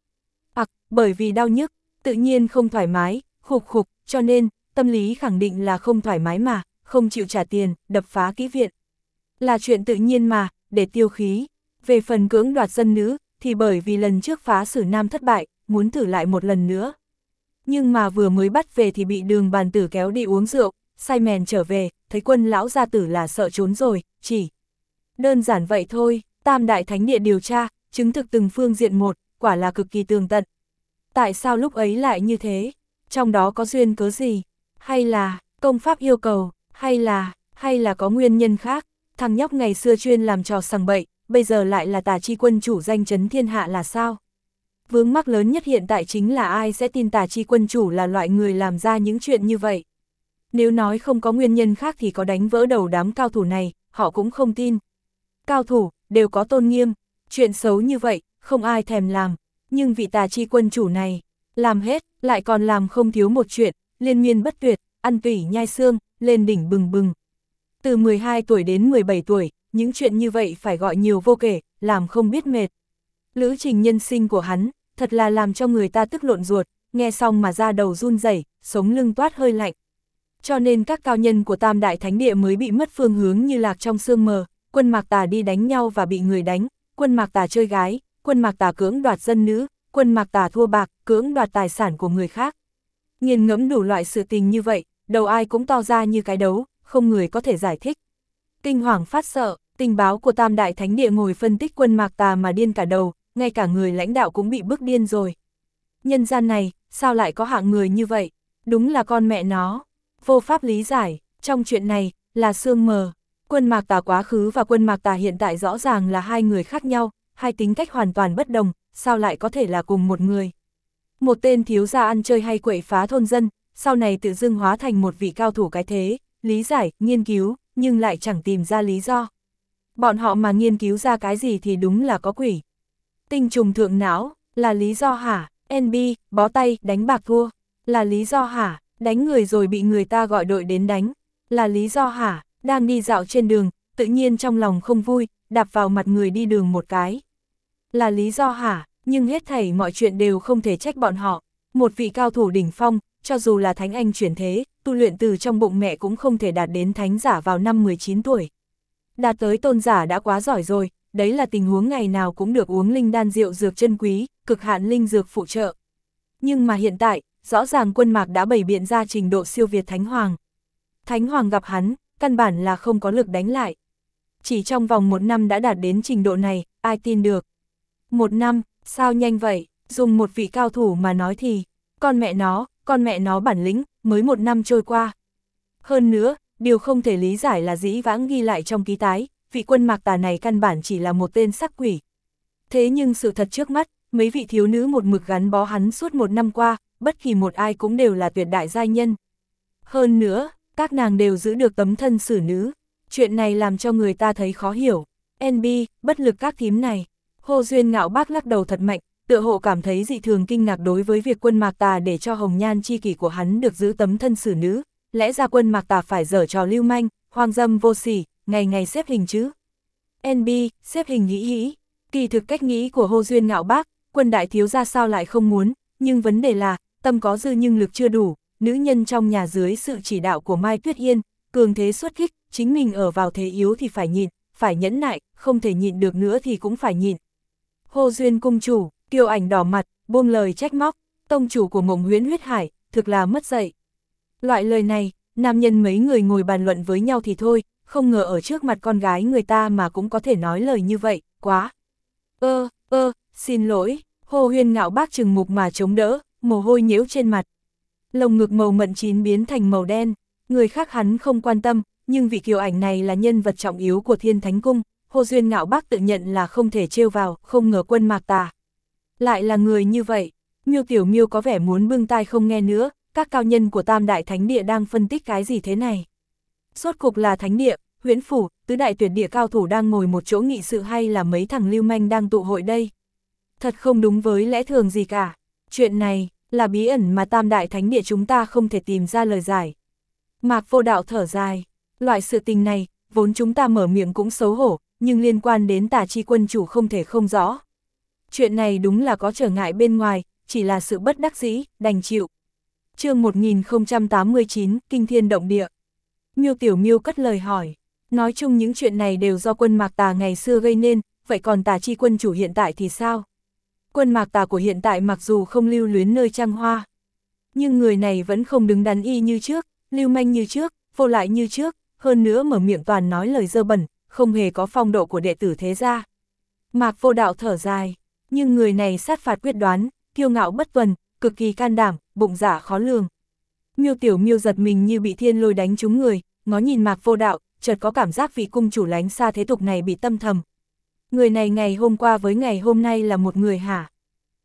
Bởi vì đau nhức, tự nhiên không thoải mái, khục khục, cho nên, tâm lý khẳng định là không thoải mái mà, không chịu trả tiền, đập phá kỹ viện. Là chuyện tự nhiên mà, để tiêu khí. Về phần cưỡng đoạt dân nữ, thì bởi vì lần trước phá xử nam thất bại, muốn thử lại một lần nữa. Nhưng mà vừa mới bắt về thì bị Đường Bàn Tử kéo đi uống rượu, say mèn trở về, thấy quân lão gia tử là sợ trốn rồi, chỉ. Đơn giản vậy thôi, Tam Đại Thánh Địa điều tra, chứng thực từng phương diện một, quả là cực kỳ tường tận. Tại sao lúc ấy lại như thế? Trong đó có duyên cớ gì? Hay là, công pháp yêu cầu? Hay là có nguyên nhân khác? Thằng nhóc ngày xưa chuyên làm trò sằng bậy, bây giờ lại là Tà Chi quân chủ danh chấn thiên hạ là sao? Vướng mắc lớn nhất hiện tại chính là ai sẽ tin Tả Chi quân chủ là loại người làm ra những chuyện như vậy. Nếu nói không có nguyên nhân khác thì có đánh vỡ đầu đám cao thủ này, họ cũng không tin. Cao thủ, đều có tôn nghiêm, chuyện xấu như vậy, không ai thèm làm. Nhưng vị Tả Chi quân chủ này, làm hết, lại còn làm không thiếu một chuyện, liên miên bất tuyệt, ăn tủy nhai xương, lên đỉnh bừng bừng. Từ 12 tuổi đến 17 tuổi, những chuyện như vậy phải gọi nhiều vô kể, làm không biết mệt. Lữ trình nhân sinh của hắn, thật là làm cho người ta tức lộn ruột, nghe xong mà da đầu run rẩy, sống lưng toát hơi lạnh. Cho nên các cao nhân của Tam Đại Thánh Địa mới bị mất phương hướng như lạc trong sương mờ, Quân Mạc Tà đi đánh nhau và bị người đánh, Quân Mạc Tà chơi gái, Quân Mạc Tà cưỡng đoạt dân nữ, Quân Mạc Tà thua bạc, cưỡng đoạt tài sản của người khác. Nghiền ngẫm đủ loại sự tình như vậy, đầu ai cũng to ra như cái đấu, không người có thể giải thích. Kinh hoàng phát sợ, tình báo của Tam Đại Thánh Địa ngồi phân tích Quân Mạc Tà mà điên cả đầu, ngay cả người lãnh đạo cũng bị bức điên rồi. Nhân gian này, sao lại có hạng người như vậy? Đúng là con mẹ nó. Vô pháp lý giải, trong chuyện này, là sương mờ. Quân Mạc Tà quá khứ và Quân Mạc Tà hiện tại rõ ràng là hai người khác nhau, hai tính cách hoàn toàn bất đồng, sao lại có thể là cùng một người? Một tên thiếu gia ăn chơi hay quậy phá thôn dân, sau này tự dưng hóa thành một vị cao thủ cái thế, lý giải, nghiên cứu, nhưng lại chẳng tìm ra lý do. Bọn họ mà nghiên cứu ra cái gì thì đúng là có quỷ. Tinh trùng thượng não, là lý do hả? NB, bó tay, đánh bạc thua, là lý do hả? Đánh người rồi bị người ta gọi đội đến đánh, là lý do hả? Đang đi dạo trên đường, tự nhiên trong lòng không vui, đạp vào mặt người đi đường một cái, là lý do hả? Nhưng hết thảy mọi chuyện đều không thể trách bọn họ. Một vị cao thủ đỉnh phong, cho dù là thánh anh chuyển thế, tu luyện từ trong bụng mẹ cũng không thể đạt đến thánh giả vào năm 19 tuổi. Đạt tới tôn giả đã quá giỏi rồi, đấy là tình huống ngày nào cũng được uống linh đan rượu dược chân quý, cực hạn linh dược phụ trợ. Nhưng mà hiện tại, rõ ràng Quân Mạc đã bày biện ra trình độ siêu việt Thánh Hoàng. Thánh Hoàng gặp hắn, căn bản là không có lực đánh lại. Chỉ trong vòng 1 năm đã đạt đến trình độ này, ai tin được? 1 năm, sao nhanh vậy? Dùng một vị cao thủ mà nói thì, con mẹ nó bản lĩnh, mới 1 năm trôi qua. Hơn nữa, điều không thể lý giải là dĩ vãng ghi lại trong ký tái, vị Quân Mạc Tà này căn bản chỉ là một tên sắc quỷ. Thế nhưng sự thật trước mắt, mấy vị thiếu nữ một mực gắn bó hắn suốt 1 năm qua, bất kỳ một ai cũng đều là tuyệt đại giai nhân. Hơn nữa, các nàng đều giữ được tấm thân xử nữ. Chuyện này làm cho người ta thấy khó hiểu. NB, bất lực các thím này. Hồ Duyên Ngạo Bác lắc đầu thật mạnh, tựa hộ cảm thấy dị thường kinh ngạc đối với việc Quân Mạc Tà để cho hồng nhan chi kỷ của hắn được giữ tấm thân xử nữ. Lẽ ra Quân Mạc Tà phải giở trò lưu manh, hoang dâm vô sỉ, ngày ngày xếp hình chứ. NB, xếp hình nghĩ hĩ. Kỳ thực cách nghĩ của Hồ Duyên Ngạo Bác, Quân đại thiếu gia sao lại không muốn, nhưng vấn đề là, tâm có dư nhưng lực chưa đủ, nữ nhân trong nhà dưới sự chỉ đạo của Mai Tuyết Yên, cường thế xuất kích, chính mình ở vào thế yếu thì phải nhịn, phải nhẫn nại, không thể nhịn được nữa thì cũng phải nhịn. Hồ Duyên cung chủ, Kiều Ảnh đỏ mặt, buông lời trách móc, tông chủ của Mộng Huyễn Huyết Hải, thực là mất dạy. Loại lời này, nam nhân mấy người ngồi bàn luận với nhau thì thôi, không ngờ ở trước mặt con gái người ta mà cũng có thể nói lời như vậy, quá. Xin lỗi, Hồ Huyên Ngạo Bác chừng mục mà chống đỡ, mồ hôi nhễu trên mặt. Lồng ngực màu mận chín biến thành màu đen, người khác hắn không quan tâm, nhưng vị Kiều Ảnh này là nhân vật trọng yếu của Thiên Thánh Cung, Hồ Duyên Ngạo Bác tự nhận là không thể trêu vào, không ngờ Quân Mạc Tà lại là người như vậy. Miêu Tiểu Miêu có vẻ muốn bưng tai không nghe nữa, các cao nhân của Tam Đại Thánh Địa đang phân tích cái gì thế này? Rốt cục là Thánh Địa, Huyễn Phủ, tứ đại tuyệt địa cao thủ đang ngồi một chỗ nghị sự hay là mấy thằng lưu manh đang tụ hội đây? Thật không đúng với lẽ thường gì cả. Chuyện này là bí ẩn mà Tam Đại Thánh Địa chúng ta không thể tìm ra lời giải. Mạc Vô Đạo thở dài, loại sự tình này, vốn chúng ta mở miệng cũng xấu hổ, nhưng liên quan đến Tả Chi quân chủ không thể không rõ. Chuyện này đúng là có trở ngại bên ngoài, chỉ là sự bất đắc dĩ, đành chịu. Chương 1089, Kinh Thiên Động Địa. Miêu Tiểu Miêu cất lời hỏi, nói chung những chuyện này đều do Quân Mạc Tà ngày xưa gây nên, vậy còn Tả Chi quân chủ hiện tại thì sao? Quân Mạc Tà của hiện tại mặc dù không lưu luyến nơi trăng hoa, nhưng người này vẫn không đứng đắn y như trước, lưu manh như trước, vô lại như trước, hơn nữa mở miệng toàn nói lời dơ bẩn, không hề có phong độ của đệ tử thế gia. Mạc Vô Đạo thở dài, nhưng người này sát phạt quyết đoán, kiêu ngạo bất tuần, cực kỳ can đảm, bụng dạ khó lường. Miêu Tiểu Miêu giật mình như bị thiên lôi đánh trúng người, ngó nhìn Mạc Vô Đạo, chợt có cảm giác vị cung chủ lánh xa thế tục này bị tâm thầm. Người này ngày hôm qua với ngày hôm nay là một người hả?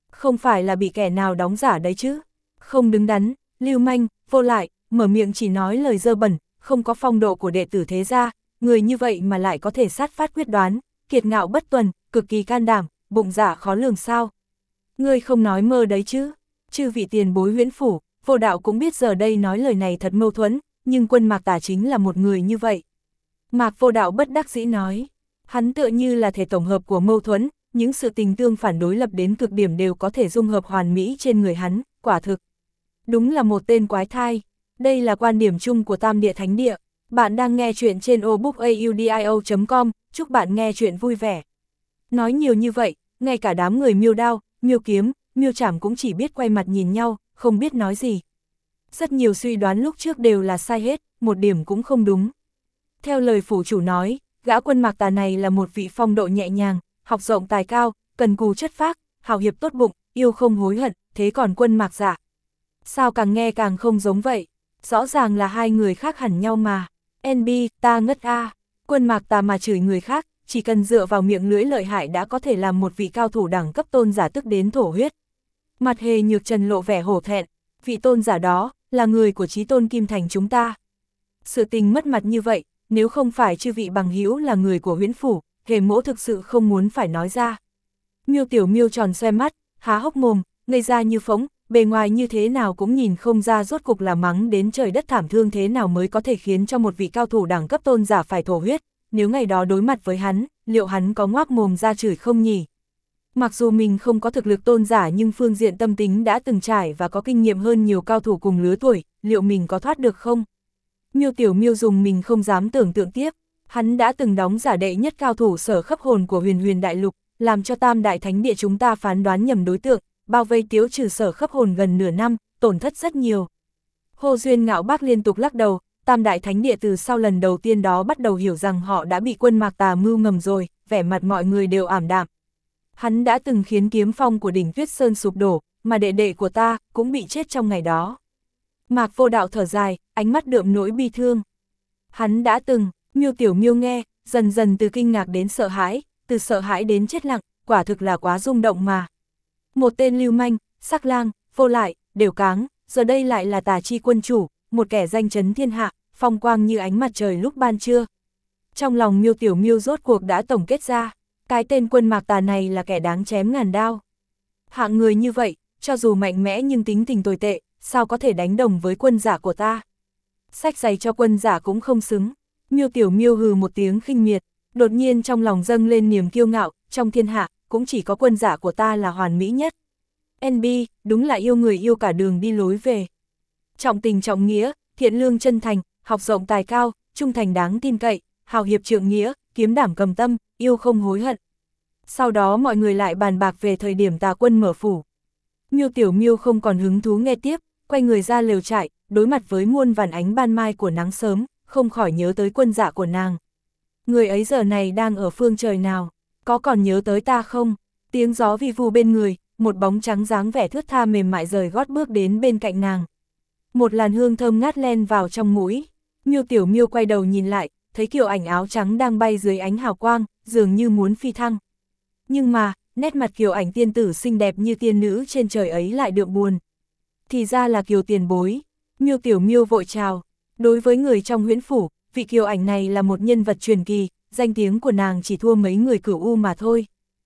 Không phải là bị kẻ nào đóng giả đấy chứ? Không đứng đắn, lưu manh, vô lại, mở miệng chỉ nói lời dơ bẩn, không có phong độ của đệ tử thế gia, người như vậy mà lại có thể sát phát quyết đoán, kiệt ngạo bất tuần, cực kỳ can đảm, bụng dạ khó lường sao? Ngươi không nói mơ đấy chứ? Chư vị tiền bối Huyễn Phủ, Vô Đạo cũng biết giờ đây nói lời này thật mâu thuẫn, nhưng Quân Mạc Tà chính là một người như vậy. Mạc Vô Đạo bất đắc dĩ nói, hắn tựa như là thể tổng hợp của mâu thuẫn, những sự tình tương phản đối lập đến cực điểm đều có thể dung hợp hoàn mỹ trên người hắn, quả thực. Đúng là một tên quái thai. Đây là quan điểm chung của Tam Địa Thánh Địa. Bạn đang nghe chuyện trên obookaudio.com, chúc bạn nghe chuyện vui vẻ. Nói nhiều như vậy, ngay cả đám người Miêu Đao, Miêu Kiếm, Miêu Trảm cũng chỉ biết quay mặt nhìn nhau, không biết nói gì. Rất nhiều suy đoán lúc trước đều là sai hết, một điểm cũng không đúng. Theo lời phủ chủ nói, gã Quân Mạc Tà này là một vị phong độ nhẹ nhàng, học rộng tài cao, cần cù chất phác, hào hiệp tốt bụng, yêu không hối hận, thế còn Quân Mạc Giả. Sao càng nghe càng không giống vậy, rõ ràng là hai người khác hẳn nhau mà. NB, ta ngất a. Quân Mạc Tà mà chửi người khác, chỉ cần dựa vào miệng lưỡi lợi hại đã có thể làm một vị cao thủ đẳng cấp tôn giả tức đến thổ huyết. Mặt Hề Nhược Trần lộ vẻ hổ thẹn, vị tôn giả đó, là người của Chí Tôn Kim Thành chúng ta. Sự tình mất mặt như vậy, nếu không phải chư vị bằng hữu là người của Huyễn Phủ, Hề Mỗ thực sự không muốn phải nói ra. Miêu Tiểu Miêu tròn xoe mắt, há hốc mồm, ngây ra như phỗng, bề ngoài như thế nào cũng nhìn không ra rốt cục là mắng đến trời đất thảm thương thế nào mới có thể khiến cho một vị cao thủ đẳng cấp tôn giả phải thổ huyết, nếu ngày đó đối mặt với hắn, liệu hắn có ngoác mồm ra chửi không nhỉ? Mặc dù mình không có thực lực tôn giả nhưng phương diện tâm tính đã từng trải và có kinh nghiệm hơn nhiều cao thủ cùng lứa tuổi, liệu mình có thoát được không? Miêu Tiểu Miêu dùng mình không dám tưởng tượng tiếp, hắn đã từng đóng giả đệ nhất cao thủ sở khắp hồn của Huyền Huyền Đại Lục, làm cho Tam Đại Thánh Địa chúng ta phán đoán nhầm đối tượng, bao vây tiếu trừ sở khắp hồn gần nửa năm, tổn thất rất nhiều. Hồ Duyên Ngạo Bác liên tục lắc đầu, Tam Đại Thánh Địa từ sau lần đầu tiên đó bắt đầu hiểu rằng họ đã bị Quân Mạc Tà mưu ngầm rồi, vẻ mặt mọi người đều ảm đạm. Hắn đã từng khiến kiếm phong của đỉnh Tuyết Sơn sụp đổ, mà đệ đệ của ta cũng bị chết trong ngày đó. Mạc Vô Đạo thở dài, ánh mắt đượm nỗi bi thương. Hắn đã từng, Miêu Tiểu Miêu nghe, dần dần từ kinh ngạc đến sợ hãi, từ sợ hãi đến chết lặng, quả thực là quá rung động mà. Một tên lưu manh, sắc lang, vô lại, đều cáng, giờ đây lại là Tà Chi quân chủ, một kẻ danh chấn thiên hạ, phong quang như ánh mặt trời lúc ban trưa. Trong lòng Miêu Tiểu Miêu rốt cuộc đã tổng kết ra, cái tên Quân Mạc Tà này là kẻ đáng chém ngàn đao. Hạng người như vậy, cho dù mạnh mẽ nhưng tính tình tồi tệ, sao có thể đánh đồng với quân giả của ta? Sách giày cho quân giả cũng không xứng. Miêu Tiểu Miêu hừ một tiếng khinh miệt, đột nhiên trong lòng dâng lên niềm kiêu ngạo, trong thiên hạ, cũng chỉ có quân giả của ta là hoàn mỹ nhất. NB, đúng là yêu người yêu cả đường đi lối về. Trọng tình trọng nghĩa, thiện lương chân thành, học rộng tài cao, trung thành đáng tin cậy, hào hiệp trượng nghĩa, kiếm đảm cầm tâm, yêu không hối hận. Sau đó mọi người lại bàn bạc về thời điểm Tà Quân mở phủ. Miêu Tiểu Miêu không còn hứng thú nghe tiếp, quay người ra lều trại, đối mặt với muôn vàn ánh ban mai của nắng sớm, không khỏi nhớ tới quân dạ của nàng. Người ấy giờ này đang ở phương trời nào, có còn nhớ tới ta không? Tiếng gió vi vu bên người, một bóng trắng dáng vẻ thướt tha mềm mại rời gót bước đến bên cạnh nàng. Một làn hương thơm ngát len vào trong mũi. Miêu Tiểu Miêu quay đầu nhìn lại, thấy Kiều Ảnh áo trắng đang bay dưới ánh hào quang, dường như muốn phi thăng. Nhưng mà, nét mặt Kiều Ảnh tiên tử xinh đẹp như tiên nữ trên trời ấy lại đượm buồn. Thì ra là Kiều tiền bối. Miêu Tiểu Miêu vội chào. Đối với người trong Huyễn Phủ, vị Kiều Ảnh này là một nhân vật truyền kỳ, danh tiếng của nàng chỉ thua mấy người Cửu U mà thôi.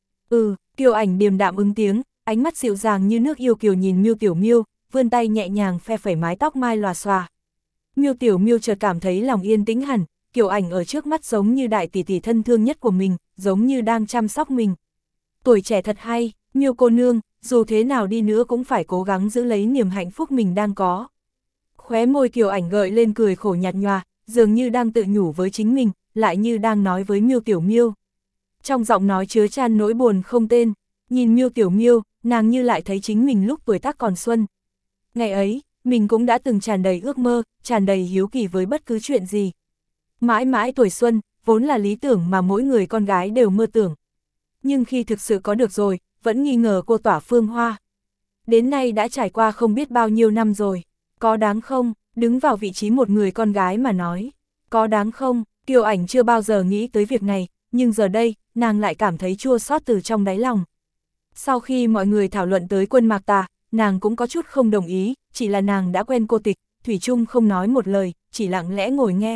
Kiều Ảnh điềm đạm ứng tiếng, ánh mắt dịu dàng như nước yêu kiều nhìn Miêu Tiểu Miêu, vươn tay nhẹ nhàng phe phẩy mái tóc mai lòa xòa. Miêu Tiểu Miêu chợt cảm thấy lòng yên tĩnh hẳn, Kiều Ảnh ở trước mắt giống như đại tỷ tỷ thân thương nhất của mình, giống như đang chăm sóc mình. Tuổi trẻ thật hay, Miêu cô nương, dù thế nào đi nữa cũng phải cố gắng giữ lấy niềm hạnh phúc mình đang có. Khóe môi Kiều Ảnh gợi lên cười khổ nhạt nhòa, dường như đang tự nhủ với chính mình, lại như đang nói với Miêu Tiểu Miêu. Trong giọng nói chứa chan nỗi buồn không tên, nhìn Miêu Tiểu Miêu, nàng như lại thấy chính mình lúc tuổi tác còn xuân. Ngày ấy, mình cũng đã từng tràn đầy ước mơ, tràn đầy hiếu kỳ với bất cứ chuyện gì. Mãi mãi tuổi xuân, vốn là lý tưởng mà mỗi người con gái đều mơ tưởng. Nhưng khi thực sự có được rồi, vẫn nghi ngờ cô tỏa phương hoa. Đến nay đã trải qua không biết bao nhiêu năm rồi. Có đáng không, đứng vào vị trí một người con gái mà nói. Có đáng không, Kiều Ảnh chưa bao giờ nghĩ tới việc này, nhưng giờ đây, nàng lại cảm thấy chua xót từ trong đáy lòng. Sau khi mọi người thảo luận tới Quân Mạc Tà, nàng cũng có chút không đồng ý, chỉ là nàng đã quen cô tịch, thủy chung không nói một lời, chỉ lặng lẽ ngồi nghe.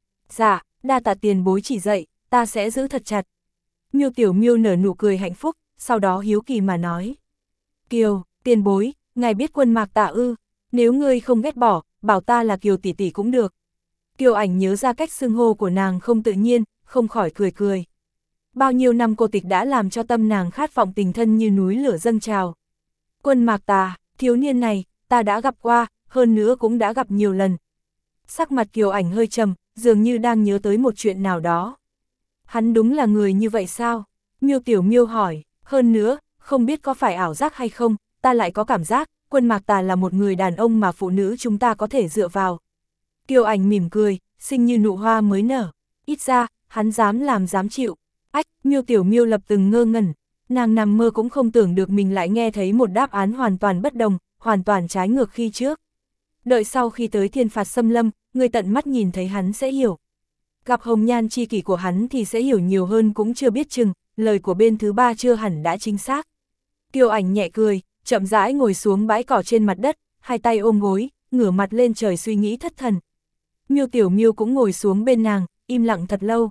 Dạ, đa tạ tiền bối chỉ dạy, ta sẽ giữ thật chặt. Miêu Tiểu Miêu nở nụ cười hạnh phúc, sau đó hiếu kỳ mà nói. Kiều, tiền bối, ngài biết Quân Mạc Tà ư, nếu ngươi không ghét bỏ, bảo ta là Kiều tỷ tỷ cũng được. Kiều Ảnh nhớ ra cách xưng hô của nàng không tự nhiên, không khỏi cười cười. Bao nhiêu năm cô tịch đã làm cho tâm nàng khát vọng tình thân như núi lửa dâng trào. Quân Mạc Tà, thiếu niên này, ta đã gặp qua, hơn nữa cũng đã gặp nhiều lần. Sắc mặt Kiều Ảnh hơi trầm, dường như đang nhớ tới một chuyện nào đó. Hắn đúng là người như vậy sao? Miêu Tiểu Miêu hỏi, hơn nữa, không biết có phải ảo giác hay không, ta lại có cảm giác, Quân Mạc Tà là một người đàn ông mà phụ nữ chúng ta có thể dựa vào. Kiều Ảnh mỉm cười, xinh như nụ hoa mới nở, ít ra, hắn dám làm dám chịu. Ách, Miêu Tiểu Miêu lập từng ngơ ngẩn, nàng nằm mơ cũng không tưởng được mình lại nghe thấy một đáp án hoàn toàn bất đồng, hoàn toàn trái ngược khi trước. Đợi sau khi tới Thiên Phạt Xâm Lâm, người tận mắt nhìn thấy hắn sẽ hiểu. Gặp hồng nhan chi kỷ của hắn thì sẽ hiểu nhiều hơn cũng chưa biết chừng, lời của bên thứ ba chưa hẳn đã chính xác. Kiều Ảnh nhẹ cười, chậm rãi ngồi xuống bãi cỏ trên mặt đất, hai tay ôm gối, ngửa mặt lên trời suy nghĩ thất thần. Miêu Tiểu Miêu cũng ngồi xuống bên nàng, im lặng thật lâu.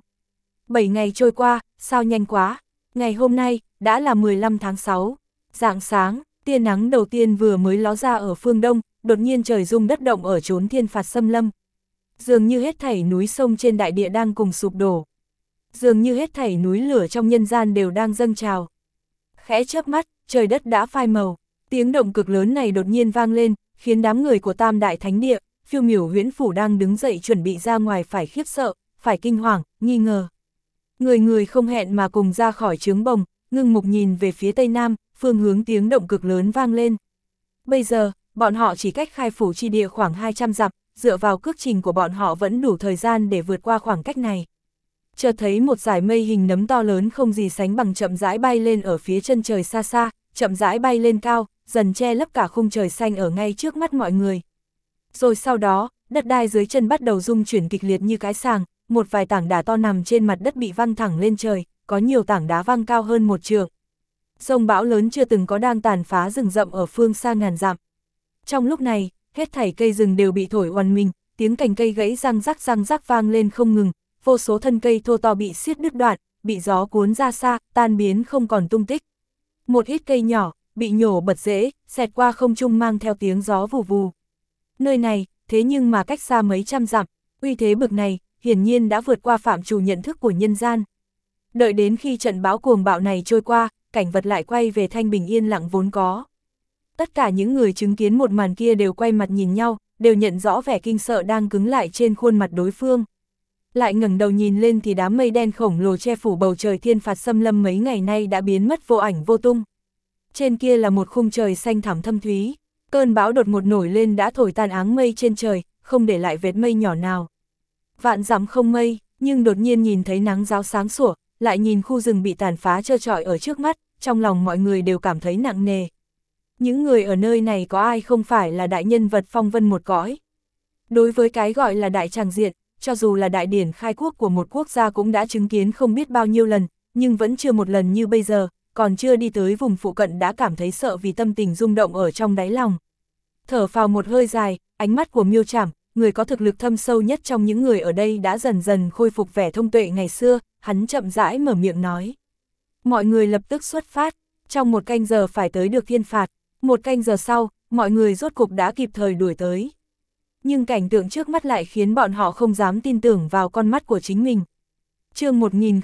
7 ngày trôi qua, sao nhanh quá, ngày hôm nay, đã là 15 tháng 6. Rạng sáng, tia nắng đầu tiên vừa mới ló ra ở phương đông, đột nhiên trời rung đất động ở chốn Thiên Phạt Xâm Lâm. Dường như hết thảy núi sông trên đại địa đang cùng sụp đổ. Dường như hết thảy núi lửa trong nhân gian đều đang dâng trào. Khẽ chớp mắt, trời đất đã phai màu, tiếng động cực lớn này đột nhiên vang lên, khiến đám người của Tam Đại Thánh Địa, Phiêu Miểu Huyễn Phủ đang đứng dậy chuẩn bị ra ngoài phải khiếp sợ, phải kinh hoàng, nghi ngờ. Người người không hẹn mà cùng ra khỏi trướng bồng, ngưng mục nhìn về phía tây nam, phương hướng tiếng động cực lớn vang lên. Bây giờ, bọn họ chỉ cách khai phủ chi địa khoảng 200 dặm, dựa vào cước trình của bọn họ vẫn đủ thời gian để vượt qua khoảng cách này. Chợt thấy một dải mây hình nấm to lớn không gì sánh bằng chậm rãi bay lên ở phía chân trời xa xa, chậm rãi bay lên cao, dần che lấp cả khung trời xanh ở ngay trước mắt mọi người. Rồi sau đó, đất đai dưới chân bắt đầu rung chuyển kịch liệt như cái sàng, một vài tảng đá to nằm trên mặt đất bị văng thẳng lên trời, có nhiều tảng đá văng cao hơn một trượng. Dông bão lớn chưa từng có đang tàn phá rừng rậm ở phương xa ngàn dặm. Trong lúc này, hết thảy cây rừng đều bị thổi oằn mình, tiếng cành cây gãy răng rắc vang lên không ngừng, vô số thân cây thô to bị xiết đứt đoạn, bị gió cuốn ra xa, tan biến không còn tung tích. Một ít cây nhỏ, bị nhổ bật rễ, xẹt qua không trung mang theo tiếng gió vù vù. Nơi này, thế nhưng mà cách xa mấy trăm dặm, uy thế bực này, hiển nhiên đã vượt qua phạm trù nhận thức của nhân gian. Đợi đến khi trận bão cuồng bạo này trôi qua, cảnh vật lại quay về thanh bình yên lặng vốn có. Tất cả những người chứng kiến một màn kia đều quay mặt nhìn nhau, đều nhận rõ vẻ kinh sợ đang cứng lại trên khuôn mặt đối phương. Lại ngẩng đầu nhìn lên thì đám mây đen khổng lồ che phủ bầu trời Thiên Phạt Xâm Lâm mấy ngày nay đã biến mất vô ảnh vô tung. Trên kia là một khung trời xanh thẳm thâm thúy, cơn bão đột ngột nổi lên đã thổi tan áng mây trên trời, không để lại vệt mây nhỏ nào. Vạn dặm không mây, nhưng đột nhiên nhìn thấy nắng ráo sáng sủa, lại nhìn khu rừng bị tàn phá trơ trọi ở trước mắt, trong lòng mọi người đều cảm thấy nặng nề. Những người ở nơi này có ai không phải là đại nhân vật phong vân một cõi. Đối với cái gọi là đại tràng diện, cho dù là đại điển khai quốc của một quốc gia cũng đã chứng kiến không biết bao nhiêu lần, nhưng vẫn chưa một lần như bây giờ, còn chưa đi tới vùng phụ cận đã cảm thấy sợ vì tâm tình rung động ở trong đáy lòng. Thở phào một hơi dài, ánh mắt của Miêu Trảm, người có thực lực thâm sâu nhất trong những người ở đây đã dần dần khôi phục vẻ thông tuệ ngày xưa, hắn chậm rãi mở miệng nói. Mọi người lập tức xuất phát, trong 1 canh giờ phải tới được Thiên Phạt, 1 canh giờ sau, mọi người rốt cục đã kịp thời đuổi tới. Nhưng cảnh tượng trước mắt lại khiến bọn họ không dám tin tưởng vào con mắt của chính mình. Chương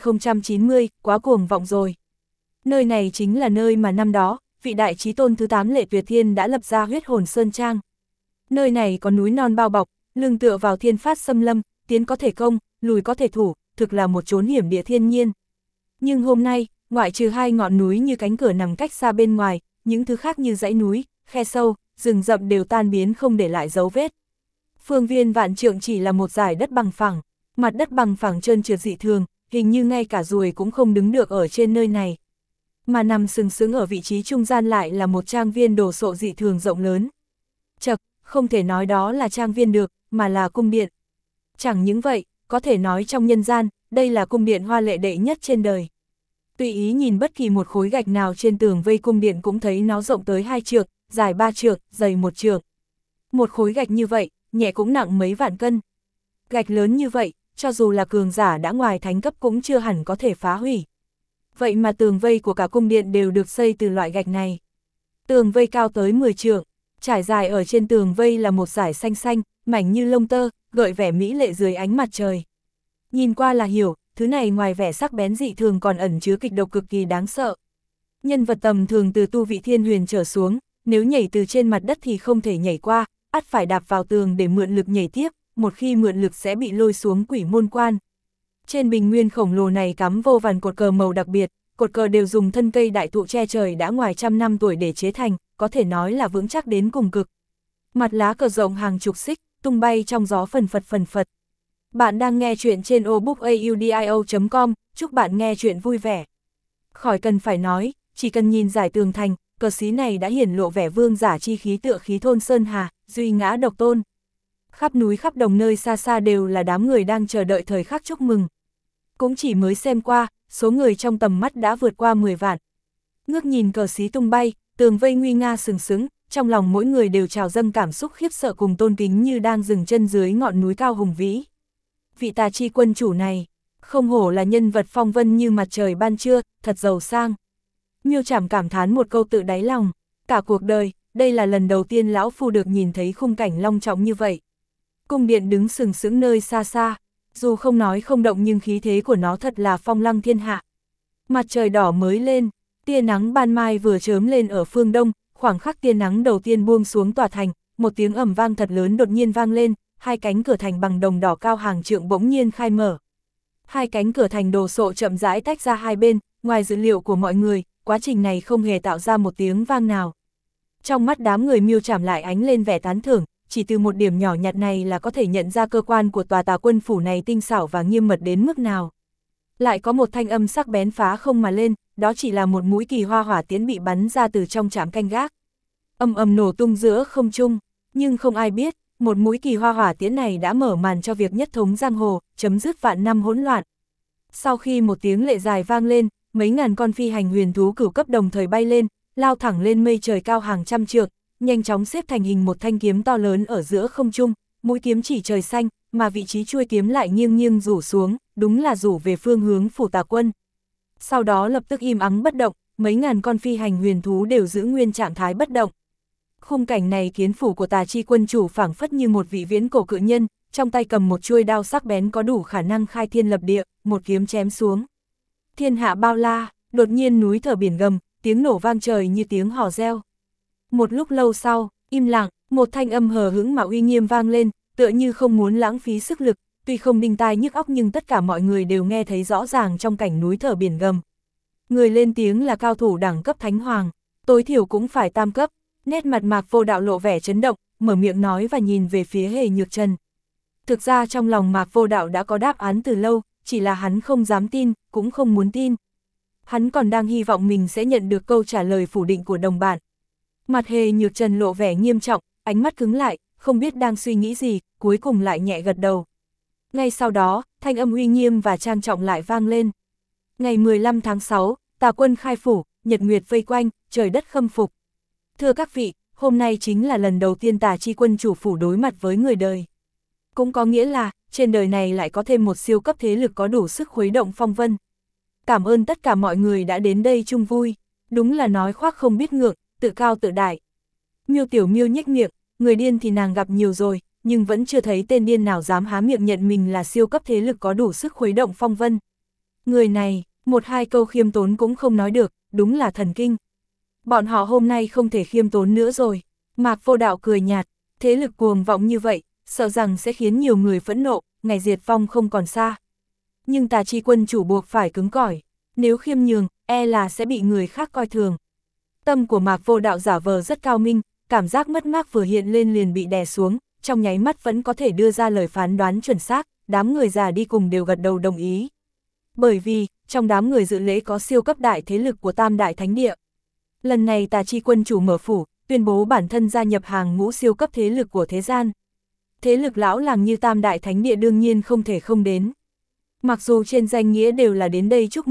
1090, quá cuồng vọng rồi. Nơi này chính là nơi mà năm đó, vị đại chí tôn thứ 8 Lệ Tuyệt Thiên đã lập ra Huyết Hồn Sơn Trang. Nơi này có núi non bao bọc, lưng tựa vào Thiên Phạt Xâm Lâm, tiến có thể công, lùi có thể thủ, thực là một chốn hiểm địa thiên nhiên. Nhưng hôm nay, ngoại trừ 2 ngọn núi như cánh cửa nằm cách xa bên ngoài, những thứ khác như dãy núi, khe sâu, rừng rậm đều tan biến không để lại dấu vết. Phương viên vạn trượng chỉ là một dải đất bằng phẳng, mặt đất bằng phẳng trơn trượt dị thường, hình như ngay cả ruồi cũng không đứng được ở trên nơi này. Mà nằm sừng sững ở vị trí trung gian lại là một trang viên đồ sộ dị thường rộng lớn. Chậc, không thể nói đó là trang viên được, mà là cung điện. Chẳng những vậy, có thể nói trong nhân gian, đây là cung điện hoa lệ đệ nhất trên đời. Tùy ý nhìn bất kỳ một khối gạch nào trên tường vây cung điện cũng thấy nó rộng tới 2 trượng, dài 3 trượng, dày 1 trượng. Một khối gạch như vậy, nhẹ cũng nặng mấy vạn cân. Gạch lớn như vậy, cho dù là cường giả đã ngoài thánh cấp cũng chưa hẳn có thể phá hủy. Vậy mà tường vây của cả cung điện đều được xây từ loại gạch này. Tường vây cao tới 10 trượng, trải dài ở trên tường vây là một dải xanh xanh, mảnh như lông tơ, gợi vẻ mỹ lệ dưới ánh mặt trời. Nhìn qua là hiểu, thứ này ngoài vẻ sắc bén dị thường còn ẩn chứa kịch độc cực kỳ đáng sợ. Nhân vật tầm thường từ tu vị thiên huyền trở xuống, nếu nhảy từ trên mặt đất thì không thể nhảy qua, ắt phải đạp vào tường để mượn lực nhảy tiếp, một khi mượn lực sẽ bị lôi xuống quỷ môn quan. Trên bình nguyên khổng lồ này cắm vô vàn cột cờ màu đặc biệt, cột cờ đều dùng thân cây đại thụ che trời đã ngoài trăm năm tuổi để chế thành, có thể nói là vững chắc đến cùng cực. Mặt lá cờ rộng hàng chục xích, tung bay trong gió phần phật phần phật. Bạn đang nghe chuyện trên obookaudio.com, chúc bạn nghe chuyện vui vẻ. Khỏi cần phải nói, chỉ cần nhìn dải tường thành, cờ xí này đã hiển lộ vẻ vương giả chi khí tựa khí thôn Sơn Hà, duy ngã độc tôn. Khắp núi khắp đồng nơi xa xa đều là đám người đang chờ đợi thời khắc chúc mừng. Cũng chỉ mới xem qua, số người trong tầm mắt đã vượt qua 10 vạn. Ngước nhìn cờ xí tung bay, tường vây nguy nga sừng sững, trong lòng mỗi người đều trào dâng cảm xúc khiếp sợ cùng tôn kính như đang dừng chân dưới ngọn núi cao hùng vĩ. Vị Tà Chi quân chủ này, không hổ là nhân vật phong vân như mặt trời ban trưa, thật giàu sang. Miêu Trảm cảm thán một câu tự đáy lòng, cả cuộc đời, đây là lần đầu tiên lão phu được nhìn thấy khung cảnh long trọng như vậy. Cung điện đứng sừng sững nơi xa xa, dù không nói không động nhưng khí thế của nó thật là phong lăng thiên hạ. Mặt trời đỏ mới lên, tia nắng ban mai vừa chớm lên ở phương đông, khoảng khắc tia nắng đầu tiên buông xuống tòa thành, một tiếng ầm vang thật lớn đột nhiên vang lên, hai cánh cửa thành bằng đồng đỏ cao hàng trượng bỗng nhiên khai mở. Hai cánh cửa thành đồ sộ chậm rãi tách ra hai bên, ngoài dự liệu của mọi người, quá trình này không hề tạo ra một tiếng vang nào. Trong mắt đám người Miêu Trảm lại ánh lên vẻ tán thưởng, chỉ từ một điểm nhỏ nhặt này là có thể nhận ra cơ quan của tòa Tà quân phủ này tinh xảo và nghiêm mật đến mức nào. Lại có một thanh âm sắc bén phá không mà lên, đó chỉ là một mũi kỳ hoa hỏa tiễn bị bắn ra từ trong trạm canh gác. Ầm ầm nổ tung giữa không trung, nhưng không ai biết, một mũi kỳ hoa hỏa tiễn này đã mở màn cho việc nhất thống giang hồ, chấm dứt vạn năm hỗn loạn. Sau khi một tiếng lệ dài vang lên, mấy ngàn con phi hành huyền thú cửu cấp đồng thời bay lên, lao thẳng lên mây trời cao hàng trăm trượng, nhanh chóng xếp thành hình một thanh kiếm to lớn ở giữa không trung, mũi kiếm chỉ trời xanh, mà vị trí chuôi kiếm lại nghiêng nghiêng rủ xuống, đúng là rủ về phương hướng phủ Tà quân. Sau đó lập tức im ắng bất động, mấy ngàn con phi hành huyền thú đều giữ nguyên trạng thái bất động. Khung cảnh này khiến phủ của Tà Chi quân chủ phảng phất như một vị viễn cổ cự nhân, trong tay cầm một chuôi đao sắc bén có đủ khả năng khai thiên lập địa, một kiếm chém xuống. Thiên hạ bao la, đột nhiên núi thở biển gầm, tiếng nổ vang trời như tiếng hò reo. Một lúc lâu sau, im lặng, một thanh âm hờ hững mà uy nghiêm vang lên, tựa như không muốn lãng phí sức lực, tuy không đinh tai nhức óc nhưng tất cả mọi người đều nghe thấy rõ ràng trong cảnh núi thở biển gầm. Người lên tiếng là cao thủ đẳng cấp thánh hoàng, tối thiểu cũng phải tam cấp. Nét mặt Mạc Vô Đạo lộ vẻ chấn động, mở miệng nói và nhìn về phía Hề Nhược Trần. Thực ra trong lòng Mạc Vô Đạo đã có đáp án từ lâu, chỉ là hắn không dám tin, cũng không muốn tin. Hắn còn đang hy vọng mình sẽ nhận được câu trả lời phủ định của đồng bạn. Mặt Hề Nhược Trần lộ vẻ nghiêm trọng, ánh mắt cứng lại, không biết đang suy nghĩ gì, cuối cùng lại nhẹ gật đầu. Ngay sau đó, thanh âm uy nghiêm và trang trọng lại vang lên. Ngày 15 tháng 6, Tà quân khai phủ, nhật nguyệt vây quanh, trời đất khâm phục. Thưa các vị, hôm nay chính là lần đầu tiên Tà Chi quân chủ phủ đối mặt với người đời. Cũng có nghĩa là, trên đời này lại có thêm một siêu cấp thế lực có đủ sức khuấy động phong vân. Cảm ơn tất cả mọi người đã đến đây chung vui, đúng là nói khoác không biết ngượng, tự cao tự đại. Miêu Tiểu Miêu nhếch miệng, người điên thì nàng gặp nhiều rồi, nhưng vẫn chưa thấy tên điên nào dám há miệng nhận mình là siêu cấp thế lực có đủ sức khuấy động phong vân. Người này, một hai câu khiêm tốn cũng không nói được, đúng là thần kinh. Bọn họ hôm nay không thể khiêm tốn nữa rồi. Mạc Vô Đạo cười nhạt, thế lực cuồng vọng như vậy, sợ rằng sẽ khiến nhiều người phẫn nộ, ngày diệt vong không còn xa. Nhưng Tà Chi quân chủ buộc phải cứng cỏi, nếu khiêm nhường, e là sẽ bị người khác coi thường. Tâm của Mạc Vô Đạo giả vờ rất cao minh, cảm giác mất mát vừa hiện lên liền bị đè xuống, trong nháy mắt vẫn có thể đưa ra lời phán đoán chuẩn xác, đám người già đi cùng đều gật đầu đồng ý. Bởi vì, trong đám người dự lễ có siêu cấp đại thế lực của Tam Đại Thánh Địa. Lần này Tà Chi quân chủ mở phủ, tuyên bố bản thân gia nhập hàng ngũ siêu cấp thế lực của thế gian. Thế lực lão làng như Tam Đại Thánh Địa đương nhiên không thể không đến. Mặc dù trên danh nghĩa đều là đến đây chúc mừng,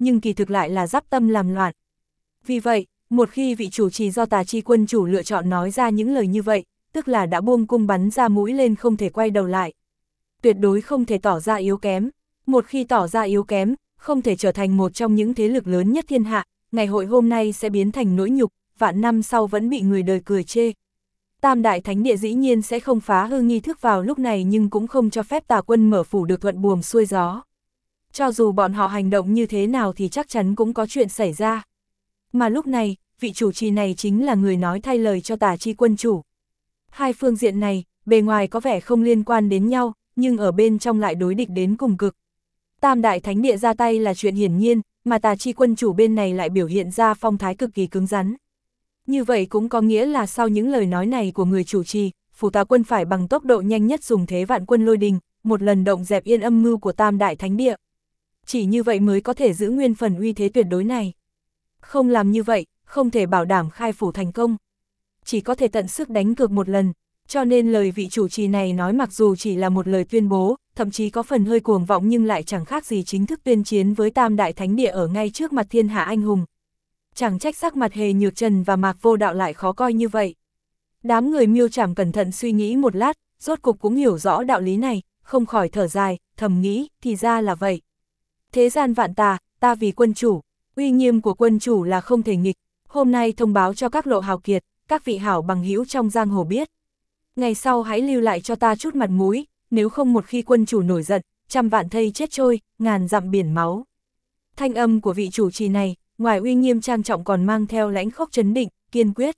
nhưng kỳ thực lại là dắp tâm làm loạn. Vì vậy, một khi vị chủ trì do Tà Chi quân chủ lựa chọn nói ra những lời như vậy, tức là đã buông cung bắn ra mũi lên không thể quay đầu lại. Tuyệt đối không thể tỏ ra yếu kém. Một khi tỏ ra yếu kém, không thể trở thành một trong những thế lực lớn nhất thiên hạ, ngày hội hôm nay sẽ biến thành nỗi nhục, vạn năm sau vẫn bị người đời cười chê. Tam Đại Thánh Địa dĩ nhiên sẽ không phá hư nghi thức vào lúc này, nhưng cũng không cho phép Tà quân mở phủ được thuận buồm xuôi gió. Cho dù bọn họ hành động như thế nào thì chắc chắn cũng có chuyện xảy ra. Mà lúc này, vị chủ trì này chính là người nói thay lời cho Tà Chi quân chủ. Hai phương diện này, bề ngoài có vẻ không liên quan đến nhau, nhưng ở bên trong lại đối địch đến cùng cực. Tam Đại Thánh Địa ra tay là chuyện hiển nhiên, mà Tà Chi quân chủ bên này lại biểu hiện ra phong thái cực kỳ cứng rắn. Như vậy cũng có nghĩa là sau những lời nói này của người chủ trì, phủ Tà quân phải bằng tốc độ nhanh nhất dùng thế vạn quân lôi đình, một lần động dẹp yên âm mưu của Tam Đại Thánh Địa. Chỉ như vậy mới có thể giữ nguyên phần uy thế tuyệt đối này. Không làm như vậy, không thể bảo đảm khai phủ thành công. Chỉ có thể tận sức đánh cược một lần, cho nên lời vị chủ trì này nói mặc dù chỉ là một lời tuyên bố, thậm chí có phần hơi cuồng vọng nhưng lại chẳng khác gì chính thức tuyên chiến với Tam Đại Thánh Địa ở ngay trước mặt thiên hạ anh hùng. Chẳng trách sắc mặt Hề Nhược Trần và Mạc Vô Đạo lại khó coi như vậy. Đám người Miêu Trảm cẩn thận suy nghĩ một lát, rốt cục cũng hiểu rõ đạo lý này, không khỏi thở dài, thầm nghĩ, thì ra là vậy. Thế gian vạn tà, ta vì quân chủ, uy nghiêm của quân chủ là không thể nghịch, hôm nay thông báo cho các lộ hào kiệt, các vị hảo bằng hữu trong giang hồ biết. Ngày sau hãy lưu lại cho ta chút mặt mũi, nếu không một khi quân chủ nổi giận, trăm vạn thây chết trôi, ngàn dặm biển máu. Thanh âm của vị chủ trì này, ngoài uy nghiêm trang trọng còn mang theo lãnh khốc trấn định, kiên quyết.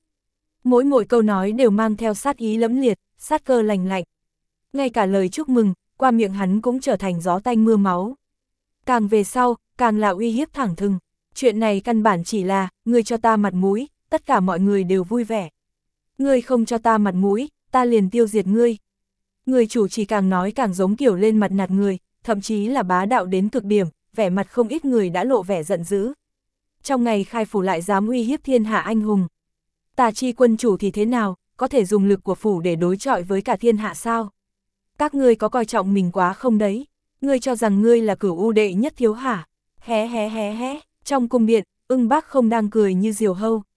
Mỗi câu nói đều mang theo sát ý lẫm liệt, sát cơ lành lạnh. Ngay cả lời chúc mừng, qua miệng hắn cũng trở thành gió tanh mưa máu. Càng về sau, càng là uy hiếp thẳng thừng. Chuyện này căn bản chỉ là, ngươi cho ta mặt mũi, tất cả mọi người đều vui vẻ. Ngươi không cho ta mặt mũi, ta liền tiêu diệt ngươi. Người chủ chỉ càng nói càng giống kiểu lên mặt nạt người, thậm chí là bá đạo đến cực điểm, vẻ mặt không ít người đã lộ vẻ giận dữ. Trong ngày khai phủ lại dám uy hiếp thiên hạ anh hùng. Tà Chi quân chủ thì thế nào, có thể dùng lực của phủ để đối chọi với cả thiên hạ sao? Các ngươi có coi trọng mình quá không đấy? Ngươi cho rằng ngươi là cửu u đệ nhất thiếu hả? Hé hé hé hé, trong cung điện, Ưng Bác không đang cười như diều hâu.